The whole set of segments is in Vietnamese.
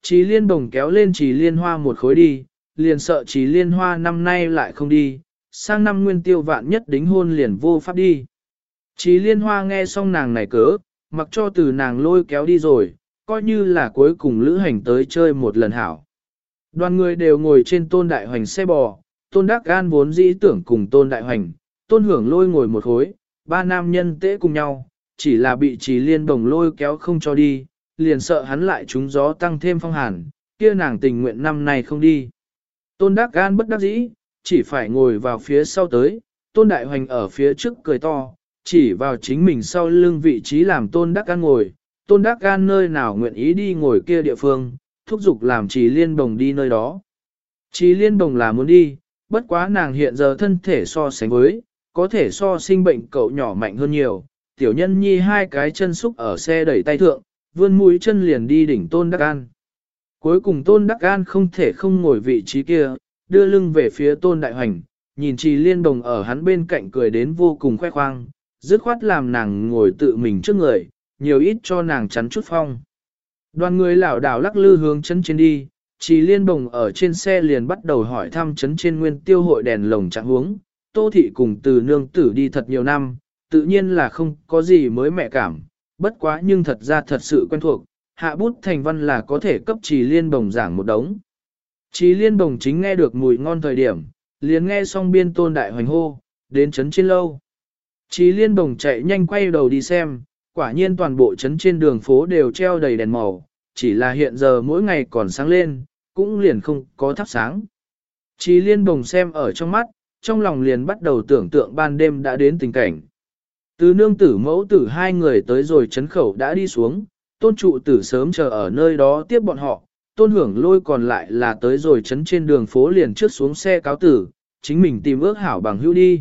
Trì Liên Bồng kéo lên Trì Liên Hoa một khối đi, liền sợ Trì Liên Hoa năm nay lại không đi, sang năm Nguyên Tiêu vạn nhất đính hôn liền vô pháp đi. Trì Liên Hoa nghe xong nàng này cớ, mặc cho từ nàng lôi kéo đi rồi, coi như là cuối cùng lữ hành tới chơi một lần hảo. Đoàn người đều ngồi trên Tôn Đại Hoành xe bò, Tôn Đắc Gan vốn dĩ tưởng cùng Tôn Đại Hoành, Tôn Hưởng Lôi ngồi một khối, ba nam nhân tễ cùng nhau, chỉ là bị Trì Liên Bồng lôi kéo không cho đi, liền sợ hắn lại trúng gió tăng thêm phong hàn, kia nàng tình nguyện năm nay không đi. Tôn Đắc Gan bất đắc dĩ, chỉ phải ngồi vào phía sau tới, Tôn Đại Hoành ở phía trước cười to, chỉ vào chính mình sau lưng vị trí làm Tôn Đắc Gan ngồi, Tôn Đắc Gan nơi nào nguyện ý đi ngồi kia địa phương, thúc giục làm Trì Liên Bồng đi nơi đó. Trì Liên Bồng là muốn đi, bất quá nàng hiện giờ thân thể so sánh với, có thể so sinh bệnh cậu nhỏ mạnh hơn nhiều, tiểu nhân nhi hai cái chân xúc ở xe đẩy tay thượng, vươn mũi chân liền đi đỉnh Tôn Đắc Gan. Cuối cùng Tôn Đắc Gan không thể không ngồi vị trí kia, đưa lưng về phía Tôn Đại Hoành, nhìn Trì Liên Bồng ở hắn bên cạnh cười đến vô cùng khoe khoang, dứt khoát làm nàng ngồi tự mình trước người, nhiều ít cho nàng chắn chút phong. Đoàn người lảo đảo lắc lư hướng chân trên đi, Trì Liên Bồng ở trên xe liền bắt đầu hỏi thăm chấn trên Nguyên Tiêu hội đèn lồng trạng huống. Tô Thị cùng Từ nương tử đi thật nhiều năm, tự nhiên là không có gì mới mẹ cảm, bất quá nhưng thật ra thật sự quen thuộc, hạ bút thành văn là có thể cấp Trì Liên Bồng giảng một đống. Trì Liên Bồng chính nghe được mùi ngon thời điểm, liền nghe xong biên Tôn Đại Hoành hô, đến chấn trên lâu. Trì Liên Bồng chạy nhanh quay đầu đi xem, quả nhiên toàn bộ chấn trên đường phố đều treo đầy đèn màu, chỉ là hiện giờ mỗi ngày còn sáng lên, cũng liền không có thắp sáng. Trì Liên Bồng xem ở trong mắt, trong lòng liền bắt đầu tưởng tượng ban đêm đã đến tình cảnh. Từ nương tử mẫu tử hai người tới rồi chấn khẩu đã đi xuống, Tôn trụ tử sớm chờ ở nơi đó tiếp bọn họ, Tôn Hưởng Lôi còn lại là tới rồi chấn trên đường phố liền trước xuống xe cáo tử, chính mình tìm ước hảo bằng hữu đi.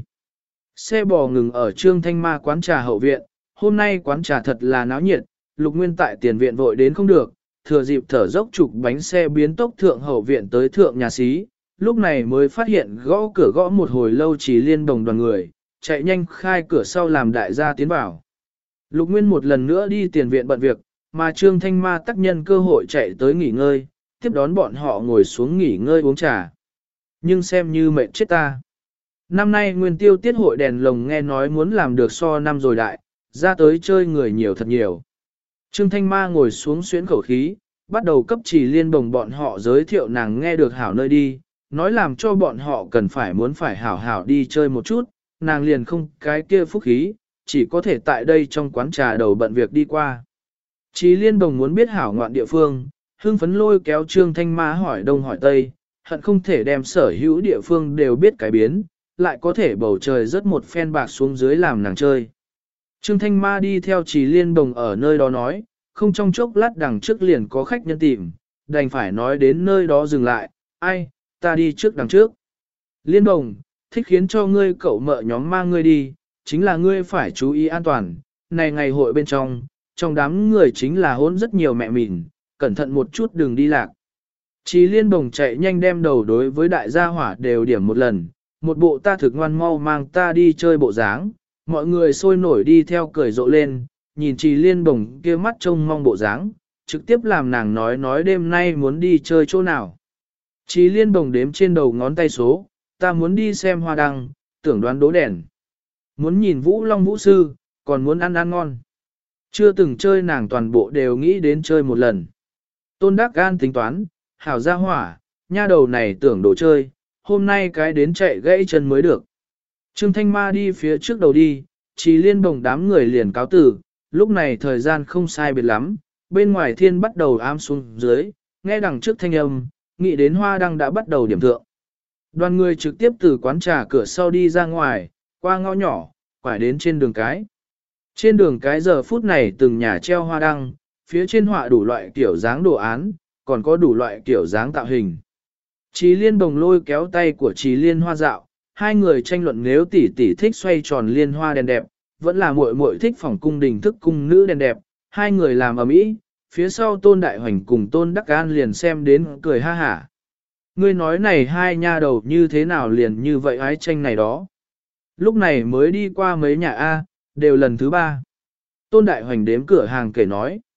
Xe bò ngừng ở Trương Thanh Ma quán trà hậu viện, hôm nay quán trà thật là náo nhiệt, Lục Nguyên tại tiền viện vội đến không được, thừa dịp thở dốc chụp bánh xe biến tốc thượng hậu viện tới thượng nhà xí, lúc này mới phát hiện gõ cửa gõ một hồi lâu Trì Liên Bồng đoàn người, chạy nhanh khai cửa sau làm đại gia tiến vào. Lục Nguyên một lần nữa đi tiền viện bận việc, mà Trương Thanh Ma tác nhân cơ hội chạy tới nghỉ ngơi, tiếp đón bọn họ ngồi xuống nghỉ ngơi uống trà. Nhưng xem như mệt chết ta. Năm nay Nguyên Tiêu tiết hội đèn lồng nghe nói muốn làm được so năm rồi đại, ra tới chơi người nhiều thật nhiều. Trương Thanh Ma ngồi xuống xuyến khẩu khí, bắt đầu cấp Trì Liên Bồng bọn họ giới thiệu nàng nghe được hảo nơi đi, nói làm cho bọn họ cần phải muốn phải hảo hảo đi chơi một chút, nàng liền không cái kia phúc khí, chỉ có thể tại đây trong quán trà đầu bận việc đi qua. Trì Liên Bồng muốn biết hảo ngoạn địa phương, hưng phấn lôi kéo Trương Thanh Ma hỏi đông hỏi tây, hận không thể đem sở hữu địa phương đều biết cái biến, lại có thể bầu trời rớt một phen bạc xuống dưới làm nàng chơi. Trương Thanh Ma đi theo Trì Liên Bồng ở nơi đó nói, không trong chốc lát đằng trước liền có khách nhân tìm, đành phải nói đến nơi đó dừng lại, ai, ta đi trước đằng trước. Liên Bồng, thích khiến cho ngươi cậu mợ nhóm mang ngươi đi, chính là ngươi phải chú ý an toàn, này ngày hội bên trong đám người chính là hôn rất nhiều mẹ mìn, cẩn thận một chút đừng đi lạc. Trì Liên Bồng chạy nhanh đem đầu đối với đại gia hỏa đều điểm một lần, một bộ ta thực ngoan mau mang ta đi chơi bộ dáng, mọi người sôi nổi đi theo cười rộ lên, nhìn Trì Liên Bồng kia mắt trông mong bộ dáng, trực tiếp làm nàng nói đêm nay muốn đi chơi chỗ nào. Trì Liên Bồng đếm trên đầu ngón tay số, ta muốn đi xem hoa đăng, tưởng đoán đố đèn. Muốn nhìn Vũ Long Vũ Sư, còn muốn ăn ngon. Chưa từng chơi nàng toàn bộ đều nghĩ đến chơi một lần. Tôn Đắc Gan tính toán, hảo gia hỏa, nha đầu này tưởng đồ chơi, hôm nay cái đến chạy gãy chân mới được. Trương Thanh Ma đi phía trước đầu đi, Trì Liên Bồng đám người liền cáo tử, lúc này thời gian không sai biệt lắm, bên ngoài thiên bắt đầu ám xuống dưới, nghe đằng trước thanh âm, nghĩ đến hoa đăng đã bắt đầu điểm thượng. Đoàn người trực tiếp từ quán trà cửa sau đi ra ngoài, qua ngõ nhỏ, quải đến trên đường cái. Trên đường cái giờ phút này từng nhà treo hoa đăng, phía trên họa đủ loại kiểu dáng đồ án, còn có đủ loại kiểu dáng tạo hình. Trì Liên Bồng lôi kéo tay của Trì Liên Hoa dạo, hai người tranh luận nếu tỷ tỷ thích xoay tròn liên hoa đèn đẹp, vẫn là muội muội thích phỏng cung đình thức cung nữ đèn đẹp, hai người làm ầm ĩ, phía sau Tôn Đại Hoành cùng Tôn Đắc Gan liền xem đến cười ha hả. Ngươi nói này hai nha đầu như thế nào liền như vậy ái tranh này đó. Lúc này mới đi qua mấy nhà A, đều lần thứ ba. Tôn Đại Hoành đếm cửa hàng kể nói.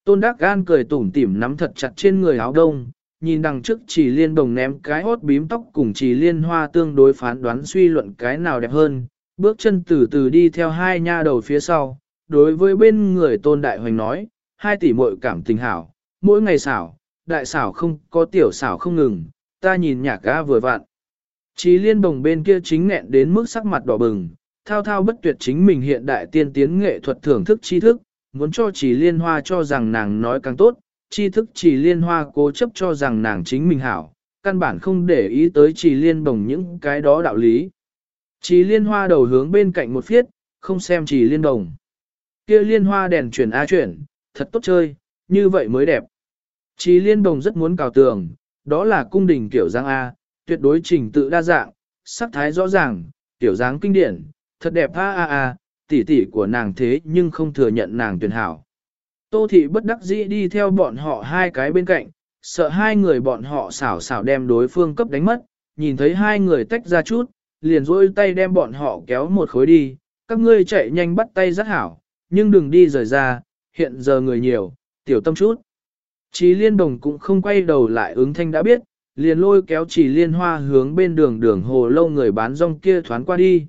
Tôn Đắc Gan cười tủm tỉm nắm thật chặt trên người áo đông, nhìn đằng trước Chỉ Liên Bồng ném cái hốt bím tóc cùng Chỉ Liên Hoa tương đối phán đoán suy luận cái nào đẹp hơn, bước chân từ từ đi theo hai nha đầu phía sau, đối với bên người Tôn Đại Hoành nói, hai tỷ muội cảm tình hảo, mỗi ngày xảo, đại xảo không có tiểu xảo không ngừng, ta nhìn nhạc ga vừa vặn. Chỉ Liên Bồng bên kia chính nghẹn đến mức sắc mặt đỏ bừng, thao thao bất tuyệt chính mình hiện đại tiên tiến nghệ thuật thưởng thức tri thức, muốn cho Chỉ Liên Hoa cho rằng nàng nói càng tốt, tri thức Chỉ Liên Hoa cố chấp cho rằng nàng chính mình hảo, căn bản không để ý tới Chỉ Liên Bồng những cái đó đạo lý. Chỉ Liên Hoa đầu hướng bên cạnh một phiết, không xem Chỉ Liên Bồng. Kia Liên Hoa đèn chuyển á chuyển, thật tốt chơi, như vậy mới đẹp. Chỉ Liên Bồng rất muốn cào tường, đó là cung đình kiểu dáng A, tuyệt đối trình tự đa dạng, sắc thái rõ ràng, kiểu dáng kinh điển, thật đẹp tỷ tỷ của nàng thế nhưng không thừa nhận nàng tuyển hảo. Tô thị bất đắc dĩ đi theo bọn họ hai cái bên cạnh, sợ hai người bọn họ xảo xảo đem đối phương cấp đánh mất, nhìn thấy hai người tách ra chút, liền rôi tay đem bọn họ kéo một khối đi, các ngươi chạy nhanh bắt tay rất hảo, nhưng đừng đi rời ra, hiện giờ người nhiều, tiểu tâm chút. Chỉ Liên Bồng cũng không quay đầu lại ứng thanh đã biết, liền lôi kéo Chỉ Liên Hoa hướng bên đường hồ lô người bán rong kia thoán qua đi,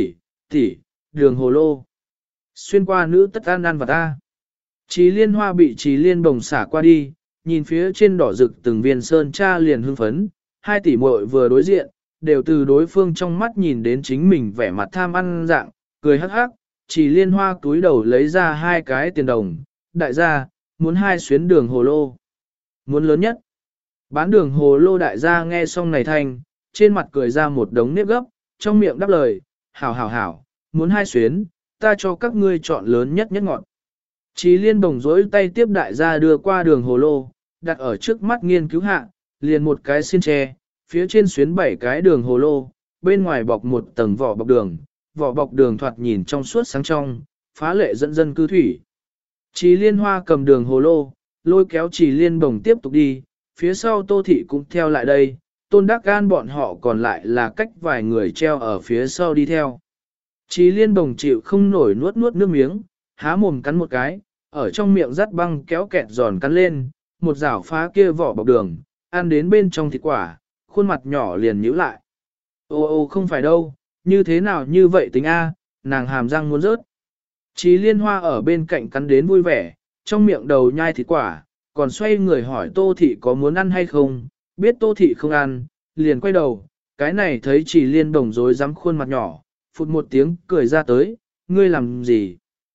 tỷ, đường hồ lô. Xuyên qua nữ tất ăn vào ta. Chỉ Liên Hoa bị Chỉ Liên Bồng xả qua đi, nhìn phía trên đỏ rực từng viên sơn cha liền hưng phấn, hai tỷ muội vừa đối diện, đều từ đối phương trong mắt nhìn đến chính mình vẻ mặt tham ăn dạng, cười hắc hắc, Chỉ Liên Hoa túi đầu lấy ra hai cái tiền đồng, đại gia, muốn hai xuyến đường hồ lô. Muốn lớn nhất. Bán đường hồ lô đại gia nghe xong này thanh, trên mặt cười ra một đống nếp gấp, trong miệng đáp lời, hảo, muốn hai xuyến, ta cho các ngươi chọn lớn nhất nhất ngọn. Chỉ Liên Bồng dối tay tiếp đại gia đưa qua đường hồ lô, đặt ở trước mắt nghiên cứu hạ, liền một cái xiên tre, phía trên xuyến 7 cái đường hồ lô, bên ngoài bọc một tầng vỏ bọc đường thoạt nhìn trong suốt sáng trong, phá lệ dẫn dân cư thủy. Chỉ Liên Hoa cầm đường hồ lô, lôi kéo Chỉ Liên Bồng tiếp tục đi, phía sau Tô Thị cũng theo lại đây, Tôn Đắc Gan bọn họ còn lại là cách vài người treo ở phía sau đi theo. Chỉ Liên Bồng chịu không nổi nuốt nước miếng, há mồm cắn một cái, ở trong miệng rắt băng kéo kẹt giòn cắn lên, một rảo phá kia vỏ bọc đường, ăn đến bên trong thịt quả, khuôn mặt nhỏ liền nhíu lại. Ô không phải đâu, như thế nào như vậy tính A, nàng hàm răng muốn rớt. Chỉ Liên Hoa ở bên cạnh cắn đến vui vẻ, trong miệng đầu nhai thịt quả, còn xoay người hỏi Tô Thị có muốn ăn hay không, biết Tô Thị không ăn, liền quay đầu, cái này thấy Chỉ Liên Bồng rối rắm khuôn mặt nhỏ, phụt một tiếng cười ra tới, ngươi làm gì?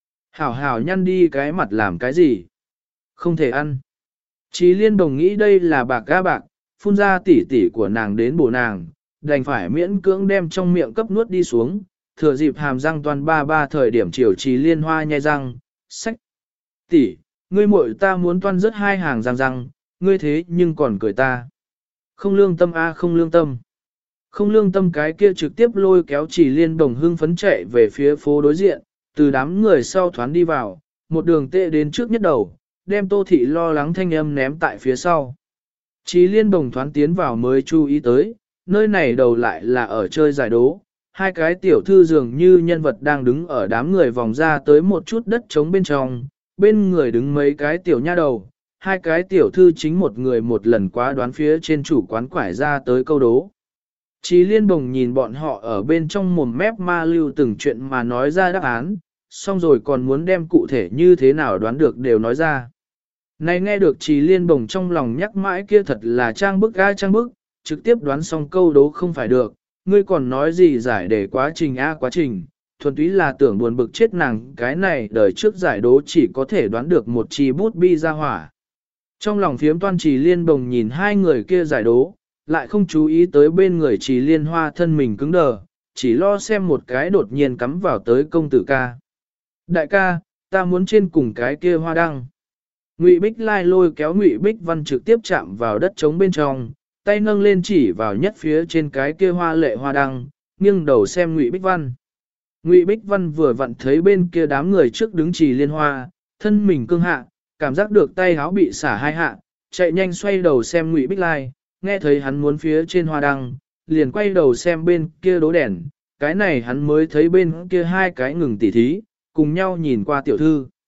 Hảo nhăn đi cái mặt làm cái gì? Không thể ăn. Chỉ Liên Bồng nghĩ đây là bạc ga bạc, phun ra tỉ tỉ của nàng đến bổ nàng, đành phải miễn cưỡng đem trong miệng cấp nuốt đi xuống, thừa dịp hàm răng toàn ba thời điểm chiều Chỉ Liên Hoa nhai răng, sách. Tỷ, ngươi muội ta muốn toan rớt hai hàng răng, ngươi thế nhưng còn cười ta. Không lương tâm không lương tâm. Không lương tâm cái kia trực tiếp lôi kéo Chỉ Liên Bồng hưng phấn chạy về phía phố đối diện, từ đám người sau thoán đi vào, một đường tệ đến trước nhất đầu, đem Tô Thị lo lắng thanh âm ném tại phía sau. Chỉ Liên Bồng thoán tiến vào mới chú ý tới, nơi này đầu lại là ở chơi giải đố, hai cái tiểu thư dường như nhân vật đang đứng ở đám người vòng ra tới một chút đất trống bên trong, bên người đứng mấy cái tiểu nha đầu, hai cái tiểu thư chính một người một lần quá đoán phía trên chủ quán quải ra tới câu đố. Chỉ Liên Bồng nhìn bọn họ ở bên trong mồm mép ma lưu từng chuyện mà nói ra đáp án, xong rồi còn muốn đem cụ thể như thế nào đoán được đều nói ra. Này nghe được Chỉ Liên Bồng trong lòng nhắc mãi kia thật là trang bức trang bức, trực tiếp đoán xong câu đố không phải được, ngươi còn nói gì giải để quá trình quá trình, thuần túy là tưởng buồn bực chết nàng cái này đời trước giải đố chỉ có thể đoán được một chi bút bi ra hỏa. Trong lòng phiếm toan Chỉ Liên Bồng nhìn hai người kia giải đố, lại không chú ý tới bên người Chỉ Liên Hoa thân mình cứng đờ, chỉ lo xem một cái đột nhiên cắm vào tới công tử ca. Đại ca, ta muốn trên cùng cái kia hoa đăng. Ngụy Bích Lai lôi kéo Ngụy Bích Văn trực tiếp chạm vào đất trống bên trong, tay nâng lên chỉ vào nhất phía trên cái kia hoa lệ hoa đăng, nghiêng đầu xem Ngụy Bích Văn. Ngụy Bích Văn vừa vặn thấy bên kia đám người trước đứng Chỉ Liên Hoa, thân mình cương hạ, cảm giác được tay háo bị xả hai hạ, chạy nhanh xoay đầu xem Ngụy Bích Lai, nghe thấy hắn muốn phía trên hoa đăng, liền quay đầu xem bên kia đố đèn, cái này hắn mới thấy bên kia hai cái ngừng tỉ thí, cùng nhau nhìn qua tiểu thư.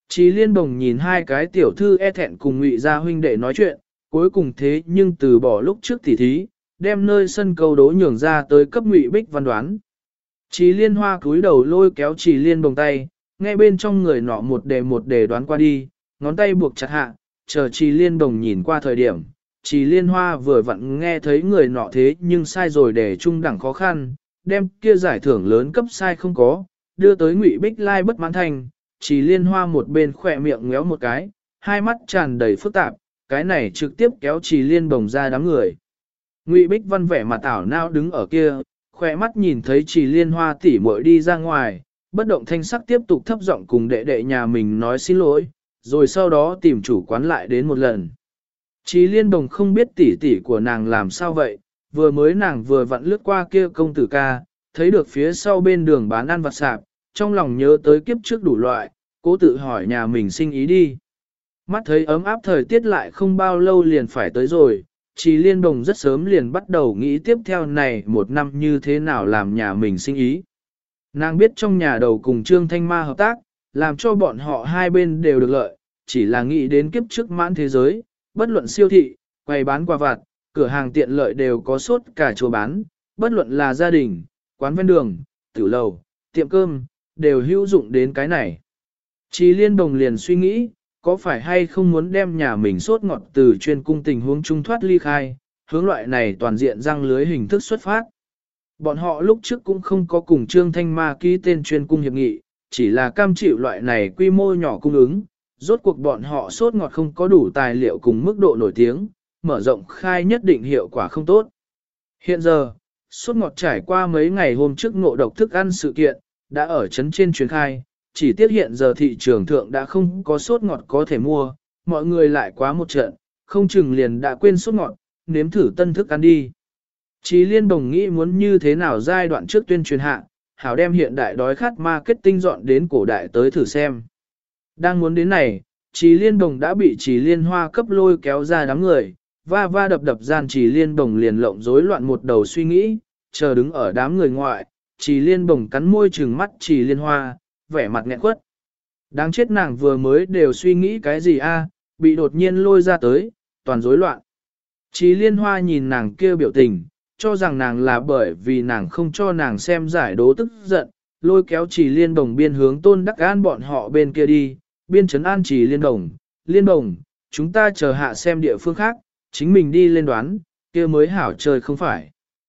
Chí Liên Bồng nhìn hai cái tiểu thư e thẹn cùng Ngụy gia huynh đệ nói chuyện, cuối cùng thế nhưng từ bỏ lúc trước tỉ thí, đem nơi sân câu đố nhường ra tới cấp Ngụy Bích Văn đoán. Chí Liên Hoa cúi đầu lôi kéo Chí Liên Bồng tay, nghe bên trong người nọ một đề đoán qua đi, ngón tay buộc chặt hạ, chờ Chí Liên Bồng nhìn qua thời điểm. Chí Liên Hoa vừa vặn nghe thấy người nọ thế nhưng sai rồi để trung đẳng khó khăn, đem kia giải thưởng lớn cấp sai không có, đưa tới Ngụy Bích Lai bất mãn thành. Chí Liên Hoa một bên khỏe miệng ngéo một cái, hai mắt tràn đầy phức tạp, cái này trực tiếp kéo Chí Liên Bồng ra đám người. Ngụy Bích Văn vẻ mặt ảo não đứng ở kia, khỏe mắt nhìn thấy Chí Liên Hoa tỉ muội đi ra ngoài, bất động thanh sắc tiếp tục thấp giọng cùng đệ đệ nhà mình nói xin lỗi, rồi sau đó tìm chủ quán lại đến một lần. Chí Liên Bồng không biết tỉ tỉ của nàng làm sao vậy, vừa mới nàng vừa vặn lướt qua kia công tử ca, thấy được phía sau bên đường bán ăn vặt sạp, trong lòng nhớ tới kiếp trước đủ loại, cố tự hỏi nhà mình sinh ý đi. Mắt thấy ấm áp thời tiết lại không bao lâu liền phải tới rồi, Chí Liên Bồng rất sớm liền bắt đầu nghĩ tiếp theo này một năm như thế nào làm nhà mình sinh ý. Nàng biết trong nhà đầu cùng Trương Thanh Ma hợp tác, làm cho bọn họ hai bên đều được lợi, chỉ là nghĩ đến kiếp trước mãn thế giới, bất luận siêu thị, quầy bán quà vặt, cửa hàng tiện lợi đều có sốt cả chỗ bán, bất luận là gia đình, quán ven đường, tiểu lầu, tiệm cơm, đều hữu dụng đến cái này. Chí Liên Bồng liền suy nghĩ, có phải hay không muốn đem nhà mình sốt ngọt từ chuyên cung tình huống trung thoát ly khai, hướng loại này toàn diện răng lưới hình thức xuất phát. Bọn họ lúc trước cũng không có cùng Trương Thanh Ma ký tên chuyên cung hiệp nghị, chỉ là cam chịu loại này quy mô nhỏ cung ứng, rốt cuộc bọn họ sốt ngọt không có đủ tài liệu cùng mức độ nổi tiếng, mở rộng khai nhất định hiệu quả không tốt. Hiện giờ, sốt ngọt trải qua mấy ngày hôm trước ngộ độc thức ăn sự kiện, đã ở trấn trên truyền khai, chỉ tiếc hiện giờ thị trường thượng đã không có sốt ngọt có thể mua, mọi người lại quá một trận, không chừng liền đã quên sốt ngọt, nếm thử tân thức ăn đi. Chí Liên Bồng nghĩ muốn như thế nào giai đoạn trước tuyên truyền hạ, hảo đem hiện đại đói khát marketing dọn đến cổ đại tới thử xem. Đang muốn đến này, Chí Liên Bồng đã bị Chí Liên Hoa cấp lôi kéo ra đám người, va va đập đập gian Chí Liên Bồng liền lộng rối loạn một đầu suy nghĩ, chờ đứng ở đám người ngoại, Chí Liên Bồng cắn môi trừng mắt Chí Liên Hoa, vẻ mặt nghẹn quất. Đáng chết nàng vừa mới đều suy nghĩ cái gì a, bị đột nhiên lôi ra tới, toàn rối loạn. Chí Liên Hoa nhìn nàng kia biểu tình, cho rằng nàng là bởi vì nàng không cho nàng xem giải đố tức giận, lôi kéo Chí Liên Bồng biên hướng Tôn Đắc An bọn họ bên kia đi, biên trấn an Chí Liên Bồng, Liên Bồng, chúng ta chờ hạ xem địa phương khác, chính mình đi lên đoán, kia mới hảo chơi không phải.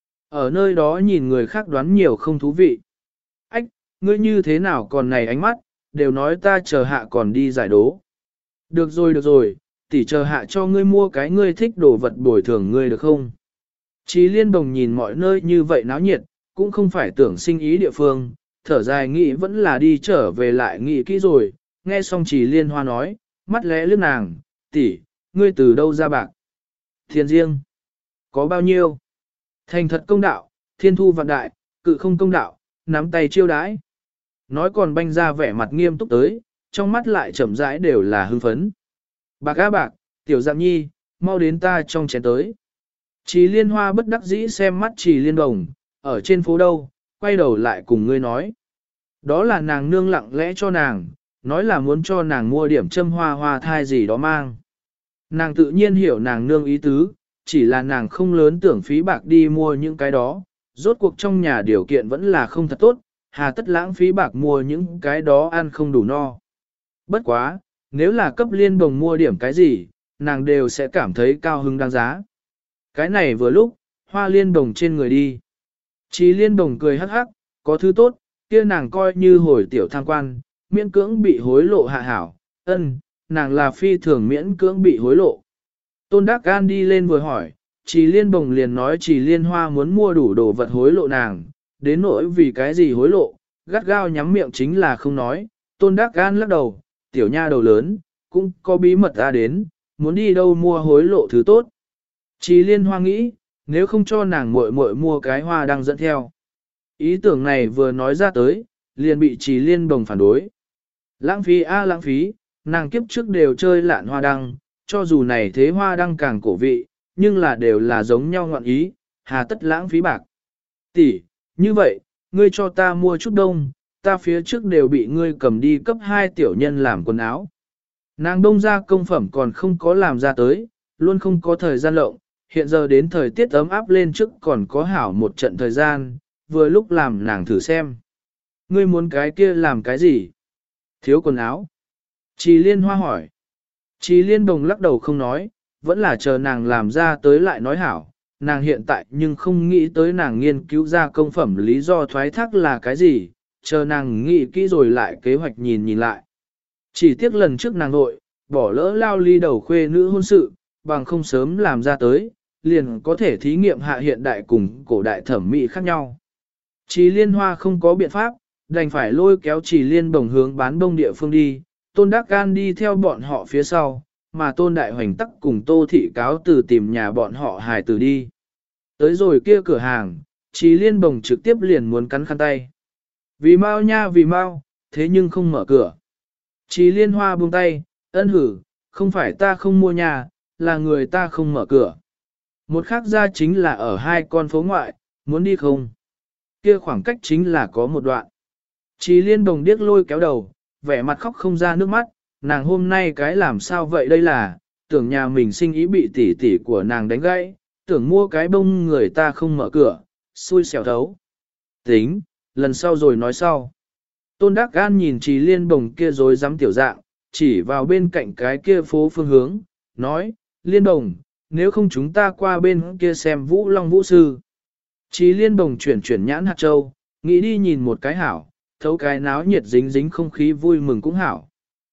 Ở nơi đó nhìn người khác đoán nhiều không thú vị. Ách, ngươi như thế nào còn này ánh mắt, đều nói ta chờ hạ còn đi giải đố. Được rồi, tỷ chờ hạ cho ngươi mua cái ngươi thích đồ vật bồi thường ngươi được không? Chí Liên Bồng nhìn mọi nơi như vậy náo nhiệt, cũng không phải tưởng sinh ý địa phương, thở dài nghĩ vẫn là đi trở về lại nghĩ kỹ rồi, nghe xong Chí Liên Hoa nói, mắt lẽ lướt nàng, tỷ, ngươi từ đâu ra bạc? Thiên riêng, có bao nhiêu? Thành thật công đạo, thiên thu vạn đại, cự không công đạo, nắm tay chiêu đãi. Nói còn banh ra vẻ mặt nghiêm túc tới, trong mắt lại chậm rãi đều là hưng phấn. Bạc á bạc, tiểu Dạm Nhi, mau đến ta trong chén tới. Chí Liên Hoa bất đắc dĩ xem mắt Chí Liên Bồng, ở trên phố đâu, quay đầu lại cùng ngươi nói. Đó là nàng nương lặng lẽ cho nàng, nói là muốn cho nàng mua điểm châm hoa hoa thai gì đó mang. Nàng tự nhiên hiểu nàng nương ý tứ, chỉ là nàng không lớn tưởng phí bạc đi mua những cái đó, rốt cuộc trong nhà điều kiện vẫn là không thật tốt, hà tất lãng phí bạc mua những cái đó ăn không đủ no. Bất quá, nếu là cấp Liên Bồng mua điểm cái gì, nàng đều sẽ cảm thấy cao hứng đáng giá. Cái này vừa lúc, Hoa Liên Bồng trên người đi. Chí Liên Bồng cười hắc hắc, có thứ tốt, kia nàng coi như hồi tiểu tham quan, miễn cưỡng bị hối lộ hạ hảo, nàng là phi thường miễn cưỡng bị hối lộ. Tôn Đắc An đi lên vừa hỏi, Chí Liên Bồng liền nói Chí Liên Hoa muốn mua đủ đồ vật hối lộ nàng, đến nỗi vì cái gì hối lộ, gắt gao nhắm miệng chính là không nói. Tôn Đắc An lắc đầu, tiểu nha đầu lớn, cũng có bí mật ra đến, muốn đi đâu mua hối lộ thứ tốt. Chí Liên Hoa nghĩ, nếu không cho nàng muội muội mua cái hoa đăng dẫn theo. Ý tưởng này vừa nói ra tới, liền bị Chí Liên Bồng phản đối. Lãng phí lãng phí, nàng kiếp trước đều chơi lạn hoa đăng, cho dù này thế hoa đăng càng cổ vị, nhưng là đều là giống nhau ngọn ý, hà tất lãng phí bạc. Tỷ, như vậy, ngươi cho ta mua chút đông, ta phía trước đều bị ngươi cầm đi cấp 2 tiểu nhân làm quần áo. Nàng đông ra công phẩm còn không có làm ra tới, luôn không có thời gian lộng, hiện giờ đến thời tiết ấm áp lên trước còn có hảo một trận thời gian, vừa lúc làm nàng thử xem. Ngươi muốn cái kia làm cái gì? Thiếu quần áo. Trì Liên Hoa hỏi. Trì Liên Đồng lắc đầu không nói, vẫn là chờ nàng làm ra tới lại nói hảo. Nàng hiện tại nhưng không nghĩ tới nàng nghiên cứu ra công phẩm lý do thoái thác là cái gì, chờ nàng nghĩ kỹ rồi lại kế hoạch nhìn lại. Chỉ tiếc lần trước nàng nội, bỏ lỡ lao ly đầu khuê nữ hôn sự, bằng không sớm làm ra tới, liền có thể thí nghiệm hạ hiện đại cùng cổ đại thẩm mỹ khác nhau. Trì Liên Hoa không có biện pháp, đành phải lôi kéo Trì Liên Đồng hướng bán bông địa phương đi, Tôn Đắc Gan đi theo bọn họ phía sau, mà Tôn Đại Hoành tắc cùng Tô Thị cáo từ tìm nhà bọn họ hài từ đi. Tới rồi kia cửa hàng, Trì Liên Đồng trực tiếp liền muốn cắn khăn tay. Vì mau nha vì mau, thế nhưng không mở cửa. Trì Liên Hoa buông tay, ân hử, không phải ta không mua nhà, là người ta không mở cửa. Một khác ra chính là ở 2 con phố ngoại, muốn đi không? Kia khoảng cách chính là có một đoạn. Trì Liên Đồng điếc lôi kéo đầu, vẻ mặt khóc không ra nước mắt, nàng hôm nay cái làm sao vậy đây là, tưởng nhà mình sinh ý bị tỉ tỉ của nàng đánh gãy, tưởng mua cái bông người ta không mở cửa, xui xẻo thấu. Tính, lần sau rồi nói sau. Tôn Đắc Gan nhìn Trì Liên Đồng kia rồi dám tiểu dạng, chỉ vào bên cạnh cái kia phố phương hướng, nói, Liên Đồng, nếu không chúng ta qua bên kia xem Vũ Long Vũ Sư. Trì Liên Đồng chuyển nhãn hạt châu, nghĩ đi nhìn một cái hảo, thấu cái náo nhiệt dính dính không khí vui mừng cũng hảo.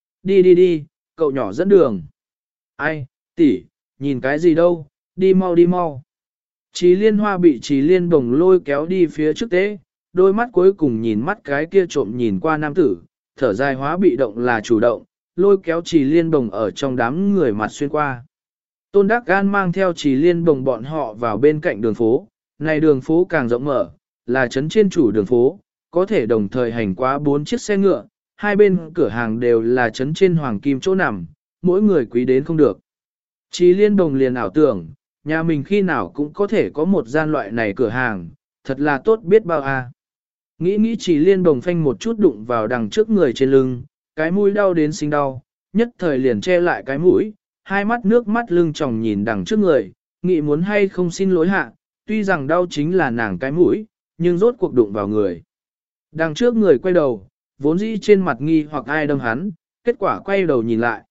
Đi, cậu nhỏ dẫn đường. Ai, tỷ, nhìn cái gì đâu, đi mau. Trì Liên Hoa bị Trì Liên Đồng lôi kéo đi phía trước tế, đôi mắt cuối cùng nhìn mắt cái kia trộm nhìn qua nam tử, thở dài hóa bị động là chủ động, lôi kéo Trì Liên Đồng ở trong đám người mặt xuyên qua. Tôn Đắc Gan mang theo Trì Liên Đồng bọn họ vào bên cạnh đường phố, này đường phố càng rộng mở, là trấn trên chủ đường phố, có thể đồng thời hành quá 4 chiếc xe ngựa, hai bên cửa hàng đều là trấn trên hoàng kim chỗ nằm, mỗi người quý đến không được. Trì Liên Đồng liền ảo tưởng, nhà mình khi nào cũng có thể có một gian loại này cửa hàng, thật là tốt biết bao a. Nghĩ Trì Liên Đồng phanh một chút đụng vào đằng trước người trên lưng, cái mũi đau đến sinh đau, nhất thời liền che lại cái mũi, hai mắt nước mắt lưng tròng nhìn đằng trước người, nghĩ muốn hay không xin lỗi hạ, tuy rằng đau chính là nàng cái mũi, nhưng rốt cuộc đụng vào người. Đằng trước người quay đầu, vốn dĩ trên mặt nghi hoặc ai đâm hắn, kết quả quay đầu nhìn lại.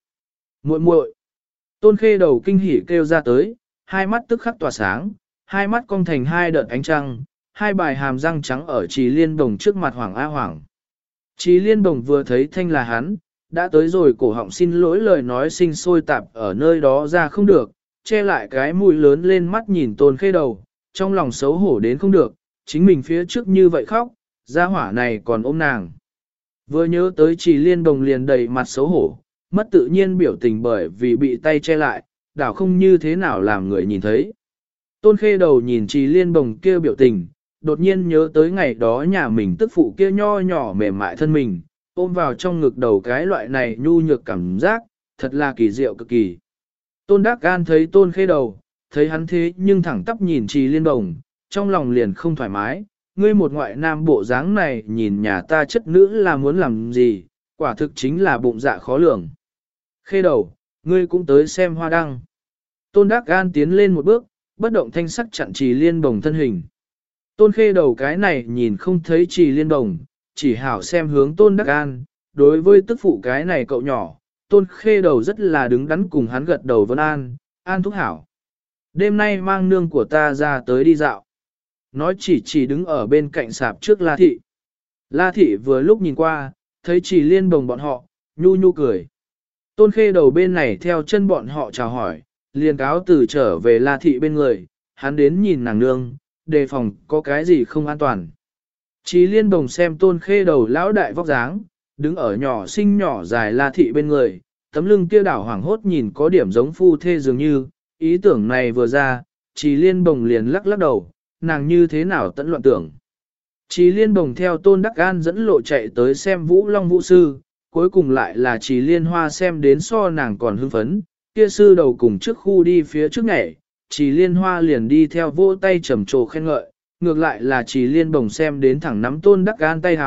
Muội. Tôn Khê Đầu kinh hỉ kêu ra tới, hai mắt tức khắc tỏa sáng, hai mắt cong thành 2 đợt ánh trăng, hai bài hàm răng trắng ở Trì Liên Đồng trước mặt Hoàng A Hoàng. Trì Liên Đồng vừa thấy thanh là hắn, đã tới rồi cổ họng xin lỗi lời nói sinh sôi tạp ở nơi đó ra không được, che lại cái mũi lớn lên mắt nhìn Tôn Khê Đầu, trong lòng xấu hổ đến không được, chính mình phía trước như vậy khóc, gia hỏa này còn ôm nàng. Vừa nhớ tới Trì Liên Đồng liền đầy mặt xấu hổ, mất tự nhiên biểu tình bởi vì bị tay che lại, đảo không như thế nào làm người nhìn thấy. Tôn Khê Đầu nhìn Trì Liên Đồng kia biểu tình, đột nhiên nhớ tới ngày đó nhà mình tức phụ kia nho nhỏ mềm mại thân mình, ôm vào trong ngực đầu cái loại này nhu nhược cảm giác, thật là kỳ diệu cực kỳ. Tôn Đắc Gan thấy Tôn Khê Đầu, thấy hắn thế nhưng thẳng tắp nhìn Trì Liên Đồng, trong lòng liền không thoải mái, ngươi một ngoại nam bộ dáng này nhìn nhà ta chất nữ là muốn làm gì, quả thực chính là bụng dạ khó lường. Khê Đầu, ngươi cũng tới xem hoa đăng. Tôn Đắc Gan tiến lên một bước, bất động thanh sắc chặn Trì Liên Đồng thân hình. Tôn Khê Đầu cái này nhìn không thấy Trì Liên Đồng, chỉ hảo xem hướng Tôn Đắc Gan, đối với tức phụ cái này cậu nhỏ, Tôn Khê Đầu rất là đứng đắn cùng hắn gật đầu vân an, an thúc hảo. Đêm nay mang nương của ta ra tới đi dạo. Nói chỉ đứng ở bên cạnh sạp trước La Thị. La Thị vừa lúc nhìn qua, thấy Trì Liên Đồng bọn họ, nhu cười. Tôn Khê Đầu bên này theo chân bọn họ chào hỏi, liền cáo từ trở về La Thị bên người, hắn đến nhìn nàng nương, đề phòng có cái gì không an toàn. Trì Liên Đồng xem Tôn Khê Đầu lão đại vóc dáng, đứng ở nhỏ xinh nhỏ dài La Thị bên người, tấm lưng kia đảo hoảng hốt nhìn có điểm giống phu thê dường như, ý tưởng này vừa ra, Trì Liên Đồng liền lắc đầu, nàng như thế nào tận loạn tưởng. Trì Liên Đồng theo Tôn Đắc Gan dẫn lộ chạy tới xem Vũ Long Vũ Sư, cuối cùng lại là Trì Liên Hoa xem đến so nàng còn hưng phấn, kia sư đầu cùng trước khu đi phía trước nhảy, Trì Liên Hoa liền đi theo vỗ tay trầm trồ khen ngợi, ngược lại là Trì Liên Đồng xem đến thẳng nắm Tôn Đắc Gan tay háo,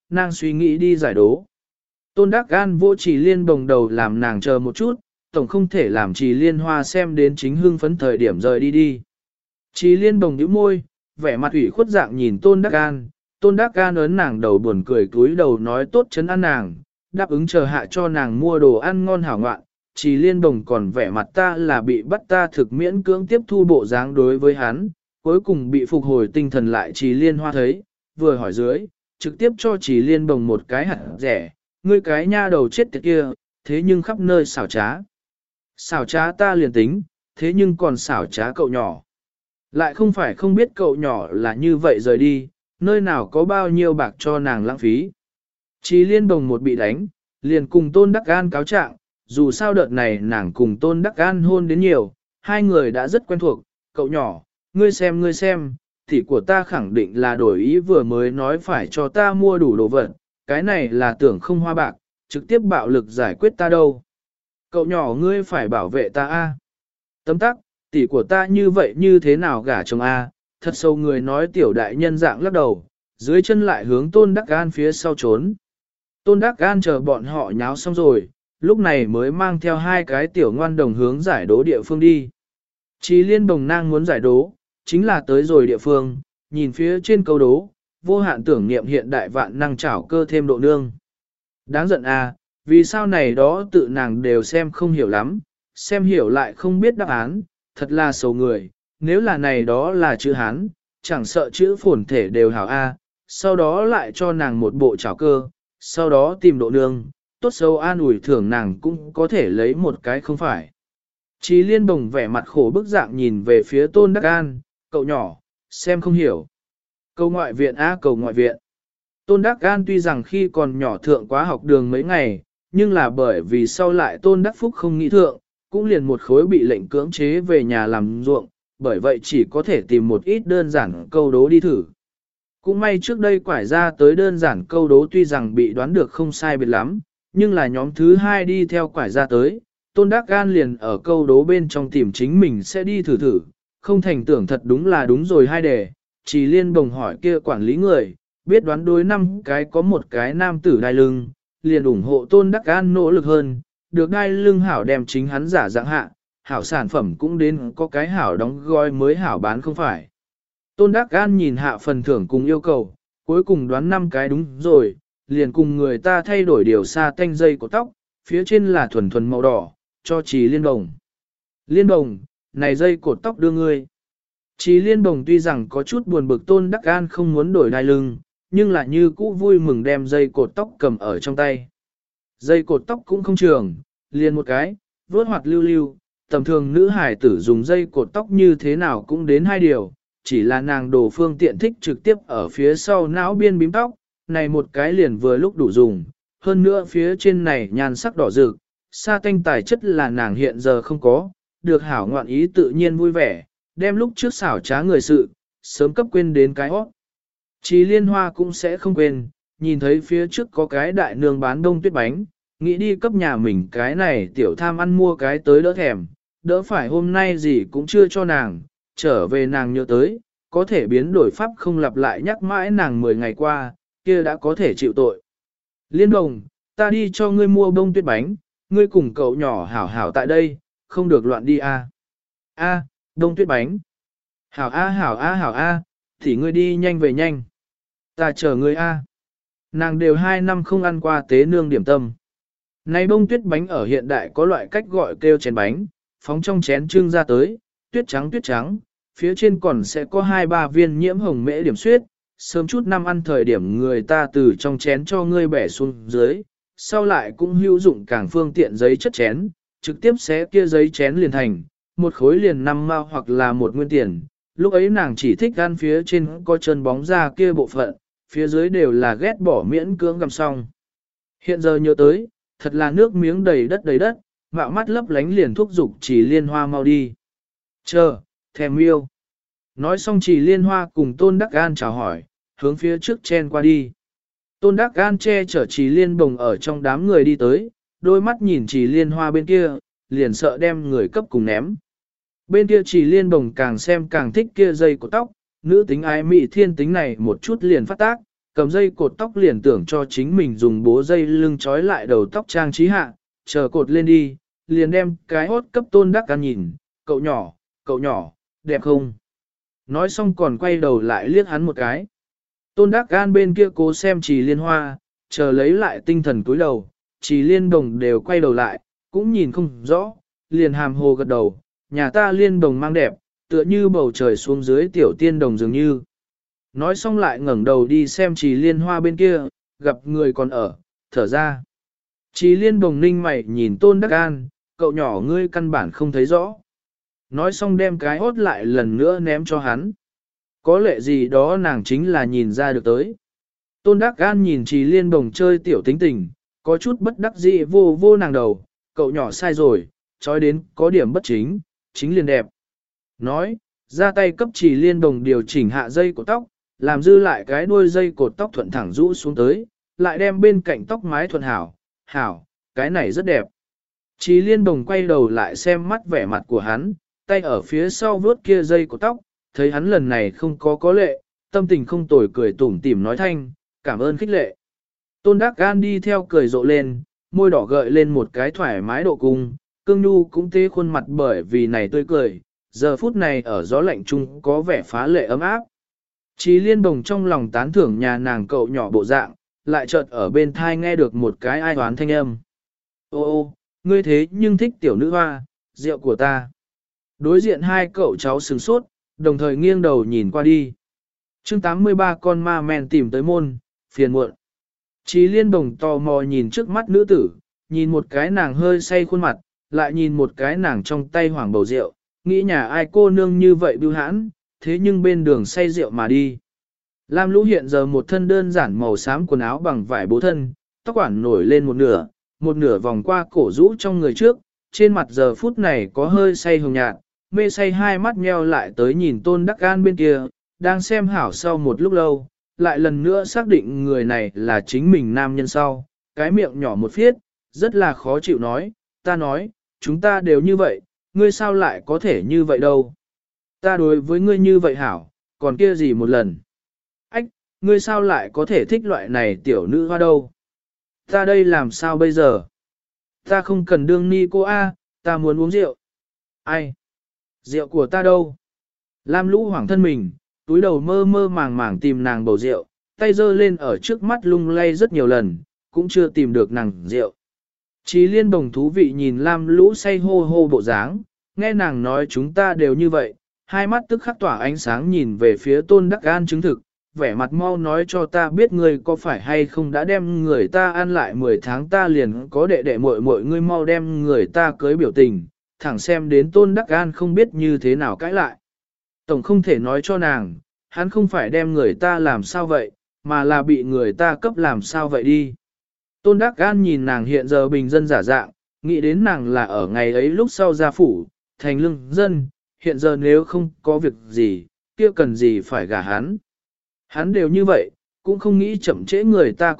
nàng suy nghĩ đi giải đố. Tôn Đắc An vô Trì Liên Bồng đầu làm nàng chờ một chút, tổng không thể làm Trì Liên Hoa xem đến chính hưng phấn thời điểm rời đi đi. Trì Liên Bồng nhíu môi, vẻ mặt ủy khuất dạng nhìn Tôn Đắc An. Tôn Đắc An ấn nàng đầu buồn cười cúi đầu nói tốt chấn an nàng, đáp ứng chờ hạ cho nàng mua đồ ăn ngon hảo ngoạn. Trì Liên Bồng còn vẻ mặt ta là bị bắt ta thực miễn cưỡng tiếp thu bộ dáng đối với hắn, cuối cùng bị phục hồi tinh thần lại Trì Liên Hoa thấy, vừa hỏi dưới, trực tiếp cho Trì Liên Bồng một cái hạt rẻ, ngươi cái nha đầu chết tiệt kia, thế nhưng khắp nơi xảo trá. Xảo trá ta liền tính, thế nhưng còn xảo trá cậu nhỏ. Lại không phải không biết cậu nhỏ là như vậy rời đi, nơi nào có bao nhiêu bạc cho nàng lãng phí. Trì Liên Bồng một bị đánh, liền cùng Tôn Đắc An cáo trạng, dù sao đợt này nàng cùng Tôn Đắc An hôn đến nhiều, hai người đã rất quen thuộc, cậu nhỏ, ngươi xem, tỷ của ta khẳng định là đổi ý vừa mới nói phải cho ta mua đủ đồ vật, cái này là tưởng không hoa bạc, trực tiếp bạo lực giải quyết ta đâu. Cậu nhỏ ngươi phải bảo vệ ta a. Tấm tắc, tỷ của ta như vậy như thế nào gả chồng a? Thật sâu người nói tiểu đại nhân dạng lắc đầu, dưới chân lại hướng Tôn Đắc An phía sau trốn. Tôn Đắc An chờ bọn họ nháo xong rồi, lúc này mới mang theo hai cái tiểu ngoan đồng hướng giải đố địa phương đi. Trì Liên Bồng nang muốn giải đố, chính là tới rồi địa phương, nhìn phía trên câu đố, vô hạn tưởng niệm hiện đại vạn năng trảo cơ thêm độ nương. Đáng giận à, vì sao này đó tự nàng đều xem không hiểu lắm, xem hiểu lại không biết đáp án, thật là xấu người, nếu là này đó là chữ Hán, chẳng sợ chữ phồn thể đều hảo A, sau đó lại cho nàng một bộ trảo cơ, sau đó tìm độ nương, tốt xấu an ủi thưởng nàng cũng có thể lấy một cái không phải. Trì Liên Bồng vẻ mặt khổ bức dạng nhìn về phía Tôn Đắc An, cậu nhỏ, xem không hiểu. Cầu ngoại viện a cầu ngoại viện. Tôn Đắc An tuy rằng khi còn nhỏ thượng quá học đường mấy ngày, nhưng là bởi vì sau lại Tôn Đắc Phúc không nghĩ thượng, cũng liền một khối bị lệnh cưỡng chế về nhà làm ruộng, bởi vậy chỉ có thể tìm một ít đơn giản câu đố đi thử. Cũng may trước đây quải ra tới đơn giản câu đố tuy rằng bị đoán được không sai biệt lắm, nhưng là nhóm thứ hai đi theo quải ra tới, Tôn Đắc An liền ở câu đố bên trong tìm chính mình sẽ đi thử thử, không thành tưởng thật đúng là đúng rồi hai đề, Trì Liên Bồng hỏi kia quản lý người, biết đoán đối 5 cái có một cái nam tử đai lưng, liền ủng hộ Tôn Đắc An nỗ lực hơn, được đai lưng hảo đem chính hắn giả dạng hạ, hảo sản phẩm cũng đến có cái hảo đóng gói mới hảo bán không phải. Tôn Đắc An nhìn hạ phần thưởng cùng yêu cầu, cuối cùng đoán 5 cái đúng rồi, liền cùng người ta thay đổi điều xa tanh dây của tóc, phía trên là thuần thuần màu đỏ, cho Trì Liên Bồng. Liên Bồng, này dây cột tóc đưa ngươi. Trì Liên Bồng tuy rằng có chút buồn bực Tôn Đắc An không muốn đổi đai lưng, nhưng là như cũ vui mừng đem dây cột tóc cầm ở trong tay. Dây cột tóc cũng không trường, liền một cái, vuốt hoạt lưu lưu, tầm thường nữ hải tử dùng dây cột tóc như thế nào cũng đến 2 điều, chỉ là nàng đồ phương tiện thích trực tiếp ở phía sau não biên bím tóc, này một cái liền vừa lúc đủ dùng, hơn nữa phía trên này nhan sắc đỏ rực, sa tanh tài chất là nàng hiện giờ không có, được hảo ngoạn ý tự nhiên vui vẻ, đem lúc trước xảo trá người sự, sớm cấp quên đến cái hót. Trì Liên Hoa cũng sẽ không quên, nhìn thấy phía trước có cái đại nương bán đông tuyết bánh, nghĩ đi cấp nhà mình cái này tiểu tham ăn mua cái tới đỡ thèm, đỡ phải hôm nay gì cũng chưa cho nàng, trở về nàng nhớ tới, có thể biến đổi pháp không lặp lại nhắc mãi nàng 10 ngày qua, kia đã có thể chịu tội. Liên Đồng, ta đi cho ngươi mua bông tuyết bánh, ngươi cùng cậu nhỏ hảo hảo tại đây, không được loạn đi a. A, đông tuyết bánh. Hảo a hảo a hảo a, thì ngươi đi nhanh về nhanh. Ta chờ ngươi a. Nàng đều 2 năm không ăn qua tế nương điểm tâm. Này bông tuyết bánh ở hiện đại có loại cách gọi kêu chén bánh, phóng trong chén trưng ra tới, tuyết trắng, phía trên còn sẽ có 2-3 viên nhiễm hồng mễ điểm suyết, sớm chút năm ăn thời điểm người ta từ trong chén cho ngươi bẻ xuống dưới, sau lại cũng hữu dụng càng phương tiện giấy chất chén, trực tiếp xé kia giấy chén liền thành, một khối liền 5 mao hoặc là 1 nguyên tiền, lúc ấy nàng chỉ thích ăn phía trên có chân bóng ra kia bộ phận, phía dưới đều là ghét bỏ miễn cưỡng gặm xong. Hiện giờ nhớ tới, thật là nước miếng đầy đất, mạo mắt lấp lánh liền thúc giục Trì Liên Hoa mau đi. Chờ, thèm yêu. Nói xong Trì Liên Hoa cùng Tôn Đắc An chào hỏi, hướng phía trước chen qua đi. Tôn Đắc An che chở Trì Liên Bồng ở trong đám người đi tới, đôi mắt nhìn Trì Liên Hoa bên kia, liền sợ đem người cấp cùng ném. Bên kia Trì Liên Bồng càng xem càng thích kia dây của tóc, nữ tính ái mị thiên tính này một chút liền phát tác, cầm dây cột tóc liền tưởng cho chính mình dùng bố dây lưng trói lại đầu tóc trang trí hạ, chờ cột lên đi, liền đem cái hốt cấp Tôn Đắc An nhìn, cậu nhỏ, đẹp không? Nói xong còn quay đầu lại liếc hắn một cái. Tôn Đắc An bên kia cố xem Trì Liên Hoa, chờ lấy lại tinh thần cúi đầu, Trì Liên Đồng đều quay đầu lại, cũng nhìn không rõ, liền hàm hồ gật đầu, nhà ta Liên Đồng mang đẹp, tựa như bầu trời xuống dưới tiểu tiên đồng dường như. Nói xong lại ngẩng đầu đi xem Trì Liên Hoa bên kia, gặp người còn ở, thở ra. Trì Liên Đồng ninh mày nhìn Tôn Đắc An, cậu nhỏ ngươi căn bản không thấy rõ. Nói xong đem cái hốt lại lần nữa ném cho hắn. Có lệ gì đó nàng chính là nhìn ra được tới. Tôn Đắc An nhìn Trì Liên Đồng chơi tiểu tính tình, có chút bất đắc dĩ vô nàng đầu, cậu nhỏ sai rồi, trói đến có điểm bất chính, chính liền đẹp. Nói, ra tay cấp Trì Liên Đồng điều chỉnh hạ dây của tóc, làm dư lại cái đuôi dây cột tóc thuận thẳng rũ xuống tới, lại đem bên cạnh tóc mái thuận hảo, cái này rất đẹp. Trì Liên Đồng quay đầu lại xem mắt vẻ mặt của hắn, tay ở phía sau vuốt kia dây cột tóc, thấy hắn lần này không có lệ, tâm tình không tồi cười tủm tỉm nói thanh, cảm ơn khích lệ. Tôn Đắc An đi theo cười rộ lên, môi đỏ gợi lên một cái thoải mái độ cung, cương nhu cũng tê khuôn mặt bởi vì này tươi cười, giờ phút này ở gió lạnh chung có vẻ phá lệ ấm áp. Trì Liên Đồng trong lòng tán thưởng nhà nàng cậu nhỏ bộ dạng, lại chợt ở bên thai nghe được một cái ai oán thanh âm. Ô, ngươi thế nhưng thích tiểu nữ hoa, rượu của ta. Đối diện hai cậu cháu sửng sốt, đồng thời nghiêng đầu nhìn qua đi. Chương 83 con ma men tìm tới môn, phiền muộn. Trì Liên Đồng tò mò nhìn trước mắt nữ tử, nhìn một cái nàng hơi say khuôn mặt, lại nhìn một cái nàng trong tay hoảng bầu rượu, nghĩ nhà ai cô nương như vậy bưu hãn, thế nhưng bên đường say rượu mà đi. Lam Lũ hiện giờ một thân đơn giản màu xám quần áo bằng vải bố thân, tóc quảng nổi lên một nửa vòng qua cổ rũ trong người trước, trên mặt giờ phút này có hơi say hồng nhạt, mê say hai mắt nheo lại tới nhìn Tôn Đắc An bên kia, đang xem hảo sau một lúc lâu, lại lần nữa xác định người này là chính mình nam nhân sau, cái miệng nhỏ một phiết, rất là khó chịu nói, ta nói, chúng ta đều như vậy, ngươi sao lại có thể như vậy đâu. Ta đối với ngươi như vậy hảo, còn kia gì một lần. Ách, ngươi sao lại có thể thích loại này tiểu nữ hoa đâu. Ta đây làm sao bây giờ? Ta không cần đương ni cô A, ta muốn uống rượu. Ai? Rượu của ta đâu? Lam Lũ hoảng thân mình, túi đầu mơ mơ màng màng tìm nàng bầu rượu, tay giơ lên ở trước mắt lung lay rất nhiều lần, cũng chưa tìm được nàng rượu. Trì Liên Đồng thú vị nhìn Lam Lũ say hô hô bộ dáng, nghe nàng nói chúng ta đều như vậy, hai mắt tức khắc tỏa ánh sáng nhìn về phía Tôn Đắc An chứng thực, vẻ mặt mau nói cho ta biết ngươi có phải hay không đã đem người ta ăn lại 10 tháng ta liền có đệ đệ muội muội ngươi mau đem người ta cưới biểu tình, thẳng xem đến Tôn Đắc An không biết như thế nào cãi lại. Tổng không thể nói cho nàng, hắn không phải đem người ta làm sao vậy, mà là bị người ta cấp làm sao vậy đi. Tôn Đắc An nhìn nàng hiện giờ bình dân giả dạng, nghĩ đến nàng là ở ngày ấy lúc sau gia phủ, thành lương dân, hiện giờ nếu không có việc gì, kia cần gì phải gả hắn. Hắn đều như vậy, cũng không nghĩ chậm trễ người ta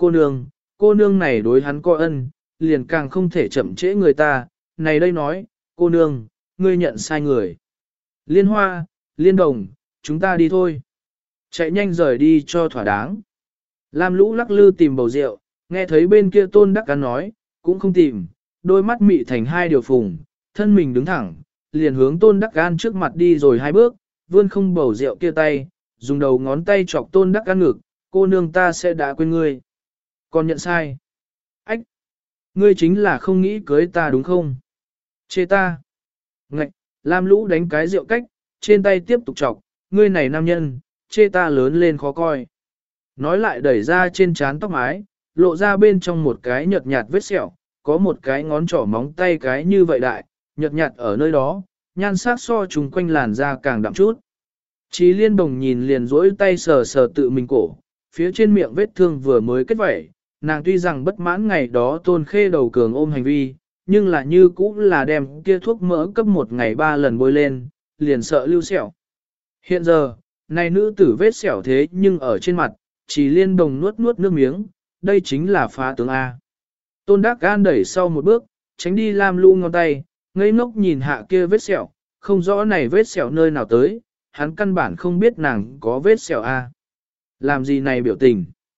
cô nương này đối hắn có ân, liền càng không thể chậm trễ người ta, này đây nói, cô nương, ngươi nhận sai người. Liên Hoa, Liên Đồng, chúng ta đi thôi. Chạy nhanh rời đi cho thỏa đáng. Lam Lũ lắc lư tìm bầu rượu, nghe thấy bên kia Tôn Đắc An nói, cũng không tìm, đôi mắt mị thành hai điều phùng, thân mình đứng thẳng, liền hướng Tôn Đắc An trước mặt đi rồi hai bước, vươn không bầu rượu kia tay, dùng đầu ngón tay chọc Tôn Đắc An ngực, cô nương ta sẽ đã quên ngươi. Còn nhận sai. Ách! Ngươi chính là không nghĩ cưới ta đúng không? Chê ta! Ngạch! Lam Lũ đánh cái rượu cách, trên tay tiếp tục chọc, ngươi này nam nhân, chê ta lớn lên khó coi. Nói lại đẩy ra trên trán tóc mái, lộ ra bên trong một cái nhợt nhạt vết sẹo, có một cái ngón trỏ móng tay cái như vậy đại, nhợt nhạt ở nơi đó, nhan sắc so trùng quanh làn da càng đậm chút. Trì Liên Đồng nhìn liền rỗi tay sờ sờ tự mình cổ, phía trên miệng vết thương vừa mới kết vẩy, nàng tuy rằng bất mãn ngày đó Tôn Khê đầu cường ôm hành vi, nhưng là như cũ là đem kia thuốc mỡ cấp một ngày 3 lần bôi lên, liền sợ lưu sẹo. Hiện giờ, này nữ tử vết sẹo thế nhưng ở trên mặt, Trì Liên Đồng nuốt nuốt nước miếng, đây chính là phá tướng A. Tôn Đắc An đẩy sau một bước, tránh đi Lam Lũ ngón tay, ngây ngốc nhìn hạ kia vết sẹo, không rõ này vết sẹo nơi nào tới, hắn căn bản không biết nàng có vết sẹo A. Làm gì này biểu tình?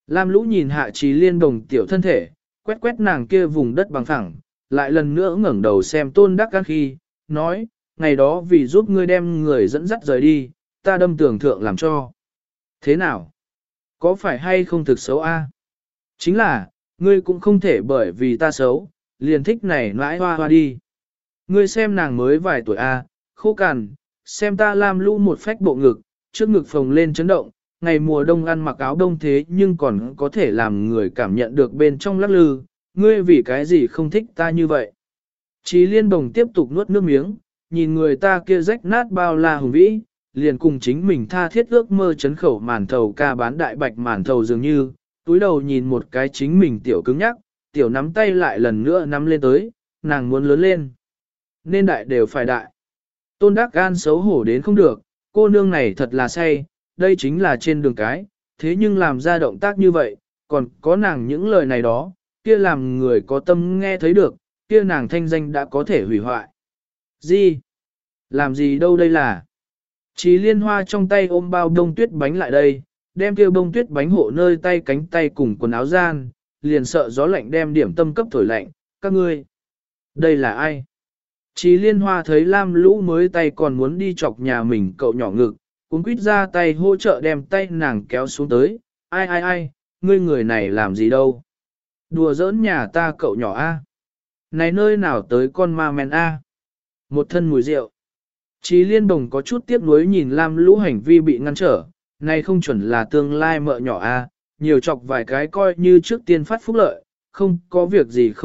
Lam Lũ nhìn Hạ Trì Liên Đồng tiểu thân thể, quét quét nàng kia vùng đất bằng phẳng, lại lần nữa ngẩng đầu xem Tôn Đắc An khi, nói, ngày đó vì giúp ngươi đem người dẫn dắt rời đi, ta đâm tưởng thượng làm cho. Thế nào? Có phải hay không thực xấu a? Chính là, ngươi cũng không thể bởi vì ta xấu, liền thích này nãi hoa hoa đi. Ngươi xem nàng mới vài tuổi a, khô cằn, xem ta Lam Lũ một phách bộ ngực, trước ngực phồng lên chấn động, ngày mùa đông ăn mặc áo đông thế nhưng còn có thể làm người cảm nhận được bên trong lắc lư, ngươi vì cái gì không thích ta như vậy. Chí Liên Bồng tiếp tục nuốt nước miếng, nhìn người ta kia rách nát bao la hùng vĩ, liền cùng chính mình tha thiết ước mơ chấn khẩu màn thầu ca bán đại bạch màn thầu dường như, túi đầu nhìn một cái chính mình tiểu cứng nhắc, tiểu nắm tay lại lần nữa nắm lên tới, nàng muốn lớn lên. Nên đại đều phải đại. Tôn Đắc Gan xấu hổ đến không được, cô nương này thật là say, đây chính là trên đường cái, thế nhưng làm ra động tác như vậy, còn có nàng những lời này đó, kia làm người có tâm nghe thấy được, kia nàng thanh danh đã có thể hủy hoại. Gì? Làm gì đâu đây là? Chí Liên Hoa trong tay ôm bao bông tuyết bánh lại đây, đem kia bông tuyết bánh hộ nơi tay cánh tay cùng quần áo gian, liền sợ gió lạnh đem điểm tâm cấp thổi lạnh, các ngươi. Đây là ai? Chí Liên Hoa thấy Lam Lũ mới tay còn muốn đi chọc nhà mình cậu nhỏ ngực, cũng quýt ra tay hỗ trợ đem tay nàng kéo xuống tới, ai, ngươi người này làm gì đâu? Đùa giỡn nhà ta cậu nhỏ a? Này nơi nào tới con ma men a? Một thân mùi rượu. Chí Liên Bồng có chút tiếc nuối nhìn Lam Lũ hành vi bị ngăn trở, này không chuẩn là tương lai mợ nhỏ a, nhiều chọc vài cái coi như trước tiên phát phúc lợi, không có việc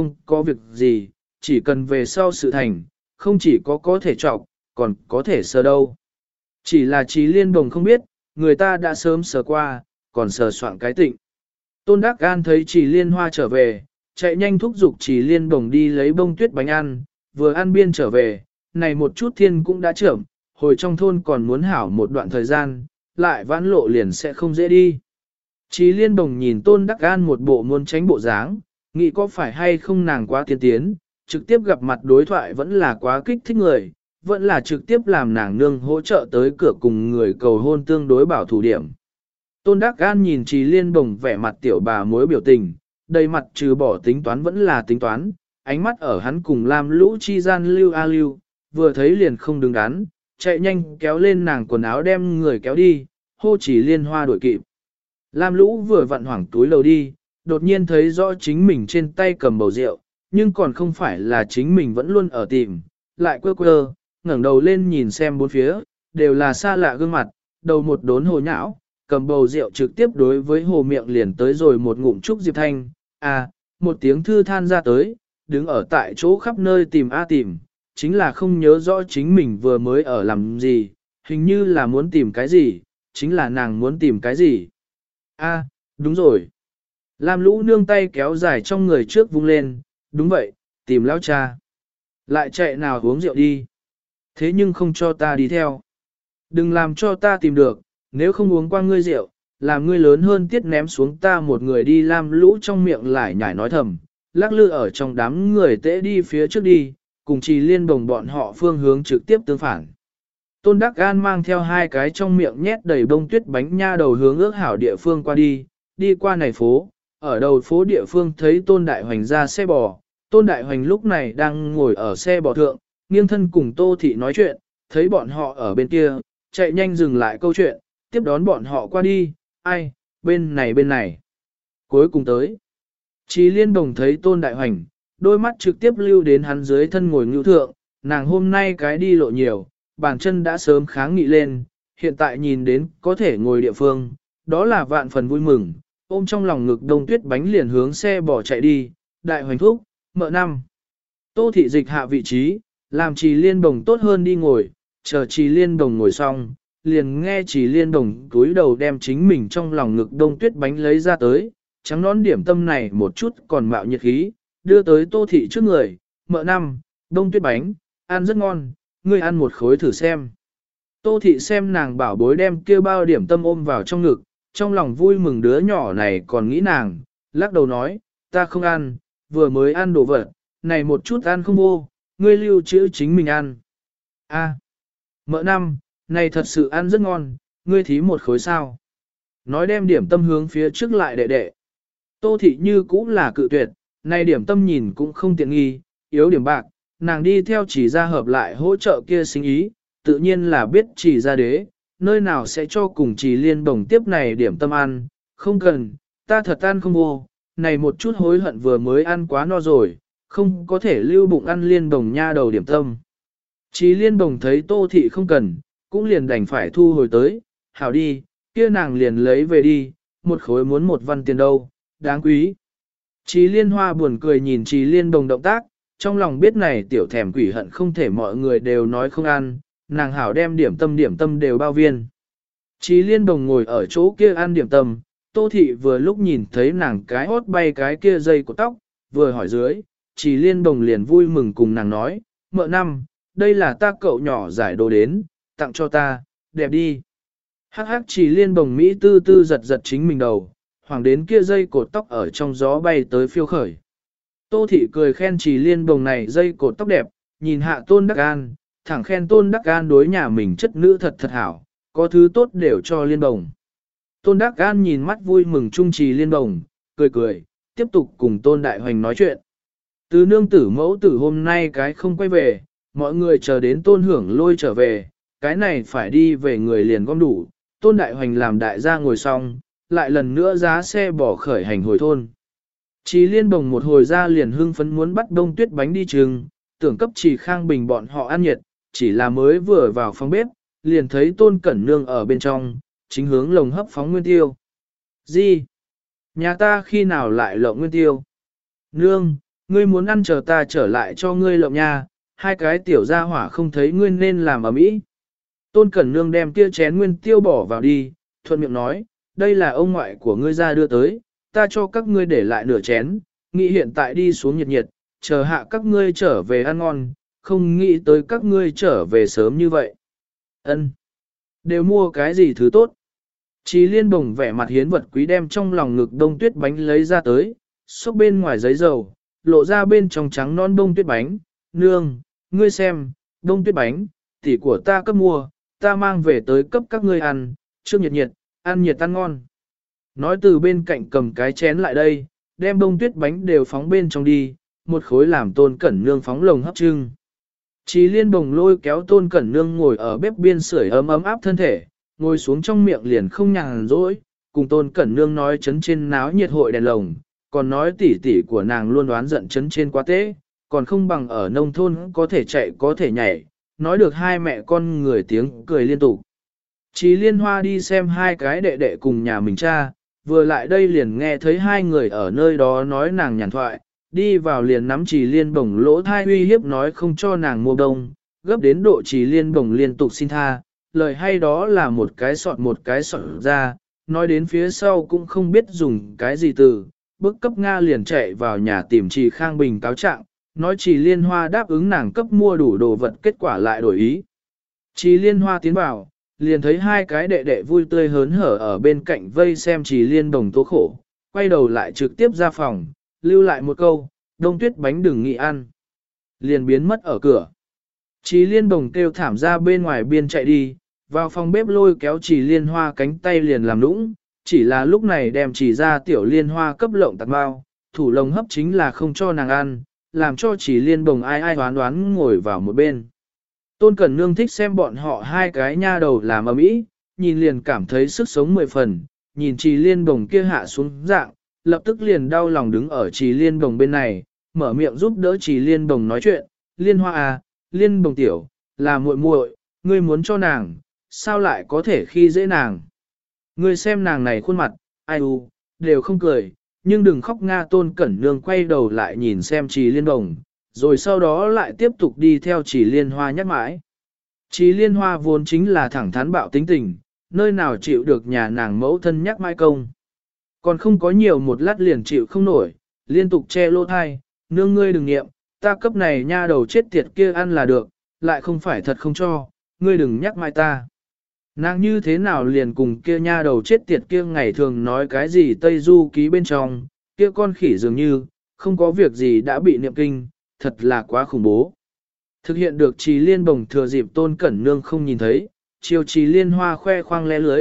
gì, chỉ cần về sau sự thành, không chỉ có thể chọc, còn có thể sờ đâu. Chỉ là Chí Liên Bồng không biết, người ta đã sớm sờ qua, còn sờ soạn cái tịnh. Tôn Đắc Gan thấy Chí Liên Hoa trở về, chạy nhanh thúc giục Chí Liên Bồng đi lấy bông tuyết bánh ăn, vừa ăn biên trở về, này một chút thiên cũng đã trưởng, hồi trong thôn còn muốn hảo một đoạn thời gian, lại vãn lộ liền sẽ không dễ đi. Chí Liên Bồng nhìn Tôn Đắc Gan một bộ muốn tránh bộ dáng, nghĩ có phải hay không nàng quá tiên tiến, trực tiếp gặp mặt đối thoại vẫn là quá kích thích người, vẫn là trực tiếp làm nàng nương hỗ trợ tới cửa cùng người cầu hôn tương đối bảo thủ điểm. Tôn Đắc Gan nhìn Chí Liên Bồng vẻ mặt tiểu bà mối biểu tình, đầy mặt trừ bỏ tính toán vẫn là tính toán, ánh mắt ở hắn cùng Lam Lũ chi gian lưu a lưu, vừa thấy liền không đứng đắn, chạy nhanh kéo lên nàng quần áo đem người kéo đi, hô Chí Liên Hoa đuổi kịp. Lam Lũ vừa vặn hoảng túi lầu đi, đột nhiên thấy rõ chính mình trên tay cầm bầu rượu, nhưng còn không phải là chính mình vẫn luôn ở tìm, lại quơ, ngẩng đầu lên nhìn xem bốn phía, đều là xa lạ gương mặt, đầu một đốn hồ nhão, cầm bầu rượu trực tiếp đối với hồ miệng liền tới rồi một ngụm trúc Diệp Thanh, một tiếng thư than ra tới, đứng ở tại chỗ khắp nơi tìm tìm, chính là không nhớ rõ chính mình vừa mới ở làm gì, hình như là muốn tìm cái gì, chính là nàng muốn tìm cái gì. Đúng rồi. Lam Lũ nương tay kéo dài trong người trước vung lên, đúng vậy, tìm lão cha. Lại chạy nào uống rượu đi. Thế nhưng không cho ta đi theo. Đừng làm cho ta tìm được, nếu không uống qua ngươi rượu, làm ngươi lớn hơn tiết ném xuống ta một người đi. Lam Lũ trong miệng lại nhảy nói thầm, lắc lư ở trong đám người tễ đi phía trước đi, cùng Chí Liên Bồng bọn họ phương hướng trực tiếp tương phản. Tôn Đắc Gan mang theo hai cái trong miệng nhét đầy bông tuyết bánh nha đầu hướng ước hảo địa phương qua đi qua này phố, ở đầu phố địa phương thấy Tôn Đại Hoành ra xe bò, Tôn Đại Hoành lúc này đang ngồi ở xe bò thượng, nghiêng thân cùng Tô Thị nói chuyện, thấy bọn họ ở bên kia, chạy nhanh dừng lại câu chuyện, tiếp đón bọn họ qua đi, bên này. Cuối cùng tới, Chí Liên Bồng thấy Tôn Đại Hoành, đôi mắt trực tiếp lưu đến hắn dưới thân ngồi ngưu thượng, nàng hôm nay cái đi lộ nhiều, bàn chân đã sớm kháng nghị lên, hiện tại nhìn đến có thể ngồi địa phương, đó là vạn phần vui mừng, ôm trong lòng ngực đông tuyết bánh liền hướng xe bỏ chạy đi, Đại Hoành thúc, mợ năm. Tô Thị dịch hạ vị trí, làm Chí Liên Bồng tốt hơn đi ngồi, chờ Chí Liên Bồng ngồi xong, liền nghe Chí Liên Bồng túi đầu đem chính mình trong lòng ngực đông tuyết bánh lấy ra tới, trắng nón điểm tâm này một chút còn mạo nhiệt khí, đưa tới Tô Thị trước người, mợ năm, đông tuyết bánh, ăn rất ngon, ngươi ăn một khối thử xem. Tô Thị xem nàng bảo bối đem kia bao điểm tâm ôm vào trong ngực, trong lòng vui mừng đứa nhỏ này còn nghĩ nàng, lắc đầu nói, ta không ăn, vừa mới ăn đồ vật, này một chút ăn không vô, ngươi lưu trữ chính mình ăn. Mợ năm, này thật sự ăn rất ngon, ngươi thí một khối sao. nói đem điểm tâm hướng phía trước lại đệ đệ. Tô thị như cũng là cự tuyệt, này điểm tâm nhìn cũng không tiện nghi, yếu điểm bạc, nàng đi theo chỉ ra hợp lại hỗ trợ kia sinh ý, tự nhiên là biết chỉ ra đế, nơi nào sẽ cho cùng chỉ liên bổng tiếp này điểm tâm ăn, không cần, ta thật ăn không vô, này một chút hối hận vừa mới ăn quá no rồi, không có thể lưu bụng ăn liên bổng nha đầu điểm tâm. Chỉ liên bổng thấy tô thị không cần, cũng liền đành phải thu hồi tới, hảo đi, kia nàng liền lấy về đi, một khối muốn một văn tiền đâu, đáng quý. Chí liên hoa buồn cười nhìn Chí liên đồng động tác, trong lòng biết này tiểu thèm quỷ hận không thể mọi người đều nói không ăn, nàng hảo đem điểm tâm đều bao viên. Chí liên đồng ngồi ở chỗ kia ăn điểm tâm, tô thị vừa lúc nhìn thấy nàng cái hốt bay cái kia dây của tóc, vừa hỏi dưới, Chí liên đồng liền vui mừng cùng nàng nói, mợ năm, đây là ta cậu nhỏ giải đồ đến, tặng cho ta, đẹp đi. Hắc hắc Chí liên đồng Mỹ tư tư giật giật chính mình đầu, hoàng đến kia dây cột tóc ở trong gió bay tới phiêu khởi. Tô thị cười khen Chí liên đồng này dây cột tóc đẹp, nhìn hạ Tôn Đắc An, thẳng khen Tôn Đắc An đối nhà mình chất nữ thật thật hảo, có thứ tốt đều cho liên đồng. Tôn Đắc An nhìn mắt vui mừng trung Chí liên đồng, cười cười, tiếp tục cùng Tôn Đại Hoành nói chuyện. Từ nương tử mẫu tử hôm nay cái không quay về, mọi người chờ đến Tôn Hưởng lôi trở về, cái này phải đi về người liền gom đủ, Tôn Đại Hoành làm đại gia ngồi xong, lại lần nữa giá xe bỏ khởi hành hồi thôn. Chí liên bồng một hồi ra liền hưng phấn muốn bắt đông tuyết bánh đi trường, tưởng cấp Chí Khang Bình bọn họ ăn nhiệt, chỉ là mới vừa vào phòng bếp, liền thấy Tôn Cẩn Nương ở bên trong, chính hướng lồng hấp phóng nguyên tiêu. Gì? Nhà ta khi nào lại lộng nguyên tiêu? Nương, ngươi muốn ăn chờ ta trở lại cho ngươi lộng nha, hai cái tiểu gia hỏa không thấy ngươi nên làm ở mỹ. Tôn Cẩn Nương đem kia chén nguyên tiêu bỏ vào đi, thuận miệng nói, đây là ông ngoại của ngươi ra đưa tới, ta cho các ngươi để lại nửa chén, nghĩ hiện tại đi xuống nhiệt nhiệt, chờ hạ các ngươi trở về ăn ngon, không nghĩ tới các ngươi trở về sớm như vậy. Ân, đều mua cái gì thứ tốt? Chí liên bồng vẻ mặt hiến vật quý đem trong lòng ngực đông tuyết bánh lấy ra tới, xúc bên ngoài giấy dầu, lộ ra bên trong trắng non đông tuyết bánh, nương, ngươi xem, đông tuyết bánh, tỷ của ta cấp mua, ta mang về tới cấp các ngươi ăn, trước nhiệt nhiệt, ăn nhiệt ăn ngon. Nói từ bên cạnh cầm cái chén lại đây, đem bông tuyết bánh đều phóng bên trong đi, một khối làm Tôn Cẩn Nương phóng lồng hấp trưng. Chí liên bồng lôi kéo Tôn Cẩn Nương ngồi ở bếp biên sưởi ấm ấm áp thân thể, ngồi xuống trong miệng liền không nhàn rỗi, cùng Tôn Cẩn Nương nói chấn trên náo nhiệt hội đèn lồng, còn nói tỉ tỉ của nàng luôn đoán giận chấn trên quá tế, còn không bằng ở nông thôn có thể chạy có thể nhảy, nói được hai mẹ con người tiếng cười liên tục. Chí liên hoa đi xem hai cái đệ đệ cùng nhà mình cha, vừa lại đây liền nghe thấy hai người ở nơi đó nói nàng nhàn thoại, đi vào liền nắm Chí liên bổng lỗ thai uy hiếp nói không cho nàng mua đông, gấp đến độ Chí liên bổng liên tục xin tha, lời hay đó là một cái sọt ra, nói đến phía sau cũng không biết dùng cái gì từ, bức cấp Nga liền chạy vào nhà tìm Chí Khang Bình cáo trạng, nói Chí liên hoa đáp ứng nàng cấp mua đủ đồ vật kết quả lại đổi ý. Chí liên hoa tiến vào, liền thấy hai cái đệ đệ vui tươi hớn hở ở bên cạnh vây xem Chí liên đồng tố khổ, quay đầu lại trực tiếp ra phòng, lưu lại một câu, đông tuyết bánh đừng nghĩ ăn. Liền biến mất ở cửa. Chí liên đồng kêu thảm ra bên ngoài biên chạy đi, vào phòng bếp lôi kéo Chí liên hoa cánh tay liền làm nũng, chỉ là lúc này đem chỉ ra tiểu liên hoa cấp lộng tạc bao, thủ lồng hấp chính là không cho nàng ăn, làm cho Chí liên đồng ai ai đoán đoán ngồi vào một bên. Tôn Cẩn Nương thích xem bọn họ hai cái nha đầu làm ầm ĩ, nhìn liền cảm thấy sức sống 10 phần, nhìn Chí liên bồng kia hạ xuống dạng, lập tức liền đau lòng đứng ở Chí liên bồng bên này, mở miệng giúp đỡ Chí liên bồng nói chuyện, liên hoa à, liên bồng tiểu, là muội muội, ngươi muốn cho nàng, sao lại có thể khi dễ nàng. Ngươi xem nàng này khuôn mặt, ai u, đều không cười, nhưng đừng khóc Nga. Tôn Cẩn Nương quay đầu lại nhìn xem Chí liên bồng, rồi sau đó lại tiếp tục đi theo Chí liên hoa nhắc mãi. Chí liên hoa vốn chính là thẳng thắn bạo tính tình, nơi nào chịu được nhà nàng mẫu thân nhắc mãi công. Còn không có nhiều một lát liền chịu không nổi, liên tục che lỗ thai, nương ngươi đừng nghiệm, ta cấp này nha đầu chết tiệt kia ăn là được, lại không phải thật không cho, ngươi đừng nhắc mãi ta. Nàng như thế nào liền cùng kia nha đầu chết tiệt kia ngày thường nói cái gì Tây Du ký bên trong, kia con khỉ dường như, không có việc gì đã bị niệm kinh, thật là quá khủng bố. Thực hiện được Chí liên bồng thừa dịp Tôn Cẩn Nương không nhìn thấy, chiều Chí liên hoa khoe khoang lẽ lưới,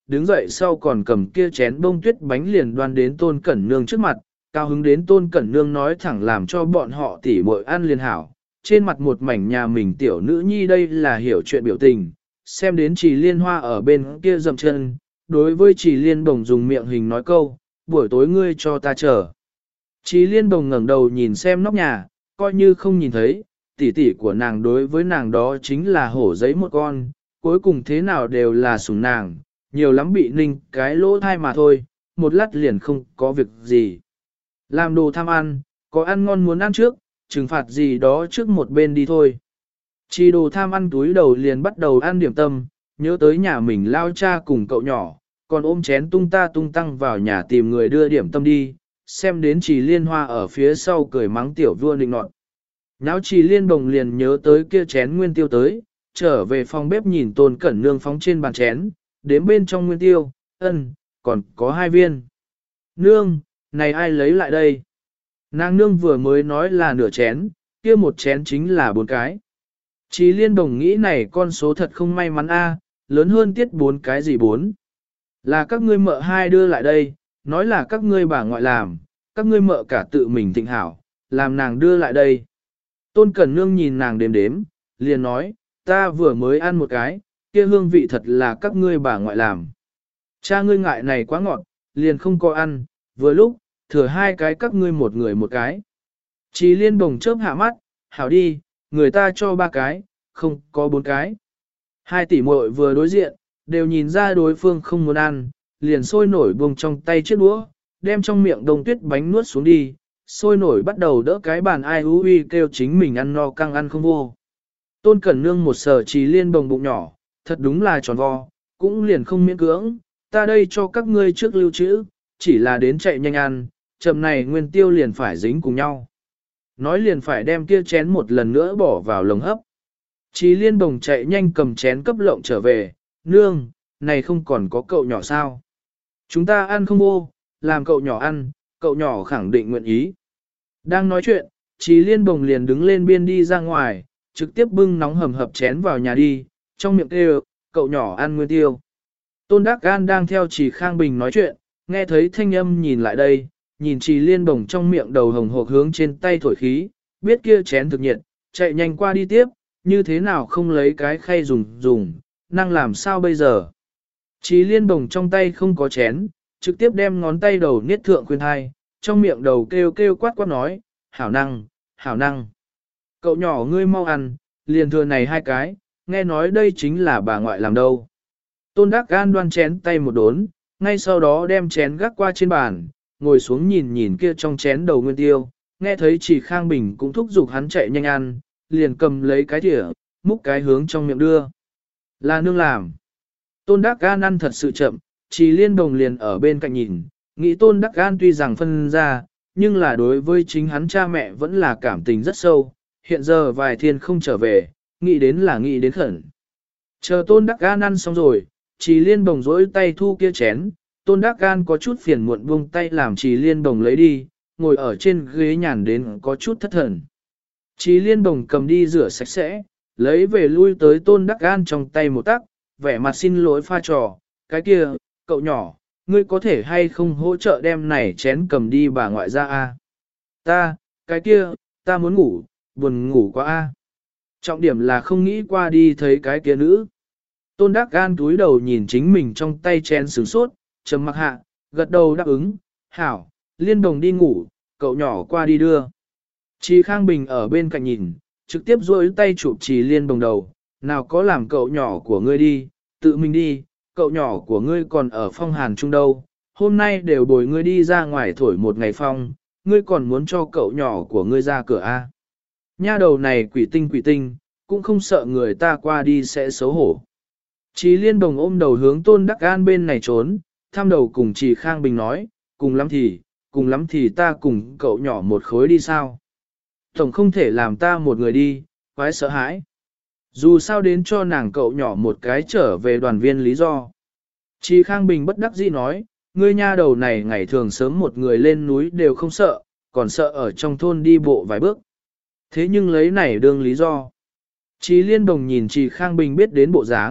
đứng dậy sau còn cầm kia chén bông tuyết bánh liền đoan đến Tôn Cẩn Nương trước mặt, cao hứng đến Tôn Cẩn Nương nói thẳng làm cho bọn họ tỉ muội ăn liền hảo. Trên mặt một mảnh nhà mình tiểu nữ nhi đây là hiểu chuyện biểu tình, xem đến Trì Liên Hoa ở bên kia dậm chân, đối với Trì Liên Bồng dùng miệng hình nói câu, buổi tối ngươi cho ta chờ. Trì Liên Bồng ngẩng đầu nhìn xem nóc nhà, coi như không nhìn thấy, tỷ tỷ của nàng đối với nàng đó chính là hổ giấy một con, cuối cùng thế nào đều là sủng nàng, nhiều lắm bị ninh cái lỗ thai mà thôi, một lát liền không có việc gì. Làm đồ tham ăn, có ăn ngon muốn ăn trước, trừng phạt gì đó trước một bên đi thôi. Chi đồ tham ăn túi đầu liền bắt đầu ăn điểm tâm, nhớ tới nhà mình lao cha cùng cậu nhỏ, còn ôm chén tung ta tung tăng vào nhà tìm người đưa điểm tâm đi, xem đến Trì Liên Hoa ở phía sau cười mắng tiểu vua nịnh nọt. Náo Trì Liên Bồng liền nhớ tới kia chén nguyên tiêu tới, trở về phòng bếp nhìn Tôn Cẩn Nương phóng trên bàn chén, đếm bên trong nguyên tiêu, còn có 2 viên. Nương, này ai lấy lại đây? Nàng nương vừa mới nói là nửa chén, kia một chén chính là 4 cái. Trì Liên Bồng nghĩ này con số thật không may mắn a, lớn hơn tiết 4 cái gì 4. Là các ngươi mợ hai đưa lại đây, nói là các ngươi bà ngoại làm, các ngươi mợ cả tự mình thịnh hảo, làm nàng đưa lại đây. Tôn Cẩn Nương nhìn nàng đếm đếm, liền nói, ta vừa mới ăn một cái, kia hương vị thật là các ngươi bà ngoại làm. Cha ngươi ngại này quá ngọt, liền không có ăn, vừa lúc, thừa 2 cái các ngươi một người một cái. Trì Liên Bồng chớp hạ mắt, hảo đi, người ta cho 3 cái, không có 4 cái. 2 tỷ muội vừa đối diện, đều nhìn ra đối phương không muốn ăn, liền sôi nổi buông trong tay chiếc đũa, đem trong miệng đông tuyết bánh nuốt xuống đi, sôi nổi bắt đầu đỡ cái bàn ai hú uy kêu chính mình ăn no căng ăn không vô. Tôn Cẩn Nương một sờ Trì Liên Bồng bụng nhỏ, thật đúng là tròn vo, cũng liền không miễn cưỡng, ta đây cho các ngươi trước lưu trữ, chỉ là đến chạy nhanh ăn, chậm này nguyên tiêu liền phải dính cùng nhau. Nói liền phải đem kia chén một lần nữa bỏ vào lồng hấp. Trì Liên Bồng chạy nhanh cầm chén cấp lộng trở về, nương, này không còn có cậu nhỏ sao? Chúng ta ăn không vô, làm cậu nhỏ ăn, cậu nhỏ khẳng định nguyện ý. Đang nói chuyện, Trì Liên Bồng liền đứng lên biên đi ra ngoài, trực tiếp bưng nóng hầm hập chén vào nhà đi, trong miệng kêu, cậu nhỏ ăn nguyên tiêu. Tôn Đắc Gan đang theo Trì Khang Bình nói chuyện, nghe thấy thanh âm nhìn lại đây, nhìn Trì Liên Bồng trong miệng đầu hồng hộc hướng trên tay thổi khí, biết kia chén thực nhiệt, chạy nhanh qua đi tiếp, như thế nào không lấy cái khay dùng, năng làm sao bây giờ. Trì Liên Bồng trong tay không có chén, trực tiếp đem ngón tay đầu niết thượng khuyên thai, trong miệng đầu kêu kêu quát quát nói, hảo năng. Cậu nhỏ ngươi mau ăn, liền thừa này 2 cái, nghe nói đây chính là bà ngoại làm đâu. Tôn Đắc Gan đoan chén tay một đốn, ngay sau đó đem chén gác qua trên bàn, ngồi xuống nhìn kia trong chén đầu nguyên tiêu, nghe thấy Trì Khang Bình cũng thúc giục hắn chạy nhanh ăn, liền cầm lấy cái thìa, múc cái hướng trong miệng đưa. Là nương làm. Tôn Đắc Gan ăn thật sự chậm, Trì Liên Bồng liền ở bên cạnh nhìn, nghĩ Tôn Đắc Gan tuy rằng phân ra, nhưng là đối với chính hắn cha mẹ vẫn là cảm tình rất sâu, hiện giờ vài thiên không trở về, nghĩ đến khẩn. Chờ Tôn Đắc Gan ăn xong rồi, Trì Liên Bồng rỗi tay thu kia chén, Tôn Đắc Gan có chút phiền muộn buông tay làm Trì Liên Bồng lấy đi, ngồi ở trên ghế nhàn đến có chút thất thần. Trì Liên Bồng cầm đi rửa sạch sẽ, lấy về lui tới Tôn Đắc Gan trong tay một tắc, vẻ mặt xin lỗi pha trò, cái kia, cậu nhỏ, ngươi có thể hay không hỗ trợ đem này chén cầm đi bà ngoại ra a? Cái kia, ta muốn ngủ, buồn ngủ quá a. Trọng điểm là không nghĩ qua đi thấy cái kia nữ. Tôn Đắc Gan túi đầu nhìn chính mình trong tay chén sướng sốt, trầm mặc hạ, gật đầu đáp ứng, hảo, Liên Bồng đi ngủ, cậu nhỏ qua đi đưa. Trì Khang Bình ở bên cạnh nhìn, trực tiếp duỗi tay chụp Trì Liên Bồng đầu, nào có làm cậu nhỏ của ngươi đi, tự mình đi, cậu nhỏ của ngươi còn ở phong hàn trung đâu, hôm nay đều bồi ngươi đi ra ngoài thổi một ngày phong, ngươi còn muốn cho cậu nhỏ của ngươi ra cửa a? Nha đầu này quỷ tinh, cũng không sợ người ta qua đi sẽ xấu hổ. Trì Liên Bồng ôm đầu hướng Tôn Đắc Gan bên này trốn, thăm đầu cùng Trì Khang Bình nói, cùng lắm thì ta cùng cậu nhỏ một khối đi sao? Tổng không thể làm ta một người đi, quái sợ hãi. Dù sao đến cho nàng cậu nhỏ một cái trở về đoàn viên lý do. Trì Khang Bình bất đắc dĩ nói, ngươi nha đầu này ngày thường sớm một người lên núi đều không sợ, còn sợ ở trong thôn đi bộ vài bước. Thế nhưng lấy này đương lý do. Trì Liên Bồng nhìn Trì Khang Bình biết đến bộ dáng,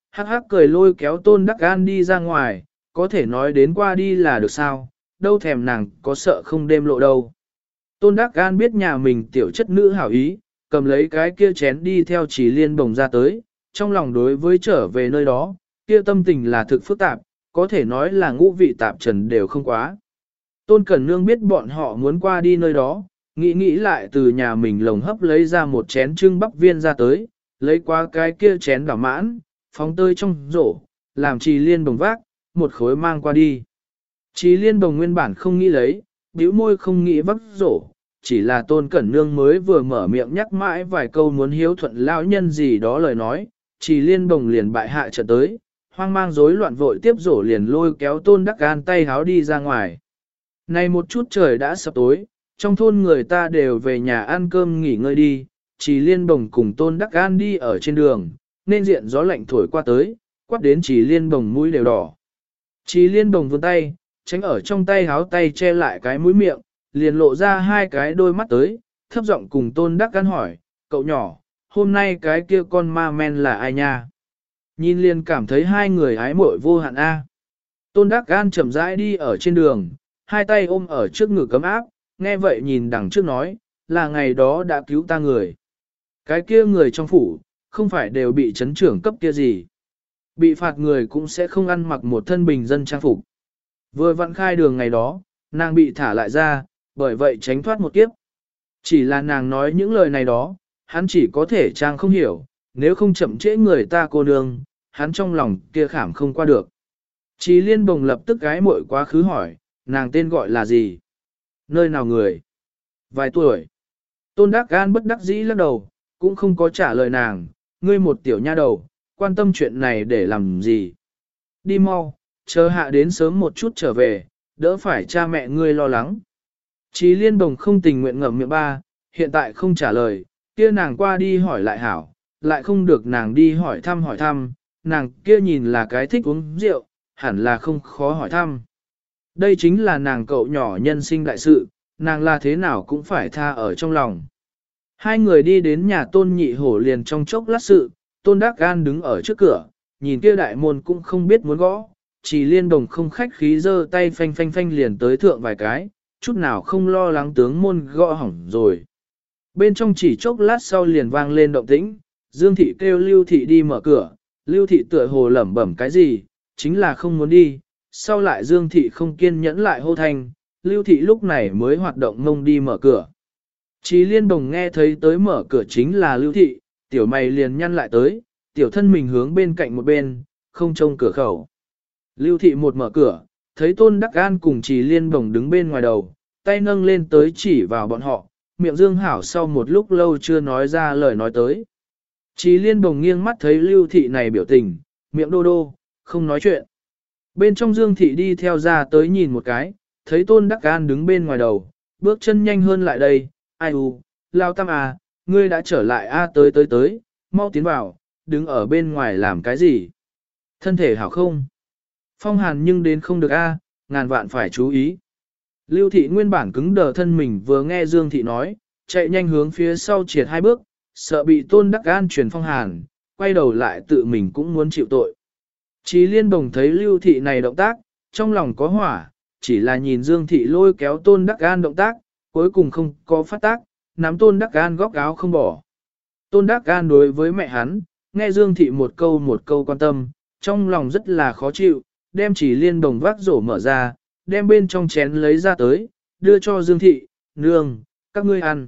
hắc hắc cười lôi kéo Tôn Đắc An đi ra ngoài, có thể nói đến qua đi là được sao, đâu thèm nàng có sợ không đêm lộ đâu. Tôn Đắc An biết nhà mình tiểu chất nữ hảo ý, cầm lấy cái kia chén đi theo Chỉ Liên Bồng ra tới, trong lòng đối với trở về nơi đó, kia tâm tình là thực phức tạp, có thể nói là ngũ vị tạp trần đều không quá. Tôn Cẩn Nương biết bọn họ muốn qua đi nơi đó, nghĩ lại từ nhà mình lồng hấp lấy ra một chén trưng bắp viên ra tới, lấy qua cái kia chén đảo mãn, phóng tơi trong rổ, làm Trì Liên Bồng vác, một khối mang qua đi. Trì Liên Bồng nguyên bản không nghĩ lấy, bĩu môi không nghĩ vác rổ, chỉ là Tôn Cẩn Nương mới vừa mở miệng nhắc mãi vài câu muốn hiếu thuận lão nhân gì đó lời nói, Trì Liên Bồng liền bại hạ trận tới, hoang mang rối loạn vội tiếp rổ liền lôi kéo Tôn Đắc An tay háo đi ra ngoài. Này một chút trời đã sập tối, trong thôn người ta đều về nhà ăn cơm nghỉ ngơi đi, Trì Liên Bồng cùng Tôn Đắc An đi ở trên đường, nên diện gió lạnh thổi qua tới, quát đến Trì Liên Bồng mũi đều đỏ. Trì Liên Bồng vươn tay, tránh ở trong tay háo tay che lại cái mũi miệng, liền lộ ra hai cái đôi mắt tới, thấp giọng cùng Tôn Đắc An hỏi, cậu nhỏ, hôm nay cái kia con ma men là ai nha? Nhìn liền cảm thấy hai người ái muội vô hạn a. Tôn Đắc An chậm rãi đi ở trên đường, hai tay ôm ở trước ngực cấm áp, nghe vậy nhìn đằng trước nói, là ngày đó đã cứu ta người. Cái kia người trong phủ, không phải đều bị chấn trưởng cấp kia gì. Bị phạt người cũng sẽ không ăn mặc một thân bình dân trang phục. Vừa vặn khai đường ngày đó, nàng bị thả lại ra, bởi vậy tránh thoát một kiếp. Chỉ là nàng nói những lời này đó, hắn chỉ có thể trang không hiểu, nếu không chậm trễ người ta cô nương, hắn trong lòng kia khảm không qua được. Trì Liên Bồng lập tức gái muội quá khứ hỏi, nàng tên gọi là gì? Nơi nào người? Vài tuổi. Tôn Đắc An bất đắc dĩ lắc đầu, cũng không có trả lời nàng, ngươi một tiểu nha đầu, quan tâm chuyện này để làm gì? Đi mau, chờ hạ đến sớm một chút trở về, đỡ phải cha mẹ ngươi lo lắng. Trì Liên Bồng không tình nguyện ngậm miệng ba, hiện tại không trả lời, kia nàng qua đi hỏi lại hảo, lại không được nàng đi hỏi thăm, nàng kia nhìn là cái thích uống rượu, hẳn là không khó hỏi thăm. Đây chính là nàng cậu nhỏ nhân sinh đại sự, nàng là thế nào cũng phải tha ở trong lòng. Hai người đi đến nhà Tôn Nhị Hổ liền trong chốc lát sự, Tôn Đắc An đứng ở trước cửa, nhìn kia đại môn cũng không biết muốn gõ, Chỉ Liên Đồng không khách khí giơ tay phanh phanh phanh liền tới thượng vài cái, chút nào không lo lắng tướng môn gõ hỏng rồi. Bên trong chỉ chốc lát sau liền vang lên động tĩnh, Dương Thị kêu Lưu Thị đi mở cửa, Lưu Thị tựa hồ lẩm bẩm cái gì, chính là không muốn đi, sau lại Dương Thị không kiên nhẫn lại hô thanh, Lưu Thị lúc này mới hoạt động ngông đi mở cửa. Chí Liên Đồng nghe thấy tới mở cửa chính là Lưu Thị, tiểu mày liền nhăn lại tới, tiểu thân mình hướng bên cạnh một bên, không trông cửa khẩu. Lưu Thị một mở cửa, thấy Tôn Đắc An cùng Chí Liên Đồng đứng bên ngoài đầu, tay nâng lên tới chỉ vào bọn họ, miệng Dương Hảo sau một lúc lâu chưa nói ra lời nói tới. Chí Liên Đồng nghiêng mắt thấy Lưu Thị này biểu tình, miệng đô đô, không nói chuyện. Bên trong Dương Thị đi theo ra tới nhìn một cái, thấy Tôn Đắc An đứng bên ngoài đầu, bước chân nhanh hơn lại đây, ai u, Lao Tam à, ngươi đã trở lại a tới, mau tiến vào, đứng ở bên ngoài làm cái gì? Thân thể hảo không? Phong hàn nhưng đến không được a, ngàn vạn phải chú ý. Lưu Thị nguyên bản cứng đờ thân mình vừa nghe Dương Thị nói, chạy nhanh hướng phía sau triệt hai bước, sợ bị Tôn Đắc An truyền phong hàn, quay đầu lại tự mình cũng muốn chịu tội. Chí Liên Đồng thấy Lưu Thị này động tác, trong lòng có hỏa, chỉ là nhìn Dương Thị lôi kéo Tôn Đắc An động tác, cuối cùng không có phát tác, nắm Tôn Đắc An góc áo không bỏ. Tôn Đắc An đối với mẹ hắn, nghe Dương Thị một câu quan tâm, trong lòng rất là khó chịu, đem Chí Liên Đồng vác rổ mở ra, đem bên trong chén lấy ra tới, đưa cho Dương Thị, nương, các ngươi ăn.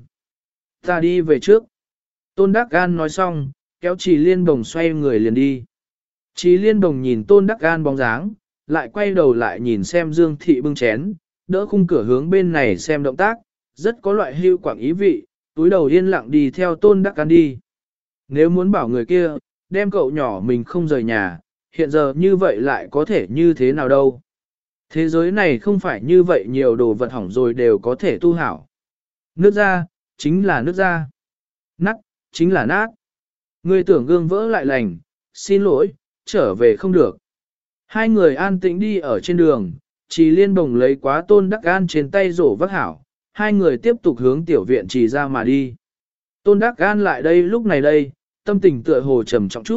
Ta đi về trước. Tôn Đắc An nói xong, kéo Chí Liên Đồng xoay người liền đi. Chí Liên Đồng nhìn Tôn Đắc An bóng dáng, lại quay đầu lại nhìn xem Dương Thị bưng chén, đỡ khung cửa hướng bên này xem động tác, rất có loại hưu quảng ý vị, túi đầu yên lặng đi theo Tôn Đắc An đi. Nếu muốn bảo người kia, đem cậu nhỏ mình không rời nhà, hiện giờ như vậy lại có thể như thế nào đâu. Thế giới này không phải như vậy nhiều đồ vật hỏng rồi đều có thể tu hảo. Nước ra, chính là nước ra. Nát, chính là nát. Người tưởng gương vỡ lại lành, xin lỗi, trở về không được. Hai người an tĩnh đi ở trên đường, Chí Liên Đồng lấy quá Tôn Đắc An trên tay rổ vác hảo, hai người tiếp tục hướng tiểu viện Trì ra mà đi. Tôn Đắc An lại đây lúc này đây, tâm tình tựa hồ trầm trọng chút,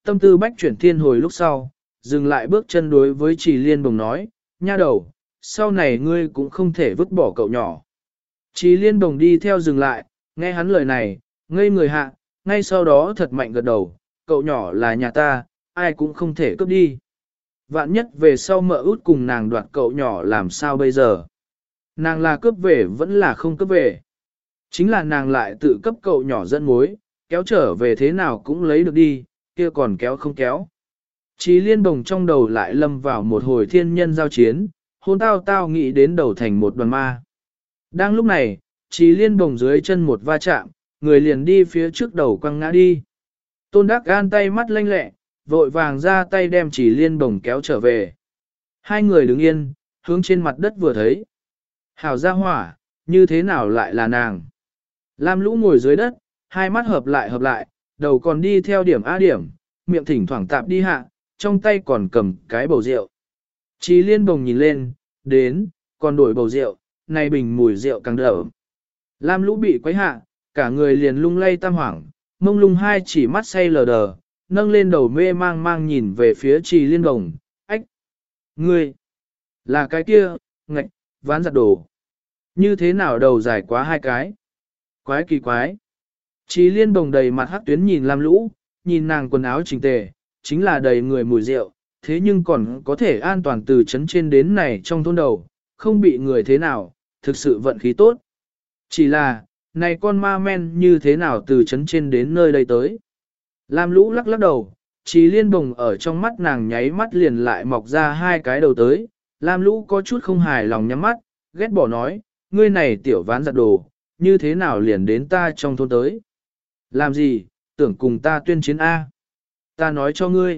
tâm tư bách chuyển thiên hồi lúc sau, dừng lại bước chân đối với Trì Liên Bồng nói, nha đầu, sau này ngươi cũng không thể vứt bỏ cậu nhỏ. Trì Liên Bồng đi theo dừng lại, nghe hắn lời này, ngây người hạ, ngay sau đó thật mạnh gật đầu, cậu nhỏ là nhà ta, ai cũng không thể cướp đi. Vạn nhất về sau mợ út cùng nàng đoạt cậu nhỏ làm sao bây giờ? Nàng là cướp về vẫn là không cướp về. Chính là nàng lại tự cấp cậu nhỏ dẫn mối, kéo trở về thế nào cũng lấy được đi, kia còn kéo không kéo. Chí Liên Bồng trong đầu lại lâm vào một hồi thiên nhân giao chiến, hôn tao nghĩ đến đầu thành một đoàn ma. Đang lúc này, Chí Liên Bồng dưới chân một va chạm, người liền đi phía trước đầu quăng ngã đi. Tôn Đắc Gan tay mắt lanh lẹ, vội vàng ra tay đem Chí Liên Bồng kéo trở về. Hai người đứng yên, hướng trên mặt đất vừa thấy. Hảo gia hỏa, như thế nào lại là nàng? Lam Lũ ngồi dưới đất, hai mắt hợp lại, đầu còn đi theo điểm A điểm, miệng thỉnh thoảng tạp đi hạ, trong tay còn cầm cái bầu rượu. Chí Liên Bồng nhìn lên, đến, còn đổi bầu rượu, này bình mùi rượu càng đậm. Lam Lũ bị quấy hạ, cả người liền lung lay tam hoảng, mông lung hai chỉ mắt say lờ đờ, nâng lên đầu mê mang mang nhìn về phía Chí Liên Bồng, ách! Ngươi! Là cái kia, ngạch, ván giặt đồ. Như thế nào đầu dài quá hai cái? Quái kỳ quái! Chí Liên Bồng đầy mặt hắc tuyến nhìn Lam Lũ, nhìn nàng quần áo chỉnh tề, chính là đầy người mùi rượu, thế nhưng còn có thể an toàn từ trấn trên đến này trong thôn đầu, không bị người thế nào, thực sự vận khí tốt. Chỉ là, này con ma men như thế nào từ trấn trên đến nơi đây tới. Lam Lũ lắc lắc đầu, Chí Liên Bồng ở trong mắt nàng nháy mắt liền lại mọc ra hai cái đầu tới, Lam Lũ có chút không hài lòng nhắm mắt, ghét bỏ nói, ngươi này tiểu ván giặt đồ, như thế nào liền đến ta trong thôn tới. Làm gì, tưởng cùng ta tuyên chiến A. Ta nói cho ngươi,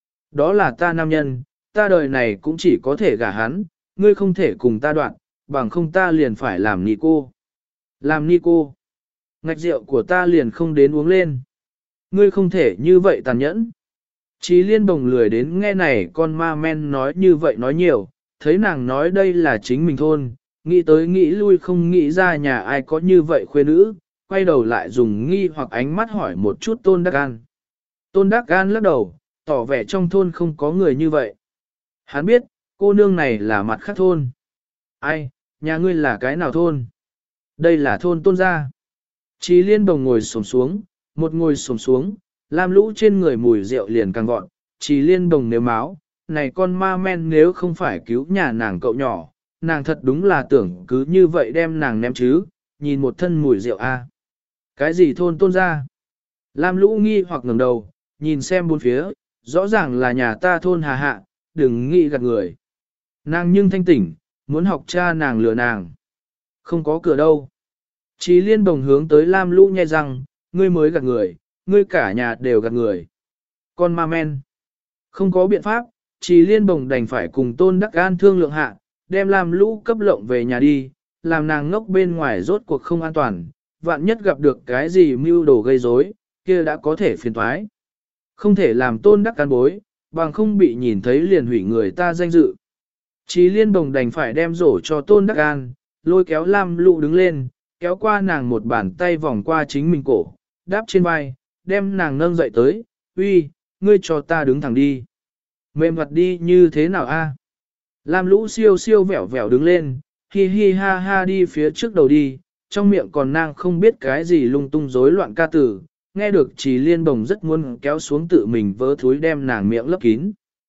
đó là ta nam nhân, ta đời này cũng chỉ có thể gả hắn, ngươi không thể cùng ta đoạn, bằng không ta liền phải làm ni cô. Làm ni cô, ngạch rượu của ta liền không đến uống lên. Ngươi không thể như vậy tàn nhẫn. Chí Liên Bồng lười đến nghe này con ma men nói như vậy nói nhiều, thấy nàng nói đây là chính mình thôn, nghĩ tới nghĩ lui không nghĩ ra nhà ai có như vậy khuê nữ, quay đầu lại dùng nghi hoặc ánh mắt hỏi một chút Tôn Đắc An. Tôn Đắc An lắc đầu, tỏ vẻ trong thôn không có người như vậy. Hắn biết, cô nương này là mặt khác thôn. Ai, nhà ngươi là cái nào thôn? Đây là thôn Tôn gia. Chí Liên Bồng ngồi xổm xuống, một ngồi xổm xuống, Lam Lũ trên người mùi rượu liền càng vọt. Chí Liên Bồng nếu máu, này con ma men nếu không phải cứu nhà nàng cậu nhỏ, nàng thật đúng là tưởng cứ như vậy đem nàng ném chứ, nhìn một thân mùi rượu a. Cái gì thôn Tôn gia? Lam Lũ nghi hoặc ngẩng đầu, nhìn xem bốn phía, rõ ràng là nhà ta thôn Hà Hạ, đừng nghĩ gạt người. Nàng nhưng thanh tỉnh, muốn học cha nàng lừa nàng. Không có cửa đâu. Chí Liên Bồng hướng tới Lam Lũ nhai răng, ngươi mới gạt người, ngươi cả nhà đều gạt người. Con ma men. Không có biện pháp, Chí Liên Bồng đành phải cùng Tôn Đắc An thương lượng hạ, đem Lam Lũ cấp lộng về nhà đi, làm nàng ngốc bên ngoài rốt cuộc không an toàn, vạn nhất gặp được cái gì mưu đồ gây rối, kia đã có thể phiền toái. Không thể làm Tôn Đắc An bối, bằng không bị nhìn thấy liền hủy người ta danh dự. Chí Liên Bồng đành phải đem rổ cho Tôn Đắc An, lôi kéo Lam Lũ đứng lên, kéo qua nàng một bàn tay vòng qua chính mình cổ, đáp trên vai, đem nàng nâng dậy tới, uy, ngươi cho ta đứng thẳng đi. Mềm mặt đi như thế nào a? Lam Lũ siêu siêu vẻo vẻo đứng lên, hi hi ha ha đi phía trước đầu đi, trong miệng còn nàng không biết cái gì lung tung rối loạn ca tử, nghe được Chí Liên Bồng rất muốn kéo xuống tự mình vớ thúi đem nàng miệng lấp kín.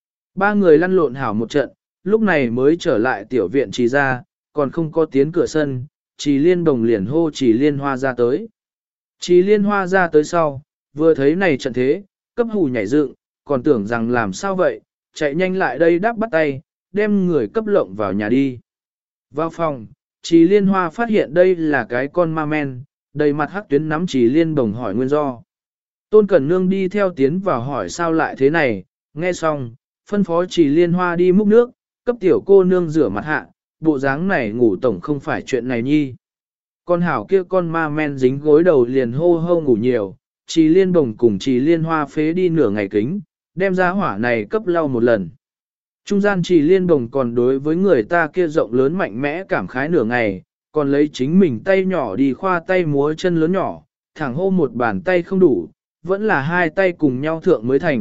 Ba người lăn lộn hảo một trận, lúc này mới trở lại tiểu viện Chí ra, còn không có tiến cửa sân, Chí Liên Bồng liền hô Chí Liên Hoa ra tới. Chí Liên Hoa ra tới sau, vừa thấy này trận thế, cấp hù nhảy dựng, còn tưởng rằng làm sao vậy, chạy nhanh lại đây đáp bắt tay, đem người cấp lộng vào nhà đi. Vào phòng, Chí Liên Hoa phát hiện đây là cái con ma men, đầy mặt hắc tuyến nắm Chí Liên Bồng hỏi nguyên do. Tôn Cẩn Nương đi theo tiến vào hỏi sao lại thế này, nghe xong, phân phó Chí Liên Hoa đi múc nước, cấp tiểu cô nương rửa mặt hạ, bộ dáng này ngủ tổng không phải chuyện này nhi. Con hảo kia con ma men dính gối đầu liền hô hô ngủ nhiều, Chí Liên Bồng cùng Chí Liên Hoa phế đi nửa ngày kính, đem ra hỏa này cấp lau một lần. Trung gian Chí Liên Bồng còn đối với người ta kia rộng lớn mạnh mẽ cảm khái nửa ngày, còn lấy chính mình tay nhỏ đi khoa tay múa chân lớn nhỏ, thẳng hô một bàn tay không đủ, vẫn là hai tay cùng nhau thượng mới thành,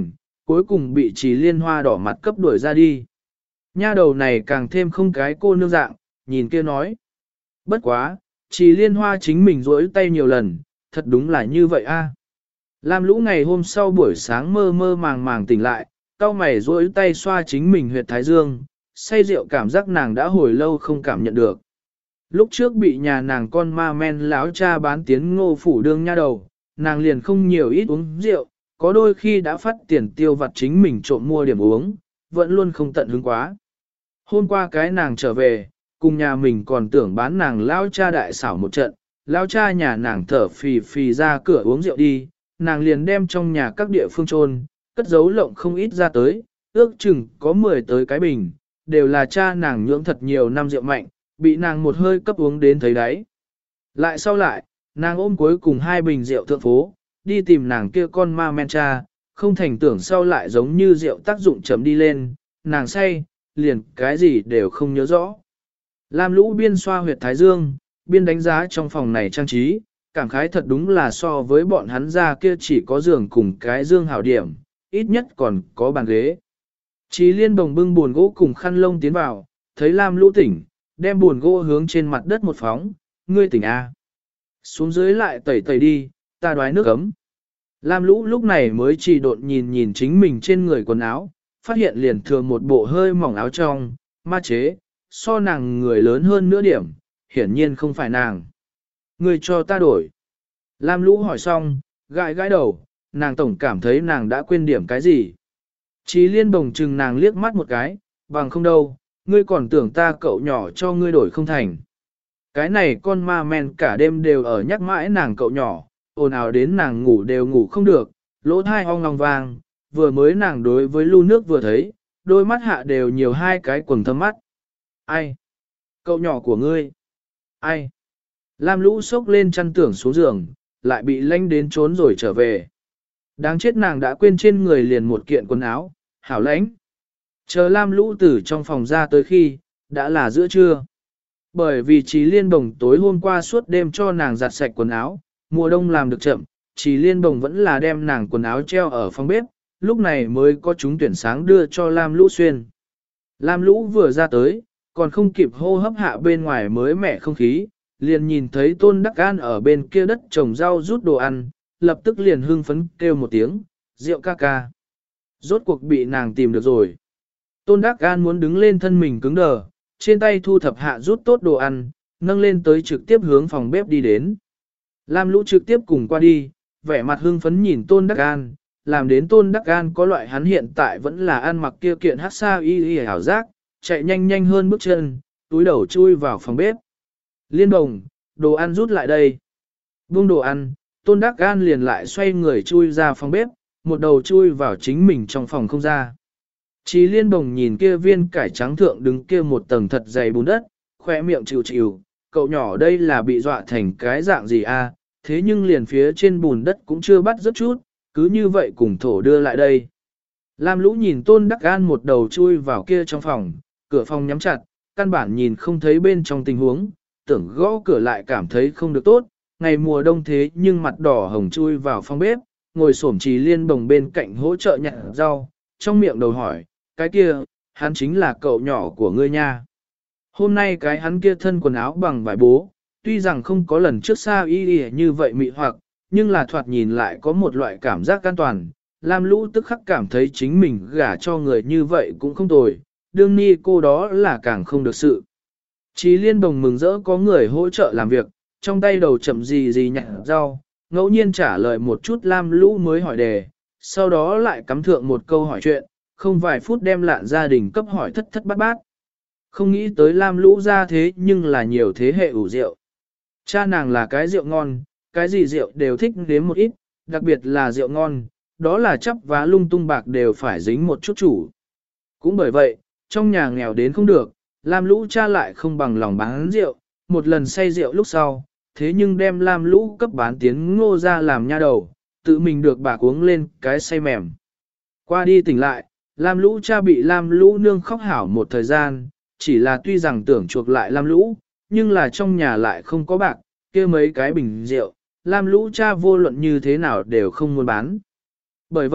cuối cùng bị Trì Liên Hoa đỏ mặt cấp đuổi ra đi. Nha đầu này càng thêm không cái cô nương dạng, nhìn kia nói. Bất quá, Trì Liên Hoa chính mình rỗi tay nhiều lần, thật đúng là như vậy a. Lam Lũ ngày hôm sau buổi sáng mơ mơ màng màng tỉnh lại, cau mày rỗi tay xoa chính mình huyệt thái dương, say rượu cảm giác nàng đã hồi lâu không cảm nhận được. Lúc trước bị nhà nàng con ma men láo cha bán tiến Ngô phủ đương nha đầu, nàng liền không nhiều ít uống rượu, có đôi khi đã phát tiền tiêu vặt chính mình trộm mua điểm uống, vẫn luôn không tận hứng quá. Hôm qua cái nàng trở về, cùng nhà mình còn tưởng bán nàng lao cha đại xảo một trận, lao cha nhà nàng thở phì phì ra cửa uống rượu đi, nàng liền đem trong nhà các địa phương trôn, cất giấu lộng không ít ra tới, ước chừng có 10 tới cái bình, đều là cha nàng nhưỡng thật nhiều năm rượu mạnh, bị nàng một hơi cấp uống đến thấy đáy. Lại sau lại, nàng ôm cuối cùng 2 bình rượu thượng phố, đi tìm nàng kia con ma men cha, không thành tưởng sau lại giống như rượu tác dụng chấm đi lên, nàng say, liền cái gì đều không nhớ rõ. Lam Lũ biên xoa huyệt thái dương, biên đánh giá trong phòng này trang trí, cảm khái thật đúng là so với bọn hắn ra kia chỉ có giường cùng cái dương hảo điểm, ít nhất còn có bàn ghế. Chí Liên bồng bưng buồn gỗ cùng khăn lông tiến vào, thấy Lam Lũ tỉnh, đem buồn gỗ hướng trên mặt đất một phóng, ngươi tỉnh a, xuống dưới lại tẩy tẩy đi, ta đoái nước ấm. Lam Lũ lúc này mới chỉ độn nhìn nhìn chính mình trên người quần áo, phát hiện liền thừa một bộ hơi mỏng áo trong, ma chế, so nàng người lớn hơn nửa điểm, hiển nhiên không phải nàng. Ngươi cho ta đổi. Lam Lũ hỏi xong, gãi gãi đầu, nàng tổng cảm thấy nàng đã quên điểm cái gì. Chí Liên bồng chừng nàng liếc mắt một cái, bằng không đâu, ngươi còn tưởng ta cậu nhỏ cho ngươi đổi không thành. Cái này con ma men cả đêm đều ở nhắc mãi nàng cậu nhỏ, ồn ào đến nàng ngủ đều ngủ không được, lỗ thai ong long vang, vừa mới nàng đối với lu nước vừa thấy, đôi mắt hạ đều nhiều 2 cái quầng thâm mắt. Ai? Cậu nhỏ của ngươi? Ai? Lam Lũ sốc lên chăn tưởng xuống giường, lại bị lanh đến trốn rồi trở về. Đáng chết nàng đã quên trên người liền một kiện quần áo, hảo lãnh. Chờ Lam Lũ từ trong phòng ra tới khi, đã là giữa trưa. Bởi vì Chí Liên bồng tối hôm qua suốt đêm cho nàng giặt sạch quần áo, mùa đông làm được chậm, Chí Liên bồng vẫn là đem nàng quần áo treo ở phòng bếp, lúc này mới có chúng tuyển sáng đưa cho Lam Lũ xuyên. Lam Lũ vừa ra tới, còn không kịp hô hấp hạ bên ngoài mới mẻ không khí, liền nhìn thấy Tôn Đắc An ở bên kia đất trồng rau rút đồ ăn, lập tức liền hưng phấn kêu một tiếng, rượu ca ca. Rốt cuộc bị nàng tìm được rồi. Tôn Đắc An muốn đứng lên thân mình cứng đờ, trên tay thu thập hạ rút tốt đồ ăn, nâng lên tới trực tiếp hướng phòng bếp đi đến. Lam Lũ trực tiếp cùng qua đi, vẻ mặt hưng phấn nhìn Tôn Đắc An, làm đến Tôn Đắc An có loại hắn hiện tại vẫn là ăn mặc kia kiện hát xa y hảo giác, chạy nhanh nhanh hơn bước chân, túi đầu chui vào phòng bếp. Liên bồng, đồ ăn rút lại đây. Buông đồ ăn, Tôn Đắc An liền lại xoay người chui ra phòng bếp, một đầu chui vào chính mình trong phòng không ra. Chí Liên bồng nhìn kia viên cải trắng thượng đứng kia một tầng thật dày bùn đất, khoe miệng chịu chịu, cậu nhỏ đây là bị dọa thành cái dạng gì a? Thế nhưng liền phía trên bùn đất cũng chưa bắt rất chút, cứ như vậy cùng thổ đưa lại đây. Lam Lũ nhìn Tôn Đắc An một đầu chui vào kia trong phòng, cửa phòng nhắm chặt, căn bản nhìn không thấy bên trong tình huống, tưởng gõ cửa lại cảm thấy không được tốt, ngày mùa đông thế nhưng mặt đỏ hồng chui vào phòng bếp, ngồi xổm Chí Liên bồng bên cạnh hỗ trợ nhặt rau, trong miệng đầu hỏi, cái kia, hắn chính là cậu nhỏ của ngươi nha. Hôm nay cái hắn kia thân quần áo bằng vải bố, tuy rằng không có lần trước xa y như vậy mị hoặc, nhưng là thoạt nhìn lại có một loại cảm giác an toàn. Lam Lũ tức khắc cảm thấy chính mình gả cho người như vậy cũng không tồi, đương ni cô đó là càng không được sự. Chí Liên bồng mừng rỡ có người hỗ trợ làm việc, trong tay đầu chậm gì nhặt rau, ngẫu nhiên trả lời một chút Lam Lũ mới hỏi đề, sau đó lại cắm thượng một câu hỏi chuyện, không vài phút đem lạn gia đình cấp hỏi thất thất bát bát. Không nghĩ tới Lam Lũ ra thế nhưng là nhiều thế hệ ủ rượu. Cha nàng là cái rượu ngon, cái gì rượu đều thích nếm một ít, đặc biệt là rượu ngon, đó là chắp vá lung tung bạc đều phải dính một chút chủ. Cũng bởi vậy, trong nhà nghèo đến không được, Lam Lũ cha lại không bằng lòng bán rượu, một lần say rượu lúc sau, thế nhưng đem Lam Lũ cấp bán tiến Ngô ra làm nha đầu, tự mình được bạc uống lên cái say mềm. Qua đi tỉnh lại, Lam Lũ cha bị Lam Lũ nương khóc hảo một thời gian, chỉ là tuy rằng tưởng chuộc lại Lam Lũ, nhưng là trong nhà lại không có bạc, kia mấy cái bình rượu, Lam Lũ cha vô luận như thế nào đều không muốn bán. Bởi vậy,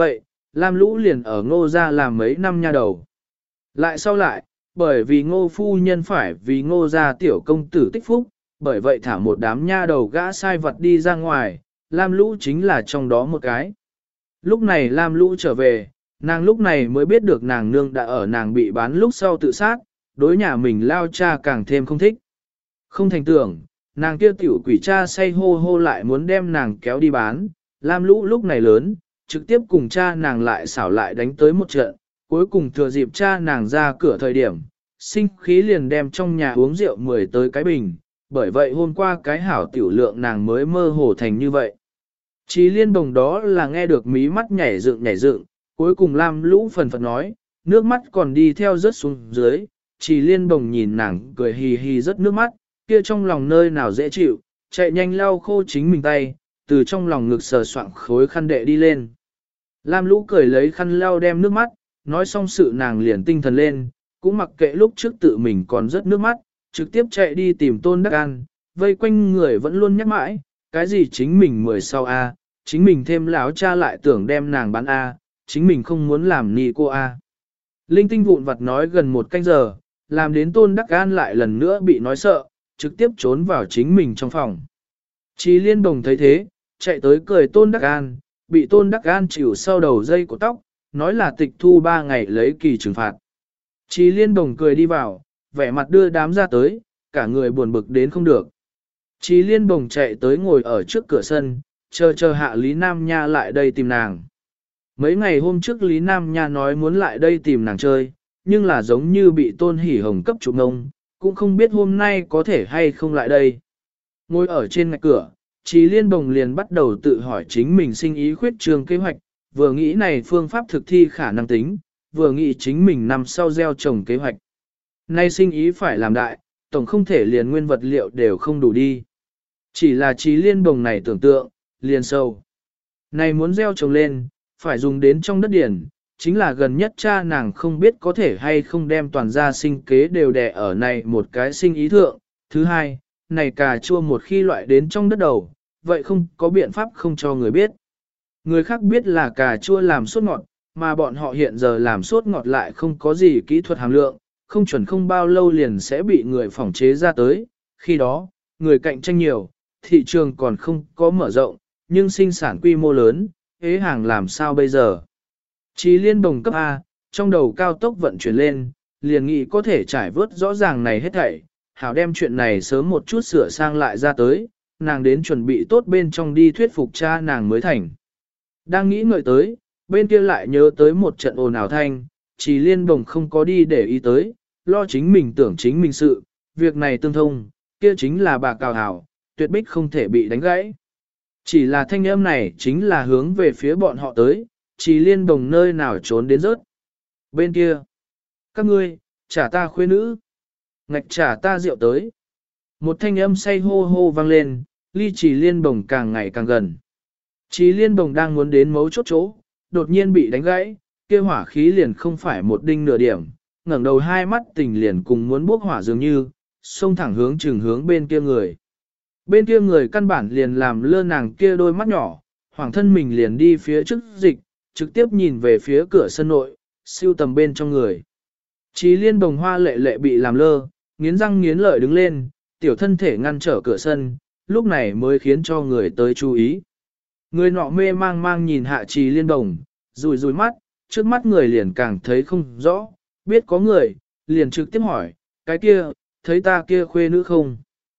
Lam Lũ liền ở Ngô gia làm mấy năm nha đầu. Lại sau lại, bởi vì Ngô phu nhân phải vì Ngô gia tiểu công tử tích phúc, bởi vậy thả một đám nha đầu gã sai vật đi ra ngoài, Lam Lũ chính là trong đó một cái. Lúc này Lam Lũ trở về, nàng lúc này mới biết được nàng nương đã ở nàng bị bán lúc sau tự sát, đối nhà mình lao cha càng thêm không thích. Không thành tưởng, nàng kia tiểu quỷ cha say hô hô lại muốn đem nàng kéo đi bán, Lam Lũ lúc này lớn, trực tiếp cùng cha nàng lại xảo lại đánh tới một trận, cuối cùng thừa dịp cha nàng ra cửa thời điểm, sinh khí liền đem trong nhà uống rượu 10 tới cái bình, bởi vậy hôm qua cái hảo tiểu lượng nàng mới mơ hồ thành như vậy. Chí Liên Bồng đó là nghe được mí mắt nhảy dựng, cuối cùng Lam Lũ phần phật nói, nước mắt còn đi theo rớt xuống dưới, Chí Liên Bồng nhìn nàng cười hì hì rớt nước mắt, kia trong lòng nơi nào dễ chịu, chạy nhanh lau khô chính mình tay, từ trong lòng ngực sờ soạng khối khăn đệ đi lên. Lam Lũ cười lấy khăn lau đem nước mắt, nói xong sự nàng liền tinh thần lên, cũng mặc kệ lúc trước tự mình còn rớt nước mắt, trực tiếp chạy đi tìm Tôn Đắc An, vây quanh người vẫn luôn nhắc mãi, cái gì chính mình 10 sau A, chính mình thêm lão cha lại tưởng đem nàng bán A, chính mình không muốn làm ni cô A. Linh tinh vụn vặt nói gần một canh giờ, làm đến Tôn Đắc An lại lần nữa bị nói sợ, trực tiếp trốn vào chính mình trong phòng. Chí Liên Bồng thấy thế, chạy tới cười Tôn Đắc An, bị Tôn Đắc An chịu sau đầu dây của tóc, nói là tịch thu 3 ngày lấy kỳ trừng phạt. Chí Liên Bồng cười đi vào, vẻ mặt đưa đám ra tới, cả người buồn bực đến không được. Chí Liên Bồng chạy tới ngồi ở trước cửa sân, chờ hạ Lý Nam Nha lại đây tìm nàng. Mấy ngày hôm trước Lý Nam Nha nói muốn lại đây tìm nàng chơi, nhưng là giống như bị Tôn Hỷ Hồng cấp trục ngông, cũng không biết hôm nay có thể hay không lại đây. Ngồi ở trên ngạch cửa, Chí Liên Bồng liền bắt đầu tự hỏi chính mình sinh ý khuyết trường kế hoạch, vừa nghĩ này phương pháp thực thi khả năng tính, vừa nghĩ chính mình năm sau gieo trồng kế hoạch. Nay sinh ý phải làm đại, tổng không thể liền nguyên vật liệu đều không đủ đi. Chỉ là Chí Liên Bồng này tưởng tượng, liền sâu. Này muốn gieo trồng lên, phải dùng đến trong đất điển, chính là gần nhất cha nàng không biết có thể hay không đem toàn gia sinh kế đều đè ở này một cái sinh ý thượng. Thứ hai, này cà chua một khi loại đến trong đất đầu, vậy không có biện pháp không cho người biết. Người khác biết là cà chua làm sốt ngọt, mà bọn họ hiện giờ làm sốt ngọt lại không có gì kỹ thuật hàm lượng, không chuẩn không bao lâu liền sẽ bị người phỏng chế ra tới. Khi đó, người cạnh tranh nhiều, thị trường còn không có mở rộng, nhưng sinh sản quy mô lớn, ế hàng làm sao bây giờ? Chí Liên Bồng cấp A, trong đầu cao tốc vận chuyển lên, liền nghĩ có thể trải vớt rõ ràng này hết thảy, hảo đem chuyện này sớm một chút sửa sang lại ra tới, nàng đến chuẩn bị tốt bên trong đi thuyết phục cha nàng mới thành. Đang nghĩ ngợi tới, bên kia lại nhớ tới một trận ồn ào thanh, Chí Liên Bồng không có đi để ý tới, lo chính mình tưởng chính mình sự, việc này tương thông, kia chính là bà Cào Hảo, tuyệt bích không thể bị đánh gãy. Chỉ là thanh âm này chính là hướng về phía bọn họ tới, Chí Liên Bồng nơi nào trốn đến rớt. Bên kia, các ngươi, trả ta khuê nữ, ngạch trả ta rượu tới. Một thanh âm say hô hô vang lên, ly Chí Liên Bồng càng ngày càng gần. Chí Liên Bồng đang muốn đến mấu chốt chỗ, đột nhiên bị đánh gãy, kia hỏa khí liền không phải một đinh nửa điểm, ngẩng đầu hai mắt tình liền cùng muốn bốc hỏa dường như, xông thẳng hướng chừng hướng bên kia người. Bên kia người căn bản liền làm lơ nàng kia đôi mắt nhỏ, hoàng thân mình liền đi phía trước dịch, trực tiếp nhìn về phía cửa sân nội, siêu tầm bên trong người. Chí Liên Bồng hoa lệ lệ bị làm lơ, nghiến răng nghiến lợi đứng lên, tiểu thân thể ngăn trở cửa sân, lúc này mới khiến cho người tới chú ý. Người nọ mê mang mang nhìn hạ Chí Liên Bồng, rùi rùi mắt, trước mắt người liền càng thấy không rõ, biết có người, liền trực tiếp hỏi, cái kia, thấy ta kia khuê nữ không?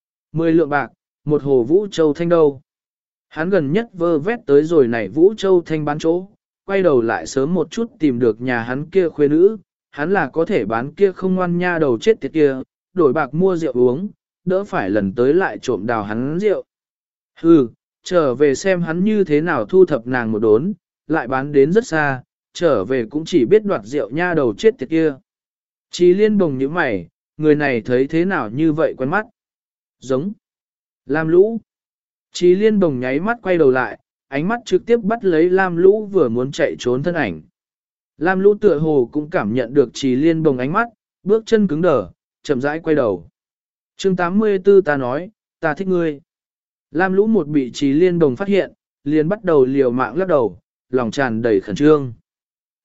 10 lượng bạc, một hồ Vũ Châu Thanh đâu? Hắn gần nhất vơ vét tới rồi này Vũ Châu Thanh bán chỗ, quay đầu lại sớm một chút tìm được nhà hắn kia khuê nữ, hắn là có thể bán kia không ngoan nha đầu chết tiệt kia, đổi bạc mua rượu uống, đỡ phải lần tới lại trộm đào hắn rượu. Hừ, trở về xem hắn như thế nào thu thập nàng một đốn, lại bán đến rất xa, trở về cũng chỉ biết đoạt rượu nha đầu chết tiệt kia. Chí Liên Bồng nhíu mày, người này thấy thế nào như vậy quen mắt? Giống Lam Lũ. Chí Liên Bồng nháy mắt quay đầu lại, ánh mắt trực tiếp bắt lấy Lam Lũ vừa muốn chạy trốn thân ảnh. Lam Lũ tựa hồ cũng cảm nhận được Chí Liên Bồng ánh mắt, bước chân cứng đờ, chậm rãi quay đầu. Chương 84 ta nói, ta thích ngươi. Lam Lũ một bị Chí Liên Bồng phát hiện, liền bắt đầu liều mạng lắc đầu, lòng tràn đầy khẩn trương.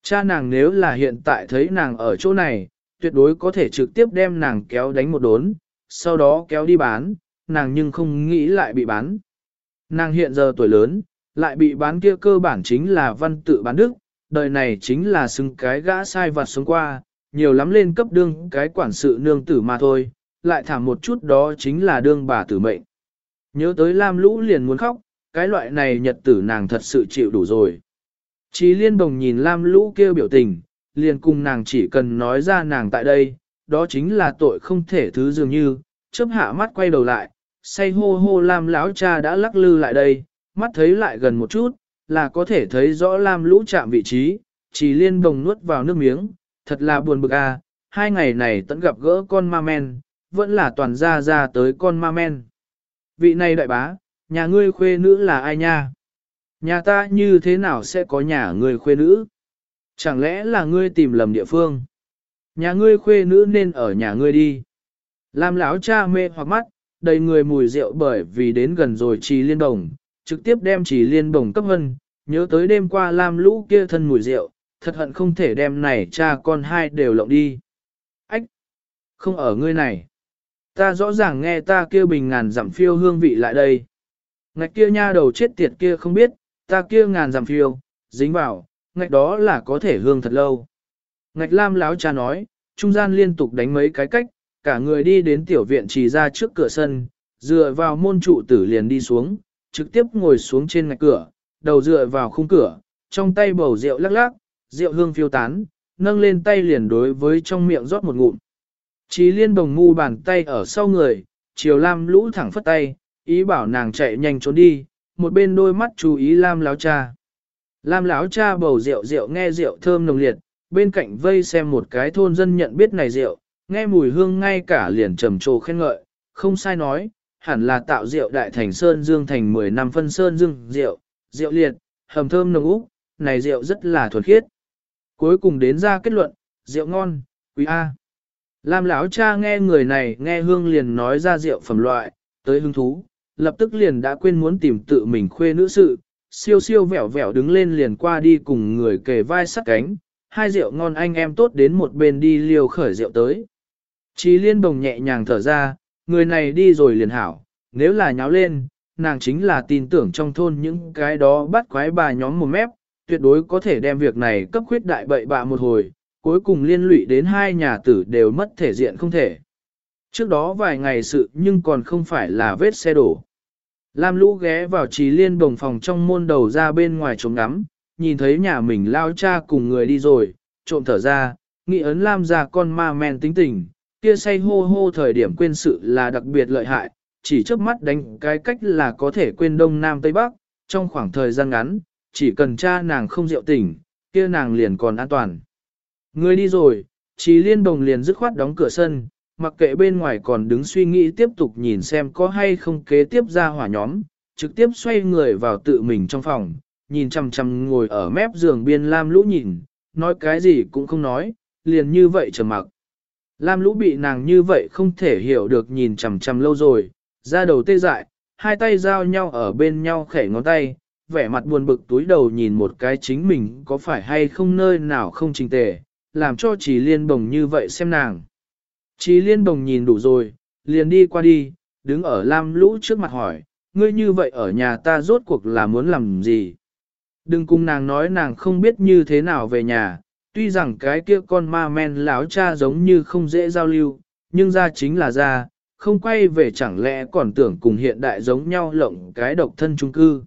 Cha nàng nếu là hiện tại thấy nàng ở chỗ này, tuyệt đối có thể trực tiếp đem nàng kéo đánh một đốn, sau đó kéo đi bán, nàng nhưng không nghĩ lại bị bán. Nàng hiện giờ tuổi lớn, lại bị bán kia cơ bản chính là văn tự bán đức, đời này chính là xứng cái gã sai vặt sống qua, nhiều lắm lên cấp đương cái quản sự nương tử mà thôi, lại thảm một chút đó chính là đương bà tử mệnh. Nhớ tới Lam Lũ liền muốn khóc, cái loại này nhật tử nàng thật sự chịu đủ rồi. Chí Liên Bồng nhìn Lam Lũ kêu biểu tình, liền cùng nàng chỉ cần nói ra nàng tại đây, đó chính là tội không thể thứ dường như, chớp hạ mắt quay đầu lại, say hô hô Lam lão cha đã lắc lư lại đây, mắt thấy lại gần một chút, là có thể thấy rõ Lam Lũ chạm vị trí, Chí Liên Bồng nuốt vào nước miếng, thật là buồn bực à, 2 ngày này tận gặp gỡ con ma men, vẫn là toàn ra tới con ma men. Vị này đại bá, nhà ngươi khuê nữ là ai nha? Nhà ta như thế nào sẽ có nhà ngươi khuê nữ? Chẳng lẽ là ngươi tìm lầm địa phương? Nhà ngươi khuê nữ nên ở nhà ngươi đi. Lam lão cha mê hoặc mắt, đầy người mùi rượu bởi vì đến gần rồi Trì Liên Đồng, trực tiếp đem Trì Liên Đồng cấp hân, nhớ tới đêm qua Lam Lũ kia thân mùi rượu, thật hận không thể đem này cha con hai đều lộng đi. Ách! Không ở ngươi này. Ta rõ ràng nghe ta kêu bình ngàn dặm phiêu hương vị lại đây. Ngạch kia nha đầu chết tiệt kia không biết, ta kia ngàn dặm phiêu, dính vào, ngạch đó là có thể hương thật lâu. Ngạch Lam láo cha nói, trung gian liên tục đánh mấy cái cách, cả người đi đến tiểu viện trì ra trước cửa sân, dựa vào môn trụ tử liền đi xuống, trực tiếp ngồi xuống trên ngạch cửa, đầu dựa vào khung cửa, trong tay bầu rượu lắc lắc, rượu hương phiêu tán, nâng lên tay liền đối với trong miệng rót một ngụm. Chí Liên Bồng ngu bàn tay ở sau người, chiều Lam Lũ thẳng phất tay, ý bảo nàng chạy nhanh trốn đi, một bên đôi mắt chú ý Lam láo cha. Lam láo cha bầu rượu nghe rượu thơm nồng liệt, bên cạnh vây xem một cái thôn dân nhận biết này rượu, nghe mùi hương ngay cả liền trầm trồ khen ngợi, không sai nói, hẳn là tạo rượu đại thành sơn dương thành 10 năm phân sơn dương rượu, rượu liệt, hầm thơm nồng úc, này rượu rất là thuần khiết. Cuối cùng đến ra kết luận, rượu ngon, quý A. Lam lão cha nghe người này nghe hương liền nói ra rượu phẩm loại, tới hứng thú, lập tức liền đã quên muốn tìm tự mình khuê nữ sự, siêu siêu vẻo vẻo đứng lên liền qua đi cùng người kề vai sát cánh, hai rượu ngon anh em tốt đến một bên đi liều khởi rượu tới. Chí Liên Bồng nhẹ nhàng thở ra, người này đi rồi liền hảo, nếu là nháo lên, nàng chính là tin tưởng trong thôn những cái đó bắt quái bà nhóm một mép, tuyệt đối có thể đem việc này cấp khuyết đại bậy bạ một hồi, cuối cùng liên lụy đến hai nhà tử đều mất thể diện không thể. Trước đó vài ngày sự nhưng còn không phải là vết xe đổ. Lam Lũ ghé vào Chí Liên Bồng phòng trong môn đầu ra bên ngoài trống ngắm, nhìn thấy nhà mình lao cha cùng người đi rồi, trộm thở ra, nghĩ ấn Lam ra con ma men tính tình, kia say hô hô thời điểm quên sự là đặc biệt lợi hại, chỉ chớp mắt đánh cái cách là có thể quên đông nam tây bắc, trong khoảng thời gian ngắn, chỉ cần cha nàng không rượu tỉnh, kia nàng liền còn an toàn. Người đi rồi, Chí Liên Bồng liền dứt khoát đóng cửa sân, mặc kệ bên ngoài còn đứng suy nghĩ tiếp tục nhìn xem có hay không kế tiếp ra hỏa nhóm, trực tiếp xoay người vào tự mình trong phòng, nhìn chằm chằm ngồi ở mép giường biên Lam Lũ nhìn, nói cái gì cũng không nói, liền như vậy trầm mặc. Lam Lũ bị nàng như vậy không thể hiểu được nhìn chằm chằm lâu rồi, ra đầu tê dại, hai tay giao nhau ở bên nhau khẽ ngón tay, vẻ mặt buồn bực túi đầu nhìn một cái chính mình có phải hay không nơi nào không trình tề, làm cho Chí Liên Bồng như vậy xem nàng. Chí Liên Bồng nhìn đủ rồi, liền đi qua đi, đứng ở Lam Lũ trước mặt hỏi, ngươi như vậy ở nhà ta rốt cuộc là muốn làm gì? Đừng cùng nàng nói nàng không biết như thế nào về nhà, tuy rằng cái kia con ma men lão cha giống như không dễ giao lưu, nhưng ra chính là ra, không quay về chẳng lẽ còn tưởng cùng hiện đại giống nhau lộng cái độc thân chung cư.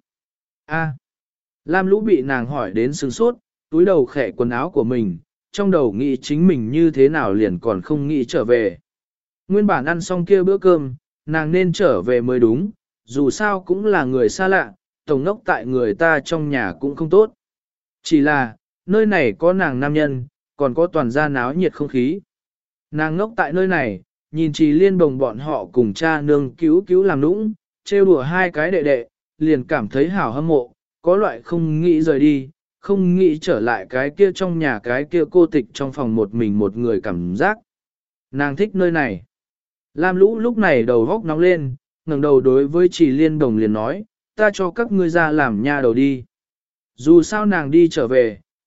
A. Lam Lũ bị nàng hỏi đến sừng sốt, túi đầu khẽ quần áo của mình, trong đầu nghĩ chính mình như thế nào liền còn không nghĩ trở về. Nguyên bản ăn xong kia bữa cơm, nàng nên trở về mới đúng, dù sao cũng là người xa lạ, tổng ngốc tại người ta trong nhà cũng không tốt. Chỉ là, nơi này có nàng nam nhân, còn có toàn gia náo nhiệt không khí. Nàng ngốc tại nơi này, nhìn Chí Liên Bồng bọn họ cùng cha nương cứu làm nũng, trêu đùa hai cái đệ đệ, liền cảm thấy hảo hâm mộ, có loại không nghĩ rời đi, không nghĩ trở lại cái kia trong nhà cái kia cô tịch trong phòng một mình một người cảm giác. Nàng thích nơi này. Lam Lũ lúc này đầu góc nóng lên, ngẩng đầu đối với Chí Liên Bồng liền nói, ta cho các ngươi ra làm nha đầu đi. Dù sao nàng đi trở về,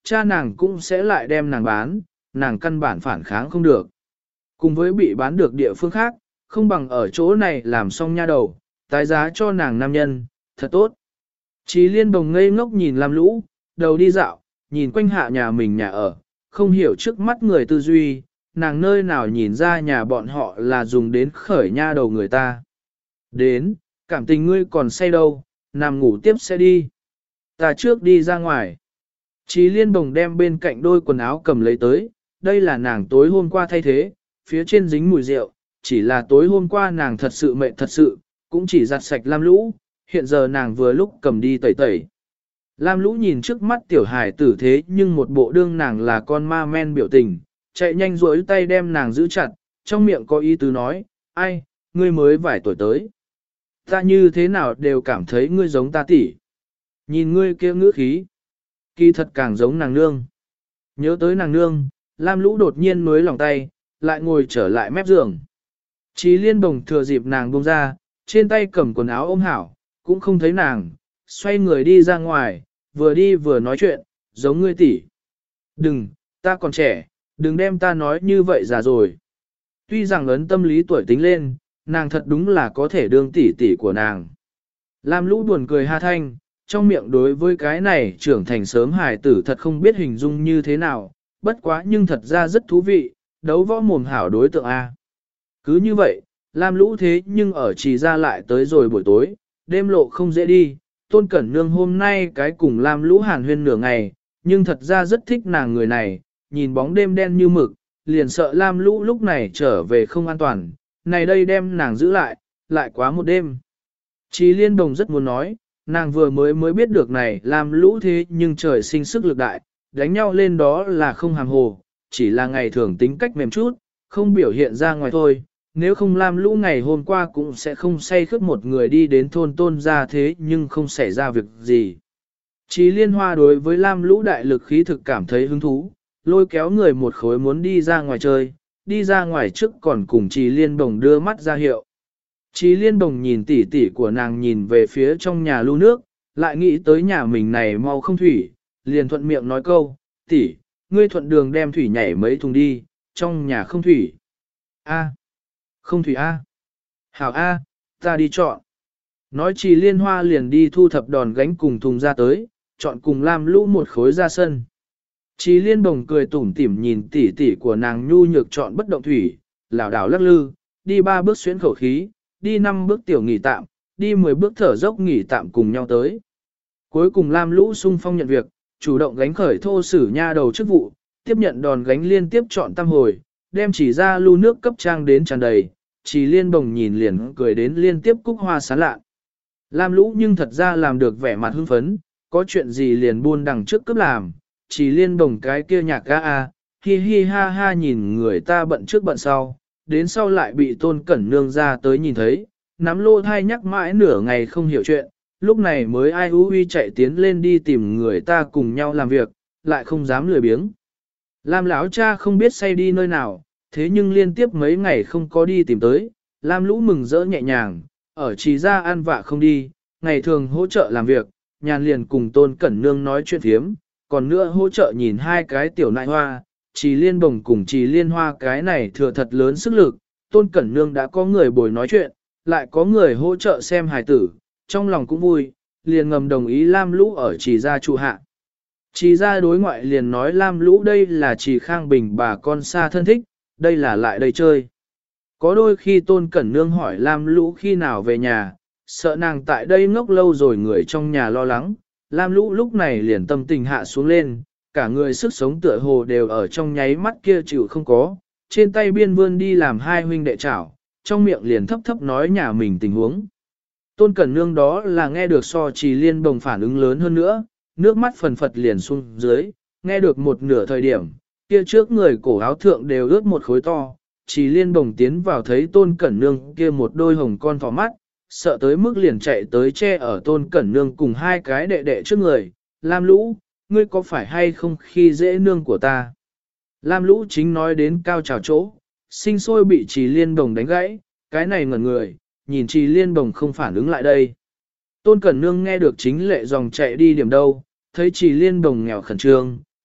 cha nàng cũng sẽ lại đem nàng bán, nàng căn bản phản kháng không được. Cùng với bị bán được địa phương khác, không bằng ở chỗ này làm xong nha đầu, tái giá cho nàng nam nhân, thật tốt. Chí Liên Bồng ngây ngốc nhìn Lam Lũ, đầu đi dạo, nhìn quanh hạ nhà mình nhà ở, không hiểu trước mắt người tư duy, nàng nơi nào nhìn ra nhà bọn họ là dùng đến khởi nha đầu người ta. Đến, cảm tình ngươi còn say đâu, nằm ngủ tiếp sẽ đi. Ta trước đi ra ngoài. Chí Liên Bồng đem bên cạnh đôi quần áo cầm lấy tới, đây là nàng tối hôm qua thay thế, phía trên dính mùi rượu, chỉ là tối hôm qua nàng thật sự mệt thật sự, cũng chỉ giặt sạch Lam Lũ, hiện giờ nàng vừa lúc cầm đi tẩy tẩy. Lam Lũ nhìn trước mắt tiểu hải tử thế nhưng một bộ đương nàng là con ma men biểu tình, chạy nhanh duỗi tay đem nàng giữ chặt, trong miệng có ý tứ nói, ai, ngươi mới vài tuổi tới. Ta như thế nào đều cảm thấy ngươi giống ta tỷ. Nhìn ngươi kia ngữ khí, kỳ thật càng giống nàng nương. Nhớ tới nàng nương, Lam Lũ đột nhiên nuối lòng tay, lại ngồi trở lại mép giường. Chí Liên Bồng thừa dịp nàng buông ra, trên tay cầm quần áo ôm hảo, cũng không thấy nàng, xoay người đi ra ngoài, vừa đi vừa nói chuyện, giống ngươi tỷ. Đừng, ta còn trẻ, đừng đem ta nói như vậy già rồi. Tuy rằng ấn tâm lý tuổi tính lên, nàng thật đúng là có thể đương tỷ tỷ của nàng. Lam Lũ buồn cười ha thanh, trong miệng đối với cái này trưởng thành sớm hài tử thật không biết hình dung như thế nào, bất quá nhưng thật ra rất thú vị, đấu võ mồm hảo đối tượng A. Cứ như vậy, Lam Lũ thế nhưng ở trì ra lại tới rồi buổi tối, đêm lộ không dễ đi, Tôn Cẩn Nương hôm nay cái cùng Lam Lũ hàn huyên nửa ngày, nhưng thật ra rất thích nàng người này, nhìn bóng đêm đen như mực, liền sợ Lam Lũ lúc này trở về không an toàn, này đây đem nàng giữ lại quá một đêm. Chí Liên Đồng rất muốn nói, nàng vừa mới biết được này Lam Lũ thế nhưng trời sinh sức lực đại, đánh nhau lên đó là không hàm hồ, chỉ là ngày thường tính cách mềm chút, không biểu hiện ra ngoài thôi. Nếu không Lam Lũ ngày hôm qua cũng sẽ không say khướt một người đi đến thôn Tôn ra thế nhưng không xảy ra việc gì. Chí Liên Hoa đối với Lam Lũ đại lực khí thực cảm thấy hứng thú, lôi kéo người một khối muốn đi ra ngoài chơi, đi ra ngoài trước còn cùng Chí Liên Đồng đưa mắt ra hiệu. Chí Liên Đồng nhìn tỉ tỉ của nàng nhìn về phía trong nhà lưu nước, lại nghĩ tới nhà mình này mau không thủy, liền thuận miệng nói câu, tỉ, ngươi thuận đường đem thủy nhảy mấy thùng đi, trong nhà không thủy. A. Không thủy A. Hảo A, ta đi chọn. Nói Chí Liên Hoa liền đi thu thập đòn gánh cùng thùng ra tới, chọn cùng Lam Lũ một khối ra sân. Chí Liên Bồng cười tủm tỉm nhìn tỉ tỉ của nàng nhu nhược chọn bất động thủy, lảo đảo lắc lư, đi 3 bước xuyến khẩu khí, đi 5 bước tiểu nghỉ tạm, đi 10 bước thở dốc nghỉ tạm cùng nhau tới. Cuối cùng Lam Lũ sung phong nhận việc, chủ động gánh khởi thô sử nha đầu chức vụ, tiếp nhận đòn gánh liên tiếp chọn tam hồi, đem chỉ ra lưu nước cấp trang đến tràn đầy, Chí Liên Bồng nhìn liền cười đến liên tiếp cúc hoa sán lạ. Lam Lũ nhưng thật ra làm được vẻ mặt hưng phấn, có chuyện gì liền buôn đằng trước cấp làm, Chí Liên Bồng cái kia nhạc ga a, hi hi ha ha nhìn người ta bận trước bận sau, đến sau lại bị Tôn Cẩn Nương ra tới nhìn thấy, nắm lô thai nhắc mãi nửa ngày không hiểu chuyện, lúc này mới ai hú uy chạy tiến lên đi tìm người ta cùng nhau làm việc, lại không dám lười biếng. Lam lão cha không biết say đi nơi nào, thế nhưng liên tiếp mấy ngày không có đi tìm tới, Lam Lũ mừng rỡ nhẹ nhàng, ở trì ra ăn vạ không đi, ngày thường hỗ trợ làm việc, nhàn liền cùng Tôn Cẩn Nương nói chuyện thiếm, còn nữa hỗ trợ nhìn hai cái tiểu nại hoa, Chí Liên Bồng cùng Chí Liên Hoa cái này thừa thật lớn sức lực, Tôn Cẩn Nương đã có người bồi nói chuyện, lại có người hỗ trợ xem hài tử, trong lòng cũng vui, liền ngầm đồng ý Lam Lũ ở trì gia trụ hạ. Trì gia đối ngoại liền nói Lam Lũ đây là Trì Khang Bình bà con xa thân thích, đây là lại đây chơi. Có đôi khi Tôn Cẩn Nương hỏi Lam Lũ khi nào về nhà, sợ nàng tại đây ngốc lâu rồi người trong nhà lo lắng, Lam Lũ lúc này liền tâm tình hạ xuống lên, cả người sức sống tựa hồ đều ở trong nháy mắt kia chịu không có, trên tay biên vươn đi làm hai huynh đệ chảo, trong miệng liền thấp thấp nói nhà mình tình huống. Tôn Cẩn Nương đó là nghe được so Chí Liên Bồng phản ứng lớn hơn nữa, nước mắt phần phật liền xuống dưới, nghe được một nửa thời điểm, kia trước người cổ áo thượng đều ướt một khối to, Chí Liên Bồng tiến vào thấy Tôn Cẩn Nương kia một đôi hồng con thỏ mắt, sợ tới mức liền chạy tới che ở Tôn Cẩn Nương cùng hai cái đệ đệ trước người, Lam Lũ, ngươi có phải hay không khi dễ nương của ta? Lam Lũ chính nói đến cao trào chỗ, sinh sôi bị Chí Liên Bồng đánh gãy, cái này ngẩn người, nhìn Chí Liên Bồng không phản ứng lại đây. Tôn Cẩn Nương nghe được chính lệ dòng chạy đi điểm đâu, thấy Chí Liên Bồng nghèo khẩn trương,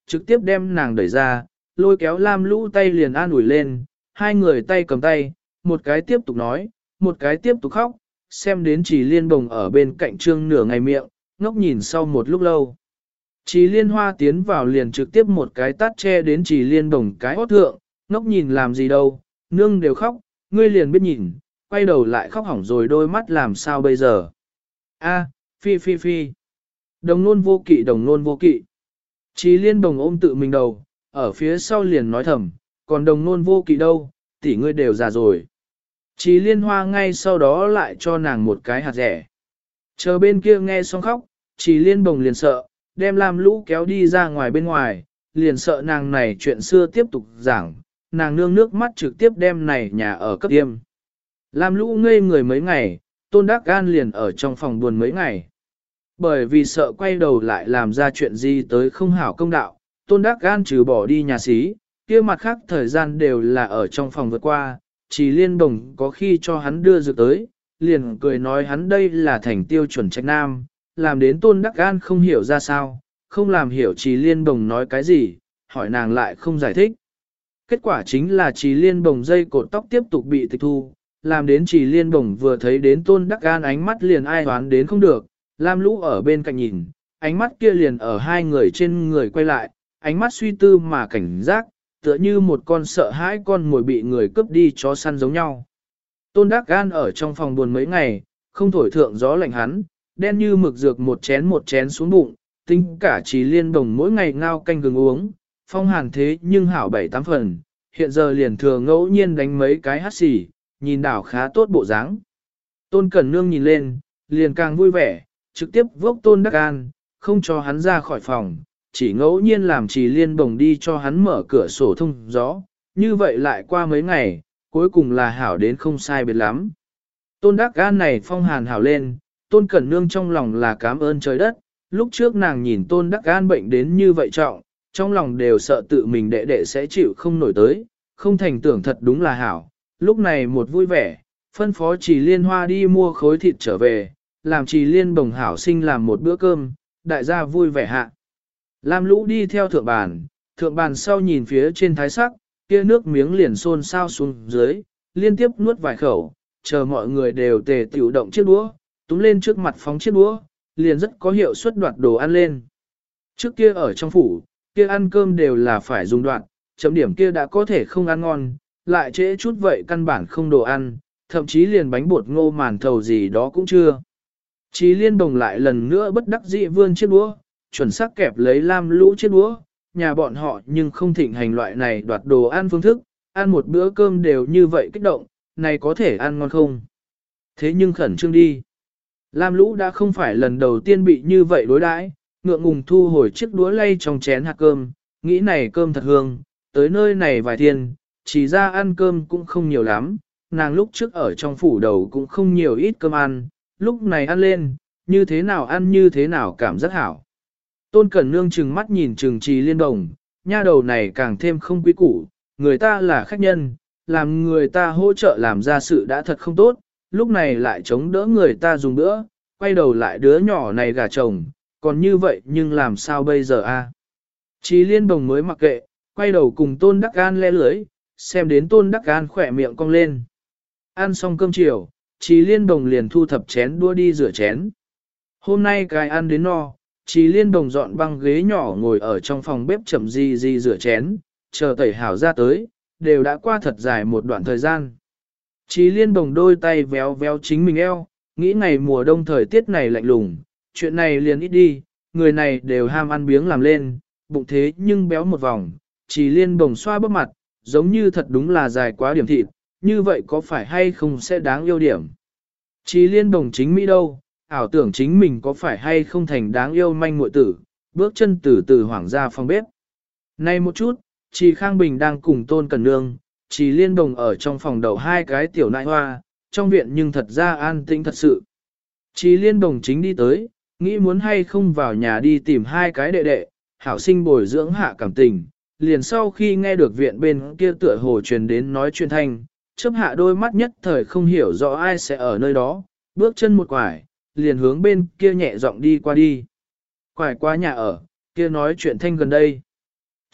trực tiếp đem nàng đẩy ra, lôi kéo Lam Lũ tay liền an ủi lên, hai người tay cầm tay, một cái tiếp tục nói, một cái tiếp tục khóc, xem đến Trì Liên Bồng ở bên cạnh Trương nửa ngày miệng, ngốc nhìn sau một lúc lâu. Trì Liên Hoa tiến vào liền trực tiếp một cái tát che đến Trì Liên Bồng cái hót thượng, ngốc nhìn làm gì đâu, nương đều khóc, ngươi liền biết nhìn, quay đầu lại khóc hỏng rồi đôi mắt làm sao bây giờ. A, phi phi phi. Đồng nôn vô kỵ đồng nôn vô kỵ. Trì Liên Bồng ôm tự mình đầu, ở phía sau liền nói thầm, còn đồng nôn vô kỵ đâu, tỷ ngươi đều già rồi. Trì Liên Hoa ngay sau đó lại cho nàng một cái hạt rẻ. Chờ bên kia nghe xong khóc, Trì Liên Bồng liền sợ, đem Lam Lũ kéo đi ra ngoài bên ngoài, liền sợ nàng này chuyện xưa tiếp tục giảng, nàng nương nước mắt trực tiếp đem này nhà ở cấp tiêm. Lam Lũ ngây người mấy ngày, Tôn Đắc Gan liền ở trong phòng buồn mấy ngày. Bởi vì sợ quay đầu lại làm ra chuyện gì tới không hảo công đạo, Tôn Đắc Gan trừ bỏ đi nhà xí, kia mặt khác thời gian đều là ở trong phòng vượt qua, Trì Liên Bồng có khi cho hắn đưa dược tới, liền cười nói hắn đây là thành tiêu chuẩn trạch nam, làm đến Tôn Đắc Gan không hiểu ra sao, không làm hiểu Trì Liên Bồng nói cái gì, hỏi nàng lại không giải thích. Kết quả chính là Trì Liên Bồng dây cột tóc tiếp tục bị tịch thu, làm đến Trì Liên Bồng vừa thấy đến Tôn Đắc Gan ánh mắt liền ai đoán đến không được, Lam Lũ ở bên cạnh nhìn, ánh mắt kia liền ở hai người trên người quay lại, ánh mắt suy tư mà cảnh giác, tựa như một con sợ hãi con mồi bị người cướp đi chó săn giống nhau. Tôn Đắc Gan ở trong phòng buồn mấy ngày, không thổi thượng gió lạnh hắn, đen như mực dược một chén xuống bụng, tính cả Trì Liên Bồng mỗi ngày ngao canh gừng uống, phong hàn thế nhưng hảo 7-8 phần, hiện giờ liền thừa ngẫu nhiên đánh mấy cái hát xì, nhìn đảo khá tốt bộ dáng. Tôn Cẩn Nương nhìn lên, liền càng vui vẻ, trực tiếp vốc Tôn Đắc Gan, không cho hắn ra khỏi phòng, chỉ ngẫu nhiên làm Trì Liên Bồng đi cho hắn mở cửa sổ thông gió, như vậy lại qua mấy ngày, cuối cùng là hảo đến không sai biệt lắm. Tôn Đắc Gan này phong hàn hảo lên, Tôn Cẩn Nương trong lòng là cảm ơn trời đất, lúc trước nàng nhìn Tôn Đắc Gan bệnh đến như vậy trọng, trong lòng đều sợ tự mình đệ đệ sẽ chịu không nổi tới, không thành tưởng thật đúng là hảo, lúc này một vui vẻ, phân phó Trì Liên Hoa đi mua khối thịt trở về, làm Trì Liên Bồng hảo sinh làm một bữa cơm, đại gia vui vẻ hạ. Lam Lũ đi theo thượng bàn sau nhìn phía trên thái sắc, kia nước miếng liền xôn xao xuống dưới, liên tiếp nuốt vài khẩu, chờ mọi người đều tề tiểu động chiếc đũa, túm lên trước mặt phóng chiếc đũa, liền rất có hiệu suất đoạt đồ ăn lên. Trước kia ở trong phủ, kia ăn cơm đều là phải dùng đoạn, chấm điểm kia đã có thể không ăn ngon, lại trễ chút vậy căn bản không đồ ăn, thậm chí liền bánh bột ngô màn thầu gì đó cũng chưa. Trì Liên Bồng lại lần nữa bất đắc dĩ vươn chiếc đũa, chuẩn xác kẹp lấy Lam Lũ chiếc đũa, nhà bọn họ nhưng không thịnh hành loại này đoạt đồ ăn phương thức, ăn một bữa cơm đều như vậy kích động, này có thể ăn ngon không? Thế nhưng khẩn trương đi. Lam Lũ đã không phải lần đầu tiên bị như vậy đối đãi, ngượng ngùng thu hồi chiếc đũa lay trong chén hạt cơm, nghĩ này cơm thật hương, tới nơi này vài thiên, chỉ ra ăn cơm cũng không nhiều lắm, nàng lúc trước ở trong phủ đầu cũng không nhiều ít cơm ăn, lúc này ăn lên, như thế nào ăn như thế nào cảm giác hảo. Tôn Cẩn Nương chừng mắt nhìn Trừng Trì Liên Bồng, nha đầu này càng thêm không quý củ, người ta là khách nhân, làm người ta hỗ trợ làm ra sự đã thật không tốt, lúc này lại chống đỡ người ta dùng bữa, quay đầu lại đứa nhỏ này gả chồng, còn như vậy nhưng làm sao bây giờ a? Trì Liên Bồng mới mặc kệ, quay đầu cùng Tôn Đắc Gan le lưới, xem đến Tôn Đắc Gan khỏe miệng cong lên. Ăn xong cơm chiều, Trì Liên Bồng liền thu thập chén đua đi rửa chén. Hôm nay cái ăn đến no, Trì Liên Bồng dọn băng ghế nhỏ ngồi ở trong phòng bếp chậm gì rửa chén, chờ tẩy hảo ra tới, đều đã qua thật dài một đoạn thời gian. Trì Liên Bồng đôi tay véo véo chính mình eo, nghĩ ngày mùa đông thời tiết này lạnh lùng, chuyện này liền ít đi, người này đều ham ăn biếng làm lên, bụng thế nhưng béo một vòng, Trì Liên Bồng xoa bắp mặt, giống như thật đúng là dài quá điểm thịt, như vậy có phải hay không sẽ đáng yêu điểm. Trì Liên Bồng chính Mỹ đâu, ảo tưởng chính mình có phải hay không thành đáng yêu manh muội tử, bước chân từ từ hoảng ra phòng bếp. Nay một chút, Trì Khang Bình đang cùng Tôn Cẩn Nương, Trì Liên Bồng ở trong phòng đầu hai cái tiểu nại hoa, trong viện nhưng thật ra an tĩnh thật sự. Trì Liên Bồng chính đi tới, nghĩ muốn hay không vào nhà đi tìm hai cái đệ đệ, hảo sinh bồi dưỡng hạ cảm tình, liền sau khi nghe được viện bên kia tựa hồ truyền đến nói chuyện thanh, chớp hạ đôi mắt nhất thời không hiểu rõ ai sẽ ở nơi đó, bước chân một quải, liền hướng bên kia nhẹ giọng đi qua đi. Quải qua nhà ở, kia nói chuyện thanh gần đây.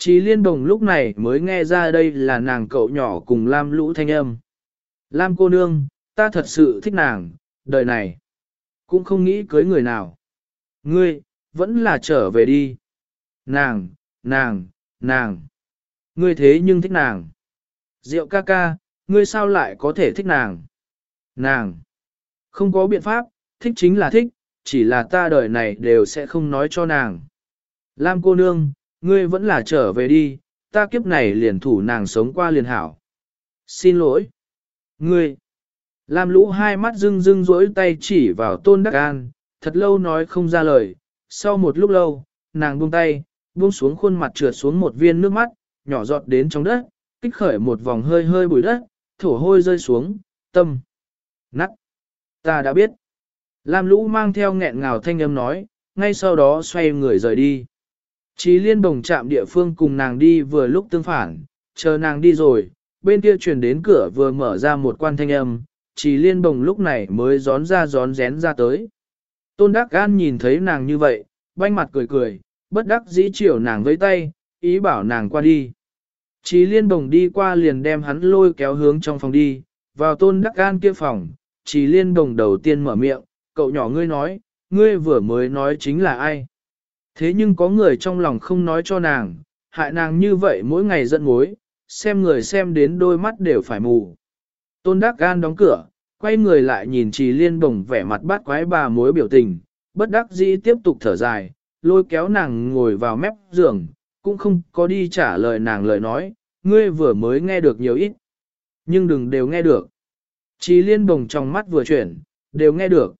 Chí Liên Đồng lúc này mới nghe ra đây là nàng cậu nhỏ cùng Lam Lũ thanh âm. Lam cô nương, ta thật sự thích nàng, đời này. Cũng không nghĩ cưới người nào. Ngươi, vẫn là trở về đi. Nàng. Ngươi thế nhưng thích nàng. Diệu ca ca, ngươi sao lại có thể thích nàng? Nàng. Không có biện pháp, thích chính là thích, chỉ là ta đời này đều sẽ không nói cho nàng. Lam cô nương, ngươi vẫn là trở về đi, ta kiếp này liền thủ nàng sống qua liền hảo. Xin lỗi. Ngươi. Lam Lũ hai mắt rưng rưng rỗi tay chỉ vào Tôn Đắc An, thật lâu nói không ra lời. Sau một lúc lâu, nàng buông tay, buông xuống khuôn mặt trượt xuống một viên nước mắt, nhỏ giọt đến trong đất, kích khởi một vòng hơi hơi bụi đất, thổ hôi rơi xuống, tâm. Nắt. Ta đã biết. Lam Lũ mang theo nghẹn ngào thanh âm nói, ngay sau đó xoay người rời đi. Chí Liên Bồng chạm địa phương cùng nàng đi vừa lúc tương phản, chờ nàng đi rồi, bên kia truyền đến cửa vừa mở ra một quan thanh âm, Chí Liên Bồng lúc này mới rón rén ra tới. Tôn Đắc An nhìn thấy nàng như vậy, banh mặt cười cười, bất đắc dĩ chiều nàng với tay, ý bảo nàng qua đi. Chí Liên Bồng đi qua liền đem hắn lôi kéo hướng trong phòng đi, vào Tôn Đắc An kia phòng, Chí Liên Bồng đầu tiên mở miệng, cậu nhỏ ngươi nói, ngươi vừa mới nói chính là ai? Thế nhưng có người trong lòng không nói cho nàng, hại nàng như vậy mỗi ngày giận mối, xem người xem đến đôi mắt đều phải mù. Tôn Đắc Gan đóng cửa, quay người lại nhìn Trì Liên Bồng vẻ mặt bát quái bà mối biểu tình, bất đắc dĩ tiếp tục thở dài, lôi kéo nàng ngồi vào mép giường, cũng không có đi trả lời nàng lời nói, ngươi vừa mới nghe được nhiều ít, nhưng đừng đều nghe được. Trì Liên Bồng trong mắt vừa chuyển, đều nghe được.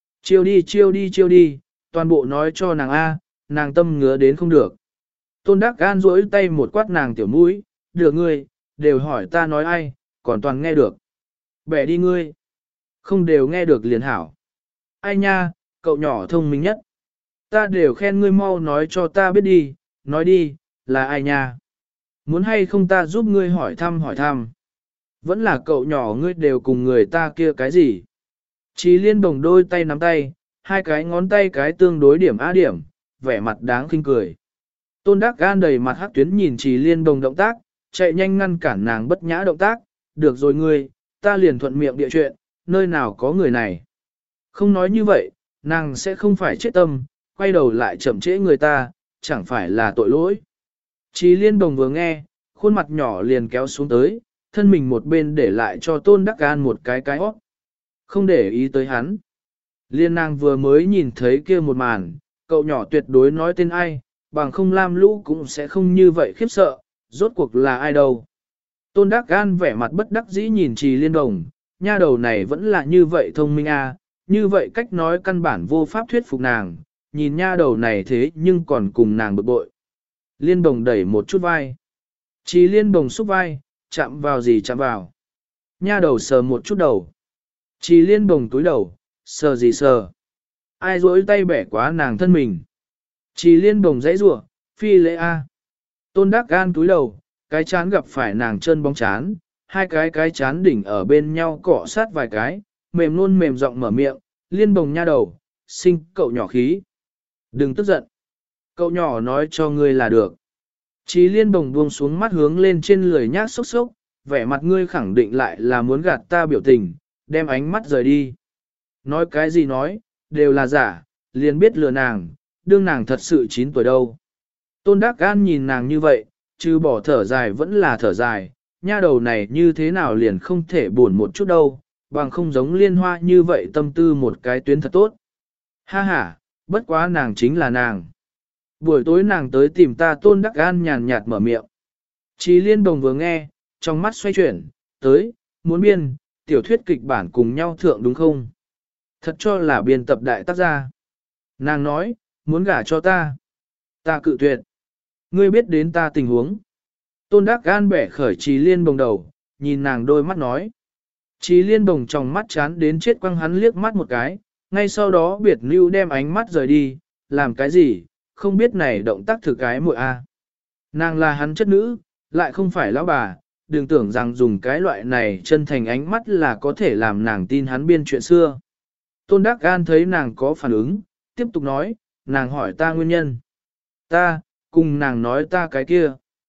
Chiêu đi, toàn bộ nói cho nàng A, nàng tâm ngứa đến không được. Tôn Đắc Gan duỗi tay một quát nàng tiểu mũi, được ngươi, đều hỏi ta nói ai, còn toàn nghe được. Bẻ đi ngươi, không đều nghe được liền hảo. Ai nha, cậu nhỏ thông minh nhất. Ta đều khen ngươi mau nói cho ta biết đi, nói đi, là ai nha. Muốn hay không ta giúp ngươi hỏi thăm. Vẫn là cậu nhỏ ngươi đều cùng người ta kia cái gì. Chí Liên Bồng đôi tay nắm tay, hai cái ngón tay cái tương đối điểm A điểm, vẻ mặt đáng khinh cười. Tôn Đắc Gan đầy mặt hắc tuyến nhìn Chí Liên Bồng động tác, chạy nhanh ngăn cản nàng bất nhã động tác, được rồi ngươi, ta liền thuận miệng địa chuyện, nơi nào có người này. Không nói như vậy, nàng sẽ không phải chết tâm, quay đầu lại chậm trễ người ta, chẳng phải là tội lỗi. Chí Liên Bồng vừa nghe, khuôn mặt nhỏ liền kéo xuống tới, thân mình một bên để lại cho Tôn Đắc Gan một cái hót. Không để ý tới hắn. Liên nàng vừa mới nhìn thấy kia một màn, cậu nhỏ tuyệt đối nói tên ai, bằng không Lam Lũ cũng sẽ không như vậy khiếp sợ, rốt cuộc là ai đâu. Tôn Đắc Gan vẻ mặt bất đắc dĩ nhìn Trì Liên Đồng, nha đầu này vẫn là như vậy thông minh à, như vậy cách nói căn bản vô pháp thuyết phục nàng, nhìn nha đầu này thế nhưng còn cùng nàng bực bội. Liên Đồng đẩy một chút vai. Trì Liên Đồng xúc vai, chạm vào gì chạm vào. Nha đầu sờ một chút đầu. Trì Liên Đồng túi đầu, sờ gì sờ. Ai rỗi tay bẻ quá nàng thân mình. Trì Liên Đồng dãy rủa, phi lễ a. Tôn Đắc Gan túi đầu, cái chán gặp phải nàng chân bóng chán, hai cái chán đỉnh ở bên nhau cọ sát vài cái, mềm luôn mềm giọng mở miệng, Liên Bồng nha đầu, sinh cậu nhỏ khí. Đừng tức giận. Cậu nhỏ nói cho ngươi là được. Trì Liên Bồng buông xuống mắt hướng lên trên lười nhác sốc sốc, vẻ mặt ngươi khẳng định lại là muốn gạt ta biểu tình, đem ánh mắt rời đi. Nói cái gì nói, đều là giả, liền biết lừa nàng, đương nàng thật sự 9 tuổi đâu. Tôn Đắc Gan nhìn nàng như vậy, trừ bỏ thở dài vẫn là thở dài, nha đầu này như thế nào liền không thể buồn một chút đâu, bằng không giống Liên Hoa như vậy tâm tư một cái tuyến thật tốt. Ha ha, bất quá nàng chính là nàng. Buổi tối nàng tới tìm ta. Tôn Đắc Gan nhàn nhạt mở miệng. Chí Liên Đồng vừa nghe, trong mắt xoay chuyển, tới, muốn biên, tiểu thuyết kịch bản cùng nhau thượng đúng không? Thật cho là biên tập đại tác gia. Nàng nói, muốn gả cho ta. Ta cự tuyệt. Ngươi biết đến ta tình huống. Tôn Đắc Gan bẻ khởi Chí Liên Bồng đầu, nhìn nàng đôi mắt nói. Chí Liên Bồng trong mắt chán đến chết quăng hắn liếc mắt một cái, ngay sau đó biệt lưu đem ánh mắt rời đi, làm cái gì, không biết này động tác thử cái muội a. Nàng là hắn chất nữ, lại không phải lão bà, đừng tưởng rằng dùng cái loại này chân thành ánh mắt là có thể làm nàng tin hắn biên chuyện xưa. Tôn Đắc Gan thấy nàng có phản ứng, tiếp tục nói, nàng hỏi ta nguyên nhân. Ta, cùng nàng nói ta cái kia.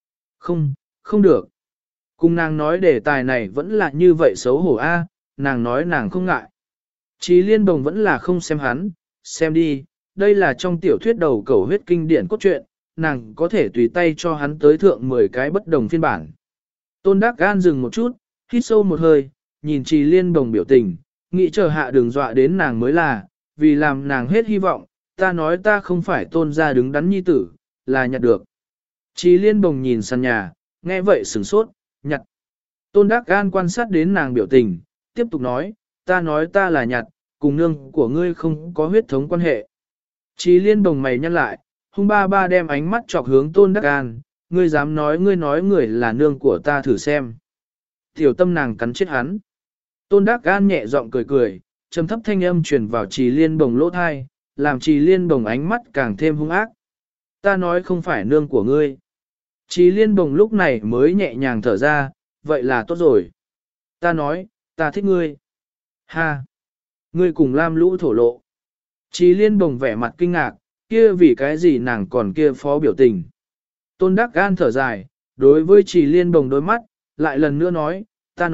Không, không được. Cùng nàng nói đề tài này vẫn là như vậy xấu hổ a, nàng nói nàng không ngại. Chí Liên Bồng vẫn là không xem hắn, xem đi, đây là trong tiểu thuyết đầu cầu huyết kinh điển cốt truyện, nàng có thể tùy tay cho hắn tới thượng 10 cái bất đồng phiên bản. Tôn Đắc Gan dừng một chút, hít sâu một hơi, nhìn Chí Liên Bồng biểu tình, nghĩ chờ hạ đường dọa đến nàng mới là, vì làm nàng hết hy vọng, ta nói ta không phải tôn gia đứng đắn nhi tử, là nhặt được. Chí Liên Bồng nhìn sàn nhà, nghe vậy sửng sốt, nhặt. Tôn Đắc Gan quan sát đến nàng biểu tình, tiếp tục nói, ta nói ta là nhặt, cùng nương của ngươi không có huyết thống quan hệ. Chí Liên Bồng mày nhăn lại, hung ba ba đem ánh mắt chọc hướng Tôn Đắc Gan, ngươi dám nói ngươi nói người là nương của ta thử xem. Tiểu tâm nàng cắn chết hắn. Tôn Đắc Gan nhẹ giọng cười cười, trầm thấp thanh âm truyền vào Chí Liên Bồng lỗ thai, làm Chí Liên Bồng ánh mắt càng thêm hung ác. Ta nói không phải nương của ngươi. Chí Liên Bồng lúc này mới nhẹ nhàng thở ra, vậy là tốt rồi. Ta nói, ta thích ngươi. Ha! Ngươi cùng Lam Lũ thổ lộ. Chí Liên Bồng vẻ mặt kinh ngạc, kia vì cái gì nàng còn kia phó biểu tình. Tôn Đắc Gan thở dài, đối với Chí Liên Bồng đôi mắt, lại lần nữa nói,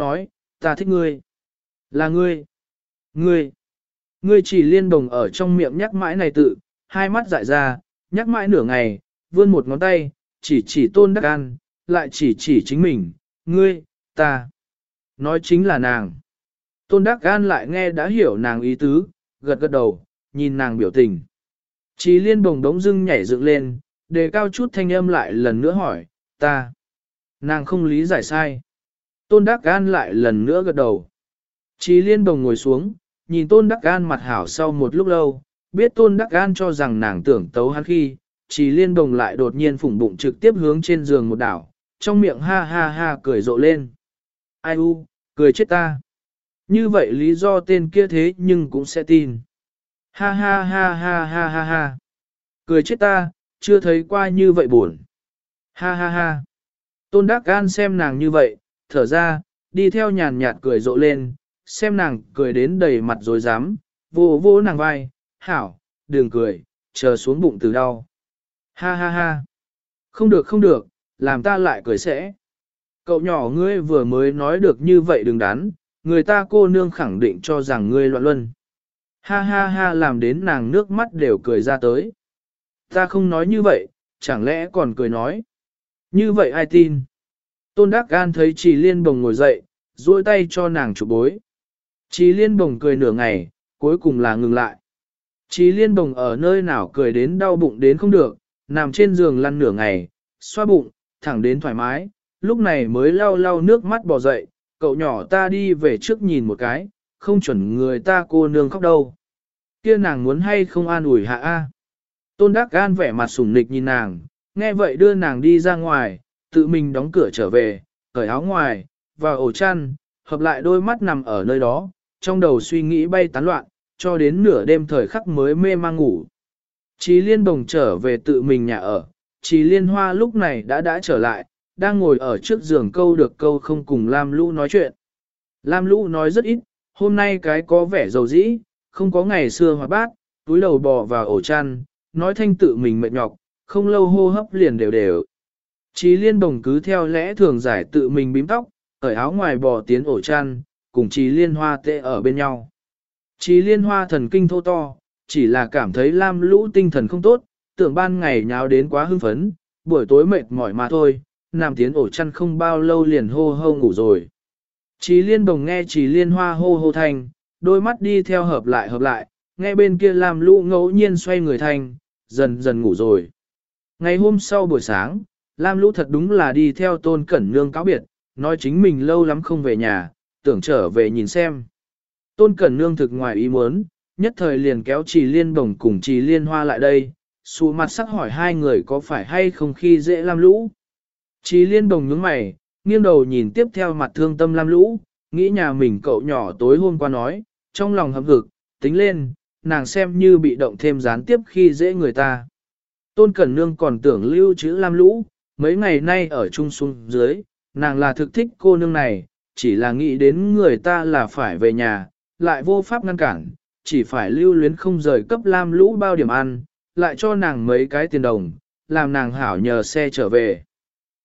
ta thích ngươi. Là ngươi. Ngươi. Ngươi Chí Liên Bồng ở trong miệng nhắc mãi này tự, hai mắt dại ra, nhắc mãi nửa ngày, vươn một ngón tay, chỉ Tôn Đắc Gan, lại chỉ chính mình, ngươi, ta. Nói chính là nàng. Tôn Đắc Gan lại nghe đã hiểu nàng ý tứ, gật gật đầu, nhìn nàng biểu tình. Chí Liên Bồng đống dưng nhảy dựng lên, đề cao chút thanh âm lại lần nữa hỏi, ta. Nàng không lý giải sai. Tôn Đắc Gan lại lần nữa gật đầu. Chí Liên Bồng ngồi xuống, nhìn Tôn Đắc Gan mặt hảo sau một lúc lâu, biết Tôn Đắc Gan cho rằng nàng tưởng tấu hắn khi, Chí Liên Bồng lại đột nhiên phủng bụng trực tiếp hướng trên giường một đảo, trong miệng ha ha ha cười rộ lên. Ai u, cười chết ta. Như vậy lý do tên kia thế nhưng cũng sẽ tin. Ha ha ha ha ha ha ha. Cười chết ta, chưa thấy qua như vậy buồn. Ha ha ha. Tôn Đắc Gan xem nàng như vậy, thở ra, đi theo nhàn nhạt cười rộ lên, xem nàng cười đến đầy mặt rồi dám, vô vô nàng vai, hảo, đừng cười, chờ xuống bụng từ đau. Ha ha ha. Không được không được, làm ta lại cười sẽ. Cậu nhỏ ngươi vừa mới nói được như vậy đừng đắn, người ta cô nương khẳng định cho rằng ngươi loạn luân. Ha ha ha làm đến nàng nước mắt đều cười ra tới. Ta không nói như vậy, chẳng lẽ còn cười nói. Như vậy ai tin? Tôn Đắc Gan thấy Chí Liên Bồng ngồi dậy, duỗi tay cho nàng chụp bối. Chí Liên Bồng cười nửa ngày, cuối cùng là ngừng lại. Chí Liên Bồng ở nơi nào cười đến đau bụng đến không được, nằm trên giường lăn nửa ngày, xoa bụng, thẳng đến thoải mái, lúc này mới lau lau nước mắt bò dậy, cậu nhỏ ta đi về trước nhìn một cái, không chuẩn người ta cô nương khóc đâu. Kia nàng muốn hay không an ủi hạ a? Tôn Đắc Gan vẻ mặt sủng nịch nhìn nàng, nghe vậy đưa nàng đi ra ngoài, tự mình đóng cửa trở về, cởi áo ngoài, vào ổ chăn, hợp lại đôi mắt nằm ở nơi đó, trong đầu suy nghĩ bay tán loạn, cho đến nửa đêm thời khắc mới mê mang ngủ. Chí Liên Bồng trở về tự mình nhà ở, Chí Liên Hoa lúc này đã trở lại, đang ngồi ở trước giường câu được câu không cùng Lam Lũ nói chuyện. Lam Lũ nói rất ít, hôm nay cái có vẻ dầu dĩ, không có ngày xưa hoạt bát, túi đầu bò vào ổ chăn, nói thanh tự mình mệt nhọc, không lâu hô hấp liền đều đều. Chí Liên Bồng cứ theo lẽ thường giải tự mình bím tóc, cởi áo ngoài bò tiến ổ chăn, cùng Chí Liên Hoa tệ ở bên nhau. Chí Liên Hoa thần kinh thô to, chỉ là cảm thấy Lam Lũ tinh thần không tốt, tưởng ban ngày nháo đến quá hưng phấn, buổi tối mệt mỏi mà thôi, nằm tiến ổ chăn không bao lâu liền hô hô ngủ rồi. Chí Liên Bồng nghe Chí Liên Hoa hô hô thanh, đôi mắt đi theo hợp lại, nghe bên kia Lam Lũ ngẫu nhiên xoay người thanh, dần dần ngủ rồi. Ngày hôm sau buổi sáng, Lam Lũ thật đúng là đi theo Tôn Cẩn Nương cáo biệt, nói chính mình lâu lắm không về nhà, tưởng trở về nhìn xem. Tôn Cẩn Nương thực ngoài ý muốn, nhất thời liền kéo Chí Liên Bồng cùng Chí Liên Hoa lại đây, xù mặt sắc hỏi hai người có phải hay không khi dễ Lam Lũ. Chí Liên Bồng nhướng mày, nghiêng đầu nhìn tiếp theo mặt thương tâm Lam Lũ, nghĩ nhà mình cậu nhỏ tối hôm qua nói, trong lòng hậm hực, tính lên, nàng xem như bị động thêm gián tiếp khi dễ người ta. Tôn Cẩn Nương còn tưởng lưu trữ Lam Lũ, mấy ngày nay ở chung xuống dưới, nàng là thực thích cô nương này, chỉ là nghĩ đến người ta là phải về nhà, lại vô pháp ngăn cản, chỉ phải lưu luyến không rời cấp Lam Lũ bao điểm ăn, lại cho nàng mấy cái tiền đồng, làm nàng hảo nhờ xe trở về.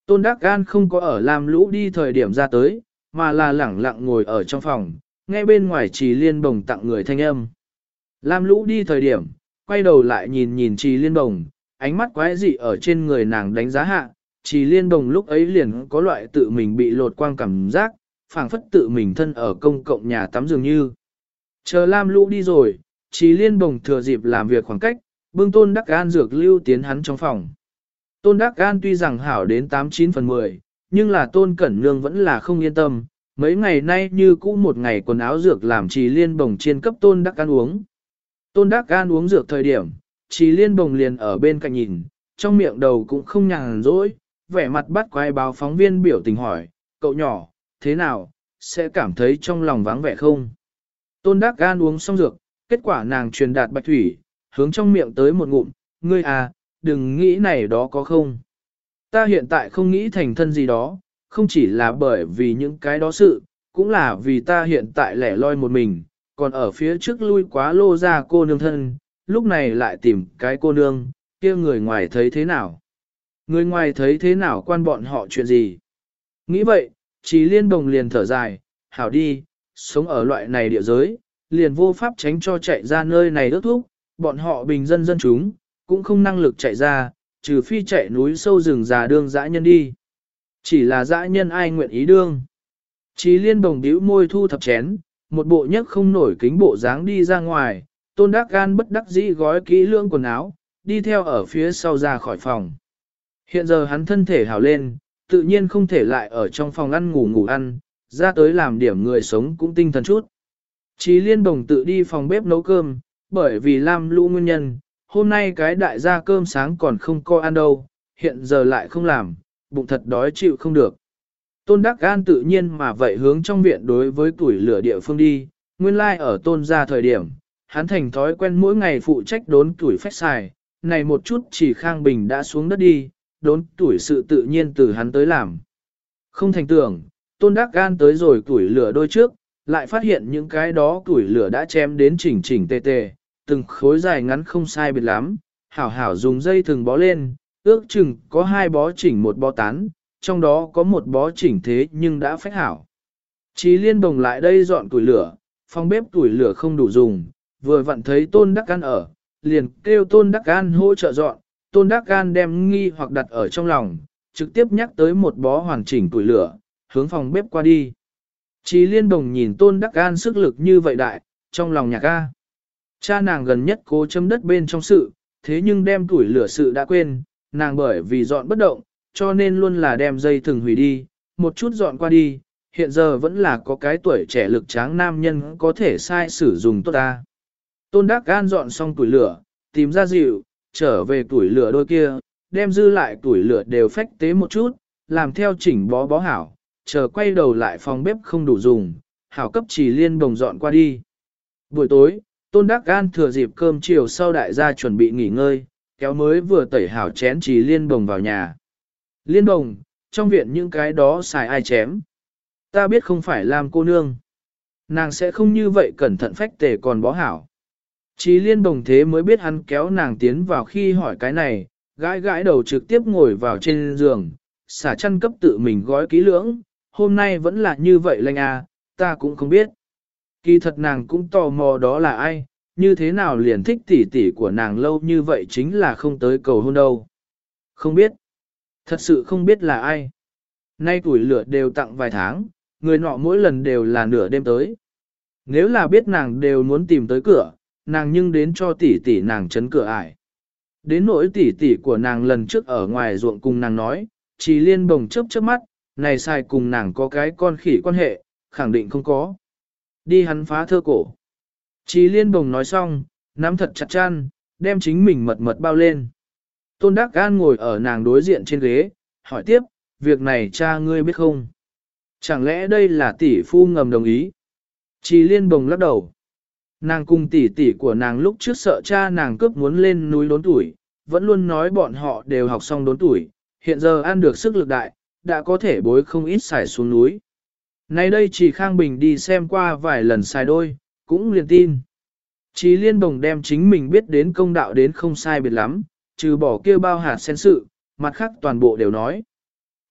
Tôn Đắc Gan không có ở Lam Lũ đi thời điểm ra tới, mà là lẳng lặng ngồi ở trong phòng, nghe bên ngoài Trì Liên Bồng tặng người thanh âm. Lam Lũ đi thời điểm, quay đầu lại nhìn nhìn Trì Liên Bồng, ánh mắt quái dị ở trên người nàng đánh giá hạ, Trì Liên Bồng lúc ấy liền có loại tự mình bị lột quang cảm giác, phảng phất tự mình thân ở công cộng nhà tắm dường như. Chờ Lam Lũ đi rồi, Trì Liên Bồng thừa dịp làm việc khoảng cách, bưng Tôn Đắc Gan dược lưu tiến hắn trong phòng. Tôn Đắc Gan tuy rằng hảo đến 89 phần 10, nhưng là Tôn Cẩn Nương vẫn là không yên tâm, mấy ngày nay như cũ một ngày quần áo dược làm Trì Liên Bồng chiên cấp Tôn Đắc Gan uống. Tôn Đắc Gan uống dược thời điểm, Trì Liên Bồng liền ở bên cạnh nhìn, trong miệng đầu cũng không nhàn rỗi, vẻ mặt bắt quái báo phóng viên biểu tình hỏi, cậu nhỏ, thế nào, sẽ cảm thấy trong lòng vắng vẻ không? Tôn Đắc Gan uống xong dược, kết quả nàng truyền đạt bạch thủy, hướng trong miệng tới một ngụm, ngươi à, đừng nghĩ này đó có không. Ta hiện tại không nghĩ thành thân gì đó, không chỉ là bởi vì những cái đó sự, cũng là vì ta hiện tại lẻ loi một mình, còn ở phía trước lui quá lô ra cô nương thân, lúc này lại tìm cái cô nương, kia người ngoài thấy thế nào? Người ngoài thấy thế nào quan bọn họ chuyện gì? Nghĩ vậy, Trì Liên Bồng liền thở dài, hảo đi, sống ở loại này địa giới, liền vô pháp tránh cho chạy ra nơi này ước thúc, bọn họ bình dân dân chúng, cũng không năng lực chạy ra, trừ phi chạy núi sâu rừng già đương dã nhân đi. Chỉ là dã nhân ai nguyện ý đương. Trì Liên Bồng bĩu môi thu thập chén, một bộ nhấc không nổi kính bộ dáng đi ra ngoài, Tôn Đắc Gan bất đắc dĩ gói kỹ lưỡng quần áo, đi theo ở phía sau ra khỏi phòng. Hiện giờ hắn thân thể hảo lên, tự nhiên không thể lại ở trong phòng ăn ngủ ăn, ra tới làm điểm người sống cũng tinh thần chút. Trì Liên Bồng tự đi phòng bếp nấu cơm, bởi vì Lam Lũ nguyên nhân, hôm nay cái đại gia cơm sáng còn không có ăn đâu, hiện giờ lại không làm, bụng thật đói chịu không được. Tôn Đắc Gan tự nhiên mà vậy hướng trong viện đối với tuổi lửa địa phương đi, nguyên lai ở Tôn gia thời điểm, hắn thành thói quen mỗi ngày phụ trách đốn tuổi phách xài, này một chút chỉ Khang Bình đã xuống đất đi, đốn tuổi sự tự nhiên từ hắn tới làm. Không thành tưởng, Tôn Đắc Gan tới rồi tuổi lửa đôi trước, lại phát hiện những cái đó tuổi lửa đã chém đến chỉnh chỉnh tề tề, từng khối dài ngắn không sai biệt lắm, hảo hảo dùng dây thừng bó lên, ước chừng có 2 bó chỉnh một bó tán, trong đó có một bó chỉnh thế nhưng đã phách hảo. Trì Liên Bồng lại đây dọn tuổi lửa, phòng bếp tuổi lửa không đủ dùng, vừa vặn thấy Tôn Đắc Gan ở, liền kêu Tôn Đắc Gan hỗ trợ dọn, Tôn Đắc Gan đem nghi hoặc đặt ở trong lòng, trực tiếp nhắc tới một bó hoàn chỉnh tuổi lửa, hướng phòng bếp qua đi. Trì Liên Bồng nhìn Tôn Đắc Gan sức lực như vậy đại, trong lòng nhạc ga. Cha nàng gần nhất cố châm đất bên trong sự, thế nhưng đem tuổi lửa sự đã quên, nàng bởi vì dọn bất động, cho nên luôn là đem dây thừng hủy đi, một chút dọn qua đi, hiện giờ vẫn là có cái tuổi trẻ lực tráng nam nhân có thể sai sử dụng tốt ta. Tôn Đắc Gan dọn xong tuổi lửa, tìm ra dịu, trở về tuổi lửa đôi kia, đem dư lại tuổi lửa đều phách tế một chút, làm theo chỉnh bó hảo, chờ quay đầu lại phòng bếp không đủ dùng, hảo cấp Trì Liên Bồng dọn qua đi. Buổi tối, Tôn Đắc Gan thừa dịp cơm chiều sau đại gia chuẩn bị nghỉ ngơi, kéo mới vừa tẩy hảo chén Trì Liên Bồng vào nhà. Liên Bồng, trong viện những cái đó xài ai chém. Ta biết không phải làm cô nương. Nàng sẽ không như vậy cẩn thận phách tề còn bó hảo. Trì Liên Bồng thế mới biết hắn kéo nàng tiến vào khi hỏi cái này, gãi đầu trực tiếp ngồi vào trên giường, xả chăn cấp tự mình gói kỹ lưỡng, hôm nay vẫn là như vậy lanh à, ta cũng không biết. Kỳ thật nàng cũng tò mò đó là ai, như thế nào liền thích tỷ tỷ của nàng lâu như vậy chính là không tới cầu hôn đâu. Không biết. Thật sự không biết là ai. Nay tuổi lửa đều tặng vài tháng, người nọ mỗi lần đều là nửa đêm tới. Nếu là biết nàng đều muốn tìm tới cửa, nàng nhưng đến cho tỷ tỷ nàng chấn cửa ải. Đến nỗi tỷ tỷ của nàng lần trước ở ngoài ruộng cùng nàng nói, Trì Liên Bồng chớp chớp mắt, này sai cùng nàng có cái con khỉ quan hệ, khẳng định không có. Đi hắn phá thơ cổ. Trì Liên Bồng nói xong, nắm thật chặt chăn, đem chính mình mật mật bao lên. Tôn Đắc Gan ngồi ở nàng đối diện trên ghế, hỏi tiếp, việc này cha ngươi biết không? Chẳng lẽ đây là tỷ phu ngầm đồng ý? Trì Liên Bồng lắc đầu. Nàng cùng tỷ tỷ của nàng lúc trước sợ cha nàng cướp muốn lên núi đốn tuổi, vẫn luôn nói bọn họ đều học xong đốn tuổi, hiện giờ ăn được sức lực đại, đã có thể bối không ít xài xuống núi. Nay đây chỉ Khang Bình đi xem qua vài lần xài đôi, cũng liền tin. Trì Liên Bồng đem chính mình biết đến công đạo đến không sai biệt lắm, trừ bỏ kia bao hạt sen sự, mặt khác toàn bộ đều nói.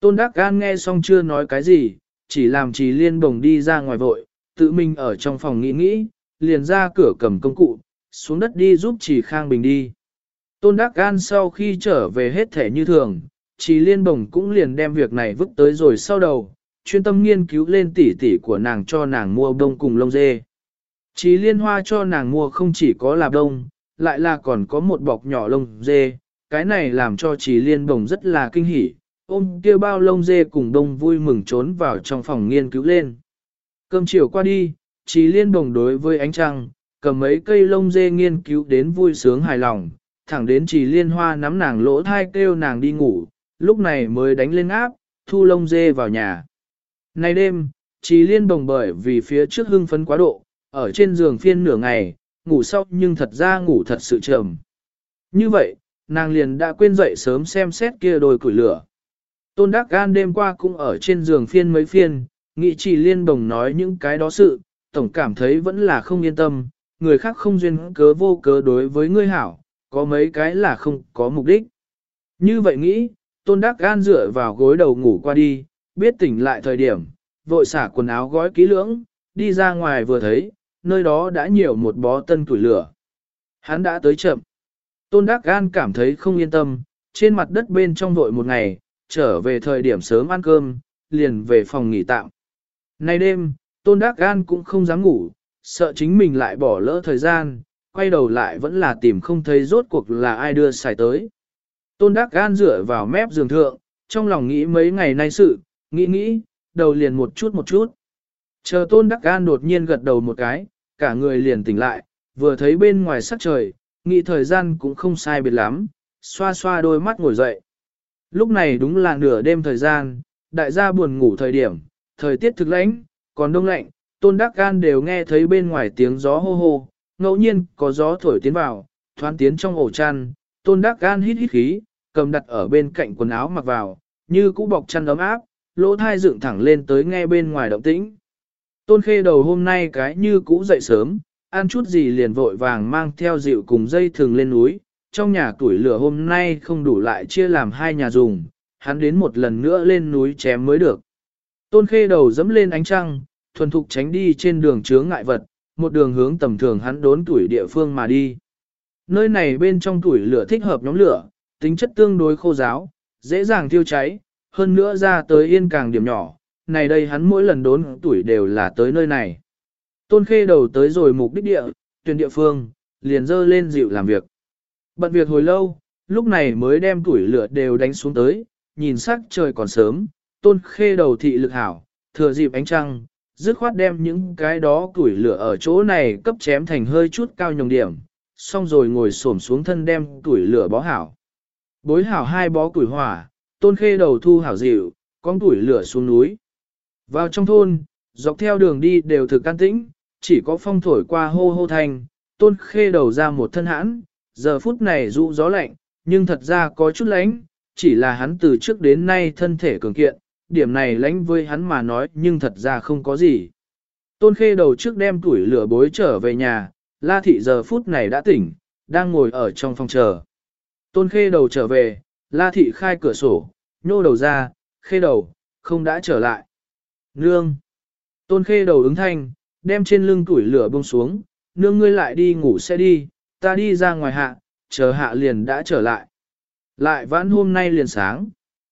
Tôn Đắc Gan nghe xong chưa nói cái gì, chỉ làm Trì Liên Bồng đi ra ngoài vội, tự mình ở trong phòng nghĩ nghĩ, liền ra cửa cầm công cụ, xuống đất đi giúp Trì Khang Bình đi. Tôn Đắc Gan sau khi trở về hết thể như thường, Trì Liên Bồng cũng liền đem việc này vứt tới rồi sau đầu, chuyên tâm nghiên cứu lên tỉ tỉ của nàng cho nàng mua đông cùng lông dê. Trì Liên Hoa cho nàng mua không chỉ có là đông, lại là còn có một bọc nhỏ lông dê, cái này làm cho Trì Liên Bồng rất là kinh hỉ, ôm kia bao lông dê cùng đông vui mừng trốn vào trong phòng nghiên cứu lên. Cơm chiều qua đi, Trì Liên Bồng đối với ánh trăng, cầm mấy cây lông dê nghiên cứu đến vui sướng hài lòng, thẳng đến Trì Liên Hoa nắm nàng lỗ thai kêu nàng đi ngủ, lúc này mới đánh lên áp, thu lông dê vào nhà. Nay đêm, Trì Liên Bồng bởi vì phía trước hưng phấn quá độ, ở trên giường phiên nửa ngày, ngủ sau nhưng thật ra ngủ thật sự trầm. Như vậy, nàng liền đã quên dậy sớm xem xét kia đồi củi lửa. Tôn Đắc Gan đêm qua cũng ở trên giường phiên mấy phiên, nghĩ Trì Liên Bồng nói những cái đó sự, tổng cảm thấy vẫn là không yên tâm, người khác không duyên cớ vô cớ đối với ngươi hảo, có mấy cái là không có mục đích. Như vậy nghĩ, Tôn Đắc Gan dựa vào gối đầu ngủ qua đi, biết tỉnh lại thời điểm, vội xả quần áo gói kỹ lưỡng, đi ra ngoài vừa thấy, nơi đó đã nhiều một bó tân củi lửa. Hắn đã tới chậm. Tôn Đắc Gan cảm thấy không yên tâm, trên mặt đất bên trong vội một ngày, trở về thời điểm sớm ăn cơm, liền về phòng nghỉ tạm. Nay đêm, Tôn Đắc Gan cũng không dám ngủ, sợ chính mình lại bỏ lỡ thời gian, quay đầu lại vẫn là tìm không thấy rốt cuộc là ai đưa xài tới. Tôn Đắc Gan dựa vào mép giường thượng, trong lòng nghĩ mấy ngày nay sự, nghĩ, đầu liền một chút. Chờ Tôn Đắc Gan đột nhiên gật đầu một cái, cả người liền tỉnh lại, vừa thấy bên ngoài sắc trời, nghĩ thời gian cũng không sai biệt lắm, xoa xoa đôi mắt ngồi dậy. Lúc này đúng là nửa đêm thời gian, đại gia buồn ngủ thời điểm, thời tiết thực lãnh, còn đông lạnh, Tôn Đắc Gan đều nghe thấy bên ngoài tiếng gió hô hô, ngẫu nhiên có gió thổi tiến vào, thoáng tiến trong ổ chăn, Tôn Đắc Gan hít khí, cầm đặt ở bên cạnh quần áo mặc vào, như cũ bọc chăn ấm áp, lỗ thai dựng thẳng lên tới nghe bên ngoài động tĩnh. Tôn Khê Đầu hôm nay cái như cũ dậy sớm, ăn chút gì liền vội vàng mang theo rượu cùng dây thừng lên núi, trong nhà tuổi lửa hôm nay không đủ lại chia làm hai nhà dùng, hắn đến một lần nữa lên núi chém mới được. Tôn Khê Đầu dẫm lên ánh trăng, thuần thục tránh đi trên đường chướng ngại vật, một đường hướng tầm thường hắn đốn tuổi địa phương mà đi. Nơi này bên trong tuổi lửa thích hợp nhóm lửa, tính chất tương đối khô ráo, dễ dàng thiêu cháy, hơn nữa ra tới yên càng điểm nhỏ, này đây hắn mỗi lần đốn tuổi đều là tới nơi này. Tôn Khê Đầu tới rồi mục đích địa, tuyển địa phương, liền dơ lên dịu làm việc. Bận việc hồi lâu, lúc này mới đem tuổi lửa đều đánh xuống tới, nhìn sắc trời còn sớm, Tôn Khê Đầu thị lực hảo, thừa dịp ánh trăng, dứt khoát đem những cái đó tuổi lửa ở chỗ này cấp chém thành hơi chút cao nhồng điểm, xong rồi ngồi xổm xuống thân đem tuổi lửa bó hảo. Bối hảo hai bó củi hỏa, Tôn Khê Đầu thu hảo dịu, con tuổi lửa xuống núi. Vào trong thôn, dọc theo đường đi đều thực an tĩnh, chỉ có phong thổi qua hô hô thanh, Tôn Khê Đầu ra một thân hãn, giờ phút này dụ gió lạnh, nhưng thật ra có chút lánh, chỉ là hắn từ trước đến nay thân thể cường kiện, điểm này lánh với hắn mà nói nhưng thật ra không có gì. Tôn Khê Đầu trước đem tuổi lửa bối trở về nhà, La Thị giờ phút này đã tỉnh, đang ngồi ở trong phòng chờ. Tôn Khê Đầu trở về, La Thị khai cửa sổ, nhô đầu ra, Khê Đầu, không đã trở lại. Nương! Tôn Khê Đầu ứng thanh, đem trên lưng tuổi lửa buông xuống, nương ngươi lại đi ngủ sẽ đi, ta đi ra ngoài hạ, chờ hạ liền đã trở lại. Lại vãn hôm nay liền sáng.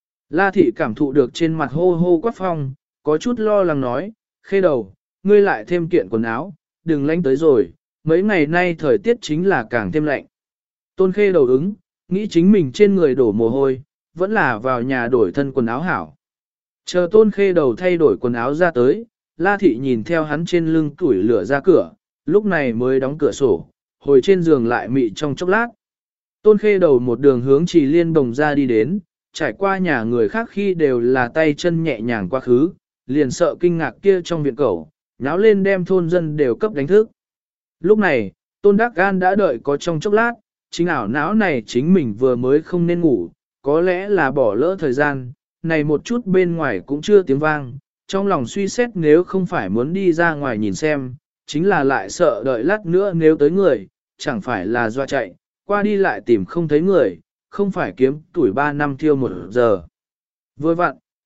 La Thị cảm thụ được trên mặt hô hô quát phong, có chút lo lắng nói, Khê Đầu, ngươi lại thêm kiện quần áo, đừng lạnh tới rồi, mấy ngày nay thời tiết chính là càng thêm lạnh. Tôn Khê Đầu ứng, nghĩ chính mình trên người đổ mồ hôi, vẫn là vào nhà đổi thân quần áo hảo. Chờ Tôn Khê Đầu thay đổi quần áo ra tới, La Thị nhìn theo hắn trên lưng củi lửa ra cửa, lúc này mới đóng cửa sổ, hồi trên giường lại mị trong chốc lát. Tôn Khê Đầu một đường hướng Trì Liên Bồng ra đi đến, trải qua nhà người khác khi đều là tay chân nhẹ nhàng quá khứ, liền sợ kinh ngạc kia trong viện cẩu, nháo lên đem thôn dân đều cấp đánh thức. Lúc này, Tôn Đắc Gan đã đợi có trong chốc lát, chính ảo não này chính mình vừa mới không nên ngủ, có lẽ là bỏ lỡ thời gian, này một chút bên ngoài cũng chưa tiếng vang, trong lòng suy xét nếu không phải muốn đi ra ngoài nhìn xem, chính là lại sợ đợi lát nữa nếu tới người, chẳng phải là doa chạy, qua đi lại tìm không thấy người, không phải kiếm tuổi 3 năm thiêu 1 giờ. Vừa vặn,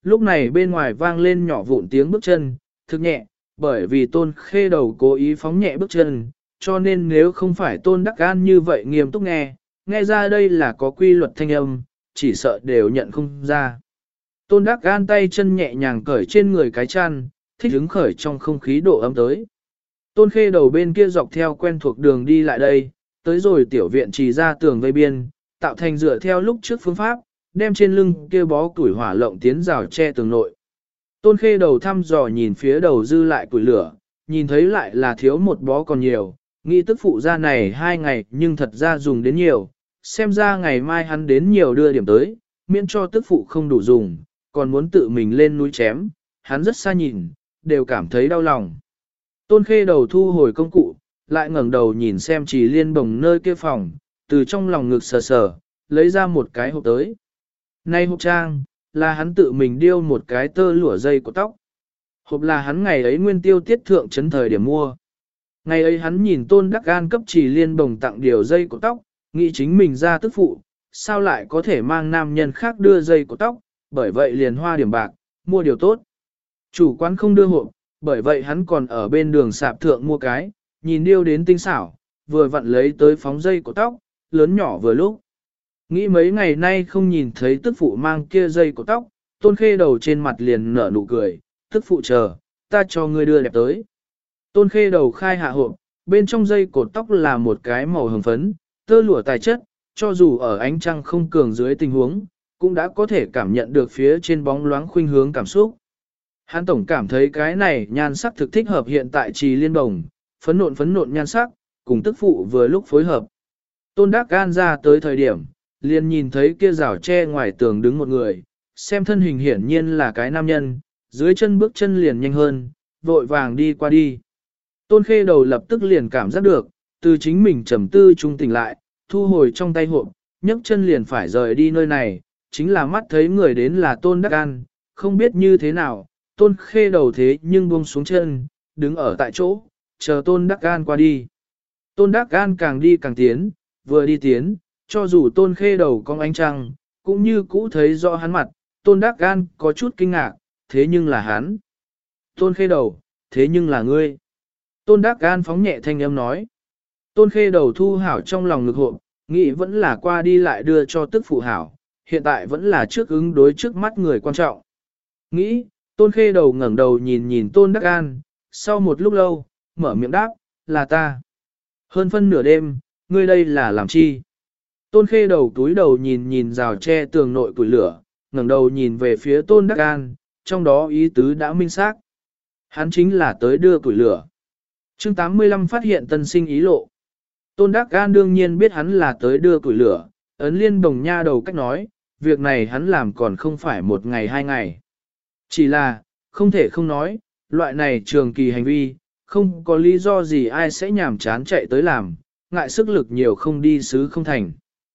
Lúc này bên ngoài vang lên nhỏ vụn tiếng bước chân, thực nhẹ, bởi vì Tôn Khê Đầu cố ý phóng nhẹ bước chân, cho nên nếu không phải Tôn Đắc An như vậy nghiêm túc nghe ra đây là có quy luật thanh âm, chỉ sợ đều nhận không ra. Tôn Đắc An tay chân nhẹ nhàng cởi trên người cái chăn, thích hứng khởi trong không khí độ ấm tới. Tôn Khê Đầu bên kia dọc theo quen thuộc đường đi lại đây, tới rồi tiểu viện chỉ ra tường vây biên, tạo thành dựa theo lúc trước phương pháp, đem trên lưng kia bó củi hỏa lộng tiến rào che tường nội. Tôn Khê Đầu thăm dò nhìn phía đầu dư lại củi lửa, nhìn thấy lại là thiếu một bó còn nhiều, nghĩ tức phụ ra này 2 ngày nhưng thật ra dùng đến nhiều, xem ra ngày mai hắn đến nhiều đưa điểm tới, miễn cho tức phụ không đủ dùng, còn muốn tự mình lên núi chém, hắn rất xa nhìn, đều cảm thấy đau lòng. Tôn Khê Đầu thu hồi công cụ, lại ngẩng đầu nhìn xem Trì Liên Bồng nơi kia phòng, từ trong lòng ngực sờ sờ, lấy ra một cái hộp tới. Này hộp trang, là hắn tự mình điêu một cái tơ lụa dây của tóc. Hộp là hắn ngày ấy nguyên tiêu tiết thượng chấn thời điểm mua. Ngày ấy hắn nhìn Tôn Đắc An cấp Trì Liên Bồng tặng điều dây của tóc, nghĩ chính mình ra tức phụ, sao lại có thể mang nam nhân khác đưa dây của tóc, bởi vậy liền hoa điểm bạc, mua điều tốt. Chủ quán không đưa hộp, bởi vậy hắn còn ở bên đường sạp thượng mua cái, nhìn điêu đến tinh xảo, vừa vặn lấy tới phóng dây của tóc, lớn nhỏ vừa lúc. Nghĩ mấy ngày nay không nhìn thấy tức phụ mang kia dây của tóc, Tôn Khê Đầu trên mặt liền nở nụ cười, tức phụ chờ, ta cho ngươi đưa đẹp tới. Tôn Khê Đầu khai hạ hộp, bên trong dây cột tóc là một cái màu hồng phấn, tơ lụa tài chất, cho dù ở ánh trăng không cường dưới tình huống, cũng đã có thể cảm nhận được phía trên bóng loáng khuynh hướng cảm xúc. Hắn tổng cảm thấy cái này nhan sắc thực thích hợp hiện tại Trì Liên Bồng, phấn nộn nhan sắc, cùng tức phụ vừa lúc phối hợp. Tôn Đắc An ra tới thời điểm, liền nhìn thấy kia rào tre ngoài tường đứng một người, xem thân hình hiển nhiên là cái nam nhân, dưới chân bước chân liền nhanh hơn, vội vàng đi qua đi. Tôn Khê Đầu lập tức liền cảm giác được, từ chính mình trầm tư trung tỉnh lại, thu hồi trong tay hộp, nhấc chân liền phải rời đi nơi này, chính là mắt thấy người đến là Tôn Đắc An, không biết như thế nào, Tôn Khê Đầu thế nhưng buông xuống chân, đứng ở tại chỗ, chờ Tôn Đắc An qua đi. Tôn Đắc An càng đi càng tiến, vừa đi tiến, cho dù Tôn Khê Đầu cong ánh trăng, cũng như cũ thấy rõ hắn mặt, Tôn Đắc An có chút kinh ngạc, thế nhưng là hắn. Tôn Khê Đầu, thế nhưng là ngươi. Tôn Đắc An phóng nhẹ thanh âm nói. Tôn Khê Đầu thu hảo trong lòng ngực hộp, nghĩ vẫn là qua đi lại đưa cho tức phụ hảo, hiện tại vẫn là trước ứng đối trước mắt người quan trọng. Nghĩ, Tôn Khê Đầu ngẩng đầu nhìn Tôn Đắc An, sau một lúc lâu, mở miệng đáp, là ta. Hơn phân nửa đêm, ngươi đây là làm chi? Tôn Khê Đầu túi đầu nhìn rào tre tường nội củi lửa, ngẩng đầu nhìn về phía Tôn Đắc An, trong đó ý tứ đã minh xác. Hắn chính là tới đưa củi lửa. Chương 85 phát hiện tân sinh ý lộ. Tôn Đắc An đương nhiên biết hắn là tới đưa củi lửa, ấn Liên Bồng nha đầu cách nói, việc này hắn làm còn không phải 1 ngày 2 ngày. Chỉ là, không thể không nói, loại này trường kỳ hành vi, không có lý do gì ai sẽ nhàm chán chạy tới làm, ngại sức lực nhiều không đi xứ không thành.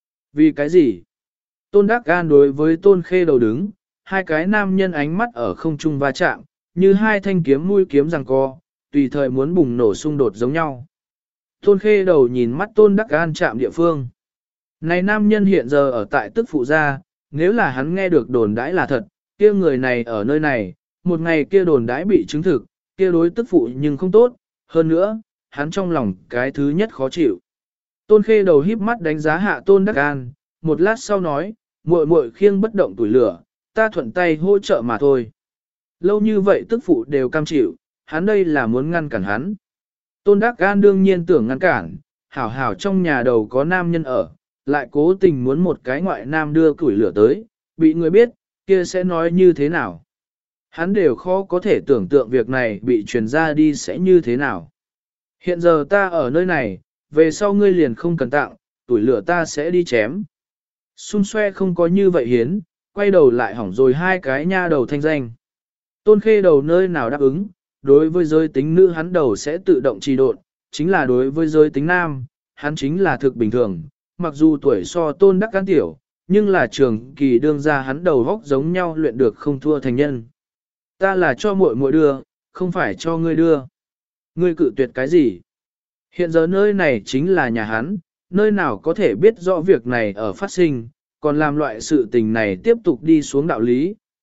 Vì cái gì? Tôn Đắc An đối với Tôn Khê Đầu đứng, hai cái nam nhân ánh mắt ở không trung va chạm, như hai thanh kiếm mũi kiếm giằng co, tùy thời muốn bùng nổ xung đột giống nhau. Tôn Khê Đầu nhìn mắt Tôn Đắc An chạm địa phương. Này nam nhân hiện giờ ở tại tức phụ gia, nếu là hắn nghe được đồn đãi là thật, kia người này ở nơi này, một ngày kia đồn đãi bị chứng thực, kia đối tức phụ nhưng không tốt, hơn nữa, hắn trong lòng cái thứ nhất khó chịu. Tôn Khê Đầu híp mắt đánh giá hạ Tôn Đắc An, một lát sau nói, muội muội khiêng bất động tuổi lửa, ta thuận tay hỗ trợ mà thôi. Lâu như vậy tức phụ đều cam chịu, hắn đây là muốn ngăn cản hắn. Tôn Đắc An đương nhiên tưởng ngăn cản, hảo hảo trong nhà đầu có nam nhân ở, lại cố tình muốn một cái ngoại nam đưa củi lửa tới, bị người biết, kia sẽ nói như thế nào. Hắn đều khó có thể tưởng tượng việc này bị truyền ra đi sẽ như thế nào. Hiện giờ ta ở nơi này, về sau ngươi liền không cần tặng, tuổi lửa ta sẽ đi chém. Xung xoe không có như vậy hiến, quay đầu lại hỏng rồi hai cái nha đầu thanh danh. Tôn Khê Đầu nơi nào đáp ứng, đối với giới tính nữ hắn đầu sẽ tự động trì độn, chính là đối với giới tính nam, hắn chính là thực bình thường, mặc dù tuổi so Tôn Đắc An tiểu, nhưng là trường kỳ đương ra hắn đầu góc giống nhau luyện được không thua thành nhân. Ta là cho muội muội đưa, không phải cho ngươi đưa. Ngươi cự tuyệt cái gì? Hiện giờ nơi này chính là nhà hắn, nơi nào có thể biết rõ việc này ở phát sinh, còn làm loại sự tình này tiếp tục đi xuống đạo lý,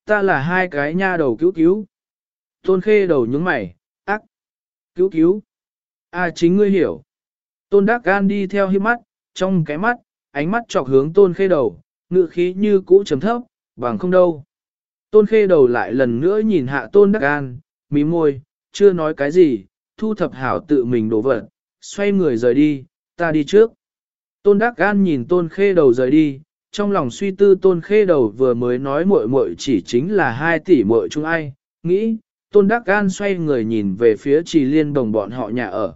ta là hai cái nha đầu cứu cứu. Tôn khê đầu nhướng mày, ác, cứu cứu. Chính ngươi hiểu. Tôn Đắc Gan đi theo hiếp mắt, trong cái mắt, ánh mắt chọc hướng tôn khê đầu, ngự khí như cũ chấm thấp, bằng không đâu. Tôn khê đầu lại lần nữa nhìn hạ tôn Đắc Gan, mí môi, chưa nói cái gì, thu thập hảo tự mình đổ vật, xoay người rời đi, ta đi trước. Tôn Đắc Gan nhìn tôn khê đầu rời đi, trong lòng suy tư tôn khê đầu vừa mới nói muội muội chỉ chính là 2 tỷ muội chung ai, nghĩ, tôn Đắc Gan xoay người nhìn về phía Trì Liên Đồng bọn họ nhà ở.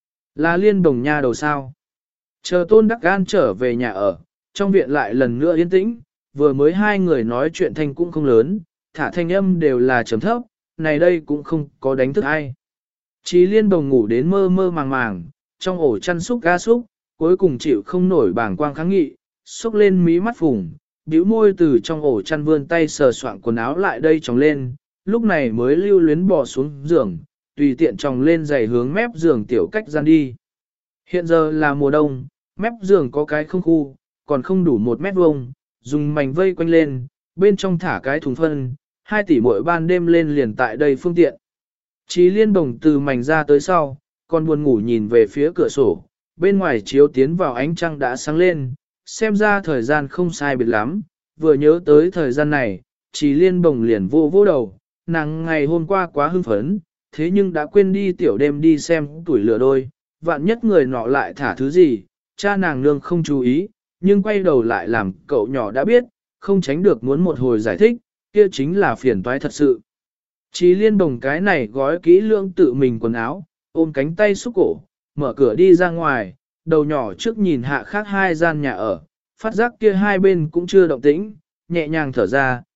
Là Liên Đồng nha đầu sao? Chờ tôn Đắc Gan trở về nhà ở, trong viện lại lần nữa yên tĩnh, vừa mới 2 người nói chuyện thanh cũng không lớn, thả thanh âm đều là trầm thấp, này đây cũng không có đánh thức ai. Trì Liên Đồng ngủ đến mơ mơ màng màng, trong ổ chăn xúc ga xúc, cuối cùng chịu không nổi bảng quang kháng nghị, xúc lên mí mắt phùng, bĩu môi từ trong ổ chăn vươn tay sờ soạn quần áo lại đây tròng lên, lúc này mới lưu luyến bò xuống giường, tùy tiện tròng lên giày hướng mép giường tiểu cách gian đi. Hiện giờ là mùa đông, mép giường có cái không khu, còn không đủ 1 mét vuông, dùng mảnh vây quanh lên, bên trong thả cái thùng phân, 2 tỷ mỗi ban đêm lên liền tại đây phương tiện. Trì Liên Đồng từ mảnh ra tới sau, còn buồn ngủ nhìn về phía cửa sổ, bên ngoài chiếu tiến vào ánh trăng đã sáng lên, xem ra thời gian không sai biệt lắm, vừa nhớ tới thời gian này, Trì Liên Đồng liền vô vô đầu, nàng ngày hôm qua quá hưng phấn, thế nhưng đã quên đi tiểu đêm đi xem tuổi lửa đôi, vạn nhất người nọ lại thả thứ gì, cha nàng nương không chú ý, nhưng quay đầu lại làm cậu nhỏ đã biết, không tránh được muốn một hồi giải thích, kia chính là phiền toái thật sự. Trì Liên Đồng cái này gói kỹ lưỡng tự mình quần áo, ôm cánh tay xúc cổ, mở cửa đi ra ngoài, đầu nhỏ trước nhìn hạ khác 2 gian nhà ở, phát giác kia 2 bên cũng chưa động tĩnh, nhẹ nhàng thở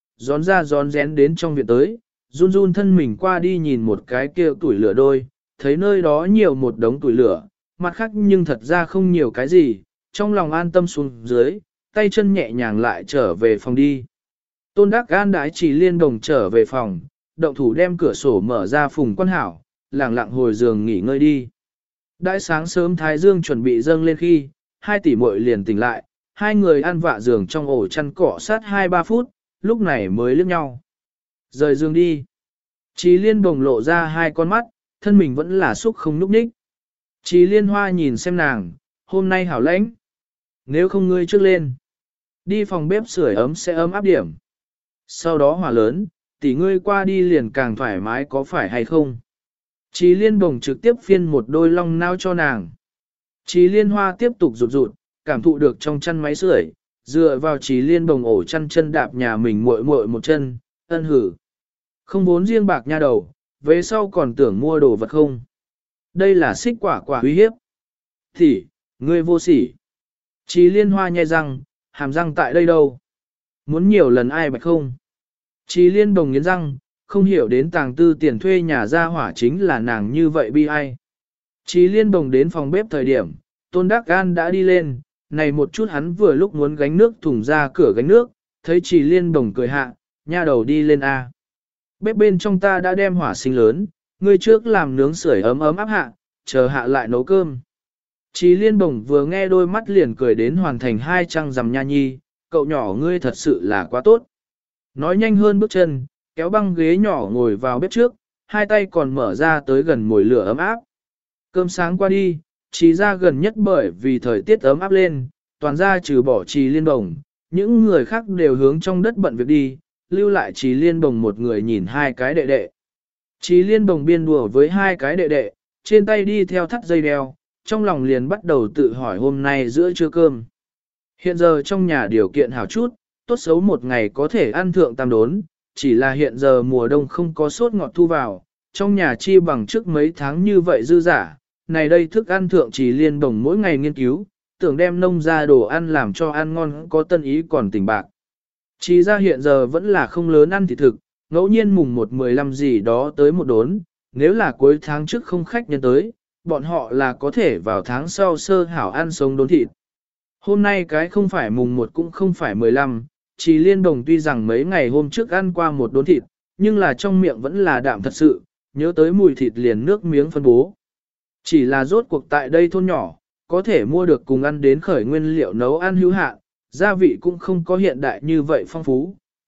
ra gión rén đến trong viện tới, run run thân mình qua đi nhìn một cái kia tuổi lửa đôi, thấy nơi đó nhiều một đống tuổi lửa, mặt khác nhưng thật ra không nhiều cái gì, trong lòng an tâm xuống dưới, tay chân nhẹ nhàng lại trở về phòng đi. Tôn Đắc Gan đãi Trì Liên Đồng trở về phòng, động thủ đem cửa sổ mở ra phùng quan hảo, lặng lặng hồi giường nghỉ ngơi đi. Đãi sáng sớm Thái Dương chuẩn bị dâng lên khi, 2 tỷ muội liền tỉnh lại, 2 người ăn vạ giường trong ổ chăn cỏ sát 2-3 phút, lúc này mới liếc nhau. Rời giường đi. Trì Liên Đồng lộ ra 2 con mắt, thân mình vẫn là xúc không núp ních. Trì Liên Hoa nhìn xem nàng, hôm nay hảo lãnh. Nếu không ngươi trước lên, đi phòng bếp sưởi ấm sẽ ấm áp điểm. Sau đó hỏa lớn, tỷ ngươi qua đi liền càng thoải mái có phải hay không? Trì Liên Đồng trực tiếp phiên một đôi long nao cho nàng. Trì Liên Hoa tiếp tục rụt rụt, cảm thụ được trong chăn máy sưởi, dựa vào Trì Liên Đồng ổ chăn chân đạp nhà mình muội muội một chân, ân hử. Không vốn riêng bạc nha đầu, về sau còn tưởng mua đồ vật không? Đây là xích quả uy hiếp. Thì, ngươi vô sỉ. Trì Liên Hoa nhai răng, hàm răng tại đây đâu? Muốn nhiều lần ai bạch không? Trì Liên Đồng nghiến răng, không hiểu đến tàng tư tiền thuê nhà ra hỏa chính là nàng như vậy bi ai. Trì Liên Đồng đến phòng bếp thời điểm, Tôn Đắc Gan đã đi lên, này một chút hắn vừa lúc muốn gánh nước thùng ra cửa gánh nước, thấy Trì Liên Đồng cười hạ, nha đầu đi lên A. Bếp bên trong ta đã đem hỏa sinh lớn, ngươi trước làm nướng sưởi ấm ấm áp hạ, chờ hạ lại nấu cơm. Trì Liên Đồng vừa nghe đôi mắt liền cười đến hoàn thành 2 trăng rằm nha nhi, cậu nhỏ ngươi thật sự là quá tốt. Nói nhanh hơn bước chân, kéo băng ghế nhỏ ngồi vào bếp trước, 2 tay còn mở ra tới gần mồi lửa ấm áp. Cơm sáng qua đi, Trì ra gần nhất bởi vì thời tiết ấm áp lên, toàn ra trừ bỏ Trì Liên Đồng, những người khác đều hướng trong đất bận việc đi, lưu lại Trì Liên Đồng một người nhìn 2 cái đệ đệ. Trì Liên Đồng biên đùa với 2 cái đệ đệ, trên tay đi theo thắt dây đeo, trong lòng liền bắt đầu tự hỏi hôm nay giữa trưa cơm. Hiện giờ trong nhà điều kiện hảo chút, tốt xấu một ngày có thể ăn thượng tam đốn, chỉ là hiện giờ mùa đông không có sốt ngọt thu vào, trong nhà chi bằng trước mấy tháng như vậy dư giả, này đây thức ăn thượng Trì Liên Đồng mỗi ngày nghiên cứu, tưởng đem nông ra đồ ăn làm cho ăn ngon có tân ý còn tỉnh bạc. Trì ra hiện giờ vẫn là không lớn ăn thịt thực, ngẫu nhiên mùng 1-15 gì đó tới một đốn, nếu là cuối tháng trước không khách nhân tới, bọn họ là có thể vào tháng sau sơ hảo ăn sống đốn thịt. Hôm nay cái không phải mùng 1 cũng không phải 15, Trì Liên Đồng tuy rằng mấy ngày hôm trước ăn qua một đốn thịt, nhưng là trong miệng vẫn là đạm thật sự, nhớ tới mùi thịt liền nước miếng phân bố. Chỉ là rốt cuộc tại đây thôn nhỏ, có thể mua được cùng ăn đến khởi nguyên liệu nấu ăn hữu hạn, gia vị cũng không có hiện đại như vậy phong phú,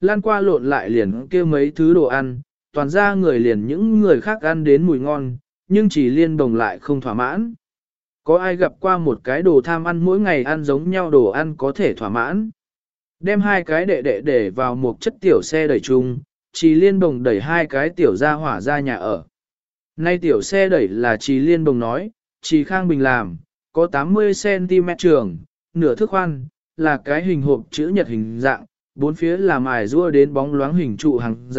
lan qua lộn lại liền kia mấy thứ đồ ăn, toàn ra người liền những người khác ăn đến mùi ngon, nhưng chỉ liên đồng lại không thỏa mãn. Có ai gặp qua một cái đồ tham ăn mỗi ngày ăn giống nhau đồ ăn có thể thỏa mãn? Đem hai cái đệ đệ để vào một chất tiểu xe đẩy chung, chỉ liên đồng đẩy hai cái tiểu ra hỏa ra nhà ở. Nay tiểu xe đẩy là chỉ liên đồng nói, chỉ Khang Bình làm, có 80cm trường, nửa thước khoan, là cái hình hộp chữ nhật hình dạng, bốn phía là mài rua đến bóng loáng hình trụ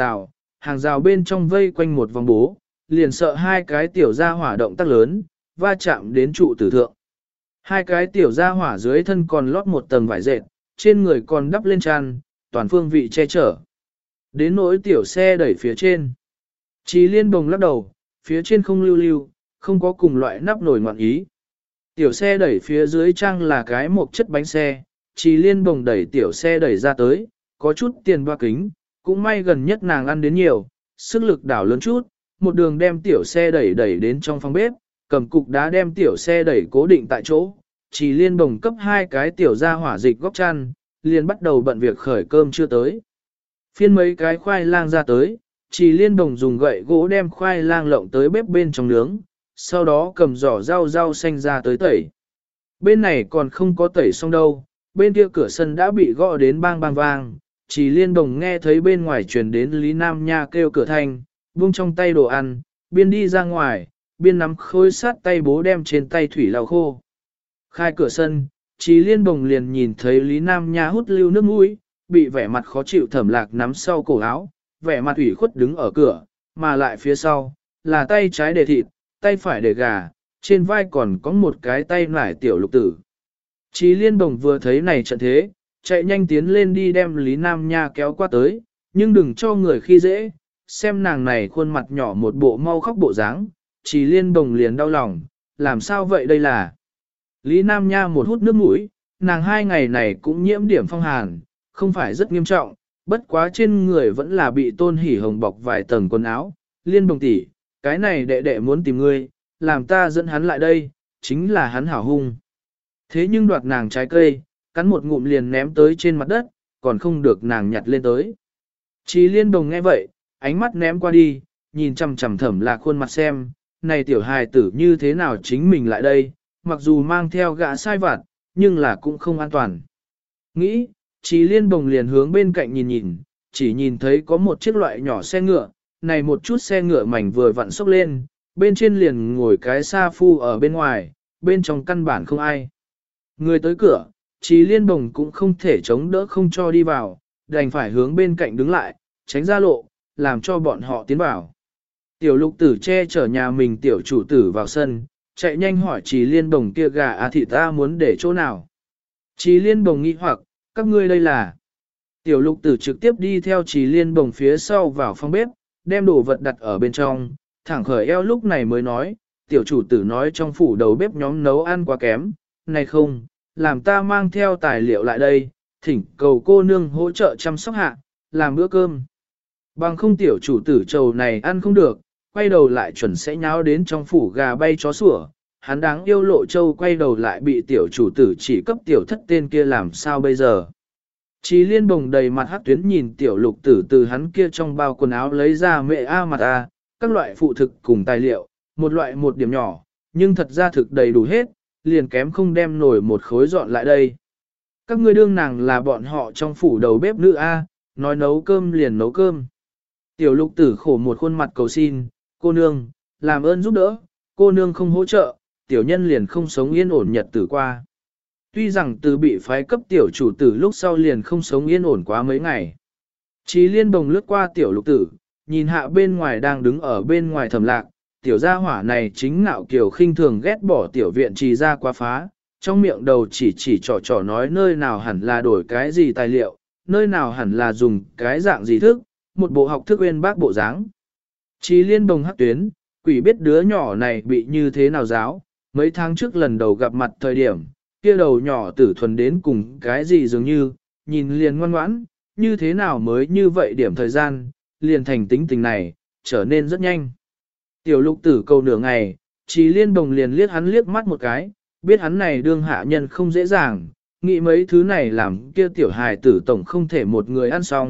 hàng rào bên trong vây quanh một vòng bố, liền sợ hai cái tiểu ra hỏa động tác lớn, va chạm đến trụ tử thượng. Hai cái tiểu ra hỏa dưới thân còn lót một tầng vải dệt, trên người còn đắp lên tràn, toàn phương vị che chở. Đến nỗi tiểu xe đẩy phía trên. Chí liên bồng lắc đầu, phía trên không lưu lưu, không có cùng loại nắp nổi ngoạn ý. Tiểu xe đẩy phía dưới trang là cái một chất bánh xe, Chí liên bồng đẩy tiểu xe đẩy ra tới, có chút tiền ba kính, cũng may gần nhất nàng ăn đến nhiều, sức lực đảo lớn chút, một đường đem tiểu xe đẩy đến trong phòng bếp, cầm cục đá đem tiểu xe đẩy cố định tại chỗ, Chí liên bồng cấp hai cái tiểu ra hỏa dịch góc chăn, liền bắt đầu bận việc khởi cơm chưa tới. Phiên mấy cái khoai lang ra tới, Chí liên bồng dùng gậy gỗ đem khoai lang lộng tới bếp bên trong nướng, sau đó cầm giỏ rau xanh ra tới tẩy. Bên này còn không có tẩy xong đâu, bên kia cửa sân đã bị gõ đến bang bang vang, Chí liên bồng nghe thấy bên ngoài truyền đến Lý Nam Nha kêu cửa thanh, buông trong tay đồ ăn, biên đi ra ngoài, biên nắm khôi sát tay bố đem trên tay thủy lau khô. Khai cửa sân, Chí liên bồng liền nhìn thấy Lý Nam Nha hút lưu nước mũi, bị vẻ mặt khó chịu Thẩm Lạc nắm sau cổ áo, vẻ mặt ủy khuất đứng ở cửa, mà lại phía sau, là tay trái để thịt, tay phải để gà, trên vai còn có một cái tay nải tiểu lục tử. Chí liên bồng vừa thấy này trận thế, chạy nhanh tiến lên đi đem Lý Nam Nha kéo qua tới, nhưng đừng cho người khi dễ, xem nàng này khuôn mặt nhỏ một bộ mau khóc bộ dáng, Chí liên bồng liền đau lòng, làm sao vậy đây là. Lý Nam Nha một hút nước mũi, nàng hai ngày này cũng nhiễm điểm phong hàn, không phải rất nghiêm trọng, bất quá trên người vẫn là bị Tôn Hỉ Hồng bọc vài tầng quần áo. Liên bồng tỷ, cái này đệ đệ muốn tìm ngươi, làm ta dẫn hắn lại đây, chính là hắn hảo hung. Thế nhưng đoạt nàng trái cây, cắn một ngụm liền ném tới trên mặt đất, còn không được nàng nhặt lên tới. Chí liên bồng nghe vậy, ánh mắt ném qua đi, nhìn chằm chằm Thẩm Lạc khuôn mặt xem, này tiểu hài tử như thế nào chính mình lại đây, mặc dù mang theo gã sai vặt, nhưng là cũng không an toàn. Nghĩ, Chí liên bồng liền hướng bên cạnh nhìn, chỉ nhìn thấy có một chiếc loại nhỏ xe ngựa, này một chút xe ngựa mảnh vừa vặn xốc lên, bên trên liền ngồi cái sa phu ở bên ngoài, bên trong căn bản không ai. Người tới cửa, Chí liên bồng cũng không thể chống đỡ không cho đi vào, đành phải hướng bên cạnh đứng lại, tránh ra lộ, làm cho bọn họ tiến vào. Tiểu lục tử che chở nhà mình tiểu chủ tử vào sân, chạy nhanh hỏi Chí liên bồng kia gà thịt ta muốn để chỗ nào. Chí liên bồng nghi hoặc, các ngươi đây là. Tiểu lục tử trực tiếp đi theo Chí liên bồng phía sau vào phòng bếp, đem đồ vật đặt ở bên trong, thẳng khởi eo lúc này mới nói, tiểu chủ tử nói trong phủ đầu bếp nhóm nấu ăn quá kém, này không, làm ta mang theo tài liệu lại đây, thỉnh cầu cô nương hỗ trợ chăm sóc hạ, làm bữa cơm. Bằng không tiểu chủ tử trầu này ăn không được, quay đầu lại chuẩn sẽ nháo đến trong phủ gà bay chó sủa, hắn đáng yêu Lộ Châu quay đầu lại bị tiểu chủ tử chỉ cấp tiểu thất tên kia làm sao bây giờ. Chí liên bồng đầy mặt hắc tuyến nhìn tiểu lục tử từ hắn kia trong bao quần áo lấy ra mẹ a mặt a, các loại phụ thực cùng tài liệu, một loại một điểm nhỏ, nhưng thật ra thực đầy đủ hết, liền kém không đem nổi một khối dọn lại đây. Các ngươi đương nàng là bọn họ trong phủ đầu bếp nữ a, nói nấu cơm liền nấu cơm. Tiểu lục tử khổ một khuôn mặt cầu xin, cô nương, làm ơn giúp đỡ, cô nương không hỗ trợ, tiểu nhân liền không sống yên ổn nhật tử qua. Tuy rằng từ bị phái cấp tiểu chủ tử lúc sau liền không sống yên ổn quá mấy ngày. Chí liên bồng lướt qua tiểu lục tử, nhìn hạ bên ngoài đang đứng ở bên ngoài Thẩm Lạc, tiểu gia hỏa này chính ngạo kiều khinh thường ghét bỏ tiểu viện trì ra quá phá, trong miệng đầu chỉ trò nói nơi nào hẳn là đổi cái gì tài liệu, nơi nào hẳn là dùng cái dạng gì thức, một bộ học thức uyên bác bộ dáng. Chí liên bồng hắc tuyến, quỷ biết đứa nhỏ này bị như thế nào giáo, mấy tháng trước lần đầu gặp mặt thời điểm, kia đầu nhỏ tử thuần đến cùng cái gì dường như, nhìn liền ngoan ngoãn, như thế nào mới như vậy điểm thời gian, liền thành tính tình này, trở nên rất nhanh. Tiểu lục tử cầu nửa ngày, Chí liên bồng liền liếc hắn liếc mắt một cái, biết hắn này đương hạ nhân không dễ dàng, nghĩ mấy thứ này làm kia tiểu hài tử tổng không thể một người ăn xong,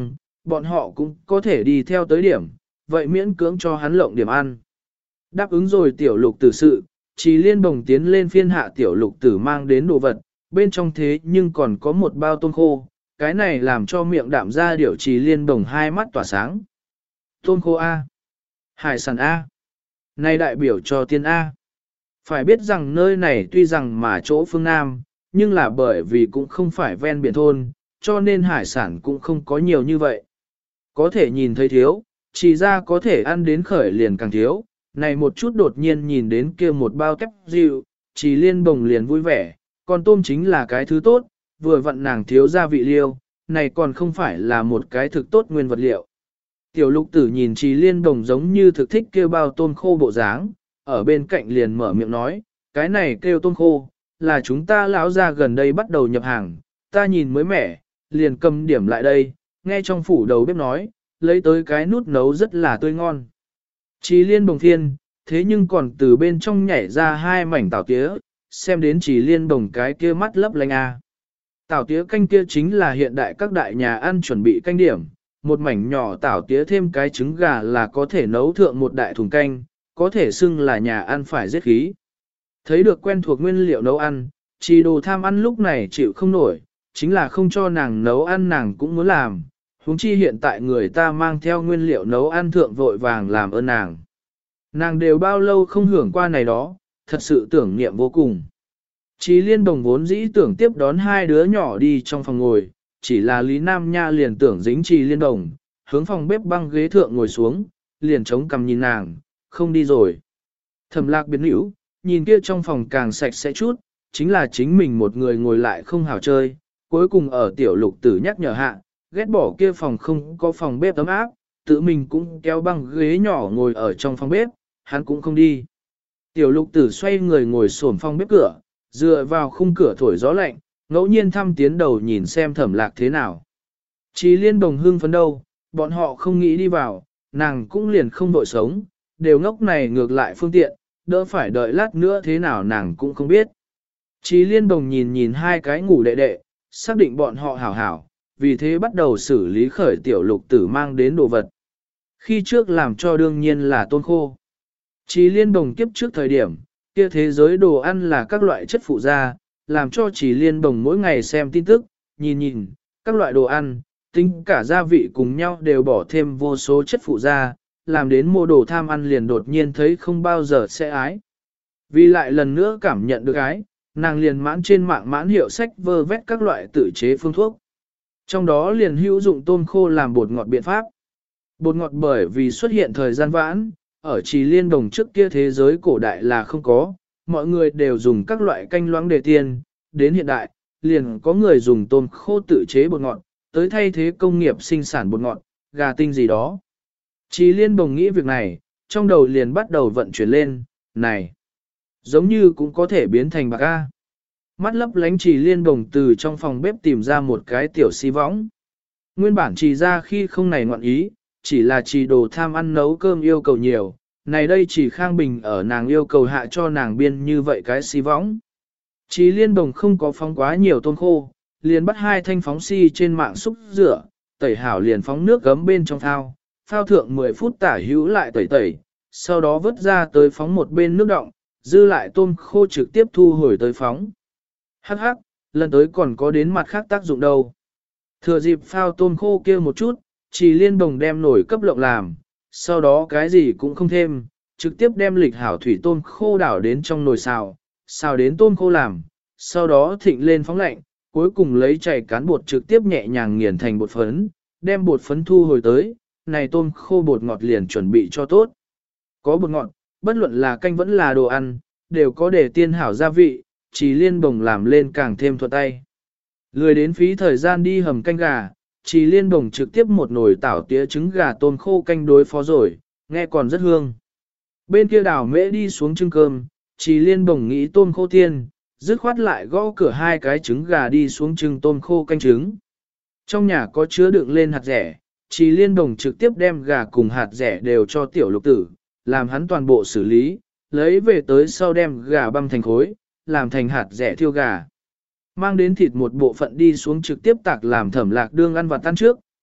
bọn họ cũng có thể đi theo tới điểm, vậy miễn cưỡng cho hắn lộng điểm ăn. Đáp ứng rồi tiểu lục tử sự, Trì Liên Bồng tiến lên phiên hạ tiểu lục tử mang đến đồ vật, bên trong thế nhưng còn có một bao tôm khô, cái này làm cho miệng đạm ra điểu Trì Liên Bồng hai mắt tỏa sáng. Tôm khô A. Hải sản A. Này đại biểu cho tiên A. Phải biết rằng nơi này tuy rằng mà chỗ phương Nam, nhưng là bởi vì cũng không phải ven biển thôn, cho nên hải sản cũng không có nhiều như vậy. Có thể nhìn thấy thiếu, chỉ ra có thể ăn đến khởi liền càng thiếu. Này một chút đột nhiên nhìn đến kia một bao tép dịu, Trì Liên Bồng liền vui vẻ, con tôm chính là cái thứ tốt, vừa vặn nàng thiếu gia vị liêu, này còn không phải là một cái thực tốt nguyên vật liệu. Tiểu lục tử nhìn Trì Liên Bồng giống như thực thích kêu bao tôm khô bộ dáng, ở bên cạnh liền mở miệng nói, cái này kêu tôm khô, là chúng ta lão ra gần đây bắt đầu nhập hàng, ta nhìn mới mẻ, liền cầm điểm lại đây, nghe trong phủ đầu bếp nói, lấy tới cái nút nấu rất là tươi ngon. Trì Liên Bồng thiên, thế nhưng còn từ bên trong nhảy ra hai mảnh tảo tía, xem đến Trì Liên Bồng cái kia mắt lấp lánh a. Tảo tía canh kia chính là hiện đại các đại nhà ăn chuẩn bị canh điểm, một mảnh nhỏ tảo tía thêm cái trứng gà là có thể nấu thượng một đại thùng canh, có thể xưng là nhà ăn phải giết khí. Thấy được quen thuộc nguyên liệu nấu ăn, Trì Đồ tham ăn lúc này chịu không nổi, chính là không cho nàng nấu ăn nàng cũng muốn làm, huống chi hiện tại người ta mang theo nguyên liệu nấu ăn thượng vội vàng làm ơn nàng. Nàng đều bao lâu không hưởng qua này đó, thật sự tưởng niệm vô cùng. Trì Liên Bồng vốn dĩ tưởng tiếp đón hai đứa nhỏ đi trong phòng ngồi, chỉ là Lý Nam Nha liền tưởng dính Trì Liên Bồng, hướng phòng bếp băng ghế thượng ngồi xuống, liền chống cằm nhìn nàng, không đi rồi. Thẩm Lạc biến hữu, nhìn kia trong phòng càng sạch sẽ chút, chính là chính mình một người ngồi lại không hảo chơi, cuối cùng ở tiểu lục tử nhắc nhở hạ, ghét bỏ kia phòng không có phòng bếp ấm áp, tự mình cũng kéo băng ghế nhỏ ngồi ở trong phòng bếp, hắn cũng không đi. Tiểu lục tử xoay người ngồi xổm phòng bếp cửa, dựa vào khung cửa thổi gió lạnh, ngẫu nhiên thăm tiến đầu nhìn xem Thẩm Lạc thế nào. Trì Liên Bồng hưng phấn đâu, bọn họ không nghĩ đi vào, nàng cũng liền không đội sống, đều ngốc này ngược lại phương tiện, đỡ phải đợi lát nữa thế nào nàng cũng không biết. Trì Liên Bồng nhìn nhìn hai cái ngủ đệ đệ, xác định bọn họ hảo hảo, vì thế bắt đầu xử lý khởi tiểu lục tử mang đến đồ vật. Khi trước làm cho đương nhiên là tôm khô. Trì Liên Bồng kiếp trước thời điểm, kia thế giới đồ ăn là các loại chất phụ gia, làm cho Trì Liên Bồng mỗi ngày xem tin tức, nhìn, các loại đồ ăn, tính cả gia vị cùng nhau đều bỏ thêm vô số chất phụ gia, làm đến mô đồ tham ăn liền đột nhiên thấy không bao giờ sẽ ái. Vì lại lần nữa cảm nhận được ái, nàng liền mãn trên mạng mãn hiệu sách vơ vét các loại tự chế phương thuốc. Trong đó liền hữu dụng tôm khô làm bột ngọt biện pháp. Bột ngọt bởi vì xuất hiện thời gian vãn, ở Trì Liên Bồng trước kia thế giới cổ đại là không có, mọi người đều dùng các loại canh loãng để tiền, đến hiện đại, liền có người dùng tôm khô tự chế bột ngọt, tới thay thế công nghiệp sinh sản bột ngọt, gà tinh gì đó. Trì Liên Bồng nghĩ việc này, trong đầu liền bắt đầu vận chuyển lên, này, giống như cũng có thể biến thành bạc A. Mắt lấp lánh Trì Liên Bồng từ trong phòng bếp tìm ra một cái tiểu xi võng. Nguyên bản Trì ra khi không này ngoạn ý, chỉ là Trì Đồ tham ăn nấu cơm yêu cầu nhiều, này đây chỉ Khang Bình ở nàng yêu cầu hạ cho nàng biên như vậy cái xi võng. Trì Liên Bồng không có phóng quá nhiều tôm khô, liền bắt hai thanh phóng xi trên mạng xúc rửa, tẩy hảo liền phóng nước gấm bên trong thao, phao thượng 10 phút tả hữu lại tẩy, sau đó vớt ra tới phóng một bên nước đọng, dư lại tôm khô trực tiếp thu hồi tới phóng. Hắc, lần tới còn có đến mặt khác tác dụng đâu. Thừa dịp phao tôm khô kia một chút, Trì Liên Bồng đem nổi cấp lộng làm, sau đó cái gì cũng không thêm, trực tiếp đem lịch hảo thủy tôm khô đảo đến trong nồi xào đến tôm khô làm, sau đó thịnh lên phóng lạnh, cuối cùng lấy chảy cán bột trực tiếp nhẹ nhàng nghiền thành bột phấn, đem bột phấn thu hồi tới, này tôm khô bột ngọt liền chuẩn bị cho tốt. Có bột ngọt, bất luận là canh vẫn là đồ ăn, đều có để tiên hảo gia vị, Trì Liên Bồng làm lên càng thêm thuận tay. Lười đến phí thời gian đi hầm canh gà, Trì Liên Bồng trực tiếp một nồi tảo tía trứng gà tôm khô canh đối phó rồi, nghe còn rất hương. Bên kia đảo mễ đi xuống trưng cơm, Trì Liên Bồng nghĩ tôm khô tiên, dứt khoát lại gõ cửa hai cái trứng gà đi xuống trưng tôm khô canh trứng. Trong nhà có chứa đựng lên hạt rẻ, Trì Liên Bồng trực tiếp đem gà cùng hạt rẻ đều cho tiểu lục tử, làm hắn toàn bộ xử lý, lấy về tới sau đem gà băm thành khối, làm thành hạt rẻ thiêu gà. Mang đến thịt một bộ phận đi xuống trực tiếp tạc làm Thẩm Lạc đương ăn vặt tan trước,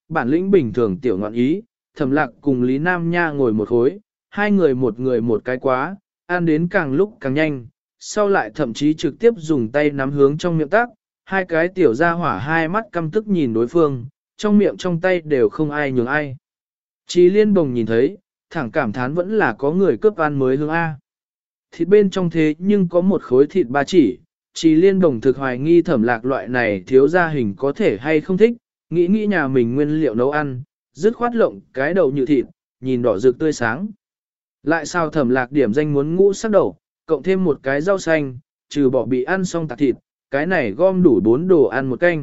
bản lĩnh bình thường tiểu ngọn ý, Thẩm Lạc cùng Lý Nam Nha ngồi một khối, hai người một cái quá, ăn đến càng lúc càng nhanh, sau lại thậm chí trực tiếp dùng tay nắm hướng trong miệng tác, hai cái tiểu gia hỏa hai mắt căm tức nhìn đối phương, trong miệng trong tay đều không ai nhường ai. Chí Liên Bồng nhìn thấy, thẳng cảm thán vẫn là có người cướp ăn mới hương A. Thịt bên trong thế nhưng có một khối thịt ba chỉ, Chí Liên Bồng thực hoài nghi Thẩm Lạc loại này thiếu gia hình có thể hay không thích, nghĩ nhà mình nguyên liệu nấu ăn, dứt khoát lộng cái đầu như thịt, nhìn đỏ rực tươi sáng. Lại sao Thẩm Lạc điểm danh muốn ngũ sắc đầu, cộng thêm một cái rau xanh, trừ bỏ bị ăn xong tạc thịt, cái này gom đủ 4 đồ ăn một canh.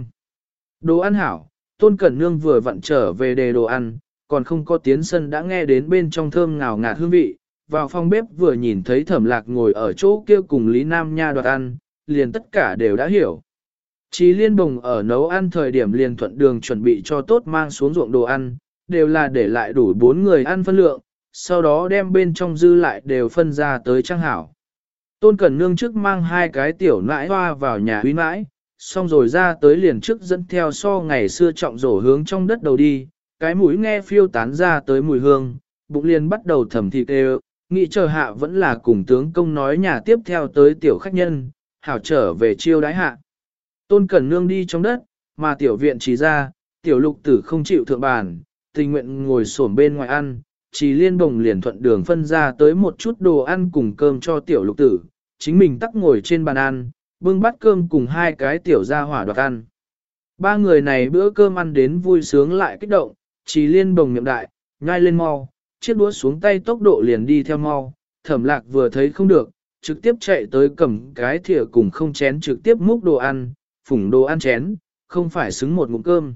Đồ ăn hảo, Tôn Cẩn Nương vừa vặn trở về đề đồ ăn, còn không có tiến sân đã nghe đến bên trong thơm ngào ngạt hương vị, vào phòng bếp vừa nhìn thấy Thẩm Lạc ngồi ở chỗ kia cùng Lý Nam Nha đoạt ăn, liền tất cả đều đã hiểu. Chí Liên Bồng ở nấu ăn thời điểm liền thuận đường chuẩn bị cho tốt mang xuống ruộng đồ ăn, đều là để lại đủ 4 người ăn phân lượng, sau đó đem bên trong dư lại đều phân ra tới trang hảo. Tôn Cẩn Nương trước mang hai cái tiểu nãi hoa vào nhà huy mãi, xong rồi ra tới liền trước dẫn theo so ngày xưa trọng rổ hướng trong đất đầu đi, cái mũi nghe phiêu tán ra tới mùi hương, bụng liền bắt đầu thầm thịt đều, nghĩ chờ hạ vẫn là cùng tướng công nói nhà tiếp theo tới tiểu khách nhân, hảo trở về chiêu đái hạ. Tôn Cẩn Nương đi trong đất, mà tiểu viện chỉ ra, tiểu lục tử không chịu thượng bàn, tình nguyện ngồi xổm bên ngoài ăn, Chí Liên Bồng liền thuận đường phân ra tới một chút đồ ăn cùng cơm cho tiểu lục tử, chính mình tắc ngồi trên bàn ăn, bưng bát cơm cùng hai cái tiểu gia hỏa đoạt ăn. Ba người này bữa cơm ăn đến vui sướng lại kích động, Chí Liên Bồng miệng đại, nhai lên mau, chiếc đũa xuống tay tốc độ liền đi theo mau, Thẩm Lạc vừa thấy không được, trực tiếp chạy tới cầm cái thìa cùng không chén trực tiếp múc đồ ăn, phủng đồ ăn chén, không phải xứng một ngụm cơm.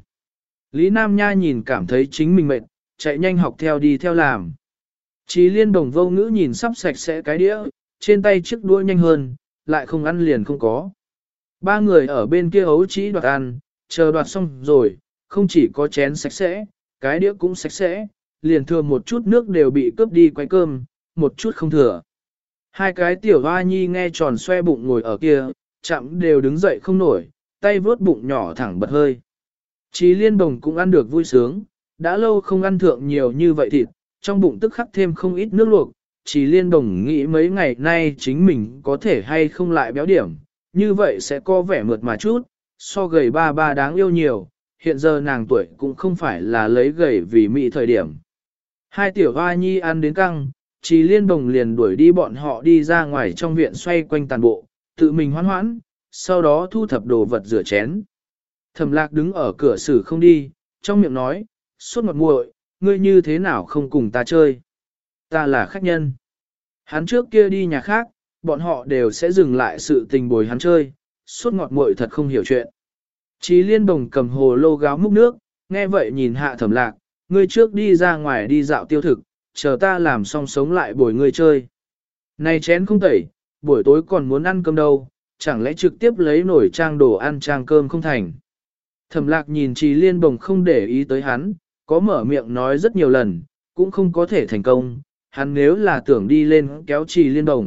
Lý Nam Nha nhìn cảm thấy chính mình mệt, chạy nhanh học theo đi theo làm. Chí Liên Bồng vô ngữ nhìn sắp sạch sẽ cái đĩa, trên tay chiếc đũa nhanh hơn, lại không ăn liền không có. Ba người ở bên kia ấu chỉ đoạt ăn, chờ đoạt xong rồi, không chỉ có chén sạch sẽ, cái đĩa cũng sạch sẽ, liền thừa một chút nước đều bị cướp đi quay cơm, một chút không thừa. Hai cái tiểu hoa nhi nghe tròn xoe bụng ngồi ở kia, chạm đều đứng dậy không nổi, tay vướt bụng nhỏ thẳng bật hơi. Chí Liên Bồng cũng ăn được vui sướng, đã lâu không ăn thượng nhiều như vậy thịt, trong bụng tức khắc thêm không ít nước luộc. Chí Liên Bồng nghĩ mấy ngày nay chính mình có thể hay không lại béo điểm, như vậy sẽ có vẻ mượt mà chút, so gầy ba ba đáng yêu nhiều, hiện giờ nàng tuổi cũng không phải là lấy gầy vì mỹ thời điểm. Hai tiểu hoa nhi ăn đến căng, Chí Liên Bồng liền đuổi đi bọn họ đi ra ngoài trong viện xoay quanh tàn bộ, tự mình hoán hoãn, sau đó thu thập đồ vật rửa chén. Thẩm Lạc đứng ở cửa xử không đi, trong miệng nói, sốt ngọt muội, ngươi như thế nào không cùng ta chơi? Ta là khách nhân. Hắn trước kia đi nhà khác, bọn họ đều sẽ dừng lại sự tình bồi hắn chơi, sốt ngọt muội thật không hiểu chuyện. Chí Liên Bồng cầm hồ lô gáo múc nước, nghe vậy nhìn hạ Thẩm Lạc, ngươi trước đi ra ngoài đi dạo tiêu thực, chờ ta làm xong sống lại bồi ngươi chơi. Này chén không tẩy, buổi tối còn muốn ăn cơm đâu, chẳng lẽ trực tiếp lấy nồi trang đồ ăn trang cơm không thành. Thẩm Lạc nhìn Chí Liên Bồng không để ý tới hắn, có mở miệng nói rất nhiều lần, cũng không có thể thành công. Hắn nếu là tưởng đi lên kéo Chí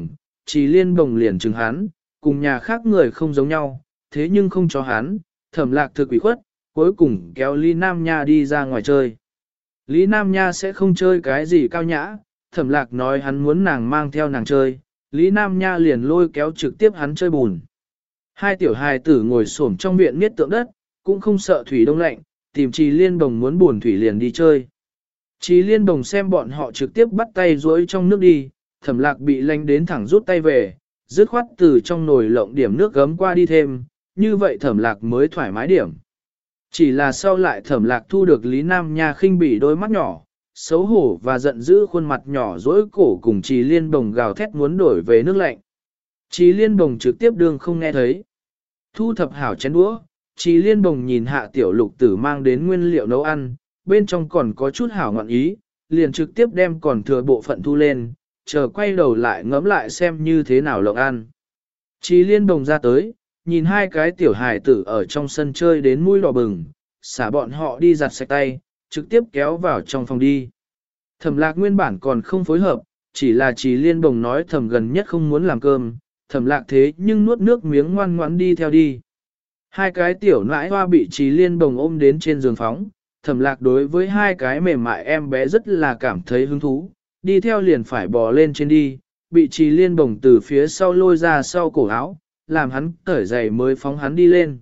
Liên Bồng liền chừng hắn, cùng nhà khác người không giống nhau, thế nhưng không cho hắn, Thẩm Lạc thực ủy khuất, cuối cùng kéo Lý Nam Nha đi ra ngoài chơi. Lý Nam Nha sẽ không chơi cái gì cao nhã, Thẩm Lạc nói hắn muốn nàng mang theo nàng chơi, Lý Nam Nha liền lôi kéo trực tiếp hắn chơi bùn. Hai tiểu hài tử ngồi xổm trong viện miết tượng đất, cũng không sợ thủy đông lạnh, tìm Chí Liên Bồng muốn buồn thủy liền đi chơi. Chí Liên Bồng xem bọn họ trực tiếp bắt tay duỗi trong nước đi, Thẩm Lạc bị lanh đến thẳng rút tay về, dứt khoát từ trong nồi lộng điểm nước gấm qua đi thêm, như vậy Thẩm Lạc mới thoải mái điểm. Chỉ là sau lại Thẩm Lạc thu được Lý Nam Nha khinh bỉ đôi mắt nhỏ, xấu hổ và giận dữ khuôn mặt nhỏ dỗi cổ cùng Chí Liên Bồng gào thét muốn đổi về nước lạnh. Chí Liên Bồng trực tiếp đương không nghe thấy. Thu thập hảo chén đũa, Chí Liên Bồng nhìn hạ tiểu lục tử mang đến nguyên liệu nấu ăn, bên trong còn có chút hảo ngọn ý, liền trực tiếp đem còn thừa bộ phận thu lên, chờ quay đầu lại ngẫm lại xem như thế nào lộng ăn. Chí Liên Bồng ra tới, nhìn hai cái tiểu hài tử ở trong sân chơi đến mũi đỏ bừng, xả bọn họ đi giặt sạch tay, trực tiếp kéo vào trong phòng đi. Thẩm Lạc nguyên bản còn không phối hợp, chỉ là Chí Liên Bồng nói thẩm gần nhất không muốn làm cơm, Thẩm Lạc thế nhưng nuốt nước miếng ngoan ngoãn đi theo đi. Hai cái tiểu nãi hoa bị Chí Liên Bồng ôm đến trên giường phóng, Thẩm Lạc đối với hai cái mềm mại em bé rất là cảm thấy hứng thú, đi theo liền phải bò lên trên đi, bị Trì Liên bổng từ phía sau lôi ra sau cổ áo, làm hắn cởi giày mới phóng hắn đi lên.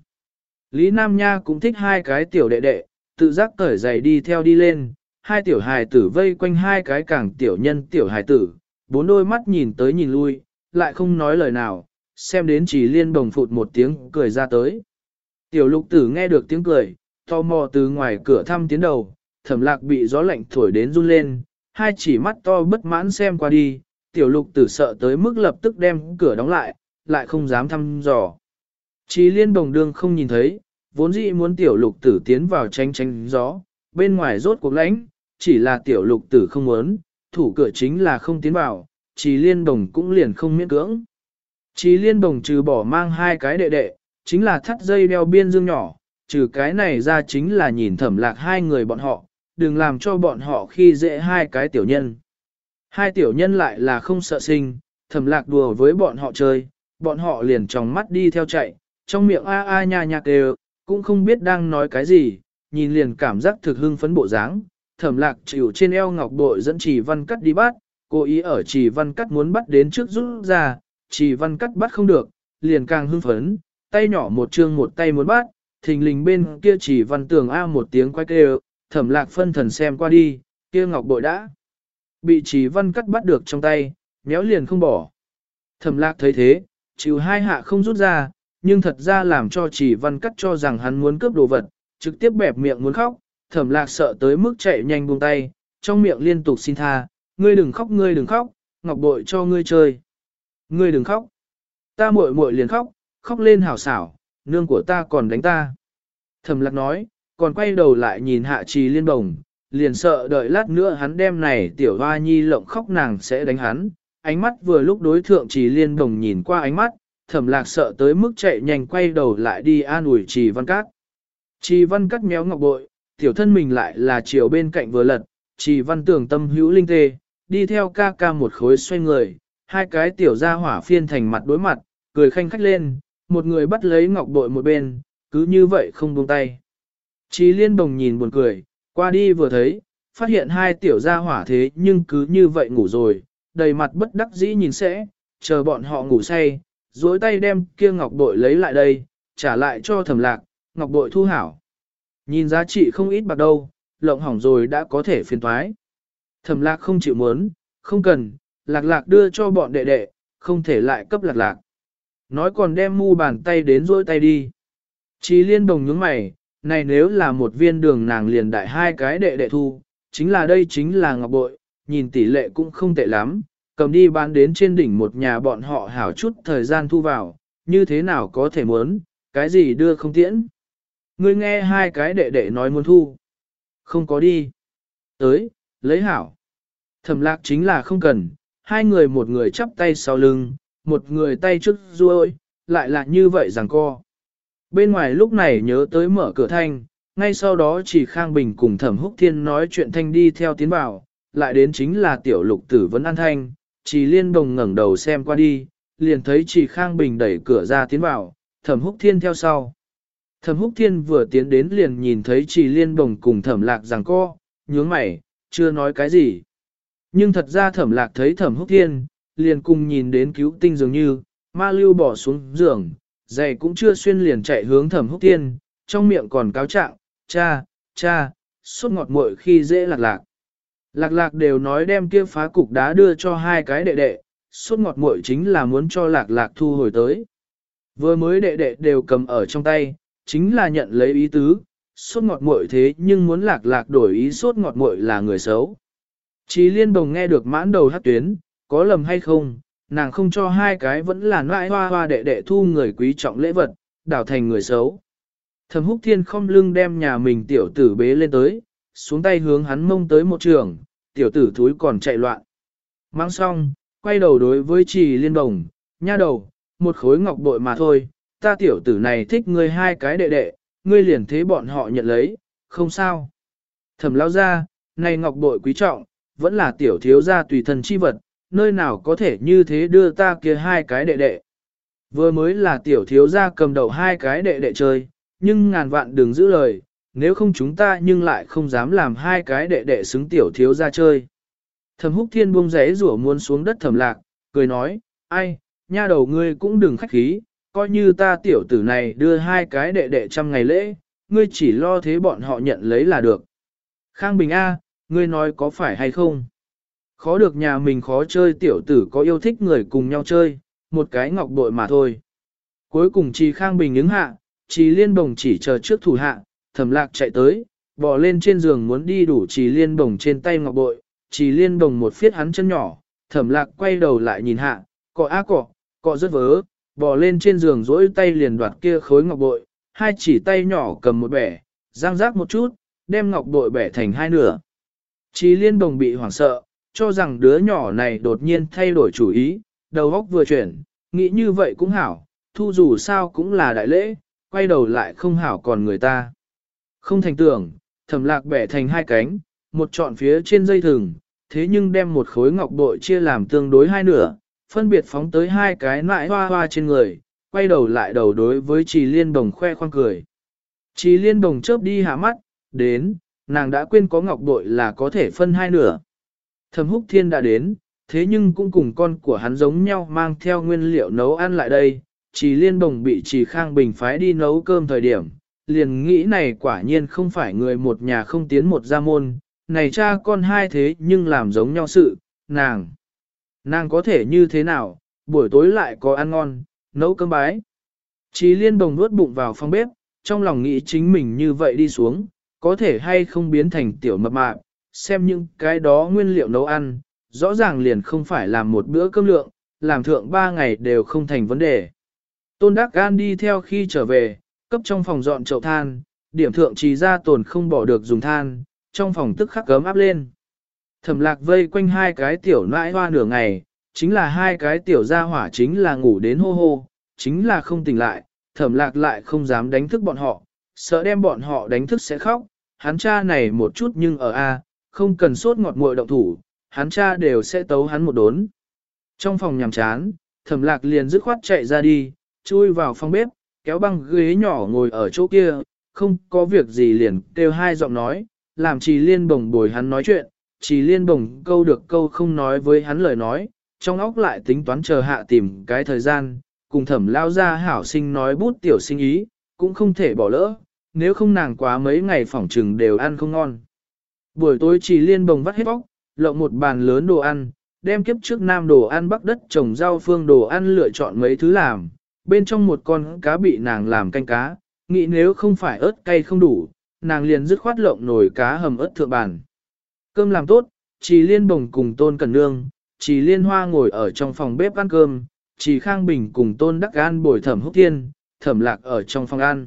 Lý Nam Nha cũng thích hai cái tiểu đệ đệ, tự giác cởi giày đi theo đi lên, hai tiểu hài tử vây quanh hai cái càng tiểu nhân tiểu hài tử, bốn đôi mắt nhìn tới nhìn lui, lại không nói lời nào, xem đến Trì Liên bồng phụt một tiếng cười ra tới. Tiểu lục tử nghe được tiếng cười, tò mò từ ngoài cửa thăm tiến đầu, Thẩm Lạc bị gió lạnh thổi đến run lên, hai chỉ mắt to bất mãn xem qua đi, tiểu lục tử sợ tới mức lập tức đem cửa đóng lại, lại không dám thăm dò. Trì Liên bồng đương không nhìn thấy, vốn dĩ muốn tiểu lục tử tiến vào tránh tránh gió, bên ngoài rốt cuộc lãnh, chỉ là tiểu lục tử không muốn, thủ cửa chính là không tiến vào, Trì Liên bồng cũng liền không miễn cưỡng. Trì Liên bồng trừ bỏ mang hai cái đệ đệ, chính là thắt dây đeo biên dương nhỏ, trừ cái này ra chính là nhìn Thẩm Lạc hai người bọn họ, đừng làm cho bọn họ khi dễ hai cái tiểu nhân. Hai tiểu nhân lại là không sợ sinh, Thẩm Lạc đùa với bọn họ chơi, bọn họ liền tròng mắt đi theo chạy, trong miệng a a nha nha kêu, cũng không biết đang nói cái gì, nhìn liền cảm giác thực hưng phấn bộ dáng. Thẩm Lạc chịu trên eo ngọc bội dẫn Trì Văn Cắt đi bắt, cố ý ở Trì Văn Cắt muốn bắt đến trước rút ra, Trì Văn Cắt bắt không được, liền càng hưng phấn, tay nhỏ một chương một tay muốn bắt, thình lình bên kia Trì Văn Tường a một tiếng quay kêu, Thẩm Lạc phân thần xem qua đi, kia ngọc bội đã bị Trì Văn Cắt bắt được trong tay, méo liền không bỏ. Thẩm Lạc thấy thế, chịu hai hạ không rút ra, nhưng thật ra làm cho Trì Văn Cắt cho rằng hắn muốn cướp đồ vật, trực tiếp bẹp miệng muốn khóc, Thẩm Lạc sợ tới mức chạy nhanh buông tay, trong miệng liên tục xin tha, ngươi đừng khóc, ngọc bội cho ngươi chơi. Ngươi đừng khóc. Ta muội muội liền khóc, khóc lên hảo xảo, nương của ta còn đánh ta. Thẩm Lạc nói, còn quay đầu lại nhìn hạ Trì Liên bồng, liền sợ đợi lát nữa hắn đem này tiểu hoa nhi lộng khóc nàng sẽ đánh hắn. Ánh mắt vừa lúc đối thượng Trì Liên bồng nhìn qua ánh mắt, Thẩm Lạc sợ tới mức chạy nhanh quay đầu lại đi an ủi Trì Văn Cát. Trì Văn Cát méo ngọc bội, tiểu thân mình lại là chiều bên cạnh vừa lật, Trì Văn Tưởng tâm hữu linh tê, đi theo ca ca một khối xoay người, hai cái tiểu gia hỏa phiên thành mặt đối mặt, cười khanh khách lên, một người bắt lấy ngọc bội một bên, cứ như vậy không buông tay. Trì Liên bồng nhìn buồn cười, qua đi vừa thấy, phát hiện hai tiểu gia hỏa thế nhưng cứ như vậy ngủ rồi, đầy mặt bất đắc dĩ nhìn sẽ, chờ bọn họ ngủ say, duỗi tay đem kia ngọc bội lấy lại đây, trả lại cho Thẩm Lạc, ngọc bội thu hảo. Nhìn giá trị không ít bạc đâu, lộng hỏng rồi đã có thể phiền toái. Thẩm Lạc không chịu muốn, không cần, Lạc Lạc đưa cho bọn đệ đệ, không thể lại cấp Lạc Lạc. Nói còn đem mu bàn tay đến duỗi tay đi. Trì Liên bồng nhướng mày, này nếu là một viên đường nàng liền đại hai cái đệ đệ thu, chính là đây chính là ngọc bội, nhìn tỷ lệ cũng không tệ lắm, cầm đi bán đến trên đỉnh một nhà bọn họ hảo chút thời gian thu vào, như thế nào có thể muốn, cái gì đưa không tiễn. Ngươi nghe hai cái đệ đệ nói muốn thu. Không có đi. Tới, lấy hảo. Thẩm Lạc chính là không cần, hai người một người chắp tay sau lưng, một người tay trước ruôi, lại là như vậy giằng co. Bên ngoài lúc này nhớ tới mở cửa thanh, ngay sau đó chỉ Khang Bình cùng Thẩm Húc Thiên nói chuyện thanh đi theo tiến vào, lại đến chính là tiểu lục tử vấn an thanh, Trì Liên bồng ngẩng đầu xem qua đi, liền thấy chỉ Khang Bình đẩy cửa ra tiến vào, Thẩm Húc Thiên theo sau. Thẩm Húc Thiên vừa tiến đến liền nhìn thấy Trì Liên bồng cùng Thẩm Lạc giằng co, nhướng mày, chưa nói cái gì. Nhưng thật ra Thẩm Lạc thấy Thẩm Húc Thiên, liền cùng nhìn đến cứu tinh dường như, ma lưu bỏ xuống giường, giày cũng chưa xuyên liền chạy hướng Thẩm Húc Thiên, trong miệng còn cáo trạng, cha, suốt ngọt muội khi dễ Lạc Lạc. Lạc Lạc đều nói đem kia phá cục đá đưa cho hai cái đệ đệ, suốt ngọt muội chính là muốn cho Lạc Lạc thu hồi tới. Vừa mới đệ đệ đều cầm ở trong tay, chính là nhận lấy ý tứ, suốt ngọt muội thế nhưng muốn Lạc Lạc đổi ý suốt ngọt muội là người xấu. Trì Liên bồng nghe được mãn đầu hát tuyến, có lầm hay không, nàng không cho hai cái vẫn là nãi hoa hoa đệ đệ thu người quý trọng lễ vật, đảo thành người xấu. Thẩm Húc Thiên không lưng đem nhà mình tiểu tử bế lên tới, xuống tay hướng hắn mông tới một trường, tiểu tử thúi còn chạy loạn. Mang xong, quay đầu đối với Trì Liên bồng, nha đầu, một khối ngọc bội mà thôi, ta tiểu tử này thích ngươi hai cái đệ đệ, ngươi liền thế bọn họ nhận lấy, không sao. Thẩm lao ra, này ngọc bội quý trọng, vẫn là tiểu thiếu gia tùy thân chi vật, nơi nào có thể như thế đưa ta kia hai cái đệ đệ. Vừa mới là tiểu thiếu gia cầm đầu hai cái đệ đệ chơi, nhưng ngàn vạn đừng giữ lời, nếu không chúng ta nhưng lại không dám làm hai cái đệ đệ xứng tiểu thiếu ra chơi. Thẩm Húc Thiên buông giấy rủa muốn xuống đất Thẩm Lạc, cười nói, ai, nha đầu ngươi cũng đừng khách khí, coi như ta tiểu tử này đưa hai cái đệ đệ trăm ngày lễ, ngươi chỉ lo thế bọn họ nhận lấy là được. Khang Bình A, ngươi nói có phải hay không? Khó được nhà mình khó chơi tiểu tử có yêu thích người cùng nhau chơi, một cái ngọc bội mà thôi. Cuối cùng Trì Khang Bình ứng hạ, Trì Liên Bồng chỉ chờ trước thủ hạ, Thẩm Lạc chạy tới, bò lên trên giường muốn đi đủ Trì Liên Bồng trên tay ngọc bội, Trì Liên Bồng một phiết hắn chân nhỏ, Thẩm Lạc quay đầu lại nhìn hạ, cọ á cọ rất vớ, bò lên trên giường dỗi tay liền đoạt kia khối ngọc bội, hai chỉ tay nhỏ cầm một bẻ, giang rác một chút, đem ngọc bội bẻ thành hai nửa. Trì Liên Bồng bị hoảng sợ, cho rằng đứa nhỏ này đột nhiên thay đổi chủ ý, đầu óc vừa chuyển, nghĩ như vậy cũng hảo, thu dù sao cũng là đại lễ, quay đầu lại không hảo còn người ta. Không thành tưởng, Thẩm Lạc bẻ thành hai cánh, một trọn phía trên dây thừng, thế nhưng đem một khối ngọc bội chia làm tương đối hai nửa, phân biệt phóng tới hai cái nại hoa hoa trên người, quay đầu lại đầu đối với Trì Liên Bồng khoe khoang cười. Trì Liên Bồng chớp đi hạ mắt, đến, nàng đã quên có ngọc bội là có thể phân hai nửa. Thẩm Húc Thiên đã đến, thế nhưng cũng cùng con của hắn giống nhau mang theo nguyên liệu nấu ăn lại đây. Trì Liên Bồng bị Trì Khang Bình phái đi nấu cơm thời điểm, liền nghĩ này quả nhiên không phải người một nhà không tiến một gia môn, này cha con hai thế nhưng làm giống nhau sự, nàng có thể như thế nào, buổi tối lại có ăn ngon, nấu cơm bái. Trì Liên Bồng nuốt bụng vào phòng bếp, trong lòng nghĩ chính mình như vậy đi xuống, có thể hay không biến thành tiểu mập mạp, xem những cái đó nguyên liệu nấu ăn, rõ ràng liền không phải làm một bữa cơm lượng, làm thượng 3 ngày đều không thành vấn đề. Tôn Đắc Gan đi theo khi trở về, cấp trong phòng dọn chậu than, điểm thượng Trì ra tồn không bỏ được dùng than, trong phòng tức khắc cấm áp lên. Thẩm Lạc vây quanh hai cái tiểu nãi hoa nửa ngày, chính là hai cái tiểu gia hỏa chính là ngủ đến hô hô, chính là không tỉnh lại, Thẩm Lạc lại không dám đánh thức bọn họ, sợ đem bọn họ đánh thức sẽ khóc, hắn cha này một chút nhưng ở A, không cần sốt ngọt muội động thủ, hắn cha đều sẽ tấu hắn một đốn. Trong phòng nhàm chán, Thẩm Lạc liền dứt khoát chạy ra đi, chui vào phòng bếp, kéo băng ghế nhỏ ngồi ở chỗ kia, không có việc gì liền kêu hai giọng nói, làm Trì Liên Bồng bồi hắn nói chuyện, Trì Liên Bồng câu được câu không nói với hắn lời nói, trong óc lại tính toán chờ hạ tìm cái thời gian, cùng Thẩm lao ra hảo sinh nói bút tiểu sinh ý, cũng không thể bỏ lỡ, nếu không nàng quá mấy ngày phỏng trừng đều ăn không ngon. Buổi tối Trì Liên Bồng vắt hết óc, lộng một bàn lớn đồ ăn, đem kiếp trước nam đồ ăn bắc đất trồng rau phương đồ ăn lựa chọn mấy thứ làm, bên trong một con cá bị nàng làm canh cá, nghĩ nếu không phải ớt cay không đủ, nàng liền dứt khoát lộng nồi cá hầm ớt thượng bàn. Cơm làm tốt, Trì Liên Bồng cùng Tôn Cẩn Nương, Trì Liên Hoa ngồi ở trong phòng bếp ăn cơm, Trì Khang Bình cùng Tôn Đắc Gan bồi Thẩm Húc Thiên, Thẩm Lạc ở trong phòng ăn.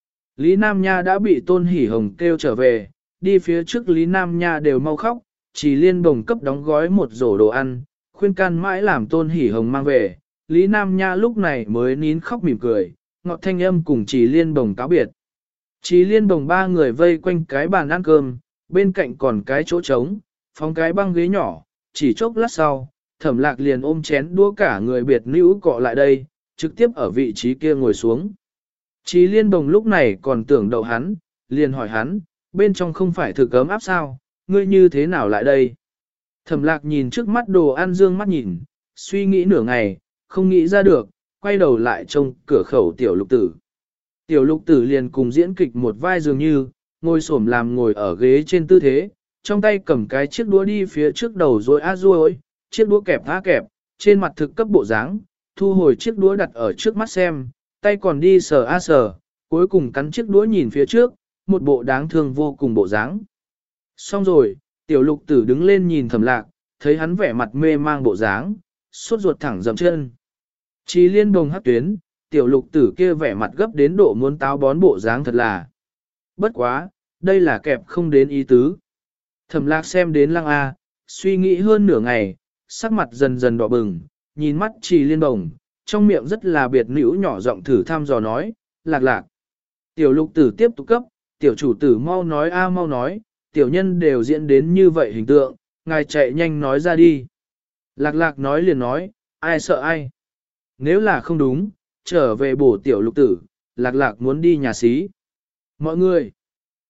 Lý Nam Nha đã bị Tôn Hỷ Hồng kêu trở về, đi phía trước Lý Nam Nha đều mau khóc, Trì Liên Bồng cấp đóng gói một rổ đồ ăn, khuyên can mãi làm Tôn Hỷ Hồng mang về. Lý Nam Nha lúc này mới nín khóc mỉm cười, ngọt thanh âm cùng Trì Liên Bồng cáo biệt. Trì Liên Bồng ba người vây quanh cái bàn ăn cơm, bên cạnh còn cái chỗ trống, phóng cái băng ghế nhỏ, chỉ chốc lát sau, Thẩm Lạc liền ôm chén đũa cả người biệt nữ cọ lại đây, trực tiếp ở vị trí kia ngồi xuống. Trì Liên Bồng lúc này còn tưởng đậu hắn, liền hỏi hắn, bên trong không phải thực ấm áp sao, ngươi như thế nào lại đây? Thẩm Lạc nhìn trước mắt đồ ăn dương mắt nhìn, suy nghĩ nửa ngày, không nghĩ ra được, quay đầu lại trông cửa khẩu tiểu lục tử. Tiểu lục tử liền cùng diễn kịch một vai dường như, ngồi xổm làm ngồi ở ghế trên tư thế, trong tay cầm cái chiếc đũa đi phía trước đầu rồi á ruôi, chiếc đũa kẹp á kẹp, trên mặt thực cấp bộ dáng, thu hồi chiếc đũa đặt ở trước mắt xem, tay còn đi sờ á sờ, cuối cùng cắn chiếc đũa nhìn phía trước, một bộ đáng thương vô cùng bộ dáng. Xong rồi, tiểu lục tử đứng lên nhìn Thẩm Lạc, thấy hắn vẻ mặt mê mang bộ dáng, sốt ruột thẳng dậm chân. Trì Liên Bồng hắc tuyến, tiểu lục tử kia vẻ mặt gấp đến độ muốn táo bón bộ dáng thật là. Bất quá, đây là kẹp không đến ý tứ. Thẩm Lạc xem đến Lăng A, suy nghĩ hơn nửa ngày, sắc mặt dần dần đỏ bừng, nhìn mắt Trì Liên Bồng, trong miệng rất là biệt nữ nhỏ giọng thử thăm dò nói, Lạc Lạc. Tiểu lục tử tiếp tục cấp, tiểu chủ tử mau nói a mau nói, tiểu nhân đều diễn đến như vậy hình tượng, ngài chạy nhanh nói ra đi. Lạc Lạc nói liền nói, ai sợ ai. Nếu là không đúng, trở về bổ tiểu lục tử, Lạc Lạc muốn đi nhà xí. Mọi người,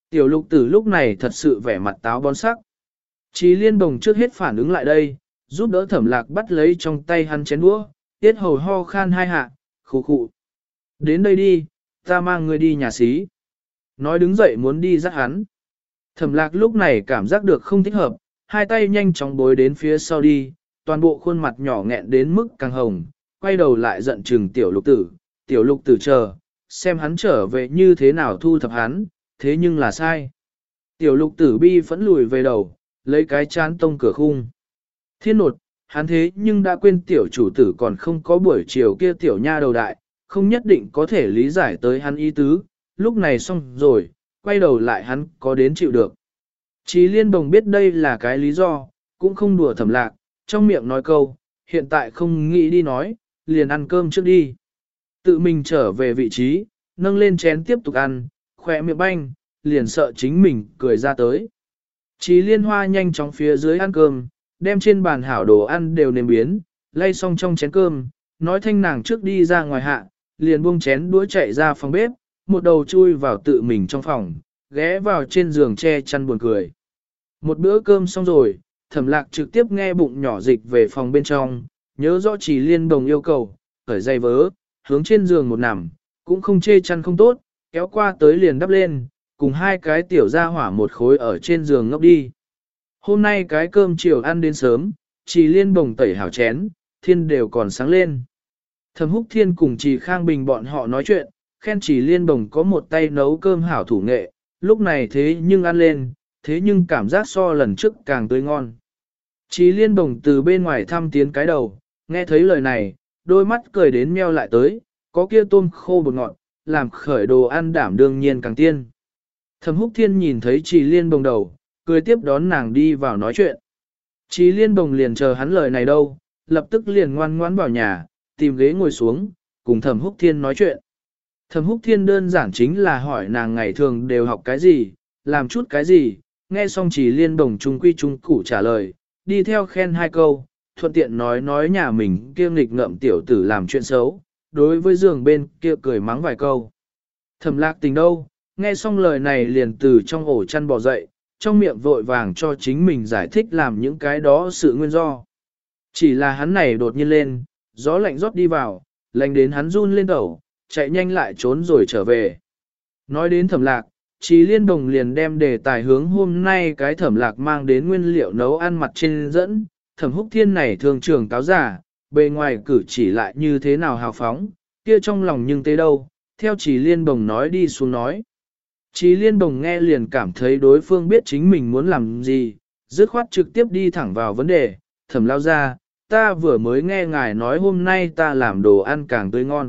Tiểu lục tử lúc này thật sự vẻ mặt táo bón sắc. Chí liên bồng trước hết phản ứng lại đây, giúp đỡ thẩm lạc bắt lấy trong tay hắn chén đũa, tiết hầu ho khan hai hạ, khụ khụ. Đến đây đi, ta mang người đi nhà xí. Nói đứng dậy muốn đi dắt hắn. Thẩm lạc lúc này cảm giác được không thích hợp, hai tay nhanh chóng bối đến phía sau đi, toàn bộ khuôn mặt nhỏ nghẹn đến mức càng hồng, quay đầu lại giận chừng tiểu lục tử chờ, xem hắn trở về như thế nào thu thập hắn, thế nhưng là sai. Tiểu lục tử bi phẫn lùi về đầu, lấy cái chán tông cửa khung. Thiên nột, hắn thế nhưng đã quên tiểu chủ tử còn không có buổi chiều kia tiểu nha đầu đại, không nhất định có thể lý giải tới hắn ý tứ, lúc này xong rồi, quay đầu lại hắn có đến chịu được. Chí liên bồng biết đây là cái lý do, cũng không đùa thẩm lạc, trong miệng nói câu, hiện tại không nghĩ đi nói, liền ăn cơm trước đi. Tự mình trở về vị trí, nâng lên chén tiếp tục ăn, khỏe miệng banh, liền sợ chính mình cười ra tới. Chí liên hoa nhanh chóng phía dưới ăn cơm, đem trên bàn hảo đồ ăn đều nêm biến, lay xong trong chén cơm, nói thanh nàng trước đi ra ngoài hạ, liền buông chén đũa chạy ra phòng bếp, một đầu chui vào tự mình trong phòng, ghé vào trên giường che chăn buồn cười. Một bữa cơm xong rồi, thẩm lạc trực tiếp nghe bụng nhỏ dịch về phòng bên trong, nhớ rõ chỉ liên đồng yêu cầu, khởi dây vớ, hướng trên giường một nằm, cũng không chê chăn không tốt, kéo qua tới liền đắp lên, cùng hai cái tiểu ra hỏa một khối ở trên giường ngốc đi. Hôm nay cái cơm chiều ăn đến sớm, chỉ liên bồng tẩy hảo chén, thiên đều còn sáng lên. Thẩm Húc Thiên cùng Trì Khang Bình bọn họ nói chuyện, khen chỉ liên bồng có một tay nấu cơm hảo thủ nghệ, lúc này thế nhưng ăn lên, thế nhưng cảm giác so lần trước càng tươi ngon. Chỉ liên bồng từ bên ngoài thăm tiến cái đầu, nghe thấy lời này, đôi mắt cười đến meo lại tới, có kia tôm khô bột ngọt, làm khởi đồ ăn đảm đương nhiên càng tiên. Thẩm Húc Thiên nhìn thấy Chỉ liên bồng đầu, cười tiếp đón nàng đi vào nói chuyện. Chỉ liên bồng liền chờ hắn lời này đâu, lập tức liền ngoan ngoãn vào nhà, tìm ghế ngồi xuống, cùng Thẩm Húc Thiên nói chuyện. Thẩm Húc Thiên đơn giản chính là hỏi nàng ngày thường đều học cái gì, làm chút cái gì, nghe xong Chỉ liên bồng trung quy trung củ trả lời, đi theo khen hai câu, thuận tiện nói nhà mình kia nghịch ngợm tiểu tử làm chuyện xấu, đối với giường bên kia cười mắng vài câu. Thẩm lạc tình đâu, nghe xong lời này liền từ trong ổ chăn bò dậy, trong miệng vội vàng cho chính mình giải thích làm những cái đó sự nguyên do. Chỉ là hắn này đột nhiên lên, gió lạnh rót đi vào, lạnh đến hắn run lên đầu, chạy nhanh lại trốn rồi trở về. Nói đến thẩm lạc, Chí liên đồng liền đem đề tài hướng hôm nay cái thẩm lạc mang đến nguyên liệu nấu ăn mặt trên dẫn, Thẩm Húc Thiên này thường trưởng cáo giả, bề ngoài cử chỉ lại như thế nào hào phóng, kia trong lòng nhưng tế đâu, theo Chí liên đồng nói đi xuống nói. Chí liên đồng nghe liền cảm thấy đối phương biết chính mình muốn làm gì, dứt khoát trực tiếp đi thẳng vào vấn đề, Thẩm lao ra, ta vừa mới nghe ngài nói hôm nay ta làm đồ ăn càng tươi ngon.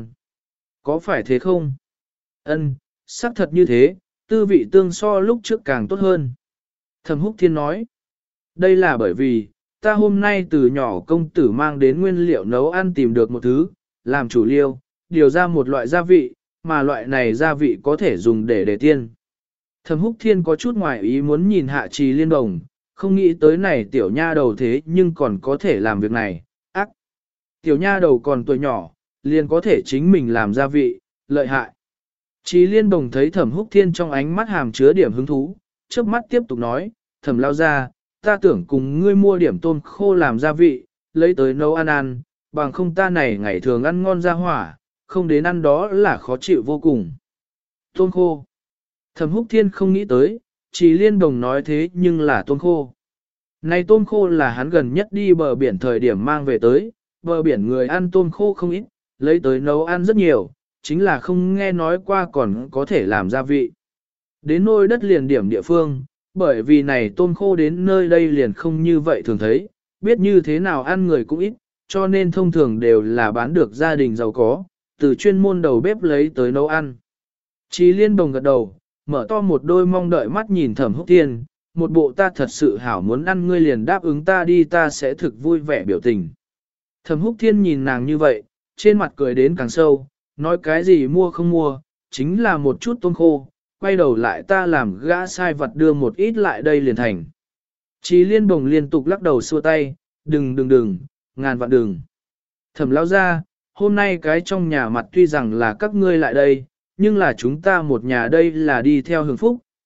Có phải thế không? Ân, xác thật như thế, tư vị tương so lúc trước càng tốt hơn. Thẩm Húc Thiên nói, đây là bởi vì, ta hôm nay từ nhỏ công tử mang đến nguyên liệu nấu ăn tìm được một thứ, làm chủ liêu, điều ra một loại gia vị, mà loại này gia vị có thể dùng để đề tiên. Thẩm Húc Thiên có chút ngoài ý muốn nhìn hạ Trì liên đồng, không nghĩ tới này tiểu nha đầu thế nhưng còn có thể làm việc này, ác. Tiểu nha đầu còn tuổi nhỏ, liền có thể chính mình làm gia vị, lợi hại. Trì liên đồng thấy Thẩm Húc Thiên trong ánh mắt hàm chứa điểm hứng thú, trước mắt tiếp tục nói, Thẩm lao ra, ta tưởng cùng ngươi mua điểm tôm khô làm gia vị, lấy tới nấu ăn ăn, bằng không ta này ngày thường ăn ngon ra hỏa, không đến ăn đó là khó chịu vô cùng. Tôm khô. Thẩm Húc Thiên không nghĩ tới, Trì liên đồng nói thế nhưng là tôm khô. Này tôm khô là hắn gần nhất đi bờ biển thời điểm mang về tới, bờ biển người ăn tôm khô không ít, lấy tới nấu ăn rất nhiều, chính là không nghe nói qua còn có thể làm gia vị. Đến nôi đất liền điểm địa phương, bởi vì này tôm khô đến nơi đây liền không như vậy thường thấy, biết như thế nào ăn người cũng ít, cho nên thông thường đều là bán được gia đình giàu có, từ chuyên môn đầu bếp lấy tới nấu ăn. Chí liên đồng gật đầu, mở to một đôi mong đợi mắt nhìn Thẩm Húc Thiên, một bộ ta thật sự hảo muốn ăn ngươi liền đáp ứng ta đi ta sẽ thực vui vẻ biểu tình. Thẩm Húc Thiên nhìn nàng như vậy, trên mặt cười đến càng sâu, nói cái gì mua không mua, chính là một chút tôm khô, quay đầu lại ta làm gã sai vật đưa một ít lại đây liền thành. Chí liên bồng liên tục lắc đầu xua tay, đừng, ngàn vạn đừng. Thẩm lão ra, hôm nay cái trong nhà mặt tuy rằng là các ngươi lại đây, nhưng là chúng ta một nhà đây là đi theo hưởng phúc,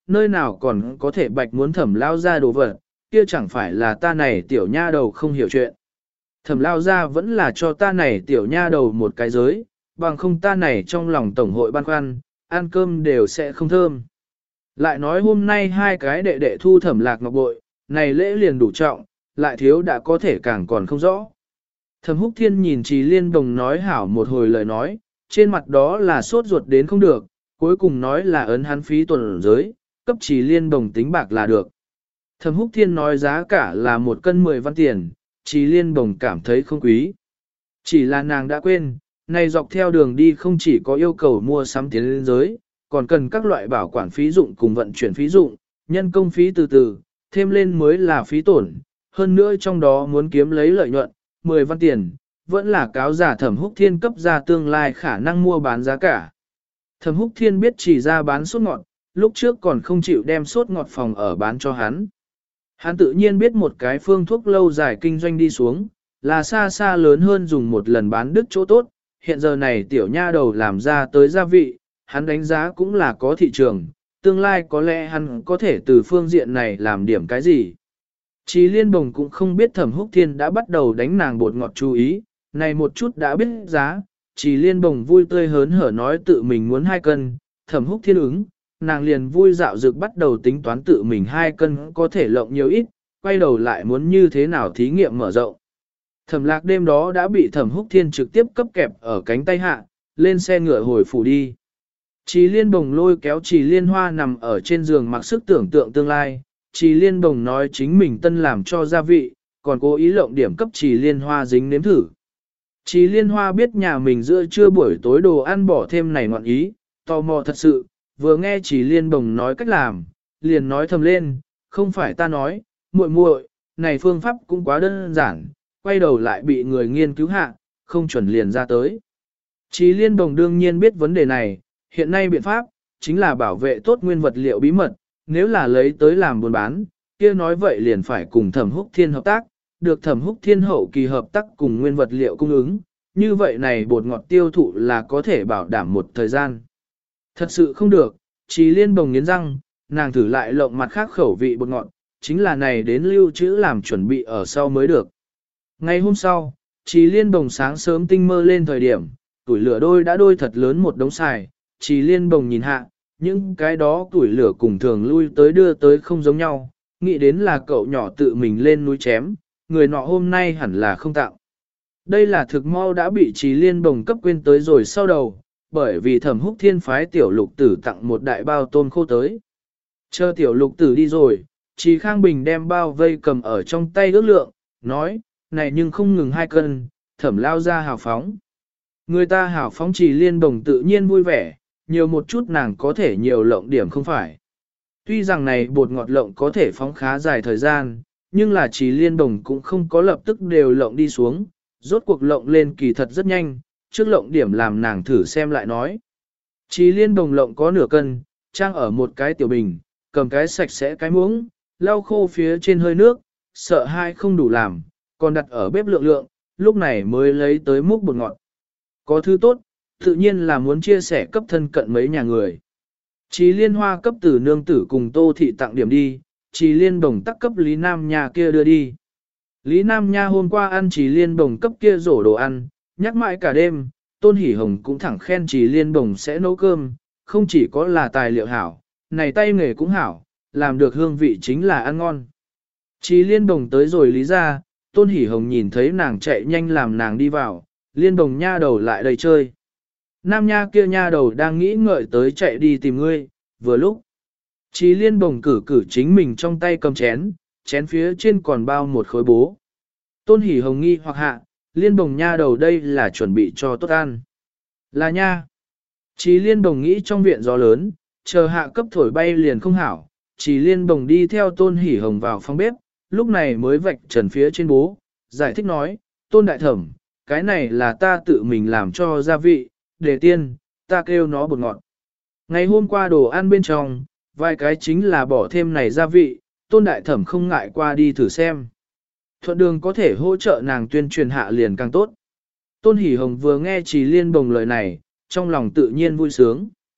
nơi nào còn có thể bạch muốn thẩm lao ra đồ vật, kia chẳng phải là ta này tiểu nha đầu không hiểu chuyện. Thẩm lao ra vẫn là cho ta này tiểu nha đầu một cái giới, bằng không ta này trong lòng tổng hội băn khoăn, ăn cơm đều sẽ không thơm. Lại nói hôm nay hai cái đệ đệ thu thẩm lạc ngọc bội, này lễ liền đủ trọng, lại thiếu đã có thể càng còn không rõ. Thẩm Húc Thiên nhìn Trì Liên Đồng nói hảo một hồi lời nói, trên mặt đó là sốt ruột đến không được, cuối cùng nói là ấn hắn phí tuần giới, cấp Trì Liên Đồng tính bạc là được. Thẩm Húc Thiên nói giá cả là 1 cân 10 văn tiền, Trì Liên Đồng cảm thấy không quý. Chỉ là nàng đã quên, này dọc theo đường đi không chỉ có yêu cầu mua sắm tiến lên giới, còn cần các loại bảo quản phí dụng cùng vận chuyển phí dụng, nhân công phí từ từ, thêm lên mới là phí tổn, hơn nữa trong đó muốn kiếm lấy lợi nhuận, 10 văn tiền, vẫn là cáo giả Thẩm Húc Thiên cấp ra tương lai khả năng mua bán giá cả. Thẩm Húc Thiên biết chỉ ra bán sốt ngọt, lúc trước còn không chịu đem sốt ngọt phòng ở bán cho hắn. Hắn tự nhiên biết một cái phương thuốc lâu dài kinh doanh đi xuống, là xa xa lớn hơn dùng một lần bán đứt chỗ tốt, hiện giờ này tiểu nha đầu làm ra tới gia vị, hắn đánh giá cũng là có thị trường, tương lai có lẽ hắn có thể từ phương diện này làm điểm cái gì. Chí Liên Bồng cũng không biết Thẩm Húc Thiên đã bắt đầu đánh nàng bột ngọt chú ý, này một chút đã biết giá, Chí Liên Bồng vui tươi hớn hở nói tự mình muốn 2 cân, Thẩm Húc Thiên ứng, nàng liền vui dạo dược bắt đầu tính toán tự mình 2 cân có thể lộng nhiều ít, quay đầu lại muốn như thế nào thí nghiệm mở rộng. Thẩm Lạc đêm đó đã bị Thẩm Húc Thiên trực tiếp cấp kẹp ở cánh tay hạ, lên xe ngựa hồi phủ đi. Chí Liên Bồng lôi kéo Chí Liên Hoa nằm ở trên giường mặc sức tưởng tượng tương lai, Chí Liên Bồng nói chính mình tân làm cho gia vị, còn cố ý lộng điểm cấp Chí Liên Hoa dính nếm thử. Chí Liên Hoa biết nhà mình giữa trưa buổi tối đồ ăn bỏ thêm này ngọn ý, tò mò thật sự, vừa nghe Chí Liên Bồng nói cách làm, liền nói thầm lên, không phải ta nói, muội muội, này phương pháp cũng quá đơn giản, quay đầu lại bị người nghiên cứu hạ, không chuẩn liền ra tới. Chí Liên Bồng đương nhiên biết vấn đề này, hiện nay biện pháp, chính là bảo vệ tốt nguyên vật liệu bí mật, nếu là lấy tới làm buôn bán, kia nói vậy liền phải cùng Thẩm Húc Thiên hợp tác, được Thẩm Húc Thiên hậu kỳ hợp tác cùng nguyên vật liệu cung ứng, như vậy này bột ngọt tiêu thụ là có thể bảo đảm một thời gian. Thật sự không được, Chí Liên Bồng nghiến răng, nàng thử lại lộng mặt khác khẩu vị bột ngọt, chính là này đến lưu trữ làm chuẩn bị ở sau mới được. Ngày hôm sau, Chí Liên Bồng sáng sớm tinh mơ lên thời điểm, tuổi lửa đôi đã đôi thật lớn một đống xài, Chí Liên Bồng nhìn hạ, những cái đó tuổi lửa cùng thường lui tới đưa tới không giống nhau, nghĩ đến là cậu nhỏ tự mình lên núi chém, người nọ hôm nay hẳn là không tạo. Đây là thực mau đã bị Chí Liên Bồng cấp quên tới rồi sau đầu, bởi vì Thẩm Húc Thiên phái tiểu lục tử tặng một đại bao tôm khô tới. Chờ tiểu lục tử đi rồi, Chí Khang Bình đem bao vây cầm ở trong tay ước lượng, nói, này nhưng không ngừng 2 cân, Thẩm lao ra hào phóng. Người ta hào phóng Chí Liên Bồng tự nhiên vui vẻ, nhiều một chút nàng có thể nhiều lộng điểm không phải. Tuy rằng này bột ngọt lộng có thể phóng khá dài thời gian, nhưng là Chí Liên Bồng cũng không có lập tức đều lộng đi xuống, rốt cuộc lộng lên kỳ thật rất nhanh, trước lộng điểm làm nàng thử xem lại nói. Chí Liên Bồng lộng có nửa cân, trang ở một cái tiểu bình, cầm cái sạch sẽ cái muỗng, lau khô phía trên hơi nước, sợ hai không đủ làm, còn đặt ở bếp lượng lượng, lúc này mới lấy tới múc bột ngọt. Có thứ tốt, tự nhiên là muốn chia sẻ cấp thân cận mấy nhà người. Chí Liên Hoa cấp Tử nương tử cùng Tô thị tặng điểm đi, Chí Liên Bồng tắc cấp Lý Nam Nha kia đưa đi. Lý Nam Nha hôm qua ăn Chí Liên Bồng cấp kia rổ đồ ăn, nhắc mãi cả đêm, Tôn Hỷ Hồng cũng thẳng khen Chí Liên Bồng sẽ nấu cơm, không chỉ có là tài liệu hảo, này tay nghề cũng hảo, làm được hương vị chính là ăn ngon. Chí Liên Bồng tới rồi Lý ra, Tôn Hỷ Hồng nhìn thấy nàng chạy nhanh làm nàng đi vào, Liên Bồng nha đầu lại đây chơi. Nam nha kia nha đầu đang nghĩ ngợi tới chạy đi tìm ngươi, vừa lúc. Chí Liên Bồng cử chính mình trong tay cầm chén, chén phía trên còn bao một khối bố. Tôn Hỷ Hồng nghi hoặc hạ, Liên Bồng nha đầu đây là chuẩn bị cho tốt ăn. Là nha. Chí Liên Bồng nghĩ trong viện gió lớn, chờ hạ cấp thổi bay liền không hảo. Chí Liên Bồng đi theo Tôn Hỷ Hồng vào phòng bếp, lúc này mới vạch trần phía trên bố, giải thích nói, Tôn Đại Thẩm, cái này là ta tự mình làm cho gia vị, để tiên, ta kêu nó bột ngọt. Ngày hôm qua đồ ăn bên trong, vài cái chính là bỏ thêm này gia vị, Tôn Đại Thẩm không ngại qua đi thử xem. Thuận đường có thể hỗ trợ nàng tuyên truyền hạ liền càng tốt. Tôn Hỷ Hồng vừa nghe Chí Liên Bồng lời này, trong lòng tự nhiên vui sướng.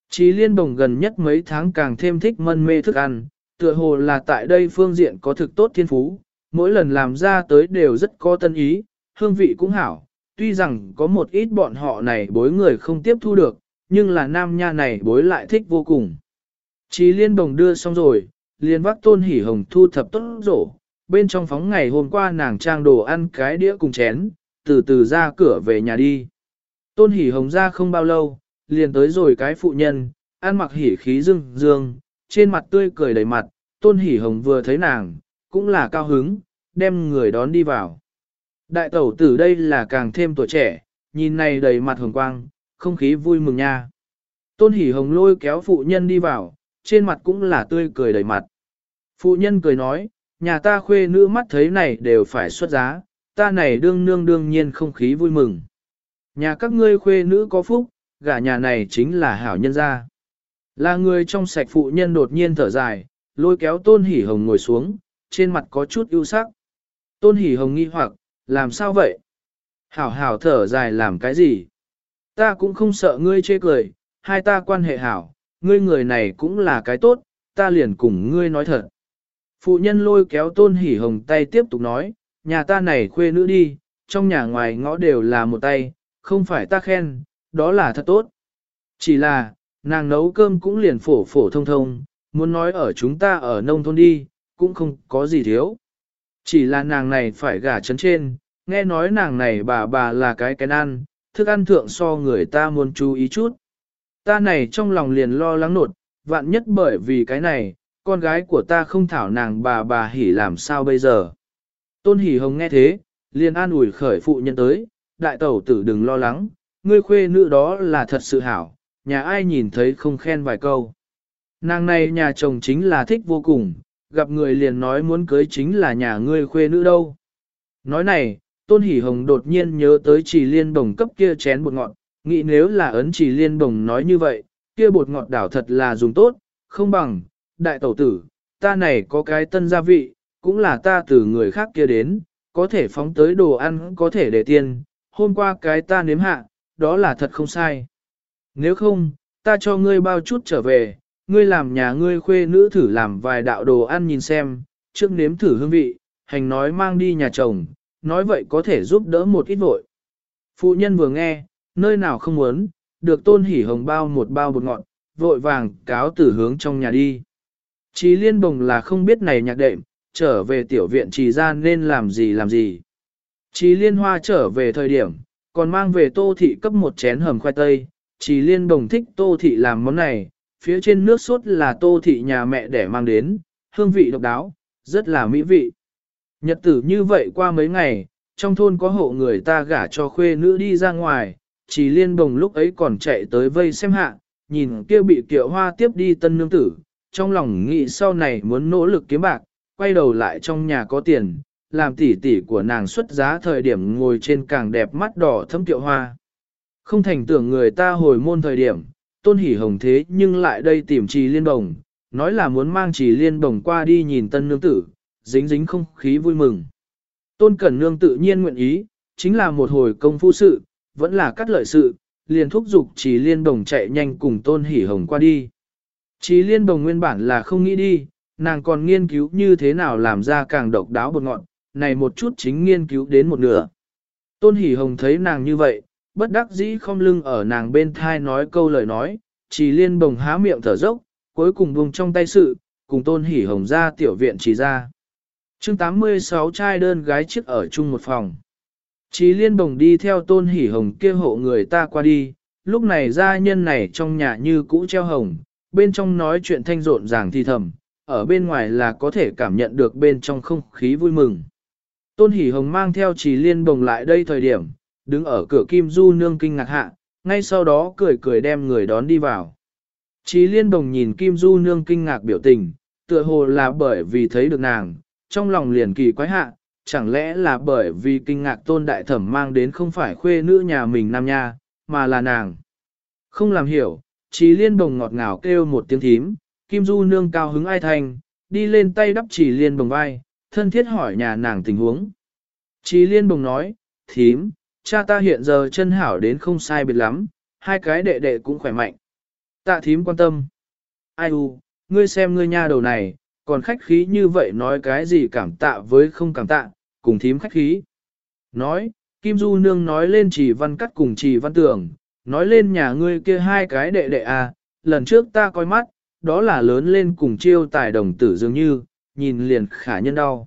Chí Liên Bồng gần nhất mấy tháng càng thêm thích mân mê thức ăn, tựa hồ là tại đây phương diện có thực tốt thiên phú, mỗi lần làm ra tới đều rất có tân ý, hương vị cũng hảo, tuy rằng có một ít bọn họ này bối người không tiếp thu được, nhưng là nam nha này bối lại thích vô cùng. Chí Liên Bồng đưa xong rồi, liền vác Tôn Hỷ Hồng thu thập tốt rổ, bên trong phóng ngày hôm qua nàng trang đồ ăn cái đĩa cùng chén, từ từ ra cửa về nhà đi. Tôn Hỷ Hồng ra không bao lâu, liền tới rồi cái phụ nhân, ăn mặc hỉ khí dương dương, trên mặt tươi cười đầy mặt, Tôn Hỷ Hồng vừa thấy nàng, cũng là cao hứng, đem người đón đi vào. Đại tẩu tử đây là càng thêm tuổi trẻ, nhìn này đầy mặt hồng quang, không khí vui mừng nha. Tôn Hỷ Hồng lôi kéo phụ nhân đi vào, trên mặt cũng là tươi cười đầy mặt. Phụ nhân cười nói, nhà ta khuê nữ mắt thấy này đều phải xuất giá, ta này đương nương đương nhiên không khí vui mừng. Nhà các ngươi khuê nữ có phúc, gả nhà này chính là hảo nhân gia. Là người trong sạch phụ nhân đột nhiên thở dài, lôi kéo Tôn Hỷ Hồng ngồi xuống, trên mặt có chút ưu sắc. Tôn Hỷ Hồng nghi hoặc, làm sao vậy? Hảo hảo thở dài làm cái gì? Ta cũng không sợ ngươi chê cười, hai ta quan hệ hảo, ngươi người này cũng là cái tốt, ta liền cùng ngươi nói thật. Phụ nhân lôi kéo Tôn Hỷ Hồng tay tiếp tục nói, nhà ta này khuê nữ đi, trong nhà ngoài ngõ đều là một tay, không phải ta khen, đó là thật tốt. Chỉ là, nàng nấu cơm cũng liền phổ phổ thông thông, muốn nói ở chúng ta ở nông thôn đi, cũng không có gì thiếu. Chỉ là nàng này phải gả trấn trên, nghe nói nàng này bà là cái ăn, thức ăn thượng so người ta muốn chú ý chút. Ta này trong lòng liền lo lắng nột, vạn nhất bởi vì cái này, con gái của ta không thảo nàng bà hỉ làm sao bây giờ. Tôn Hỷ Hồng nghe thế, liền an ủi khởi phụ nhân tới, đại tẩu tử đừng lo lắng, ngươi khuê nữ đó là thật sự hảo, nhà ai nhìn thấy không khen vài câu. Nàng này nhà chồng chính là thích vô cùng, gặp người liền nói muốn cưới chính là nhà ngươi khuê nữ đâu. Nói này, Tôn Hỷ Hồng đột nhiên nhớ tới Trì Liên Bồng cấp kia chén bột ngọt, nghĩ nếu là ấn Trì Liên Bồng nói như vậy, kia bột ngọt đảo thật là dùng tốt, không bằng, đại tẩu tử, ta này có cái tân gia vị, cũng là ta từ người khác kia đến, có thể phóng tới đồ ăn có thể để tiền, hôm qua cái ta nếm hạ, đó là thật không sai. Nếu không, ta cho ngươi bao chút trở về, ngươi làm nhà ngươi khuê nữ thử làm vài đạo đồ ăn nhìn xem, trước nếm thử hương vị, hành nói mang đi nhà chồng, nói vậy có thể giúp đỡ một ít vội. Phụ nhân vừa nghe, nơi nào không muốn, được Tôn Hỷ Hồng bao một bao bột ngọt, vội vàng cáo từ hướng trong nhà đi. Chí Liên Bồng là không biết này nhạc đệm, trở về tiểu viện trì ra nên làm gì. Chí Liên Hoa trở về thời điểm, còn mang về Tô Thị cấp một chén hầm khoai tây, Chí Liên Bồng thích Tô Thị làm món này, phía trên nước sốt là Tô Thị nhà mẹ để mang đến, hương vị độc đáo, rất là mỹ vị. Nhật tử như vậy qua mấy ngày, trong thôn có hộ người ta gả cho khuê nữ đi ra ngoài, Chí Liên Bồng lúc ấy còn chạy tới vây xem hạ, nhìn kia bị Kiệu Hoa tiếp đi tân nương tử, trong lòng nghĩ sau này muốn nỗ lực kiếm bạc, quay đầu lại trong nhà có tiền, làm tỷ tỷ của nàng xuất giá thời điểm ngồi trên càng đẹp mắt đỏ thâm Kiệu Hoa. Không thành tưởng người ta hồi môn thời điểm, Tôn Hỷ Hồng thế nhưng lại đây tìm Trì Liên Bồng, nói là muốn mang Trì Liên Bồng qua đi nhìn tân nương tử, dính dính không khí vui mừng. Tôn Cẩn Nương tự nhiên nguyện ý, chính là một hồi công phu sự, vẫn là cắt lợi sự, liền thúc giục Trì Liên Bồng chạy nhanh cùng Tôn Hỷ Hồng qua đi. Trì Liên Bồng nguyên bản là không nghĩ đi, nàng còn nghiên cứu như thế nào làm ra càng độc đáo bột ngọt, này một chút chính nghiên cứu đến một nửa. Tôn Hỷ Hồng thấy nàng như vậy, bất đắc dĩ không lưng ở nàng bên thai nói câu lời nói, Trì Liên Bồng há miệng thở dốc, cuối cùng buông trong tay sự, cùng Tôn Hỷ Hồng ra tiểu viện Trì ra. Chương 86 trai đơn gái chiếc ở chung một phòng. Trì Liên Bồng đi theo Tôn Hỷ Hồng kia hộ người ta qua đi, lúc này gia nhân này trong nhà như cũ treo hồng, bên trong nói chuyện thanh rộn ràng thì thầm, ở bên ngoài là có thể cảm nhận được bên trong không khí vui mừng. Tôn Hỷ Hồng mang theo Trì Liên Bồng lại đây thời điểm, đứng ở cửa Kim Du Nương kinh ngạc hạ, ngay sau đó cười cười đem người đón đi vào. Trì Liên Bồng nhìn Kim Du Nương kinh ngạc biểu tình, tựa hồ là bởi vì thấy được nàng, trong lòng liền kỳ quái hạ, chẳng lẽ là bởi vì kinh ngạc Tôn Đại Thẩm mang đến không phải khuê nữ nhà mình nam nha, mà là nàng. Không làm hiểu, Trì Liên Bồng ngọt ngào kêu một tiếng thím, Kim Du Nương cao hứng ai thành, đi lên tay đắp Trì Liên Bồng vai, thân thiết hỏi nhà nàng tình huống. Trì Liên Bồng nói, thím, cha ta hiện giờ chân hảo đến không sai biệt lắm, hai cái đệ đệ cũng khỏe mạnh. Tạ thím quan tâm. Ai u, ngươi xem ngươi nha đầu này, còn khách khí như vậy nói cái gì cảm tạ với không cảm tạ, cùng thím khách khí. Nói, Kim Du Nương nói lên Trì Văn Cắt cùng Trì Văn Tường, nói lên nhà ngươi kia hai cái đệ đệ à, lần trước ta coi mắt, đó là lớn lên cùng chiêu tài đồng tử dường như, nhìn liền khả nhân đau.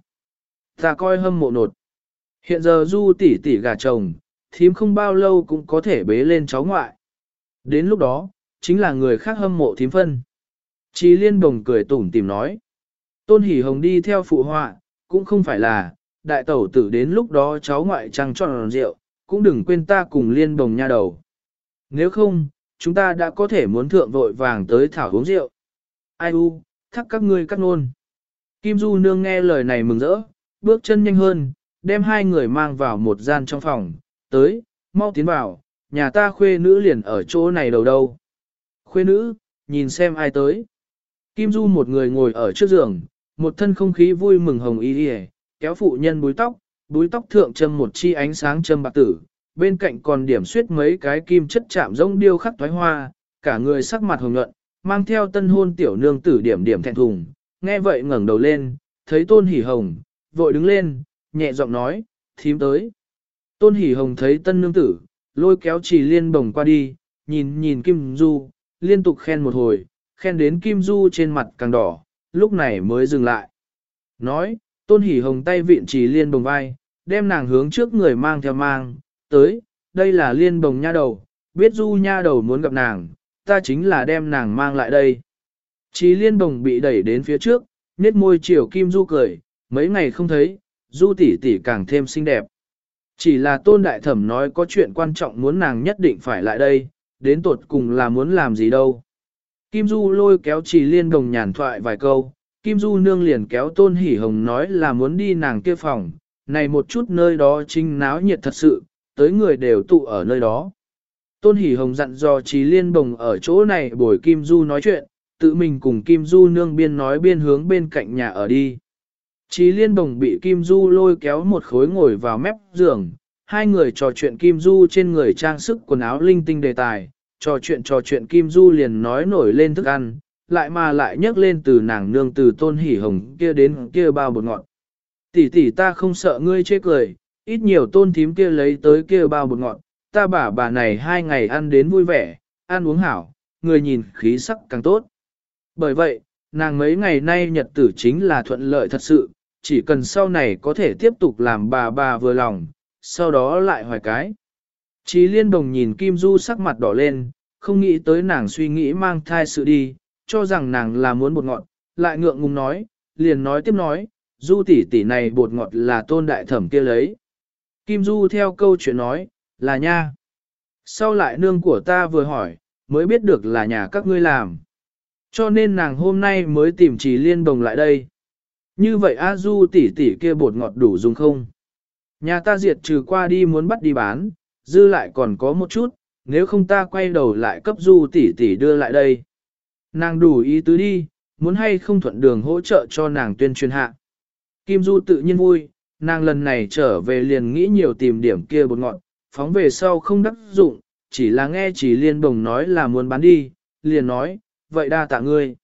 Ta coi hâm mộ nột. Hiện giờ Du tỷ tỷ gà chồng, thím không bao lâu cũng có thể bế lên cháu ngoại. Đến lúc đó, chính là người khác hâm mộ thím phân. Chí Liên Bồng cười tủm tìm nói. Tôn Hỷ Hồng đi theo phụ họa, cũng không phải là, đại tẩu tử đến lúc đó cháu ngoại trăng tròn rượu, cũng đừng quên ta cùng Liên Bồng nha đầu. Nếu không, chúng ta đã có thể muốn thượng vội vàng tới thảo uống rượu. Ai u, thắc các ngươi cắt ngôn. Kim Du Nương nghe lời này mừng rỡ, bước chân nhanh hơn, đem hai người mang vào một gian trong phòng, tới, mau tiến vào, nhà ta khuê nữ liền ở chỗ này đầu đâu. Khuê nữ, nhìn xem ai tới. Kim Du một người ngồi ở trước giường, một thân không khí vui mừng hồng y đi kéo phụ nhân búi tóc thượng châm một chi ánh sáng châm bạc tử, bên cạnh còn điểm xuyết mấy cái kim chất chạm rỗng điêu khắc thoái hoa, cả người sắc mặt hồng nhuận, mang theo tân hôn tiểu nương tử điểm điểm thẹn thùng, nghe vậy ngẩng đầu lên, thấy Tôn Hỷ Hồng, vội đứng lên, nhẹ giọng nói, thím tới. Tôn Hỷ Hồng thấy tân nương tử, lôi kéo Trì Liên Bồng qua đi, nhìn Kim Du, liên tục khen một hồi, khen đến Kim Du trên mặt càng đỏ, lúc này mới dừng lại. Nói, Tôn Hỷ Hồng tay vịn Trì Liên Bồng vai, đem nàng hướng trước người mang theo mang, tới, đây là Liên Bồng nha đầu, biết Du nha đầu muốn gặp nàng, ta chính là đem nàng mang lại đây. Trì Liên Bồng bị đẩy đến phía trước, nét môi chiều Kim Du cười, mấy ngày không thấy, Du tỷ tỷ càng thêm xinh đẹp. Chỉ là Tôn Đại Thẩm nói có chuyện quan trọng muốn nàng nhất định phải lại đây, đến tột cùng là muốn làm gì đâu. Kim Du lôi kéo Trì Liên Bồng nhàn thoại vài câu, Kim Du nương liền kéo Tôn Hỷ Hồng nói là muốn đi nàng kia phòng, này một chút nơi đó chính náo nhiệt thật sự, tới người đều tụ ở nơi đó. Tôn Hỷ Hồng dặn dò Trì Liên Bồng ở chỗ này bồi Kim Du nói chuyện, tự mình cùng Kim Du nương biên nói biên hướng bên cạnh nhà ở đi. Trì Liên Bồng bị Kim Du lôi kéo một khối ngồi vào mép giường, hai người trò chuyện Kim Du trên người trang sức quần áo linh tinh đề tài, trò chuyện Kim Du liền nói nổi lên thức ăn, lại nhắc lên từ nàng nương từ Tôn Hỷ Hồng kia đến kia bao bột ngọt. Tỷ tỷ ta không sợ ngươi chê cười, ít nhiều Tôn thím kia lấy tới kia bao bột ngọt, ta bà này 2 ngày ăn đến vui vẻ, ăn uống hảo, người nhìn khí sắc càng tốt. Bởi vậy, nàng mấy ngày nay nhật tử chính là thuận lợi thật sự, chỉ cần sau này có thể tiếp tục làm bà vừa lòng, sau đó lại hoài cái. Chí Liên Bồng nhìn Kim Du sắc mặt đỏ lên, không nghĩ tới nàng suy nghĩ mang thai sự đi, cho rằng nàng là muốn bột ngọt, lại ngượng ngùng nói, liền nói tiếp nói, Du tỷ tỷ này bột ngọt là Tôn Đại Thẩm kia lấy. Kim Du theo câu chuyện nói, là nha. Sau lại nương của ta vừa hỏi, mới biết được là nhà các ngươi làm. Cho nên nàng hôm nay mới tìm Chí Liên Bồng lại đây. Như vậy A Du tỷ tỷ kia bột ngọt đủ dùng không? Nhà ta diệt trừ qua đi muốn bắt đi bán, dư lại còn có một chút, nếu không ta quay đầu lại cấp Du tỷ tỷ đưa lại đây. Nàng đủ ý tứ đi, muốn hay không thuận đường hỗ trợ cho nàng tuyên truyền hạ. Kim Du tự nhiên vui, nàng lần này trở về liền nghĩ nhiều tìm điểm kia bột ngọt, phóng về sau không đắc dụng, chỉ là nghe Chỉ Liên Bồng nói là muốn bán đi, liền nói, vậy đa tạ ngươi.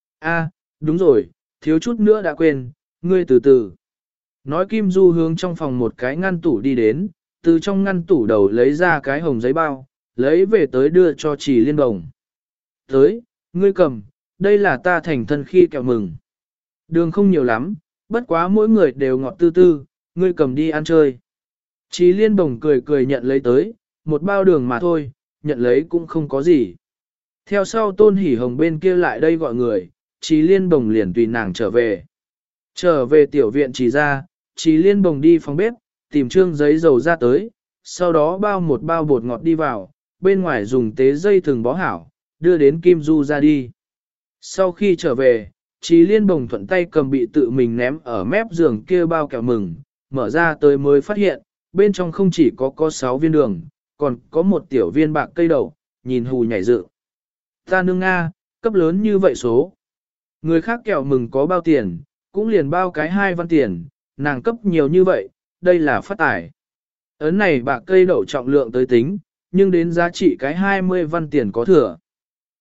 A, đúng rồi, thiếu chút nữa đã quên, ngươi từ từ. Nói Kim Du hướng trong phòng một cái ngăn tủ đi đến, từ trong ngăn tủ đầu lấy ra cái hồng giấy bao, lấy về tới đưa cho Chỉ Liên Bồng. Tới, ngươi cầm, đây là ta thành thân khi kẹo mừng. Đường không nhiều lắm, bất quá mỗi người đều ngọt tư tư, ngươi cầm đi ăn chơi. Chỉ Liên Bồng cười nhận lấy tới, một bao đường mà thôi, nhận lấy cũng không có gì. Theo sau Tôn Hỷ Hồng bên kia lại đây gọi người, Chỉ Liên Bồng liền tùy nàng trở về. Trở về tiểu viện Chỉ ra, Chỉ Liên Bồng đi phòng bếp, tìm trương giấy dầu ra tới, sau đó bao một bao bột ngọt đi vào, bên ngoài dùng tế dây thừng bó hảo, đưa đến Kim Du ra đi. Sau khi trở về, Chỉ Liên Bồng thuận tay cầm bị tự mình ném ở mép giường kia bao kẹo mừng, mở ra tới mới phát hiện, bên trong không chỉ có 6 viên đường, còn có một tiểu viên bạc cây đậu, nhìn hù nhảy dựng. Ta nương Nga, cấp lớn như vậy số. Người khác kẹo mừng có bao tiền, cũng liền bao cái 2 văn tiền, nàng cấp nhiều như vậy, đây là phát tài. Ấn này bạc cây đậu trọng lượng tới tính, nhưng đến giá trị cái 20 văn tiền có thừa.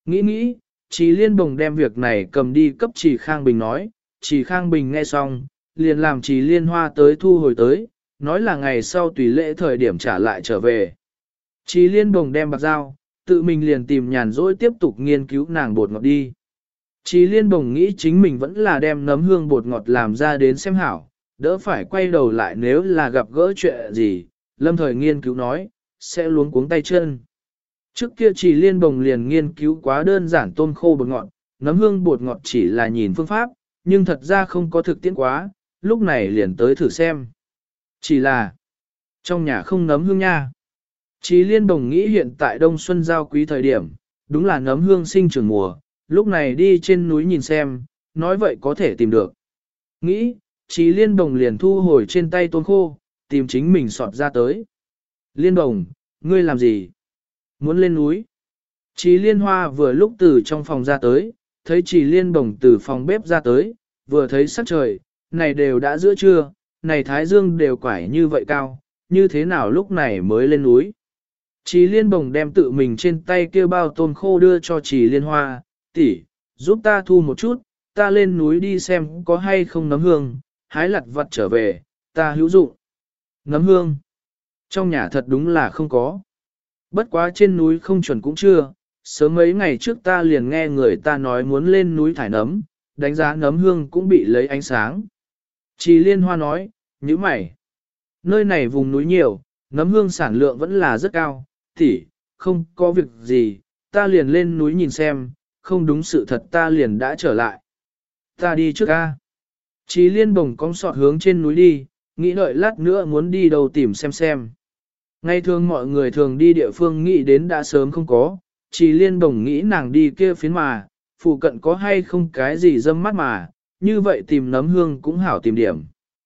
Nghĩ nghĩ, Trì Liên Bồng đem việc này cầm đi cấp Trì Khang Bình nói, Trì Khang Bình nghe xong, liền làm Trì Liên Hoa tới thu hồi tới, nói là ngày sau tùy lễ thời điểm trả lại trở về. Trì Liên Bồng đem bạc giao, tự mình liền tìm nhàn rỗi tiếp tục nghiên cứu nàng bột ngọt đi. Trì Liên Bồng nghĩ chính mình vẫn là đem nấm hương bột ngọt làm ra đến xem hảo, đỡ phải quay đầu lại nếu là gặp gỡ chuyện gì, lâm thời nghiên cứu nói, sẽ luống cuống tay chân. Trước kia Trì Liên Bồng liền nghiên cứu quá đơn giản tôm khô bột ngọt, nấm hương bột ngọt chỉ là nhìn phương pháp, nhưng thật ra không có thực tiễn quá, lúc này liền tới thử xem. Chỉ là, trong nhà không nấm hương nha. Trì Liên Bồng nghĩ hiện tại đông xuân giao quý thời điểm, đúng là nấm hương sinh trưởng mùa, lúc này đi trên núi nhìn xem, nói vậy có thể tìm được. Nghĩ, Trì Liên Bồng liền thu hồi trên tay tôm khô, tìm chính mình sọt ra tới. Liên Bồng, ngươi làm gì? Muốn lên núi. Trì Liên Hoa vừa lúc từ trong phòng ra tới, thấy Trì Liên Bồng từ phòng bếp ra tới, vừa thấy sắc trời, này đều đã giữa trưa, này thái dương đều quải như vậy cao, như thế nào lúc này mới lên núi. Trì Liên Bồng đem tự mình trên tay kia bao tôm khô đưa cho Trì Liên Hoa, tỷ, giúp ta thu một chút, ta lên núi đi xem có hay không nấm hương, hái lặt vặt trở về, ta hữu dụng. Nấm hương. Trong nhà thật đúng là không có. Bất quá trên núi không chuẩn cũng chưa, sớm mấy ngày trước ta liền nghe người ta nói muốn lên núi thải nấm, đánh giá nấm hương cũng bị lấy ánh sáng. Trì Liên Hoa nói, nhíu mày. Nơi này vùng núi nhiều, nấm hương sản lượng vẫn là rất cao, tỷ, không có việc gì, ta liền lên núi nhìn xem, không đúng sự thật ta liền đã trở lại. Ta đi trước ca. Trì Liên Bồng cong sọt hướng trên núi đi, nghĩ đợi lát nữa muốn đi đâu tìm xem. Ngày thường mọi người thường đi địa phương nghĩ đến đã sớm không có, Trì Liên Bồng nghĩ nàng đi kia phiến mà, phụ cận có hay không cái gì dâm mắt mà, như vậy tìm nấm hương cũng hảo tìm điểm.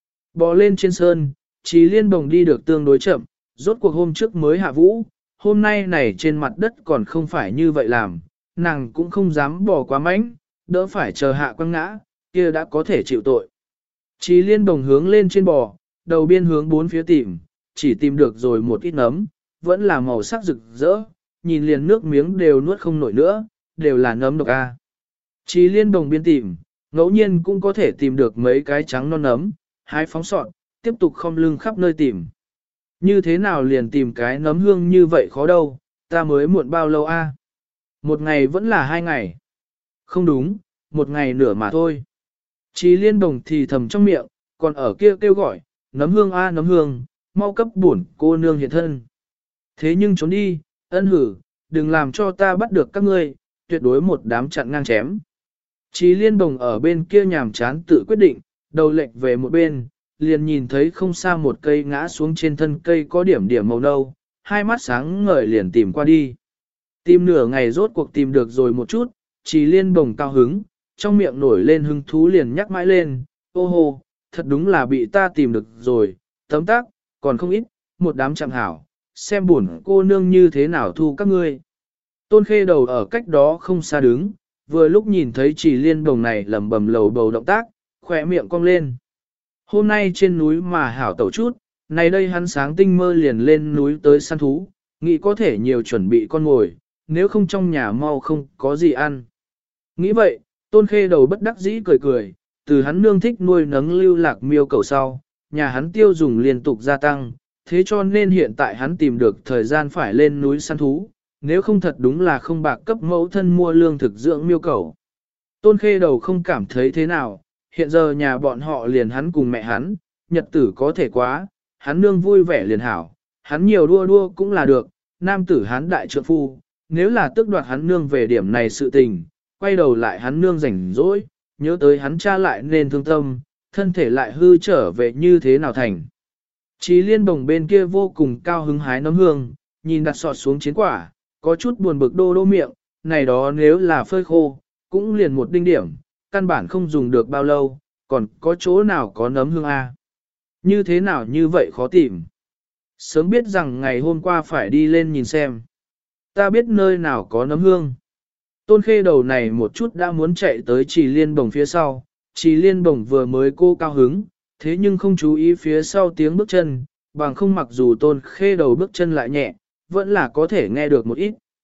Bò lên trên sơn, Trì Liên Bồng đi được tương đối chậm, rốt cuộc hôm trước mới hạ vũ, hôm nay này trên mặt đất còn không phải như vậy làm, nàng cũng không dám bò quá mạnh, đỡ phải chờ hạ quăng ngã, kia đã có thể chịu tội. Trì Liên Bồng hướng lên trên bò, đầu biên hướng bốn phía tìm, chỉ tìm được rồi một ít nấm, vẫn là màu sắc rực rỡ, nhìn liền nước miếng đều nuốt không nổi nữa, đều là nấm độc a. Trì Liên Bồng biên tìm, ngẫu nhiên cũng có thể tìm được mấy cái trắng non nấm, hái phóng sọt, tiếp tục khom lưng khắp nơi tìm. Như thế nào liền tìm cái nấm hương như vậy khó đâu, ta mới muộn bao lâu a? Một ngày vẫn là 2 ngày. Không đúng, một ngày nửa mà thôi. Trì Liên Bồng thì thầm trong miệng, còn ở kia kêu gọi, nấm hương a nấm hương, mau cấp bổn cô nương hiện thân. Thế nhưng trốn đi, ân hử, đừng làm cho ta bắt được các ngươi, tuyệt đối một đám chặn ngang chém. Trì Liên Bồng ở bên kia nhàm chán tự quyết định, đầu lệch về một bên, liền nhìn thấy không xa một cây ngã xuống trên thân cây có điểm điểm màu nâu, hai mắt sáng ngời liền tìm qua đi. Tìm nửa ngày rốt cuộc tìm được rồi một chút, Trì Liên Bồng cao hứng, trong miệng nổi lên hứng thú liền nhắc mãi lên, ô hô, thật đúng là bị ta tìm được rồi, tấm tác, còn không ít, một đám chẳng hảo, xem buồn cô nương như thế nào thu các ngươi. Tôn Khê Đầu ở cách đó không xa đứng, vừa lúc nhìn thấy Trì Liên Bồng này lầm bầm lầu bầu động tác, khỏe miệng cong lên. Hôm nay trên núi mà hảo tẩu chút, này đây hắn sáng tinh mơ liền lên núi tới săn thú, nghĩ có thể nhiều chuẩn bị con ngồi, nếu không trong nhà mau không có gì ăn. Nghĩ vậy, Tôn Khê Đầu bất đắc dĩ cười cười, từ hắn nương thích nuôi nấng lưu lạc miêu cầu sau, nhà hắn tiêu dùng liên tục gia tăng, thế cho nên hiện tại hắn tìm được thời gian phải lên núi săn thú, nếu không thật đúng là không bạc cấp mẫu thân mua lương thực dưỡng miêu cầu. Tôn Khê Đầu không cảm thấy thế nào, hiện giờ nhà bọn họ liền hắn cùng mẹ hắn, nhật tử có thể quá, hắn nương vui vẻ liền hảo, hắn nhiều đua đua cũng là được, nam tử hắn đại trượng phu, nếu là tước đoạt hắn nương về điểm này sự tình, quay đầu lại hắn nương rảnh rỗi, nhớ tới hắn cha lại nên thương tâm, thân thể lại hư trở về như thế nào thành. Trì Liên Bồng bên kia vô cùng cao hứng hái nấm hương, nhìn đặt sọt xuống chiến quả, có chút buồn bực đô đô miệng, này đó nếu là phơi khô, cũng liền một đinh điểm, căn bản không dùng được bao lâu, còn có chỗ nào có nấm hương a? Như thế nào như vậy khó tìm. Sớm biết rằng ngày hôm qua phải đi lên nhìn xem. Ta biết nơi nào có nấm hương. Tôn Khê Đầu này một chút đã muốn chạy tới Trì Liên Bồng phía sau, Trì Liên Bồng vừa mới cô cao hứng, thế nhưng không chú ý phía sau tiếng bước chân, bằng không mặc dù Tôn Khê Đầu bước chân lại nhẹ, vẫn là có thể nghe được một ít.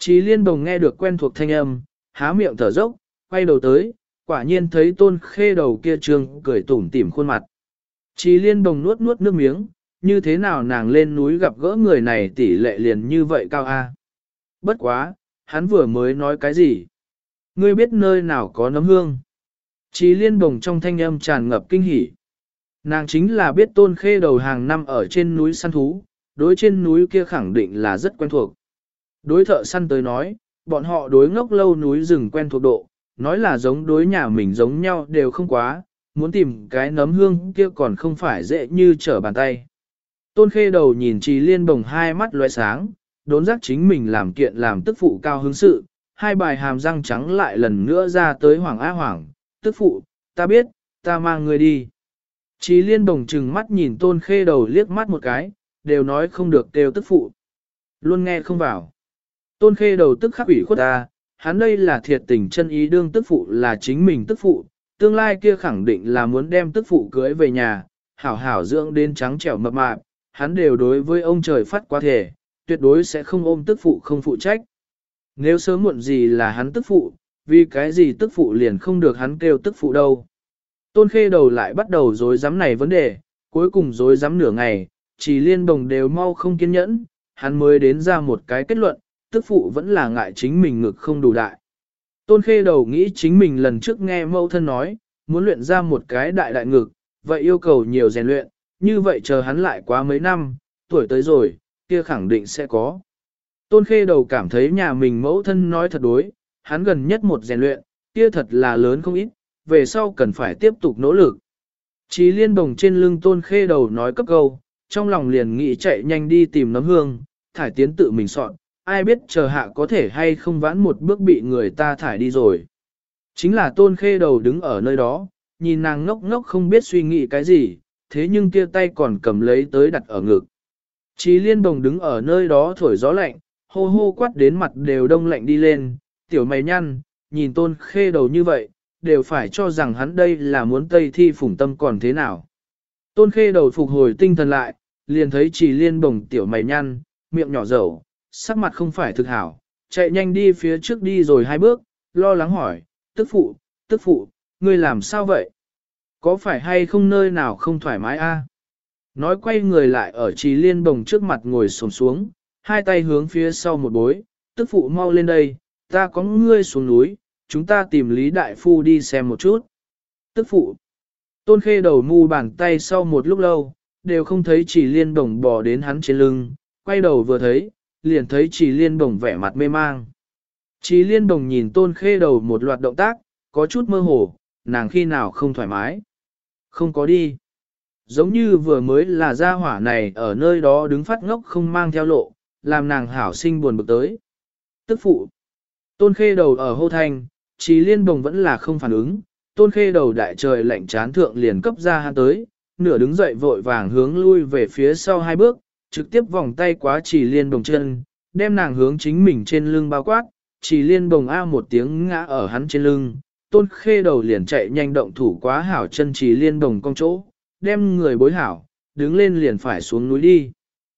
Chí Liên Bồng nghe được quen thuộc thanh âm, há miệng thở dốc, quay đầu tới, quả nhiên thấy Tôn Khê Đầu kia trương cười tủm tỉm khuôn mặt. Chí Liên Bồng nuốt nuốt nước miếng, như thế nào nàng lên núi gặp gỡ người này tỷ lệ liền như vậy cao a? Bất quá, hắn vừa mới nói cái gì? Ngươi biết nơi nào có nấm hương? Chí Liên Bồng trong thanh âm tràn ngập kinh hỉ. Nàng chính là biết Tôn Khê Đầu hàng năm ở trên núi săn thú, đối trên núi kia khẳng định là rất quen thuộc. Đối thợ săn tới nói, bọn họ đối ngốc lâu núi rừng quen thuộc độ, nói là giống đối nhà mình giống nhau đều không quá, muốn tìm cái nấm hương kia còn không phải dễ như trở bàn tay. Tôn Khê Đầu nhìn Trì Liên Bồng hai mắt lóe sáng, đốn giác chính mình làm kiện làm tức phụ cao hứng sự, hai bài hàm răng trắng lại lần nữa ra tới Hoàng Á Hoàng, tức phụ, ta biết, ta mang người đi. Trì Liên Bồng trừng mắt nhìn Tôn Khê Đầu liếc mắt một cái, đều nói không được kêu tức phụ. Luôn nghe không vào. Tôn Khê Đầu tức khắc ủy khuất ta, hắn đây là thiệt tình chân ý đương tức phụ là chính mình tức phụ, tương lai kia khẳng định là muốn đem tức phụ cưới về nhà, hảo hảo dưỡng đến trắng trẻo mập mạp, hắn đều đối với ông trời phát quá thể, tuyệt đối sẽ không ôm tức phụ không phụ trách. Nếu sớm muộn gì là hắn tức phụ, vì cái gì tức phụ liền không được hắn kêu tức phụ đâu. Tôn Khê Đầu lại bắt đầu dối dám này vấn đề, cuối cùng dối dám nửa ngày, Chỉ Liên Bồng đều mau không kiên nhẫn, hắn mới đến ra một cái kết luận, tức phụ vẫn là ngại chính mình ngực không đủ đại. Tôn Khê Đầu nghĩ chính mình lần trước nghe mẫu thân nói, muốn luyện ra một cái đại đại ngực, vậy yêu cầu nhiều rèn luyện, như vậy chờ hắn lại quá mấy năm, tuổi tới rồi, kia khẳng định sẽ có. Tôn Khê Đầu cảm thấy nhà mình mẫu thân nói thật đối, hắn gần nhất một rèn luyện, kia thật là lớn không ít, về sau cần phải tiếp tục nỗ lực. Chí Liên Bồng trên lưng Tôn Khê Đầu nói cấp câu, trong lòng liền nghĩ chạy nhanh đi tìm nấm hương, thải tiến tự mình soạn, ai biết chờ hạ có thể hay không vãn một bước bị người ta thải đi rồi. Chính là Tôn Khê Đầu đứng ở nơi đó, nhìn nàng ngốc ngốc không biết suy nghĩ cái gì, thế nhưng kia tay còn cầm lấy tới đặt ở ngực. Chí Liên Bồng đứng ở nơi đó thổi gió lạnh, hô hô quát đến mặt đều đông lạnh đi lên, tiểu mày nhăn, nhìn Tôn Khê Đầu như vậy, đều phải cho rằng hắn đây là muốn tây thi phủng tâm còn thế nào. Tôn Khê Đầu phục hồi tinh thần lại, liền thấy Chỉ Liên Bồng tiểu mày nhăn, miệng nhỏ dầu, sắc mặt không phải thực hảo, chạy nhanh đi phía trước đi rồi hai bước, lo lắng hỏi, tức phụ, ngươi làm sao vậy? Có phải hay không nơi nào không thoải mái a? Nói quay người lại ở Chỉ Liên Bồng trước mặt ngồi xổm xuống, hai tay hướng phía sau một bối, tức phụ mau lên đây, ta có ngươi xuống núi, chúng ta tìm Lý Đại Phu đi xem một chút. Tức phụ, Tôn Khê Đầu mu bàn tay sau một lúc lâu, đều không thấy Chỉ Liên Bồng bò đến hắn trên lưng, quay đầu vừa thấy, liền thấy Chỉ Liên Bồng vẻ mặt mê mang. Chỉ Liên Bồng nhìn Tôn Khê Đầu một loạt động tác, có chút mơ hồ, nàng khi nào không thoải mái. Không có đi. Giống như vừa mới là gia hỏa này ở nơi đó đứng phát ngốc không mang theo lộ, làm nàng hảo sinh buồn bực tới. Tức phụ. Tôn Khê Đầu ở hô thanh, Chỉ Liên Bồng vẫn là không phản ứng, Tôn Khê Đầu đại trời lạnh chán thượng liền cấp ra hắn tới, nửa đứng dậy vội vàng hướng lui về phía sau hai bước, trực tiếp vòng tay quá Chỉ Liên Bồng chân, đem nàng hướng chính mình trên lưng bao quát, Chỉ Liên Bồng a một tiếng ngã ở hắn trên lưng, Tôn Khê Đầu liền chạy nhanh động thủ quá hảo chân Chỉ Liên Bồng cong chỗ, đem người bối hảo, đứng lên liền phải xuống núi đi.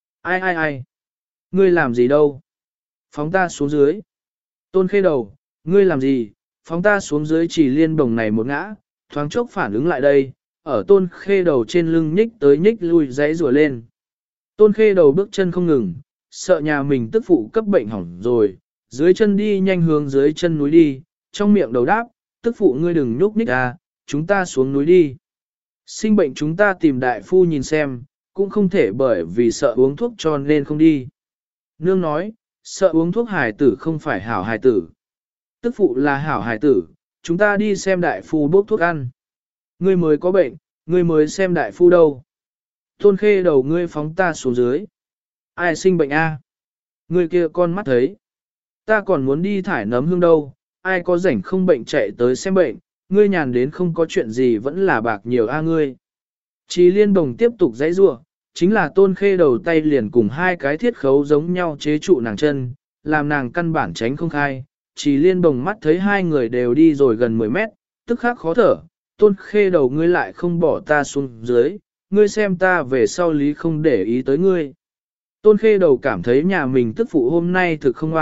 Ai? Ngươi làm gì đâu? Phóng ta xuống dưới. Tôn Khê Đầu, ngươi làm gì? Phóng ta xuống dưới. Chỉ Liên Bồng này một ngã, thoáng chốc phản ứng lại đây, ở Tôn Khê Đầu trên lưng nhích tới nhích lui giãy rùa lên. Tôn Khê Đầu bước chân không ngừng, sợ nhà mình tức phụ cấp bệnh hỏng rồi, dưới chân đi nhanh hướng dưới chân núi đi, trong miệng đầu đáp, tức phụ ngươi đừng nhúc nhích à, chúng ta xuống núi đi. Sinh bệnh chúng ta tìm đại phu nhìn xem, cũng không thể bởi vì sợ uống thuốc cho nên không đi. Nương nói, sợ uống thuốc hài tử không phải hảo hài tử. Tức phụ là hảo hài tử, chúng ta đi xem đại phu bốc thuốc ăn. Ngươi mới có bệnh, ngươi mới xem đại phu đâu. Tôn Khê Đầu ngươi phóng ta xuống dưới. Ai sinh bệnh a? Ngươi kia con mắt thấy. Ta còn muốn đi thải nấm hương đâu, ai có rảnh không bệnh chạy tới xem bệnh, ngươi nhàn đến không có chuyện gì vẫn là bạc nhiều a ngươi. Chỉ Liên Bồng tiếp tục giãy giụa, chính là Tôn Khê Đầu tay liền cùng hai cái thiết khấu giống nhau chế trụ nàng chân, làm nàng căn bản tránh không khai. Chỉ Liên Bồng mắt thấy hai người đều đi rồi gần 10 mét, tức khắc khó thở, Tôn Khê Đầu ngươi lại không bỏ ta xuống dưới, ngươi xem ta về sau lý không để ý tới ngươi. Tôn Khê Đầu cảm thấy nhà mình tức phụ hôm nay thực không ngoan,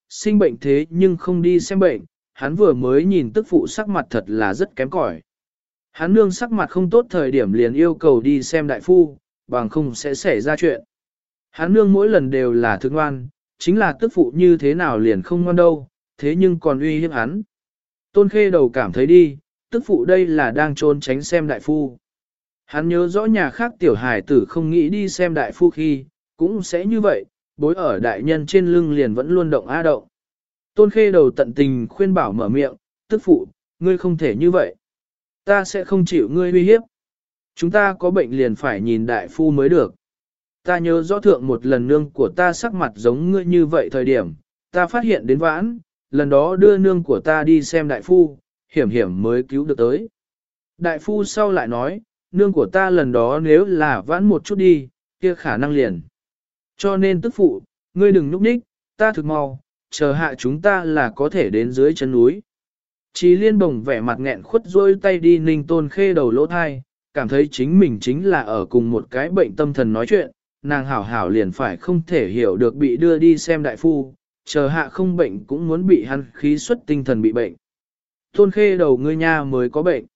sinh bệnh thế nhưng không đi xem bệnh, hắn vừa mới nhìn tức phụ sắc mặt thật là rất kém cỏi. Hắn nương sắc mặt không tốt thời điểm liền yêu cầu đi xem đại phu, bằng không sẽ xảy ra chuyện. Hắn nương mỗi lần đều là thương ngoan, chính là tức phụ như thế nào liền không ngoan đâu, thế nhưng còn uy hiếp hắn. Tôn Khê Đầu cảm thấy đi, tức phụ đây là đang trốn tránh xem đại phu. Hắn nhớ rõ nhà khác tiểu hài tử không nghĩ đi xem đại phu khi, cũng sẽ như vậy, bối ở đại nhân trên lưng liền vẫn luôn động á động. Tôn Khê Đầu tận tình khuyên bảo mở miệng, tức phụ, ngươi không thể như vậy. Ta sẽ không chịu ngươi uy hiếp. Chúng ta có bệnh liền phải nhìn đại phu mới được. Ta nhớ rõ thượng một lần nương của ta sắc mặt giống ngươi như vậy thời điểm, ta phát hiện đến vãn, lần đó đưa nương của ta đi xem đại phu, hiểm hiểm mới cứu được tới. Đại phu sau lại nói, nương của ta lần đó nếu là vãn một chút đi, kia khả năng liền. Cho nên tức phụ, ngươi đừng núp ních, ta thực mau, chờ hạ chúng ta là có thể đến dưới chân núi. Chí Liên Bồng vẻ mặt nghẹn khuất rôi tay đi ninh Tôn Khê Đầu lỗ thai, cảm thấy chính mình chính là ở cùng một cái bệnh tâm thần nói chuyện, nàng hảo hảo liền phải không thể hiểu được bị đưa đi xem đại phu, chờ hạ không bệnh cũng muốn bị hắn khí xuất tinh thần bị bệnh. Tôn Khê Đầu ngươi nha mới có bệnh.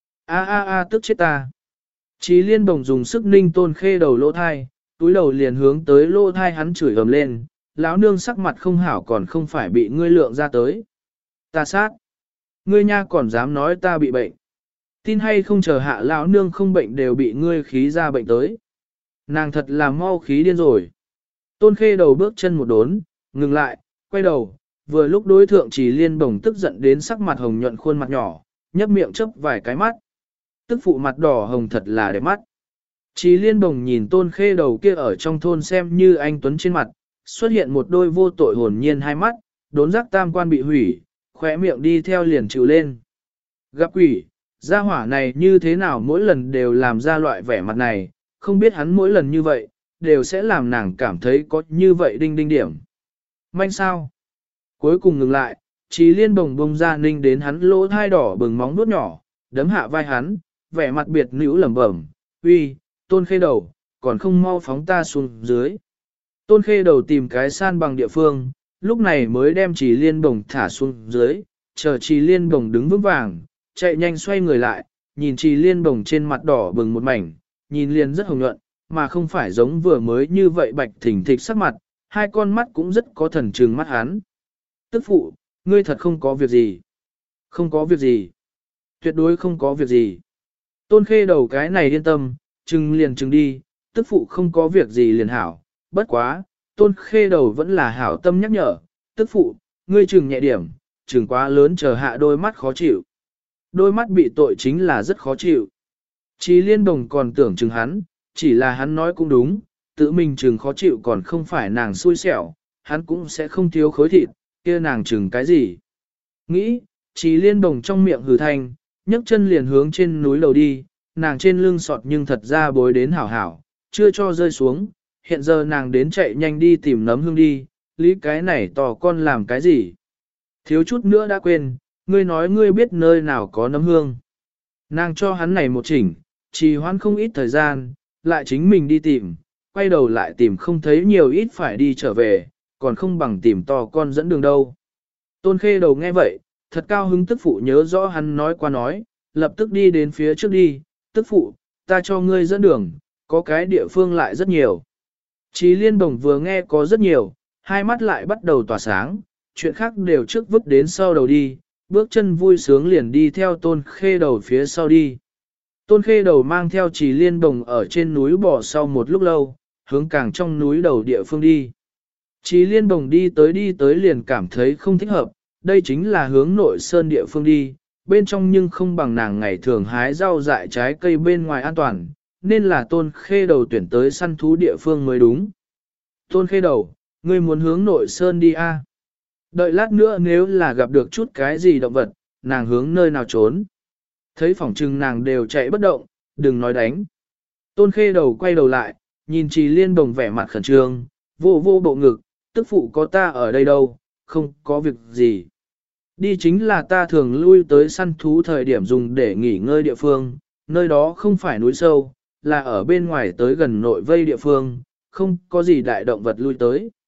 Tức chết ta. Chí Liên Bồng dùng sức ninh Tôn Khê Đầu lỗ thai, túi đầu liền hướng tới lỗ thai hắn chửi ầm lên, lão nương sắc mặt không hảo còn không phải bị ngươi lượng ra tới. Ta sát. Ngươi nha còn dám nói ta bị bệnh. Tin hay không chờ hạ lão nương không bệnh đều bị ngươi khí ra bệnh tới. Nàng thật là mau khí điên rồi. Tôn Khê Đầu bước chân một đốn, ngừng lại, quay đầu, vừa lúc đối thượng Chí Liên Bồng tức giận đến sắc mặt hồng nhuận khuôn mặt nhỏ, nhấp miệng chớp vài cái mắt. Tức phụ mặt đỏ hồng thật là đẹp mắt. Chí Liên Bồng nhìn Tôn Khê Đầu kia ở trong thôn xem như anh tuấn trên mặt, xuất hiện một đôi vô tội hồn nhiên hai mắt, đốn giác tam quan bị hủy, khóe miệng đi theo liền chịu lên. Gặp quỷ, gia hỏa này như thế nào mỗi lần đều làm ra loại vẻ mặt này, không biết hắn mỗi lần như vậy, đều sẽ làm nàng cảm thấy có như vậy đinh đinh điểm. Manh sao? Cuối cùng ngừng lại, Chí Liên Bồng bông ra ninh đến hắn lỗ thai đỏ bừng móng nuốt nhỏ, đấm hạ vai hắn, vẻ mặt biệt nữ lẩm bẩm, uy, Tôn Khê Đầu, còn không mau phóng ta xuống dưới. Tôn Khê Đầu tìm cái san bằng địa phương, lúc này mới đem Chí Liên Bồng thả xuống dưới, chờ Chí Liên Bồng đứng vững vàng, chạy nhanh xoay người lại, nhìn Chí Liên Bồng trên mặt đỏ bừng một mảnh, nhìn liền rất hồng nhuận, mà không phải giống vừa mới như vậy bạch thỉnh thịch sắc mặt, hai con mắt cũng rất có thần trừng mắt hắn. Tức phụ, ngươi thật không có việc gì. Không có việc gì. Tuyệt đối không có việc gì. Tôn Khê Đầu cái này yên tâm, chừng liền chừng đi, tức phụ không có việc gì liền hảo, bất quá, Tôn Khê Đầu vẫn là hảo tâm nhắc nhở, tức phụ, ngươi chừng nhẹ điểm, chừng quá lớn chờ hạ đôi mắt khó chịu. Đôi mắt bị tội chính là rất khó chịu. Chí Liên Bồng còn tưởng chừng hắn, chỉ là hắn nói cũng đúng, tự mình chừng khó chịu còn không phải nàng xui xẻo, hắn cũng sẽ không thiếu khối thịt, kia nàng chừng cái gì. Nghĩ, Chí Liên Bồng trong miệng hừ thanh, nhấc chân liền hướng trên núi lầu đi, nàng trên lưng sọt nhưng thật ra bối đến hảo hảo, chưa cho rơi xuống, hiện giờ nàng đến chạy nhanh đi tìm nấm hương đi, lý cái này tò con làm cái gì. Thiếu chút nữa đã quên, ngươi nói ngươi biết nơi nào có nấm hương. Nàng cho hắn này một chỉnh, trì hoãn không ít thời gian, lại chính mình đi tìm, quay đầu lại tìm không thấy nhiều ít phải đi trở về, còn không bằng tìm to con dẫn đường đâu. Tôn Khê Đầu nghe vậy, thật cao hứng tức phụ nhớ rõ hắn nói qua nói, lập tức đi đến phía trước đi, tức phụ, ta cho ngươi dẫn đường, có cái địa phương lại rất nhiều. Chí Liên Bồng vừa nghe có rất nhiều, hai mắt lại bắt đầu tỏa sáng, chuyện khác đều trước vứt đến sau đầu đi, bước chân vui sướng liền đi theo Tôn Khê Đầu phía sau đi. Tôn Khê Đầu mang theo Chí Liên Bồng ở trên núi bò sau một lúc lâu, hướng càng trong núi đầu địa phương đi. Chí Liên Bồng đi tới liền cảm thấy không thích hợp, đây chính là hướng nội sơn địa phương đi, bên trong nhưng không bằng nàng ngày thường hái rau dại trái cây bên ngoài an toàn, nên là Tôn Khê Đầu tuyển tới săn thú địa phương mới đúng. Tôn Khê Đầu, ngươi muốn hướng nội sơn đi a? Đợi lát nữa nếu là gặp được chút cái gì động vật, nàng hướng nơi nào trốn. Thấy phỏng trừng nàng đều chạy bất động, đừng nói đánh. Tôn Khê Đầu quay đầu lại, nhìn Chí Liên Bồng vẻ mặt khẩn trương, vô vô bộ ngực, tức phụ có ta ở đây đâu, không có việc gì. Đi chính là ta thường lui tới săn thú thời điểm dùng để nghỉ ngơi địa phương, nơi đó không phải núi sâu, là ở bên ngoài tới gần nội vây địa phương, không có gì đại động vật lui tới.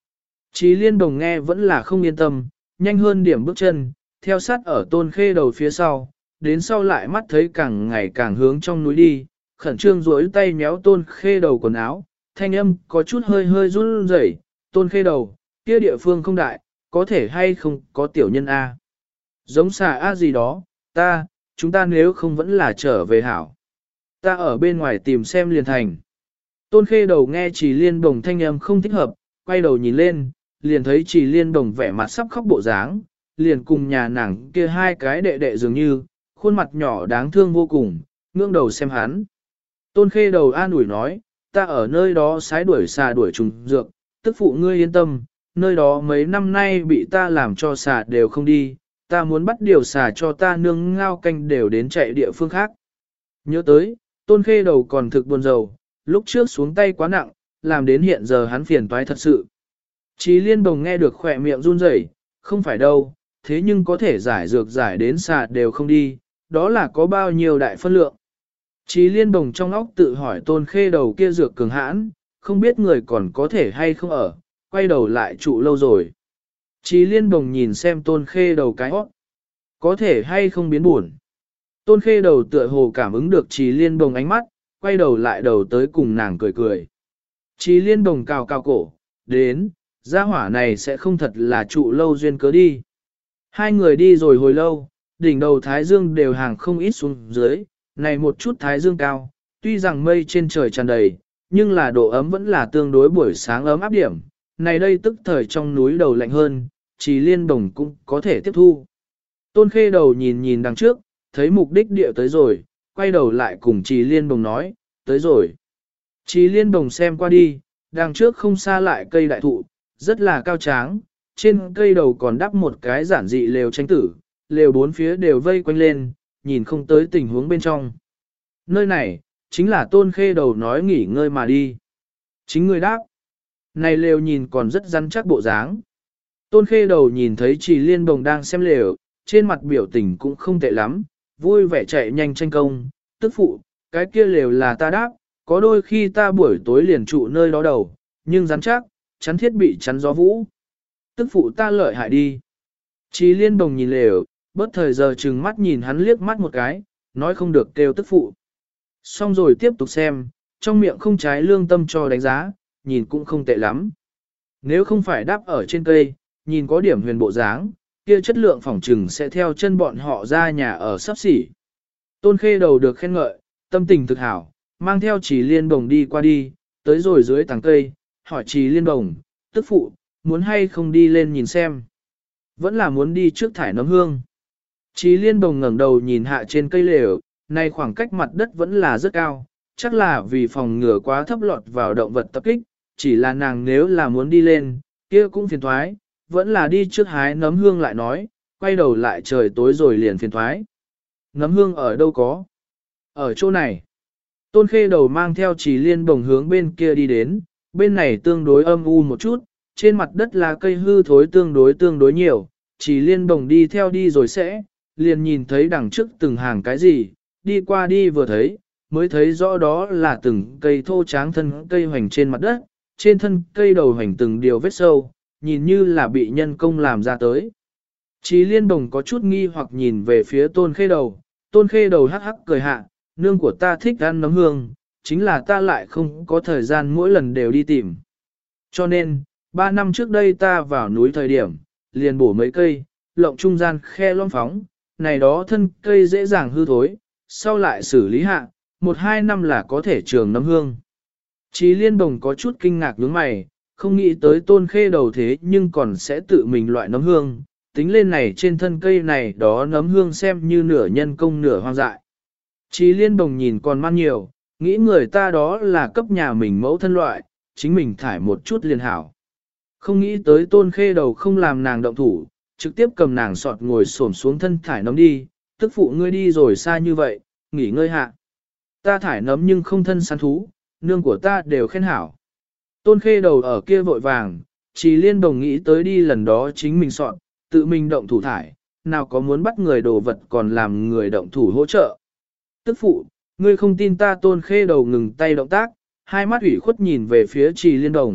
Chí liên đồng nghe vẫn là không yên tâm, nhanh hơn điểm bước chân, theo sát ở tôn khê đầu phía sau, đến sau lại mắt thấy càng ngày càng hướng trong núi đi, khẩn trương duỗi tay méo tôn khê đầu quần áo, thanh âm có chút hơi hơi run rẩy, tôn khê đầu, kia địa phương không đại, có thể hay không có tiểu nhân A. Giống xà A gì đó, chúng ta nếu không vẫn là trở về hảo. Ta ở bên ngoài tìm xem liền thành. Tôn khê đầu nghe chỉ liên đồng thanh âm không thích hợp, quay đầu nhìn lên, liền thấy chỉ liên đồng vẻ mặt sắp khóc bộ dáng, liền cùng nhà nàng kia hai cái đệ đệ dường như, khuôn mặt nhỏ đáng thương vô cùng, ngưỡng đầu xem hắn. Tôn khê đầu an ủi nói, ta ở nơi đó sái đuổi xà đuổi trùng dược, tức phụ ngươi yên tâm, nơi đó mấy năm nay bị ta làm cho xà đều không đi, ta muốn bắt điều xà cho ta nương ngao canh đều đến chạy địa phương khác. Nhớ tới, tôn khê đầu còn thực buồn rầu, lúc trước xuống tay quá nặng, làm đến hiện giờ hắn phiền toái thật sự. Chí liên đồng nghe được khỏe miệng run rẩy, không phải đâu, thế nhưng có thể giải dược giải đến xà đều không đi, đó là có bao nhiêu đại phân lượng. Chí liên đồng trong óc tự hỏi tôn khê đầu kia dược cường hãn, không biết người còn có thể hay không ở, quay đầu lại trụ lâu rồi. Chí liên đồng nhìn xem tôn khê đầu cái hót, có thể hay không biến buồn. Tôn khê đầu tựa hồ cảm ứng được Chí liên đồng ánh mắt, quay đầu lại đầu tới cùng nàng cười cười. Chí liên đồng cào cào cổ, đến, gia hỏa này sẽ không thật là trụ lâu duyên cớ đi. Hai người đi rồi hồi lâu, đỉnh đầu thái dương đều hàng không ít xuống dưới, này một chút thái dương cao, tuy rằng mây trên trời tràn đầy, nhưng là độ ấm vẫn là tương đối buổi sáng ấm áp điểm. Này đây tức thời trong núi đầu lạnh hơn, Chí liên đồng cũng có thể tiếp thu. Tôn khê đầu nhìn nhìn đằng trước, thấy mục đích địa tới rồi, quay đầu lại cùng Chí liên đồng nói, tới rồi. Chí liên đồng xem qua đi, đằng trước không xa lại cây đại thụ, rất là cao tráng, trên cây đầu còn đắp một cái giản dị lều tranh tử, lều bốn phía đều vây quanh lên, nhìn không tới tình huống bên trong. Nơi này, chính là tôn khê đầu nói nghỉ ngơi mà đi. Chính người đáp. Này lều nhìn còn rất rắn chắc bộ dáng. Tôn khê đầu nhìn thấy Chí liên đồng đang xem lều, trên mặt biểu tình cũng không tệ lắm, vui vẻ chạy nhanh tranh công, tức phụ, cái kia lều là ta đáp, có đôi khi ta buổi tối liền trụ nơi đó đầu, nhưng rắn chắc, chắn thiết bị chắn gió vũ. Tức phụ ta lợi hại đi. Chí liên đồng nhìn lều, bớt thời giờ chừng mắt nhìn hắn liếc mắt một cái, nói không được kêu tức phụ. Xong rồi tiếp tục xem, trong miệng không trái lương tâm cho đánh giá, nhìn cũng không tệ lắm. Nếu không phải đáp ở trên cây, nhìn có điểm huyền bộ dáng, kia chất lượng phỏng trừng sẽ theo chân bọn họ ra nhà ở sắp xỉ. Tôn khê đầu được khen ngợi, tâm tình thực hảo, mang theo Chí liên đồng đi qua đi, tới rồi dưới tàng cây, hỏi Chí liên đồng, tức phụ, muốn hay không đi lên nhìn xem. Vẫn là muốn đi trước thải nấm hương. Chí liên đồng ngẩng đầu nhìn hạ trên cây lều, này khoảng cách mặt đất vẫn là rất cao, chắc là vì phòng ngừa quá thấp lọt vào động vật tập kích, chỉ là nàng nếu là muốn đi lên, kia cũng phiền thoái, vẫn là đi trước hái nấm hương lại nói, quay đầu lại trời tối rồi liền phiền thoái. Nấm hương ở đâu có? Ở chỗ này. Tôn khê đầu mang theo Chí liên đồng hướng bên kia đi đến, bên này tương đối âm u một chút, trên mặt đất là cây hư thối tương đối nhiều, Chí liên đồng đi theo đi rồi sẽ, liền nhìn thấy đằng trước từng hàng cái gì, đi qua đi vừa thấy, mới thấy rõ đó là từng cây thô tráng thân cây hoành trên mặt đất, trên thân cây đầu hoành từng điều vết sâu, nhìn như là bị nhân công làm ra tới. Chí liên đồng có chút nghi hoặc nhìn về phía tôn khê đầu hắc hắc cười hạ, nương của ta thích ăn nấm hương, chính là ta lại không có thời gian mỗi lần đều đi tìm. Cho nên, 3 năm trước đây ta vào núi thời điểm, liền bổ mấy cây, lộng trung gian khe lõm phóng, này đó thân cây dễ dàng hư thối, sau lại xử lý hạ, 1-2 năm là có thể trường nấm hương. Chí liên đồng có chút kinh ngạc nhướng mày, không nghĩ tới tôn khê đầu thế nhưng còn sẽ tự mình loại nấm hương, tính lên này trên thân cây này đó nấm hương xem như nửa nhân công nửa hoang dại. Chí liên đồng nhìn còn man nhiều, nghĩ người ta đó là cấp nhà mình mẫu thân loại, chính mình thải một chút liền hảo. Không nghĩ tới tôn khê đầu không làm nàng động thủ, trực tiếp cầm nàng sọt ngồi xổm xuống thân thải nấm đi, tức phụ ngươi đi rồi xa như vậy, nghỉ ngơi hạ. Ta thải nấm nhưng không thân săn thú, nương của ta đều khen hảo. Tôn khê đầu ở kia vội vàng, Chí liên đồng nghĩ tới đi lần đó chính mình sọt, tự mình động thủ thải, nào có muốn bắt người đồ vật còn làm người động thủ hỗ trợ. Tức phụ, ngươi không tin ta tôn khê đầu ngừng tay động tác, hai mắt ủy khuất nhìn về phía Chí liên đồng,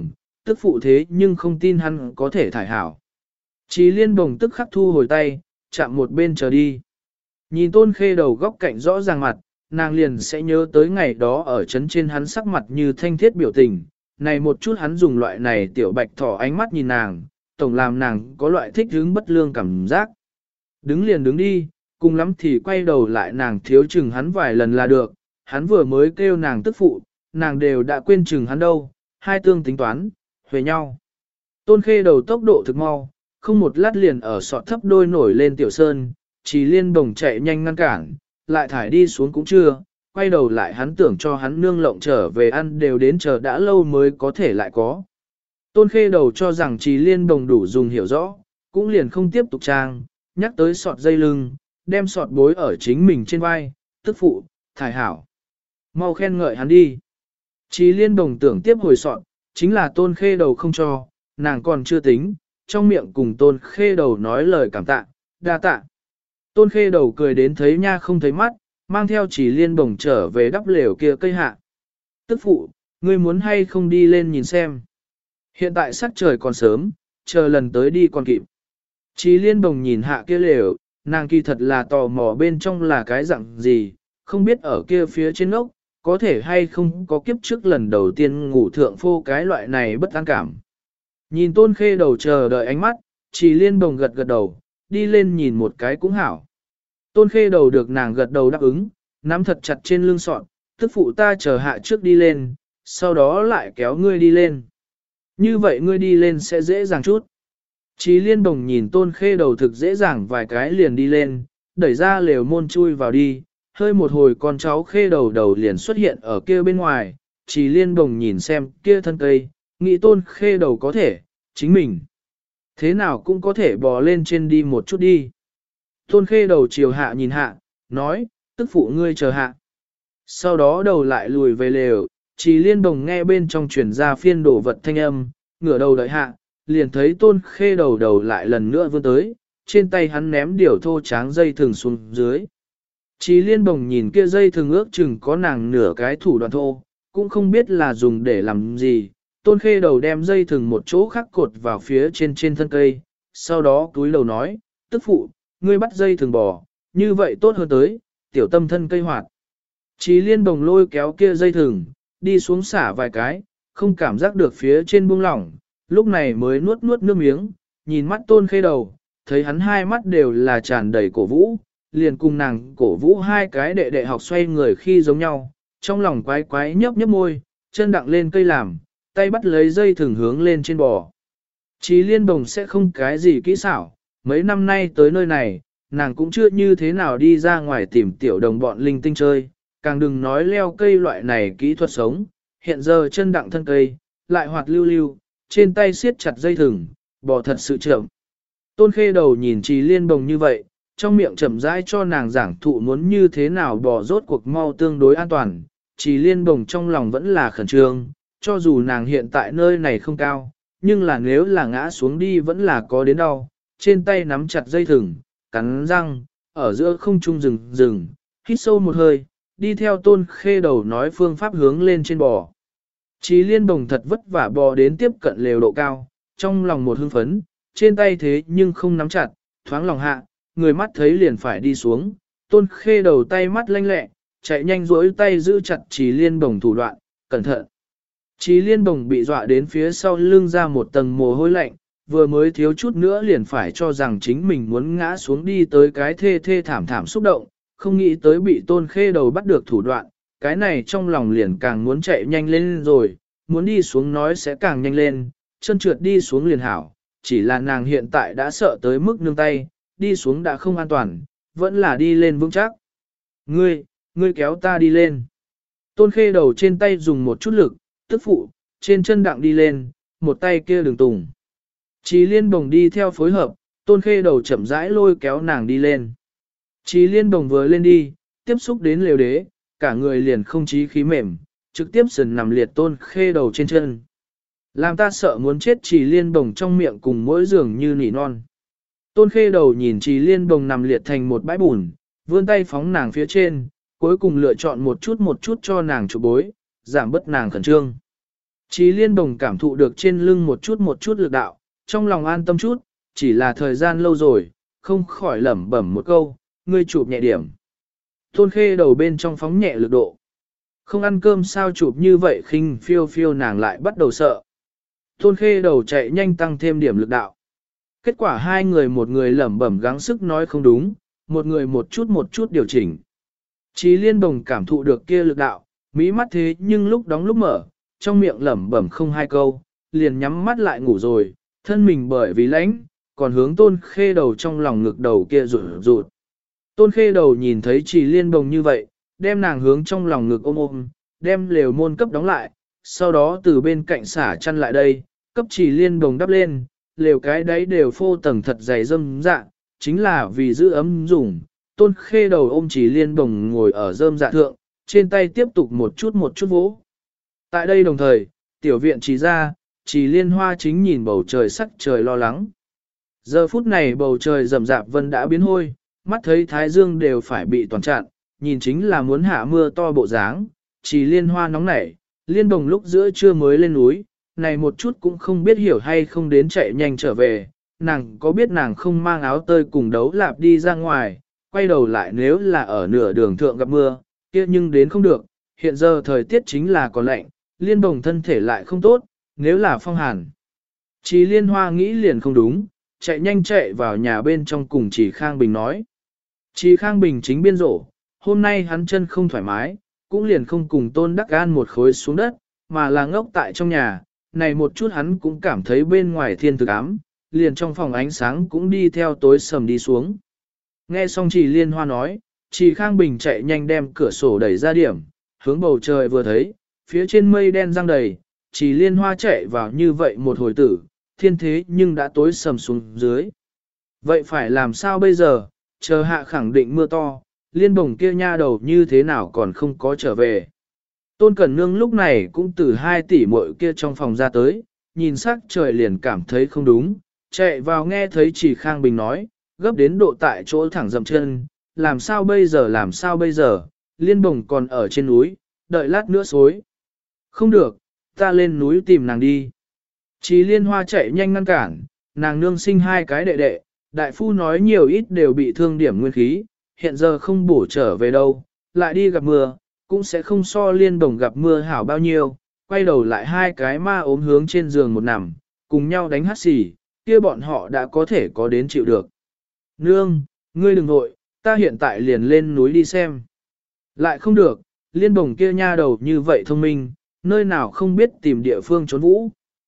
tức phụ thế nhưng không tin hắn có thể thải hảo. Chí liên bồng tức khắc thu hồi tay, chạm một bên chờ đi. Nhìn Tôn Khê Đầu góc cạnh rõ ràng mặt, nàng liền sẽ nhớ tới ngày đó ở trấn trên hắn sắc mặt như thanh thiết biểu tình. Này một chút hắn dùng loại này tiểu bạch thỏ ánh mắt nhìn nàng, tổng làm nàng có loại thích hứng bất lương cảm giác. Đứng liền đứng đi, cùng lắm thì quay đầu lại nàng thiếu chừng hắn vài lần là được, hắn vừa mới kêu nàng tức phụ, nàng đều đã quên chừng hắn đâu, hai tương tính toán, huề nhau. Tôn Khê Đầu tốc độ thực mau, không một lát liền ở sọt thấp đôi nổi lên tiểu sơn, Chỉ Liên bồng chạy nhanh ngăn cản, lại thải đi xuống cũng chưa, quay đầu lại hắn tưởng cho hắn nương lộng trở về ăn đều đến chờ đã lâu mới có thể lại có. Tôn Khê Đầu cho rằng Chỉ Liên bồng đủ dùng hiểu rõ, cũng liền không tiếp tục trang, nhắc tới sọt dây lưng, đem sọt bối ở chính mình trên vai, tức phụ, thải hảo. Mau khen ngợi hắn đi. Chỉ Liên bồng tưởng tiếp hồi sọt, chính là Tôn Khê Đầu không cho, nàng còn chưa tính, trong miệng cùng Tôn Khê Đầu nói lời cảm tạ, đa tạ. Tôn Khê Đầu cười đến thấy nha không thấy mắt, mang theo Chỉ Liên bồng trở về đắp lều kia cây hạ. Tức phụ, ngươi muốn hay không đi lên nhìn xem. Hiện tại sắc trời còn sớm, chờ lần tới đi còn kịp. Chỉ Liên bồng nhìn hạ kia lều, nàng kỳ thật là tò mò bên trong là cái dạng gì, không biết ở kia phía trên ốc, có thể hay không có kiếp trước lần đầu tiên ngủ thượng phô cái loại này bất an cảm. Nhìn Tôn Khê Đầu chờ đợi ánh mắt, Chỉ Liên bồng gật gật đầu, đi lên nhìn một cái cũng hảo. Tôn Khê Đầu được nàng gật đầu đáp ứng, nắm thật chặt trên lưng sọt, tức phụ ta chờ hạ trước đi lên, sau đó lại kéo ngươi đi lên. Như vậy ngươi đi lên sẽ dễ dàng chút. Chỉ Liên bồng nhìn Tôn Khê Đầu thực dễ dàng vài cái liền đi lên, đẩy ra lều môn chui vào đi, hơi một hồi con cháu Khê Đầu đầu liền xuất hiện ở kia bên ngoài, Chỉ Liên bồng nhìn xem kia thân cây, nghĩ Tôn Khê Đầu có thể, chính mình. Thế nào cũng có thể bò lên trên đi một chút đi. Tôn Khê Đầu chiều hạ nhìn hạ, nói, tức phụ ngươi chờ hạ. Sau đó đầu lại lùi về lều, Chỉ Liên bồng nghe bên trong truyền ra phiên đổ vật thanh âm, ngửa đầu đợi hạ, liền thấy Tôn Khê Đầu đầu lại lần nữa vươn tới, trên tay hắn ném điều thô tráng dây thừng xuống dưới. Chỉ Liên bồng nhìn kia dây thừng ước chừng có nàng nửa cái thủ đoạn thô, cũng không biết là dùng để làm gì. Tôn Khê Đầu đem dây thừng một chỗ khác cột vào phía trên thân cây, sau đó túi đầu nói, tức phụ, ngươi bắt dây thừng bò, như vậy tốt hơn tới, tiểu tâm thân cây hoạt. Chỉ Liên bồng lôi kéo kia dây thừng, đi xuống xả vài cái, không cảm giác được phía trên buông lỏng, lúc này mới nuốt nước miếng, nhìn mắt Tôn Khê Đầu, thấy hắn hai mắt đều là tràn đầy cổ vũ, liền cùng nàng cổ vũ hai cái đệ đệ học xoay người khi giống nhau, trong lòng quái quái nhấp nhấp môi, chân đặng lên cây làm, tay bắt lấy dây thừng hướng lên trên bò. Chỉ Liên bồng sẽ không cái gì kỹ xảo, mấy năm nay tới nơi này, nàng cũng chưa như thế nào đi ra ngoài tìm tiểu đồng bọn linh tinh chơi, càng đừng nói leo cây loại này kỹ thuật sống, hiện giờ chân đặng thân cây, lại hoạt lưu lưu, trên tay siết chặt dây thừng, bò thật sự chậm. Tôn Khê Đầu nhìn Chỉ Liên bồng như vậy, trong miệng chậm rãi cho nàng giảng thụ muốn như thế nào bò rốt cuộc mau tương đối an toàn, Chỉ Liên bồng trong lòng vẫn là khẩn trương, cho dù nàng hiện tại nơi này không cao, nhưng là nếu là ngã xuống đi vẫn là có đến đau, trên tay nắm chặt dây thừng, cắn răng, ở giữa không trung dừng, hít sâu một hơi, đi theo Tôn Khê Đầu nói phương pháp hướng lên trên bò. Chỉ Liên bồng thật vất vả bò đến tiếp cận lều độ cao, trong lòng một hưng phấn, trên tay thế nhưng không nắm chặt, thoáng lòng hạ, người mắt thấy liền phải đi xuống, Tôn Khê Đầu tay mắt lanh lẹ, chạy nhanh duỗi tay giữ chặt Chỉ Liên bồng thủ đoạn, cẩn thận. Chỉ Liên bồng bị dọa đến phía sau lưng ra một tầng mồ hôi lạnh, vừa mới thiếu chút nữa liền phải cho rằng chính mình muốn ngã xuống đi tới cái thê thảm xúc động, không nghĩ tới bị Tôn Khê Đầu bắt được thủ đoạn, cái này trong lòng liền càng muốn chạy nhanh lên rồi, muốn đi xuống nói sẽ càng nhanh lên, chân trượt đi xuống liền hảo, chỉ là nàng hiện tại đã sợ tới mức nương tay, đi xuống đã không an toàn, vẫn là đi lên vững chắc. Ngươi kéo ta đi lên. Tôn Khê Đầu trên tay dùng một chút lực, tức phụ, trên chân đặng đi lên, một tay kia đường tùng. Chỉ Liên bồng đi theo phối hợp, Tôn Khê Đầu chậm rãi lôi kéo nàng đi lên. Chỉ Liên bồng vừa lên đi, tiếp xúc đến lều đế, cả người liền không chí khí mềm, trực tiếp sườn nằm liệt Tôn Khê Đầu trên chân. Làm ta sợ muốn chết Chỉ Liên bồng trong miệng cùng mỗi giường như nỉ non. Tôn Khê Đầu nhìn Chỉ Liên bồng nằm liệt thành một bãi bùn, vươn tay phóng nàng phía trên, cuối cùng lựa chọn một chút cho nàng chụp bối, giảm bớt nàng khẩn trương. Chí Liên Đồng cảm thụ được trên lưng một chút lực đạo, trong lòng an tâm chút, chỉ là thời gian lâu rồi, không khỏi lẩm bẩm một câu, ngươi chụp nhẹ điểm. Tôn Khê Đầu bên trong phóng nhẹ lực độ. Không ăn cơm sao chụp như vậy khinh phiêu phiêu nàng lại bắt đầu sợ. Tôn Khê Đầu chạy nhanh tăng thêm điểm lực đạo. Kết quả hai người một người lẩm bẩm gắng sức nói không đúng, một người một chút điều chỉnh. Chí Liên Đồng cảm thụ được kia lực đạo, mỹ mắt thế nhưng lúc đóng lúc mở, trong miệng lẩm bẩm không hai câu, liền nhắm mắt lại ngủ rồi, thân mình bởi vì lạnh, còn hướng Tôn Khê Đầu trong lòng ngực đầu kia rụt rụt. Tôn Khê Đầu nhìn thấy Chí Liên Đồng như vậy, đem nàng hướng trong lòng ngực ôm ôm, đem lều môn cấp đóng lại, sau đó từ bên cạnh xả chăn lại đây, cấp Chí Liên Đồng đắp lên, lều cái đấy đều phô tầng thật dày rơm dạ, chính là vì giữ ấm dùng. Tôn Khê Đầu ôm Chí Liên Đồng ngồi ở rơm dạ thượng, trên tay tiếp tục một chút vỗ. Tại đây đồng thời, tiểu viện Chí ra, Chí Liên Hoa chính nhìn bầu trời sắc trời lo lắng. Giờ phút này bầu trời rậm rạp vân đã biến hôi, mắt thấy thái dương đều phải bị toàn chặn, nhìn chính là muốn hạ mưa to bộ dáng. Chí Liên Hoa nóng nảy, Liên Đồng lúc giữa trưa mới lên núi, này một chút cũng không biết hiểu hay không đến chạy nhanh trở về, nàng có biết nàng không mang áo tơi cùng đấu lạp đi ra ngoài, quay đầu lại nếu là ở nửa đường thượng gặp mưa, kia nhưng đến không được, hiện giờ thời tiết chính là còn lạnh, Liên Đồng thân thể lại không tốt, nếu là phong hàn. Chí Liên Hoa nghĩ liền không đúng, chạy nhanh chạy vào nhà bên trong cùng Chí Khang Bình nói. Chí Khang Bình chính biên rổ, hôm nay hắn chân không thoải mái, cũng liền không cùng Tôn Đắc An một khối xuống đất, mà là ngốc tại trong nhà, này một chút hắn cũng cảm thấy bên ngoài thiên thực ám, liền trong phòng ánh sáng cũng đi theo tối sầm đi xuống. Nghe xong Chí Liên Hoa nói, Chí Khang Bình chạy nhanh đem cửa sổ đẩy ra điểm, hướng bầu trời vừa thấy, phía trên mây đen răng đầy, Chí Liên Hoa chạy vào như vậy một hồi tử, thiên thế nhưng đã tối sầm xuống dưới. Vậy phải làm sao bây giờ, chờ hạ khẳng định mưa to, Liên Bồng kia nha đầu như thế nào còn không có trở về. Tôn Cẩn Nương lúc này cũng từ 2 tỷ muội kia trong phòng ra tới, nhìn sắc trời liền cảm thấy không đúng, chạy vào nghe thấy Chí Khang Bình nói, gấp đến độ tại chỗ thẳng dậm chân, làm sao bây giờ, Liên Bồng còn ở trên núi, đợi lát nữa xối. Không được, ta lên núi tìm nàng đi. Chí Liên Hoa chạy nhanh ngăn cản, nàng nương sinh 2 cái đệ đệ, đại phu nói nhiều ít đều bị thương điểm nguyên khí, hiện giờ không bổ trở về đâu, lại đi gặp mưa, cũng sẽ không so Liên Đồng gặp mưa hảo bao nhiêu, quay đầu lại 2 cái ma ốm hướng trên giường một nằm, cùng nhau đánh hắt xì, kia bọn họ đã có thể có đến chịu được. Nương, ngươi đừng vội, ta hiện tại liền lên núi đi xem. Lại không được, Liên Đồng kia nha đầu như vậy thông minh, nơi nào không biết tìm địa phương trốn vũ.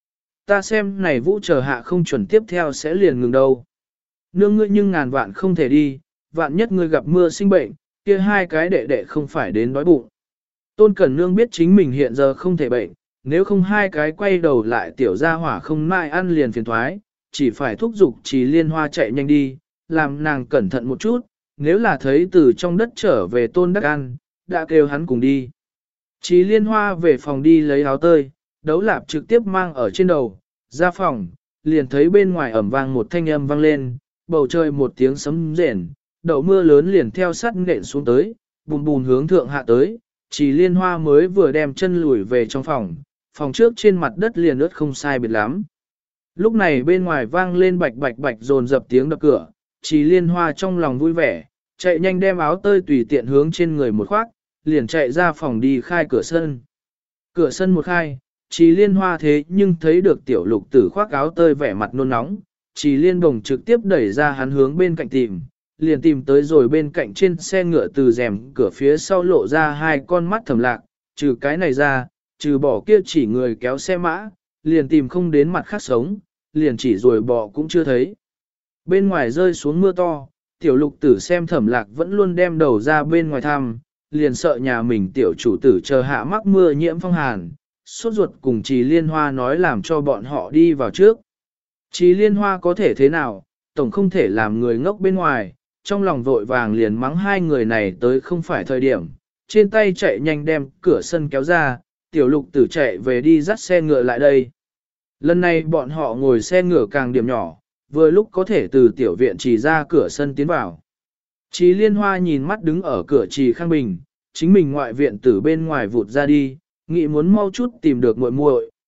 Ta xem này vũ chờ hạ không chuẩn tiếp theo sẽ liền ngừng đâu. Nương ngươi nhưng ngàn vạn không thể đi, vạn nhất ngươi gặp mưa sinh bệnh, kia 2 cái đệ đệ không phải đến đói bụng. Tôn Cẩn Nương biết chính mình hiện giờ không thể bệnh, nếu không 2 cái quay đầu lại tiểu gia hỏa không mai ăn liền phiền thoái, chỉ phải thúc giục Chí Liên Hoa chạy nhanh đi, làm nàng cẩn thận một chút, nếu là thấy từ trong đất trở về Tôn Đắc An, đã kêu hắn cùng đi. Chí Liên Hoa về phòng đi lấy áo tơi, đấu lạp trực tiếp mang ở trên đầu, ra phòng, liền thấy bên ngoài ẩm vang một thanh âm vang lên, bầu trời một tiếng sấm rền, đậu mưa lớn liền theo sắt nện xuống tới, bùn bùn hướng thượng hạ tới, Chí Liên Hoa mới vừa đem chân lùi về trong phòng, phòng trước trên mặt đất liền ướt không sai biệt lắm. Lúc này bên ngoài vang lên bạch bạch bạch dồn dập tiếng đập cửa, Chí Liên Hoa trong lòng vui vẻ, chạy nhanh đem áo tơi tùy tiện hướng trên người một khoác, liền chạy ra phòng đi khai cửa sân. Cửa sân một khai, Chí Liên Hoa thế nhưng thấy được tiểu lục tử khoác áo tơi vẻ mặt nôn nóng, Chí Liên Đồng trực tiếp đẩy ra hắn hướng bên cạnh tìm, liền tìm tới rồi bên cạnh trên xe ngựa từ rèm cửa phía sau lộ ra 2 con mắt thầm lạc, trừ cái này ra, trừ bỏ kia chỉ người kéo xe mã, liền tìm không đến mặt khác sống, liền chỉ rồi bỏ cũng chưa thấy. Bên ngoài rơi xuống mưa to, tiểu lục tử xem thẩm lạc vẫn luôn đem đầu ra bên ngoài thăm, liền sợ nhà mình tiểu chủ tử chờ hạ mắc mưa nhiễm phong hàn, sốt ruột cùng Chí Liên Hoa nói làm cho bọn họ đi vào trước. Chí Liên Hoa có thể thế nào, tổng không thể làm người ngốc bên ngoài, trong lòng vội vàng liền mắng 2 người này tới không phải thời điểm, trên tay chạy nhanh đem cửa sân kéo ra, tiểu lục tử chạy về đi dắt xe ngựa lại đây. Lần này bọn họ ngồi xe ngựa càng điểm nhỏ, vừa lúc có thể từ tiểu viện chỉ ra cửa sân tiến vào. Chí Liên Hoa nhìn mắt đứng ở cửa Chí Khang Bình, chính mình ngoại viện từ bên ngoài vụt ra đi, nghĩ muốn mau chút tìm được muội muội,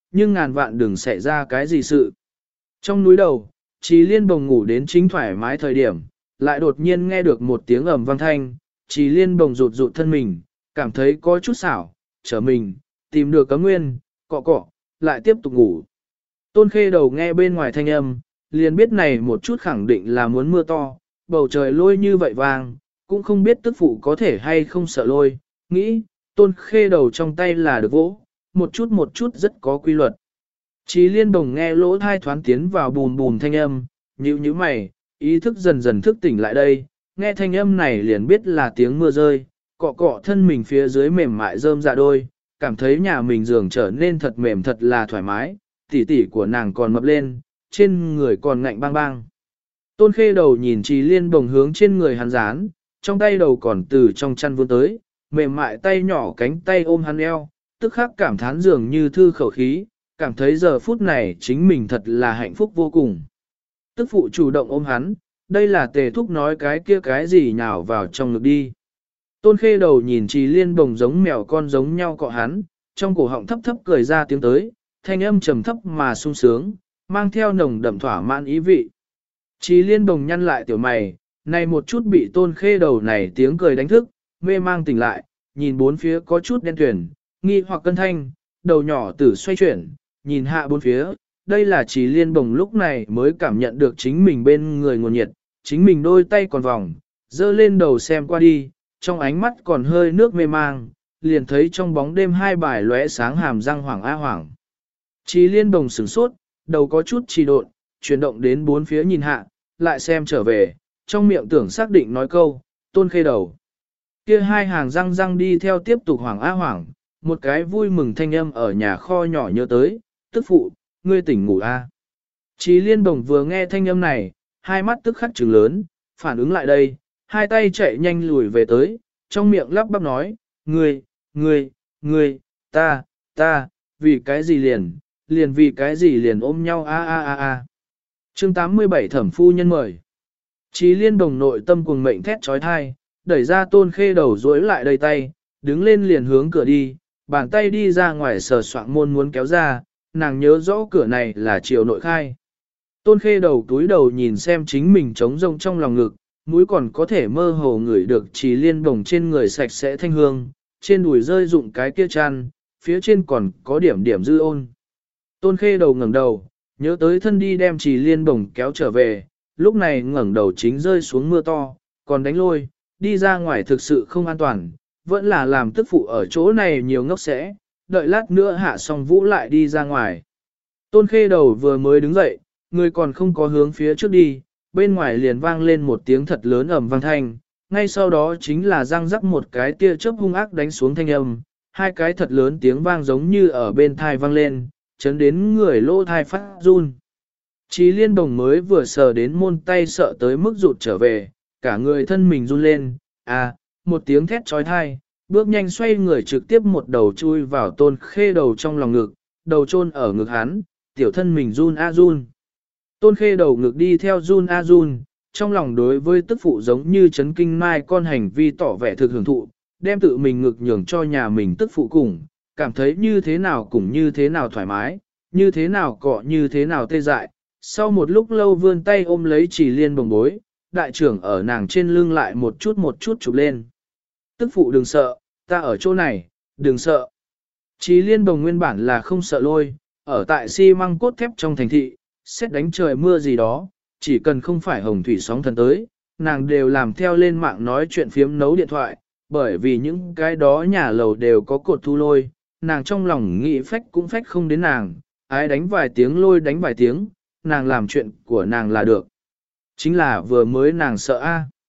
nhưng ngàn vạn đừng xảy ra cái gì sự. Trong núi đầu, Trì Liên Bồng ngủ đến chính thoải mái thời điểm, lại đột nhiên nghe được một tiếng ầm vang thanh, Trì Liên Bồng rụt rụt thân mình, cảm thấy có chút xảo, trở mình, tìm được cấm nguyên, cọ cọ, lại tiếp tục ngủ. Tôn Khê Đầu nghe bên ngoài thanh âm, liền biết này một chút khẳng định là muốn mưa to, bầu trời lôi như vậy vàng, cũng không biết tức phụ có thể hay không sợ lôi, nghĩ, Tôn Khê Đầu trong tay là được vỗ, một chút rất có quy luật. Chí Liên Bồng nghe lỗ thai thoáng tiến vào bùn bùn thanh âm, nhíu mày, ý thức dần dần thức tỉnh lại đây, nghe thanh âm này liền biết là tiếng mưa rơi, cọ cọ thân mình phía dưới mềm mại rơm dạ đôi, cảm thấy nhà mình giường trở nên thật mềm thật là thoải mái, tỉ tỉ của nàng còn mập lên, trên người còn ngạnh bang bang. Tôn Khê Đầu nhìn Chí Liên Bồng hướng trên người hắn dán, trong tay đầu còn từ trong chăn vươn tới, mềm mại tay nhỏ cánh tay ôm hắn eo, tức khắc cảm thán dường như thư khẩu khí, cảm thấy giờ phút này chính mình thật là hạnh phúc vô cùng. Tức phụ chủ động ôm hắn, đây là Tề Thúc nói cái kia cái gì nhào vào trong ngực đi. Tôn Khê Đầu nhìn Trì Liên Bồng giống mèo con giống nhau cọ hắn, trong cổ họng thấp thấp cười ra tiếng tới, thanh âm trầm thấp mà sung sướng, mang theo nồng đậm thỏa mãn ý vị. Trì Liên Bồng nhăn lại tiểu mày, này một chút bị Tôn Khê Đầu này tiếng cười đánh thức, mê mang tỉnh lại, nhìn bốn phía có chút đen tuyển, nghi hoặc cân thanh, đầu nhỏ tử xoay chuyển, nhìn hạ bốn phía, đây là Trì Liên Bồng lúc này mới cảm nhận được chính mình bên người nguồn nhiệt, chính mình đôi tay còn vòng, dơ lên đầu xem qua đi, trong ánh mắt còn hơi nước mê mang, liền thấy trong bóng đêm hai bài lóe sáng hàm răng hoảng a hoảng. Trì Liên Bồng sửng sốt, đầu có chút trì độn, chuyển động đến bốn phía nhìn hạ, lại xem trở về, trong miệng tưởng xác định nói câu, Tôn Khê Đầu. Kia hai hàng răng răng đi theo tiếp tục hoảng a hoảng, một cái vui mừng thanh âm ở nhà kho nhỏ nhớ tới, tức phụ, ngươi tỉnh ngủ a. Trì Liên Bồng vừa nghe thanh âm này, hai mắt tức khắc trừng lớn, phản ứng lại đây, hai tay chạy nhanh lùi về tới, trong miệng lắp bắp nói, ngươi, ta, vì cái gì liền vì cái gì liền ôm nhau a. Chương 87 Thẩm phu nhân mời. Trì Liên Bồng nội tâm cuồng mệnh thét trói thai, đẩy ra Tôn Khê Đầu duỗi lại đầy tay, đứng lên liền hướng cửa đi, bàn tay đi ra ngoài sờ soạng môn muốn kéo ra, nàng nhớ rõ cửa này là chiều nội khai. Tôn Khê Đầu túi đầu nhìn xem chính mình trống rông trong lòng ngực, mũi còn có thể mơ hồ ngửi được Trì Liên Bồng trên người sạch sẽ thanh hương, trên đùi rơi dụng cái kia chăn, phía trên còn có điểm điểm dư ôn. Tôn Khê Đầu ngẩng đầu, nhớ tới thân đi đem Trì Liên Bồng kéo trở về, lúc này ngẩng đầu chính rơi xuống mưa to, còn đánh lôi, đi ra ngoài thực sự không an toàn, vẫn là làm tức phụ ở chỗ này nhiều ngốc sẽ, đợi lát nữa hạ xong vũ lại đi ra ngoài. Tôn Khê Đầu vừa mới đứng dậy, người còn không có hướng phía trước đi, bên ngoài liền vang lên một tiếng thật lớn ầm vang thanh, ngay sau đó chính là răng rắc một cái tia chớp hung ác đánh xuống thanh âm, hai cái thật lớn tiếng vang giống như ở bên thai vang lên, chấn đến người lỗ thai phát run. Trì Liên Bồng mới vừa sờ đến môn tay sợ tới mức rụt trở về, cả người thân mình run lên, một tiếng thét trói thai, bước nhanh xoay người trực tiếp một đầu chui vào Tôn Khê Đầu trong lòng ngực, đầu chôn ở ngực hắn, tiểu thân mình run a run. Tôn Khê Đầu ngực đi theo run a run, trong lòng đối với tức phụ giống như chấn kinh mai con hành vi tỏ vẻ thực hưởng thụ, đem tự mình ngực nhường cho nhà mình tức phụ cùng, cảm thấy như thế nào cũng như thế nào thoải mái, như thế nào cọ như thế nào tê dại. Sau một lúc lâu vươn tay ôm lấy Trì Liên Bồng bối, đại trưởng ở nàng trên lưng lại một chút chụp lên. Tức phụ đừng sợ, ta ở chỗ này, đừng sợ. Trì Liên Bồng nguyên bản là không sợ lôi, ở tại xi măng cốt thép trong thành thị, xét đánh trời mưa gì đó, chỉ cần không phải hồng thủy sóng thần tới, nàng đều làm theo lên mạng nói chuyện phiếm nấu điện thoại, bởi vì những cái đó nhà lầu đều có cột thu lôi, nàng trong lòng nghĩ phách cũng phách không đến nàng, ái đánh vài tiếng lôi đánh vài tiếng, nàng làm chuyện của nàng là được. Chính là vừa mới nàng sợ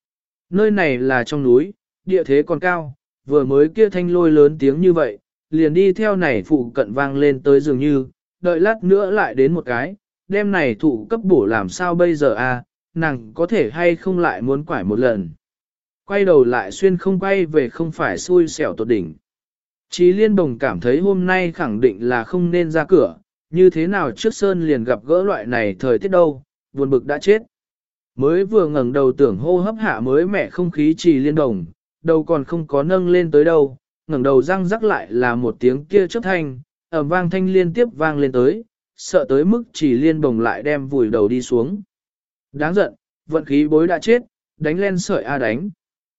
Nơi này là trong núi, địa thế còn cao, vừa mới kia thanh lôi lớn tiếng như vậy, liền đi theo này phụ cận vang lên tới dường như, đợi lát nữa lại đến một cái, đêm này thụ cấp bổ làm sao bây giờ nàng có thể hay không lại muốn quải một lần. Quay đầu lại xuyên không quay về không phải xui xẻo tột đỉnh. Trì Liên Bồng cảm thấy hôm nay khẳng định là không nên ra cửa, như thế nào trước sơn liền gặp gỡ loại này thời tiết đâu, buồn bực đã chết. Mới vừa ngẩng đầu tưởng hô hấp hạ mới mẻ không khí Trì Liên Bồng, đầu còn không có nâng lên tới đâu, ngẩng đầu răng rắc lại là một tiếng kia chớp thanh, ầm vang thanh liên tiếp vang lên tới, sợ tới mức Chỉ Liên Bồng lại đem vùi đầu đi xuống. Đáng giận, vận khí bối đã chết, đánh lên sợi A đánh.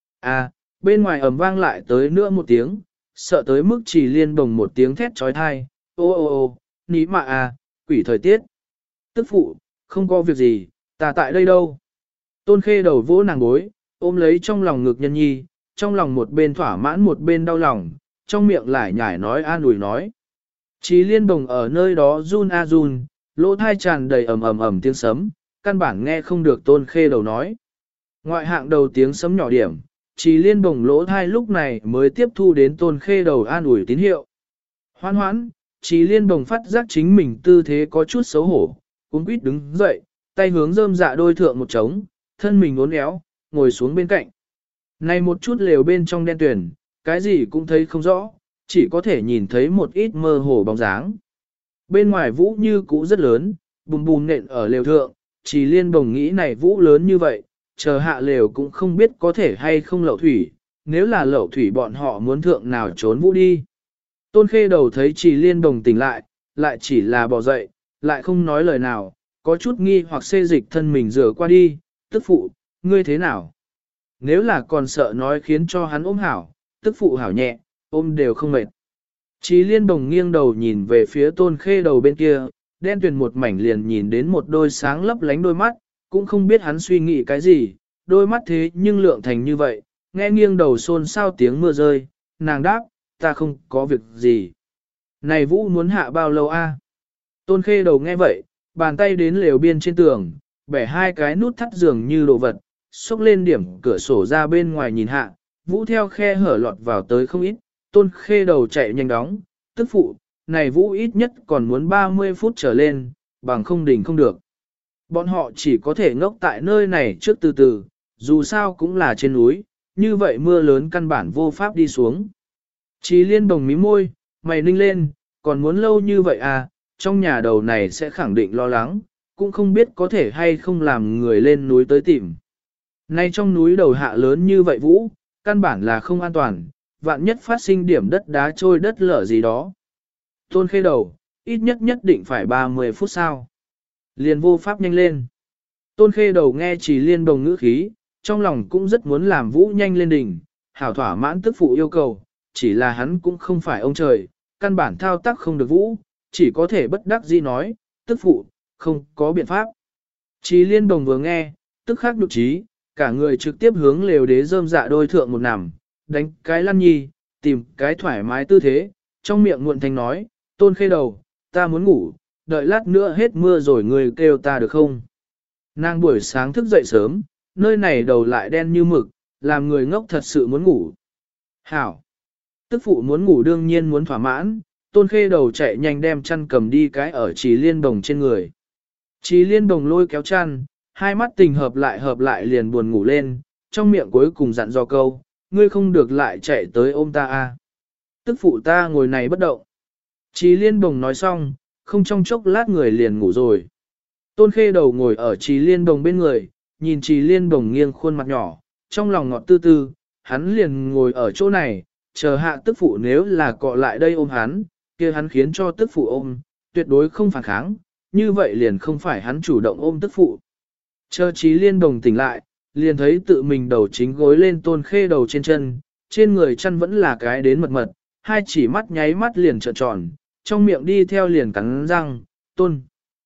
Bên ngoài ầm vang lại tới nữa một tiếng, sợ tới mức Chỉ Liên Bồng một tiếng thét trói thai, ô, ní mạ quỷ thời tiết. Tức phụ, không có việc gì, ta tại đây đâu. Tôn Khê đầu vỗ nàng gối, ôm lấy trong lòng ngực nhân nhi, trong lòng một bên thỏa mãn một bên đau lòng, trong miệng lại nhải nói an ủi nói. Chí Liên Bồng ở nơi đó run run, lỗ thai tràn đầy ầm tiếng sấm, căn bản nghe không được Tôn Khê đầu nói. Ngoại hạng đầu tiếng sấm nhỏ điểm, Chí Liên Bồng lỗ thai lúc này mới tiếp thu đến Tôn Khê đầu an ủi tín hiệu. Hoan hoãn, Chí Liên Bồng phát giác chính mình tư thế có chút xấu hổ, cuống quýt đứng dậy, tay hướng rơm dạ đôi thượng một trống, thân mình uốn éo, ngồi xuống bên cạnh. Này một chút lều bên trong đen tuyển, cái gì cũng thấy không rõ, chỉ có thể nhìn thấy một ít mơ hồ bóng dáng. Bên ngoài vũ như cũ rất lớn, bùm bùm nện ở lều thượng, Chỉ Liên Bồng nghĩ này vũ lớn như vậy, chờ hạ lều cũng không biết có thể hay không lậu thủy, nếu là lậu thủy bọn họ muốn thượng nào trốn vũ đi. Tôn Khê đầu thấy Chỉ Liên Bồng tỉnh lại chỉ là bỏ dậy, lại không nói lời nào, có chút nghi hoặc xê dịch thân mình rửa qua đi, tức phụ, ngươi thế nào? Nếu là còn sợ nói khiến cho hắn ôm hảo, tức phụ hảo nhẹ, ôm đều không mệt. Chí Liên Bồng nghiêng đầu nhìn về phía Tôn Khê đầu bên kia, đen tuyền một mảnh liền nhìn đến một đôi sáng lấp lánh đôi mắt, cũng không biết hắn suy nghĩ cái gì, đôi mắt thế nhưng lượng thành như vậy, nghe nghiêng đầu xôn xao tiếng mưa rơi, nàng đáp, ta không có việc gì. Này vũ muốn hạ bao lâu a? Tôn Khê đầu nghe vậy, bàn tay đến lều biên trên tường, bẻ hai cái nút thắt giường như đồ vật, xúc lên điểm cửa sổ ra bên ngoài nhìn hạ, vũ theo khe hở lọt vào tới không ít, Tôn Khê đầu chạy nhanh đóng, tức phụ, này vũ ít nhất còn muốn 30 phút trở lên, bằng không đỉnh không được. Bọn họ chỉ có thể ngốc tại nơi này trước từ từ, dù sao cũng là trên núi, như vậy mưa lớn căn bản vô pháp đi xuống. Chí Liên Bồng mí môi, mày ninh lên, còn muốn lâu như vậy à, trong nhà đầu này sẽ khẳng định lo lắng, cũng không biết có thể hay không làm người lên núi tới tìm. Nay trong núi đầu hạ lớn như vậy vũ, căn bản là không an toàn, vạn nhất phát sinh điểm đất đá trôi đất lở gì đó. Tôn Khê đầu, ít nhất định phải 30 phút sau. Liền vô pháp nhanh lên. Tôn Khê đầu nghe Chỉ Liên Bồng ngữ khí, trong lòng cũng rất muốn làm vũ nhanh lên đỉnh, hảo thỏa mãn tức phụ yêu cầu, chỉ là hắn cũng không phải ông trời, căn bản thao tác không được vũ, chỉ có thể bất đắc dĩ nói, tức phụ, không có biện pháp. Chỉ Liên Bồng vừa nghe, tức khắc nhục trí, cả người trực tiếp hướng lều đế rơm dạ đôi thượng một nằm, đánh cái lăn nhi, tìm cái thoải mái tư thế, trong miệng muộn thanh nói, Tôn Khê đầu, ta muốn ngủ, đợi lát nữa hết mưa rồi người kêu ta được không? Nàng buổi sáng thức dậy sớm, nơi này đầu lại đen như mực, làm người ngốc thật sự muốn ngủ. Hảo! Tức phụ muốn ngủ đương nhiên muốn thỏa mãn, Tôn Khê đầu chạy nhanh đem chăn cầm đi cái ở Chỉ Liên Bồng trên người. Chỉ Liên Bồng lôi kéo chăn, hai mắt tình hợp lại liền buồn ngủ lên, trong miệng cuối cùng dặn dò câu, ngươi không được lại chạy tới ôm ta a. Tức phụ ta ngồi này bất động. Chỉ Liên Bồng nói xong, không trong chốc lát người liền ngủ rồi. Tôn Khê đầu ngồi ở Chỉ Liên Bồng bên người, nhìn Chỉ Liên Bồng nghiêng khuôn mặt nhỏ, trong lòng ngọt tư tư, hắn liền ngồi ở chỗ này, chờ hạ tức phụ nếu là cọ lại đây ôm hắn, kia hắn khiến cho tức phụ ôm, tuyệt đối không phản kháng, như vậy liền không phải hắn chủ động ôm tức phụ. Chờ Chí Liên Bồng tỉnh lại, liền thấy tự mình đầu chính gối lên Tôn Khê đầu trên chân, trên người chăn vẫn là cái đến mật mật, hai chỉ mắt nháy mắt liền trợn tròn, trong miệng đi theo liền cắn răng, Tôn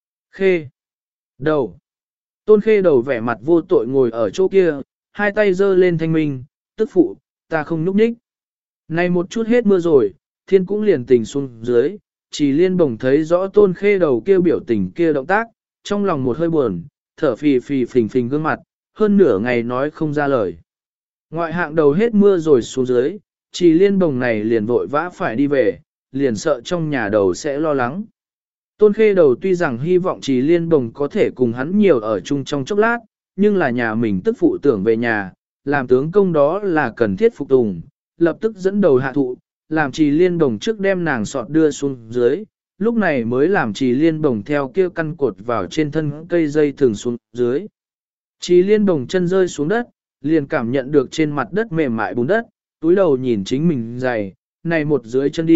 Khê đầu. Tôn Khê đầu vẻ mặt vô tội ngồi ở chỗ kia, hai tay giơ lên thanh minh, tức phụ, ta không núp nhích. Này một chút hết mưa rồi, thiên cũng liền tình xuống dưới, Chỉ Liên Bồng thấy rõ Tôn Khê đầu kia biểu tình kia động tác, trong lòng một hơi buồn, thở phì phình gương mặt, hơn nửa ngày nói không ra lời. Ngoại hạng đầu hết mưa rồi xuống dưới, Chỉ Liên Bồng này liền vội vã phải đi về, liền sợ trong nhà đầu sẽ lo lắng. Tôn Khê đầu tuy rằng hy vọng Chỉ Liên Bồng có thể cùng hắn nhiều ở chung trong chốc lát, nhưng là nhà mình tức phụ tưởng về nhà, làm tướng công đó là cần thiết phục tùng, lập tức dẫn đầu hạ thụ, làm Chỉ Liên Bồng trước đem nàng sọt đưa xuống dưới, lúc này mới làm Chỉ Liên Bồng theo kia căn cột vào trên thân cây dây thường xuống dưới. Chỉ Liên Bồng chân rơi xuống đất, liền cảm nhận được trên mặt đất mềm mại bùn đất, túi đầu nhìn chính mình giày, này một dưới chân đi,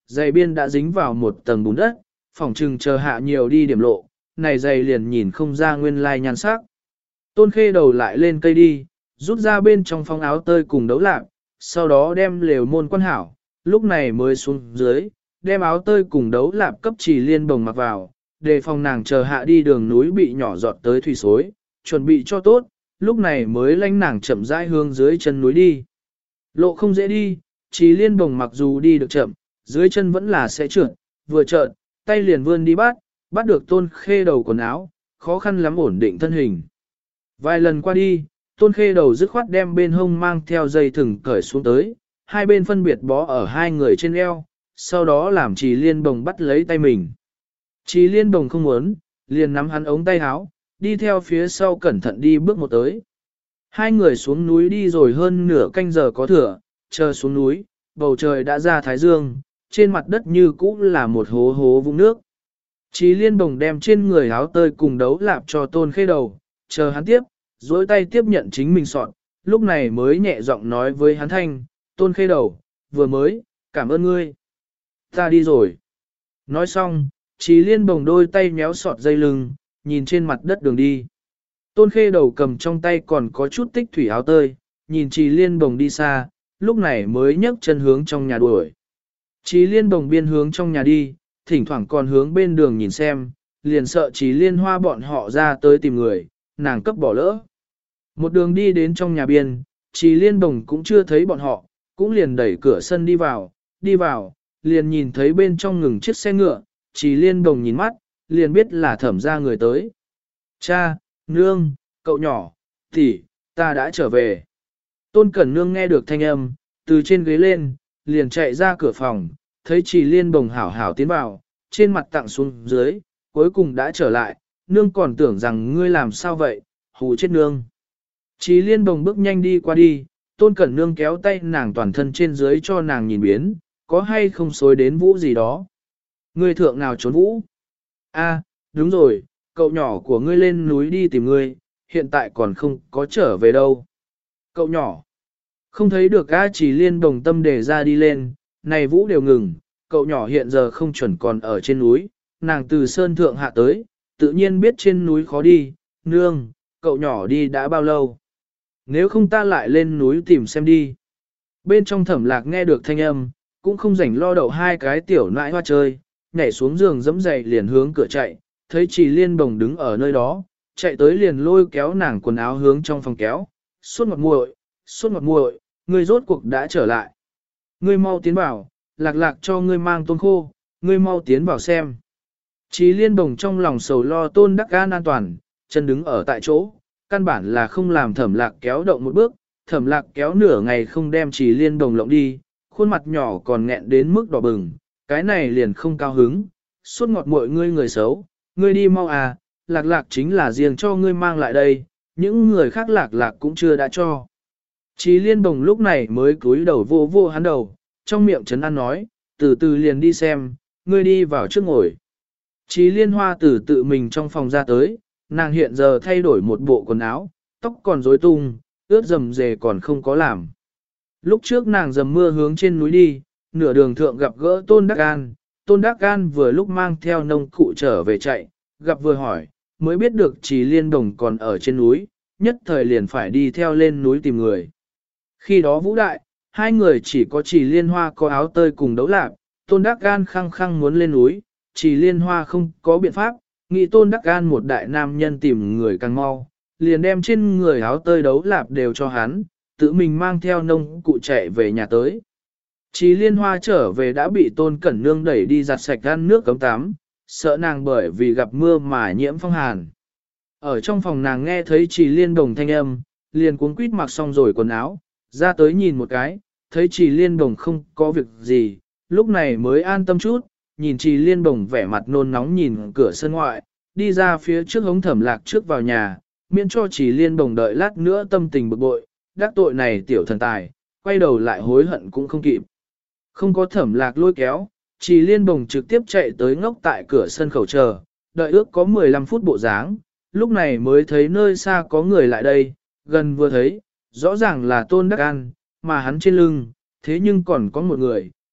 giày biên đã dính vào một tầng bùn đất, phỏng trừng chờ hạ nhiều đi điểm lộ, này giày liền nhìn không ra nguyên lai nhan sắc. Tôn Khê Đầu lại lên cây đi, rút ra bên trong phong áo tơi cùng đấu lạc, sau đó đem lều môn quan hảo, lúc này mới xuống dưới, đem áo tơi cùng đấu lạp cấp Trì Liên Bồng mặc vào, để phòng nàng chờ hạ đi đường núi bị nhỏ giọt tới thủy xối, chuẩn bị cho tốt, lúc này mới lánh nàng chậm rãi hướng dưới chân núi đi. Lộ không dễ đi, Trì Liên Bồng mặc dù đi được chậm, dưới chân vẫn là sẽ trượt, vừa trợn, tay liền vươn đi bắt được Tôn Khê Đầu quần áo, khó khăn lắm ổn định thân hình. Vài lần qua đi, Tôn Khê Đầu dứt khoát đem bên hông mang theo dây thừng cởi xuống tới, hai bên phân biệt bó ở hai người trên eo, sau đó làm Trì Liên Bồng bắt lấy tay mình. Trì Liên Bồng không muốn, liền nắm hắn ống tay áo, đi theo phía sau cẩn thận đi bước một tới. Hai người xuống núi đi rồi hơn nửa canh giờ có thừa, chờ xuống núi, bầu trời đã ra thái dương, trên mặt đất như cũ là một hố hố vũng nước. Trì Liên Bồng đem trên người áo tơi cùng đấu lạp cho Tôn Khê Đầu, chờ hắn tiếp, dối tay tiếp nhận chính mình soạn, lúc này mới nhẹ giọng nói với hắn thanh, Tôn Khê Đầu, vừa mới, cảm ơn ngươi. Ta đi rồi. Nói xong, Trì Liên Bồng đôi tay méo sọt dây lưng, nhìn trên mặt đất đường đi. Tôn Khê Đầu cầm trong tay còn có chút tích thủy áo tơi, nhìn Trì Liên Bồng đi xa, lúc này mới nhấc chân hướng trong nhà đuổi. Trì Liên Bồng biên hướng trong nhà đi, thỉnh thoảng còn hướng bên đường nhìn xem, liền sợ Trì Liên Hoa bọn họ ra tới tìm người, nàng cấp bỏ lỡ. Một đường đi đến trong nhà biên, Trì Liên Bồng cũng chưa thấy bọn họ, cũng liền đẩy cửa sân đi vào, liền nhìn thấy bên trong ngừng chiếc xe ngựa, Trì Liên Bồng nhìn mắt, liền biết là Thẩm ra người tới. Cha, nương, cậu nhỏ, tỷ, ta đã trở về. Tôn Cẩn Nương nghe được thanh âm, từ trên ghế lên, liền chạy ra cửa phòng, thấy Trì Liên Bồng hảo hảo tiến vào, trên mặt tặng xuống dưới, cuối cùng đã trở lại, nương còn tưởng rằng ngươi làm sao vậy, hù chết nương. Trì Liên Bồng bước nhanh đi qua đi, Tôn Cẩn Nương kéo tay nàng toàn thân trên dưới cho nàng nhìn biến, có hay không xối đến vũ gì đó. Ngươi thượng nào trốn vũ? A, đúng rồi, cậu nhỏ của ngươi lên núi đi tìm ngươi, hiện tại còn không có trở về đâu. Cậu nhỏ, không thấy được A. Trì Liên Bồng tâm đề ra đi lên, này vũ đều ngừng, cậu nhỏ hiện giờ không chuẩn còn ở trên núi, nàng từ sơn thượng hạ tới, tự nhiên biết trên núi khó đi, nương, cậu nhỏ đi đã bao lâu? Nếu không ta lại lên núi tìm xem đi. Bên trong Thẩm Lạc nghe được thanh âm, cũng không rảnh lo đậu hai cái tiểu nãi hoa chơi, nhảy xuống giường giẫm giày liền hướng cửa chạy, thấy Trì Liên Bồng đứng ở nơi đó, chạy tới liền lôi kéo nàng quần áo hướng trong phòng kéo, suốt ngọt muội, ngươi rốt cuộc đã trở lại. Ngươi mau tiến vào, Lạc Lạc cho ngươi mang tôm khô, ngươi mau tiến vào xem. Trì Liên Bồng trong lòng sầu lo Tôn Đắc Gan an toàn, chân đứng ở tại chỗ, căn bản là không làm Thẩm Lạc kéo động một bước, Thẩm Lạc kéo nửa ngày không đem Trì Liên Bồng lộng đi, khuôn mặt nhỏ còn nghẹn đến mức đỏ bừng, cái này liền không cao hứng, suốt ngọt muội ngươi người xấu, ngươi đi mau à, Lạc Lạc chính là riêng cho ngươi mang lại đây, những người khác Lạc Lạc cũng chưa đã cho. Trì Liên Bồng lúc này mới cúi đầu vô vô hắn đầu, trong miệng trấn an nói, từ từ liền đi xem, ngươi đi vào trước ngồi. Trì Liên Hoa từ tự mình trong phòng ra tới, nàng hiện giờ thay đổi một bộ quần áo, tóc còn rối tung, ướt rầm rề còn không có làm. Lúc trước nàng dầm mưa hướng trên núi đi, nửa đường thượng gặp gỡ Tôn Đắc Gan, Tôn Đắc Gan vừa lúc mang theo nông cụ trở về chạy, gặp vừa hỏi, mới biết được Trì Liên Bồng còn ở trên núi, nhất thời liền phải đi theo lên núi tìm người. Khi đó vũ đại, hai người chỉ có Trì Liên Hoa có áo tơi cùng đấu lạp, Tôn Đắc Gan khăng khăng muốn lên núi, Trì Liên Hoa không có biện pháp, nghĩ Tôn Đắc Gan một đại nam nhân tìm người càng mau, liền đem trên người áo tơi đấu lạp đều cho hắn, tự mình mang theo nông cụ chạy về nhà tới. Trì Liên Hoa trở về đã bị Tôn Cẩn Nương đẩy đi giặt sạch gan nước cấm tắm, sợ nàng bởi vì gặp mưa mà nhiễm phong hàn. Ở trong phòng nàng nghe thấy Trì Liên Bồng thanh âm, liền cuống quýt mặc xong rồi quần áo, ra tới nhìn một cái, thấy Trì Liên Bồng không có việc gì, lúc này mới an tâm chút, nhìn Trì Liên Bồng vẻ mặt nôn nóng nhìn cửa sân ngoại, đi ra phía trước hống Thẩm Lạc trước vào nhà, miễn cho Trì Liên Bồng đợi lát nữa tâm tình bực bội, đắc tội này tiểu thần tài, quay đầu lại hối hận cũng không kịp. Không có Thẩm Lạc lôi kéo, Trì Liên Bồng trực tiếp chạy tới ngốc tại cửa sân khẩu chờ, đợi ước có 15 phút bộ dáng, lúc này mới thấy nơi xa có người lại đây, gần vừa thấy, rõ ràng là Tôn Đắc An, mà hắn trên lưng, thế nhưng còn có một người,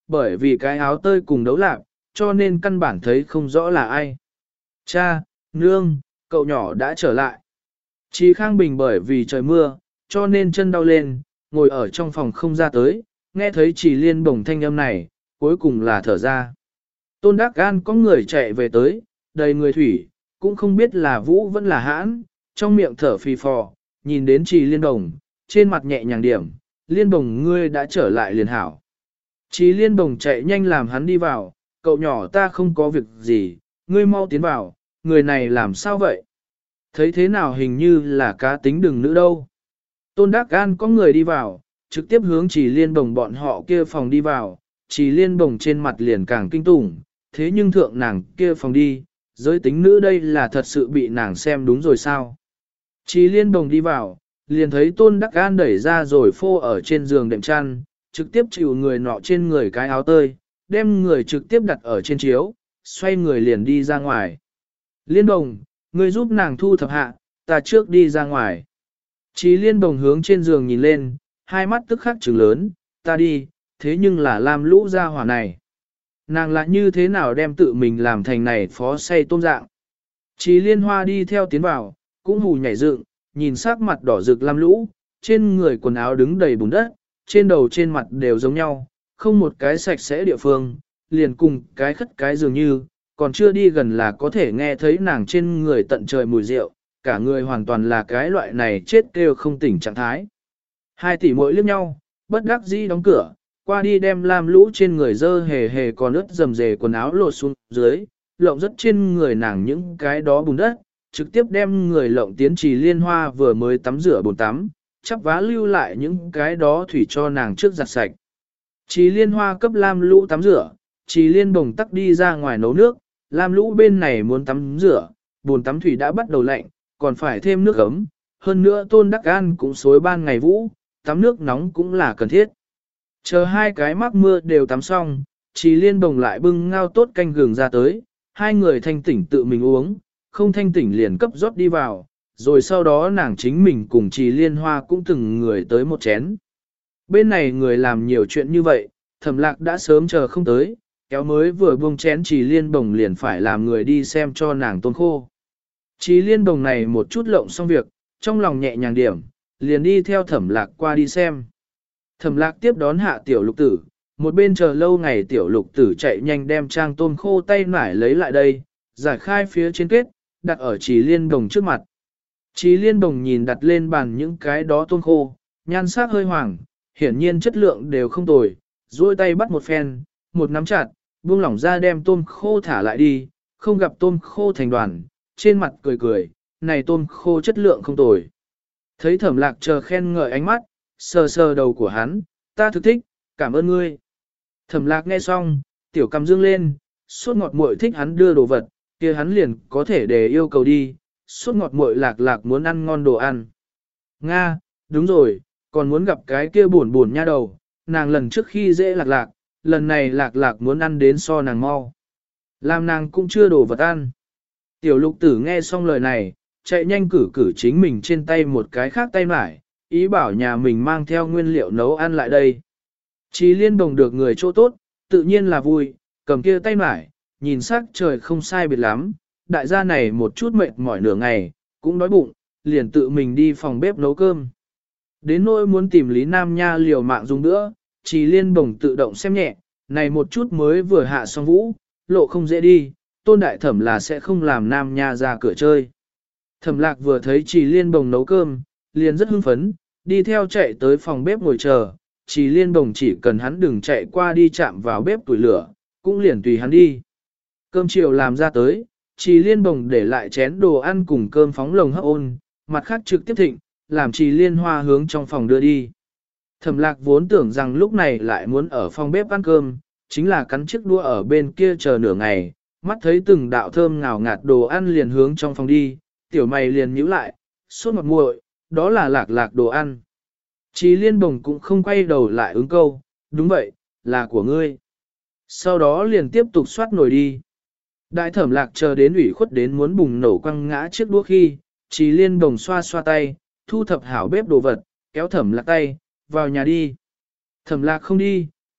bởi vì cái áo tơi cùng đấu lạc, cho nên căn bản thấy không rõ là ai. Cha, nương, cậu nhỏ đã trở lại. Trí Khang Bình bởi vì trời mưa, cho nên chân đau lên, ngồi ở trong phòng không ra tới, nghe thấy Trì Liên bổng thanh âm này, cuối cùng là thở ra. Tôn Đắc Gan có người chạy về tới, đầy người thủy, cũng không biết là vũ vẫn là hãn, trong miệng thở phì phò, nhìn đến Trì Liên Đồng, trên mặt nhẹ nhàng điểm, Liên Đồng ngươi đã trở lại liền hảo. Trì Liên Đồng chạy nhanh làm hắn đi vào, cậu nhỏ ta không có việc gì, ngươi mau tiến vào, người này làm sao vậy? Thấy thế nào hình như là cá tính đừng nữ đâu. Tôn Đắc Gan có người đi vào, trực tiếp hướng Trì Liên Đồng bọn họ kia phòng đi vào, Trì Liên Đồng trên mặt liền càng kinh tủng, thế nhưng thượng nàng kia phòng đi, giới tính nữ đây là thật sự bị nàng xem đúng rồi sao. Trì Liên Đồng đi vào, liền thấy Tôn Đắc Gan đẩy ra rồi phô ở trên giường đệm chăn, trực tiếp chịu người nọ trên người cái áo tơi, đem người trực tiếp đặt ở trên chiếu, xoay người liền đi ra ngoài. Liên Đồng, ngươi giúp nàng thu thập hạ, ta trước đi ra ngoài. Trì Liên Đồng hướng trên giường nhìn lên, hai mắt tức khắc trừng lớn, ta đi, thế nhưng là làm lũ ra hỏa này. Nàng lại như thế nào đem tự mình làm thành này phó say tôm dạng. Trì Liên Hoa đi theo tiến vào, cũng hù nhảy dựng, nhìn sắc mặt đỏ rực lam lũ, trên người quần áo đứng đầy bùn đất, trên đầu trên mặt đều giống nhau, không một cái sạch sẽ địa phương, liền cùng cái khất cái dường như, còn chưa đi gần là có thể nghe thấy nàng trên người tận trời mùi rượu, cả người hoàn toàn là cái loại này chết kêu không tỉnh trạng thái. Hai tỷ muội liếc nhau, bất đắc dĩ đóng cửa, qua đi đem lam lũ trên người dơ hề hề còn ướt dầm dề quần áo lột xuống dưới, lộng rất trên người nàng những cái đó bùn đất, trực tiếp đem người lộng tiến Trì Liên Hoa vừa mới tắm rửa bồn tắm, chắp vá lưu lại những cái đó thủy cho nàng trước giặt sạch. Trì Liên Hoa cấp lam lũ tắm rửa, Trì Liên Bồng tắc đi ra ngoài nấu nước, lam lũ bên này muốn tắm rửa, bồn tắm thủy đã bắt đầu lạnh, còn phải thêm nước ấm, hơn nữa Tôn Đắc Gan cũng xối ban ngày vũ, tắm nước nóng cũng là cần thiết. Chờ hai cái mắc mưa đều tắm xong, Trì Liên Bồng lại bưng ngao tốt canh gừng ra tới, hai người thanh tỉnh tự mình uống, không thanh tỉnh liền cấp rót đi vào, rồi sau đó nàng chính mình cùng Trì Liên Hoa cũng từng người tới một chén. Bên này người làm nhiều chuyện như vậy, Thẩm Lạc đã sớm chờ không tới, kéo mới vừa buông chén Trì Liên Bồng liền phải làm người đi xem cho nàng tôm khô. Trì Liên Bồng này một chút lộng xong việc, trong lòng nhẹ nhàng điểm, liền đi theo Thẩm Lạc qua đi xem. Thẩm Lạc tiếp đón hạ tiểu lục tử, một bên chờ lâu ngày tiểu lục tử chạy nhanh đem trang tôm khô tay nải lấy lại đây, giải khai phía trên kết, đặt ở Trì Liên Bồng trước mặt. Trì Liên Bồng nhìn đặt lên bàn những cái đó tôm khô, nhan sắc hơi hoàng, hiển nhiên chất lượng đều không tồi, duỗi tay bắt một phen, một nắm chặt, buông lỏng ra đem tôm khô thả lại đi, không gặp tôm khô thành đoàn, trên mặt cười cười, này tôm khô chất lượng không tồi. Thấy Thẩm Lạc chờ khen ngợi ánh mắt, sờ sờ đầu của hắn, ta thực thích, cảm ơn ngươi. Thẩm Lạc nghe xong, tiểu cầm dương lên, suốt ngọt muội thích hắn đưa đồ vật, kia hắn liền có thể để yêu cầu đi, suốt ngọt muội Lạc muốn ăn ngon đồ ăn. Nga, đúng rồi, còn muốn gặp cái kia buồn buồn nha đầu, nàng lần trước khi dễ Lạc, lần này Lạc muốn ăn đến so nàng mau. Làm nàng cũng chưa đồ vật ăn. Tiểu lục tử nghe xong lời này, chạy nhanh cử chính mình trên tay một cái khác tay mải, ý bảo nhà mình mang theo nguyên liệu nấu ăn lại đây. Trì Liên Bồng được người chỗ tốt, tự nhiên là vui, cầm kia tay mải, nhìn sắc trời không sai biệt lắm, đại gia này một chút mệt mỏi nửa ngày, cũng đói bụng, liền tự mình đi phòng bếp nấu cơm. Đến nỗi muốn tìm Lý Nam Nha liều mạng dùng nữa, Trì Liên Bồng tự động xem nhẹ, này một chút mới vừa hạ xong vũ, lộ không dễ đi, Tôn Đại Thẩm là sẽ không làm Nam Nha ra cửa chơi. Thẩm Lạc vừa thấy Trì Liên Bồng nấu cơm, liền rất hưng phấn, đi theo chạy tới phòng bếp ngồi chờ, Trì Liên Bồng chỉ cần hắn đừng chạy qua đi chạm vào bếp tuổi lửa, cũng liền tùy hắn đi. Cơm chiều làm ra tới, Trì Liên Bồng để lại chén đồ ăn cùng cơm phóng lồng hấp ôn, mặt khác trực tiếp thịnh, làm Trì Liên Hoa hướng trong phòng đưa đi. Thẩm Lạc vốn tưởng rằng lúc này lại muốn ở phòng bếp ăn cơm, chính là cắn chiếc đũa ở bên kia chờ nửa ngày, mắt thấy từng đạo thơm ngào ngạt đồ ăn liền hướng trong phòng đi, tiểu mày liền nhíu lại, sốt ngọt muội, đó là Lạc đồ ăn. Trì Liên Bồng cũng không quay đầu lại ứng câu, đúng vậy, là của ngươi. Sau đó liền tiếp tục xoát nồi đi. Đại Thẩm Lạc chờ đến ủy khuất đến muốn bùng nổ quăng ngã chiếc đũa khi, Trì Liên Bồng xoa xoa tay, thu thập hảo bếp đồ vật, kéo Thẩm Lạc tay, vào nhà đi. Thẩm Lạc không đi,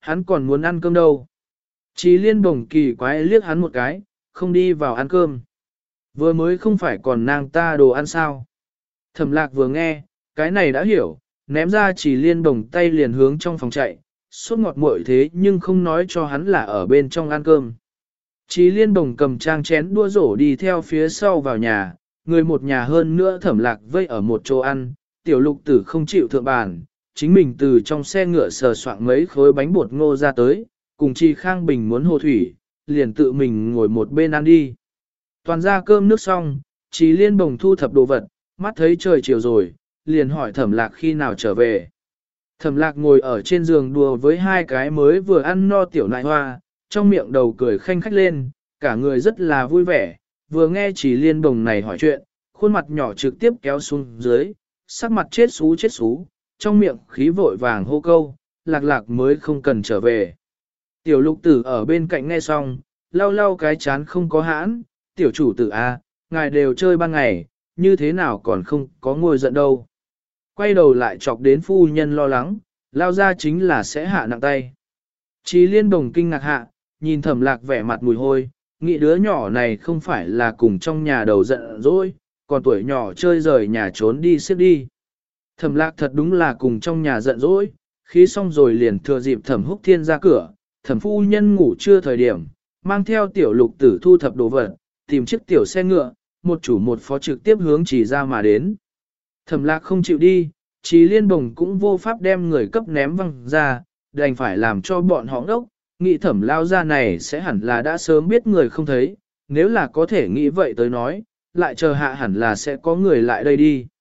hắn còn muốn ăn cơm đâu. Chí Liên Bồng kỳ quái liếc hắn một cái, không đi vào ăn cơm. Vừa mới không phải còn nàng ta đồ ăn sao. Thẩm Lạc vừa nghe, cái này đã hiểu, ném ra Chí Liên Bồng tay liền hướng trong phòng chạy, suốt ngọt muội thế nhưng không nói cho hắn là ở bên trong ăn cơm. Chí Liên Bồng cầm trang chén đua rổ đi theo phía sau vào nhà, người một nhà hơn nữa Thẩm Lạc vây ở một chỗ ăn, Tiểu Lục Tử không chịu thượng bàn, chính mình từ trong xe ngựa sờ soạng mấy khối bánh bột ngô ra tới, cùng Chi Khang Bình muốn hồ thủy, liền tự mình ngồi một bên ăn đi. Toàn ra cơm nước xong, Chí Liên Bồng thu thập đồ vật, mắt thấy trời chiều rồi, liền hỏi Thẩm Lạc khi nào trở về. Thẩm Lạc ngồi ở trên giường đùa với hai cái mới vừa ăn no tiểu nại hoa, trong miệng đầu cười khanh khách lên, cả người rất là vui vẻ, vừa nghe Chí Liên Bồng này hỏi chuyện, khuôn mặt nhỏ trực tiếp kéo xuống dưới, sắc mặt chết xú, trong miệng khí vội vàng hô câu, Lạc Lạc mới không cần trở về. Tiểu Lục Tử ở bên cạnh nghe xong, lau lau cái chán không có hãn, tiểu chủ tử a, ngài đều chơi ban ngày, như thế nào còn không có ngồi giận đâu. Quay đầu lại chọc đến phu nhân lo lắng, lao ra chính là sẽ hạ nặng tay. Chí Liên Bồng kinh ngạc hạ, nhìn Thẩm Lạc vẻ mặt mùi hôi, nghĩ đứa nhỏ này không phải là cùng trong nhà đầu giận rồi, còn tuổi nhỏ chơi rời nhà trốn đi xếp đi. Thẩm Lạc thật đúng là cùng trong nhà giận dỗi, khi xong rồi liền thừa dịp Thẩm Húc Thiên ra cửa, Thẩm phu nhân ngủ trưa thời điểm, mang theo Tiểu Lục Tử thu thập đồ vật, tìm chiếc tiểu xe ngựa, một chủ một phó trực tiếp hướng Chỉ ra mà đến. Thẩm Lạc không chịu đi, Chí Liên Bồng cũng vô pháp đem người cấp ném văng ra, đành phải làm cho bọn họ ngốc, nghĩ Thẩm lao ra này sẽ hẳn là đã sớm biết người không thấy, nếu là có thể nghĩ vậy tới nói, lại chờ hạ hẳn là sẽ có người lại đây đi.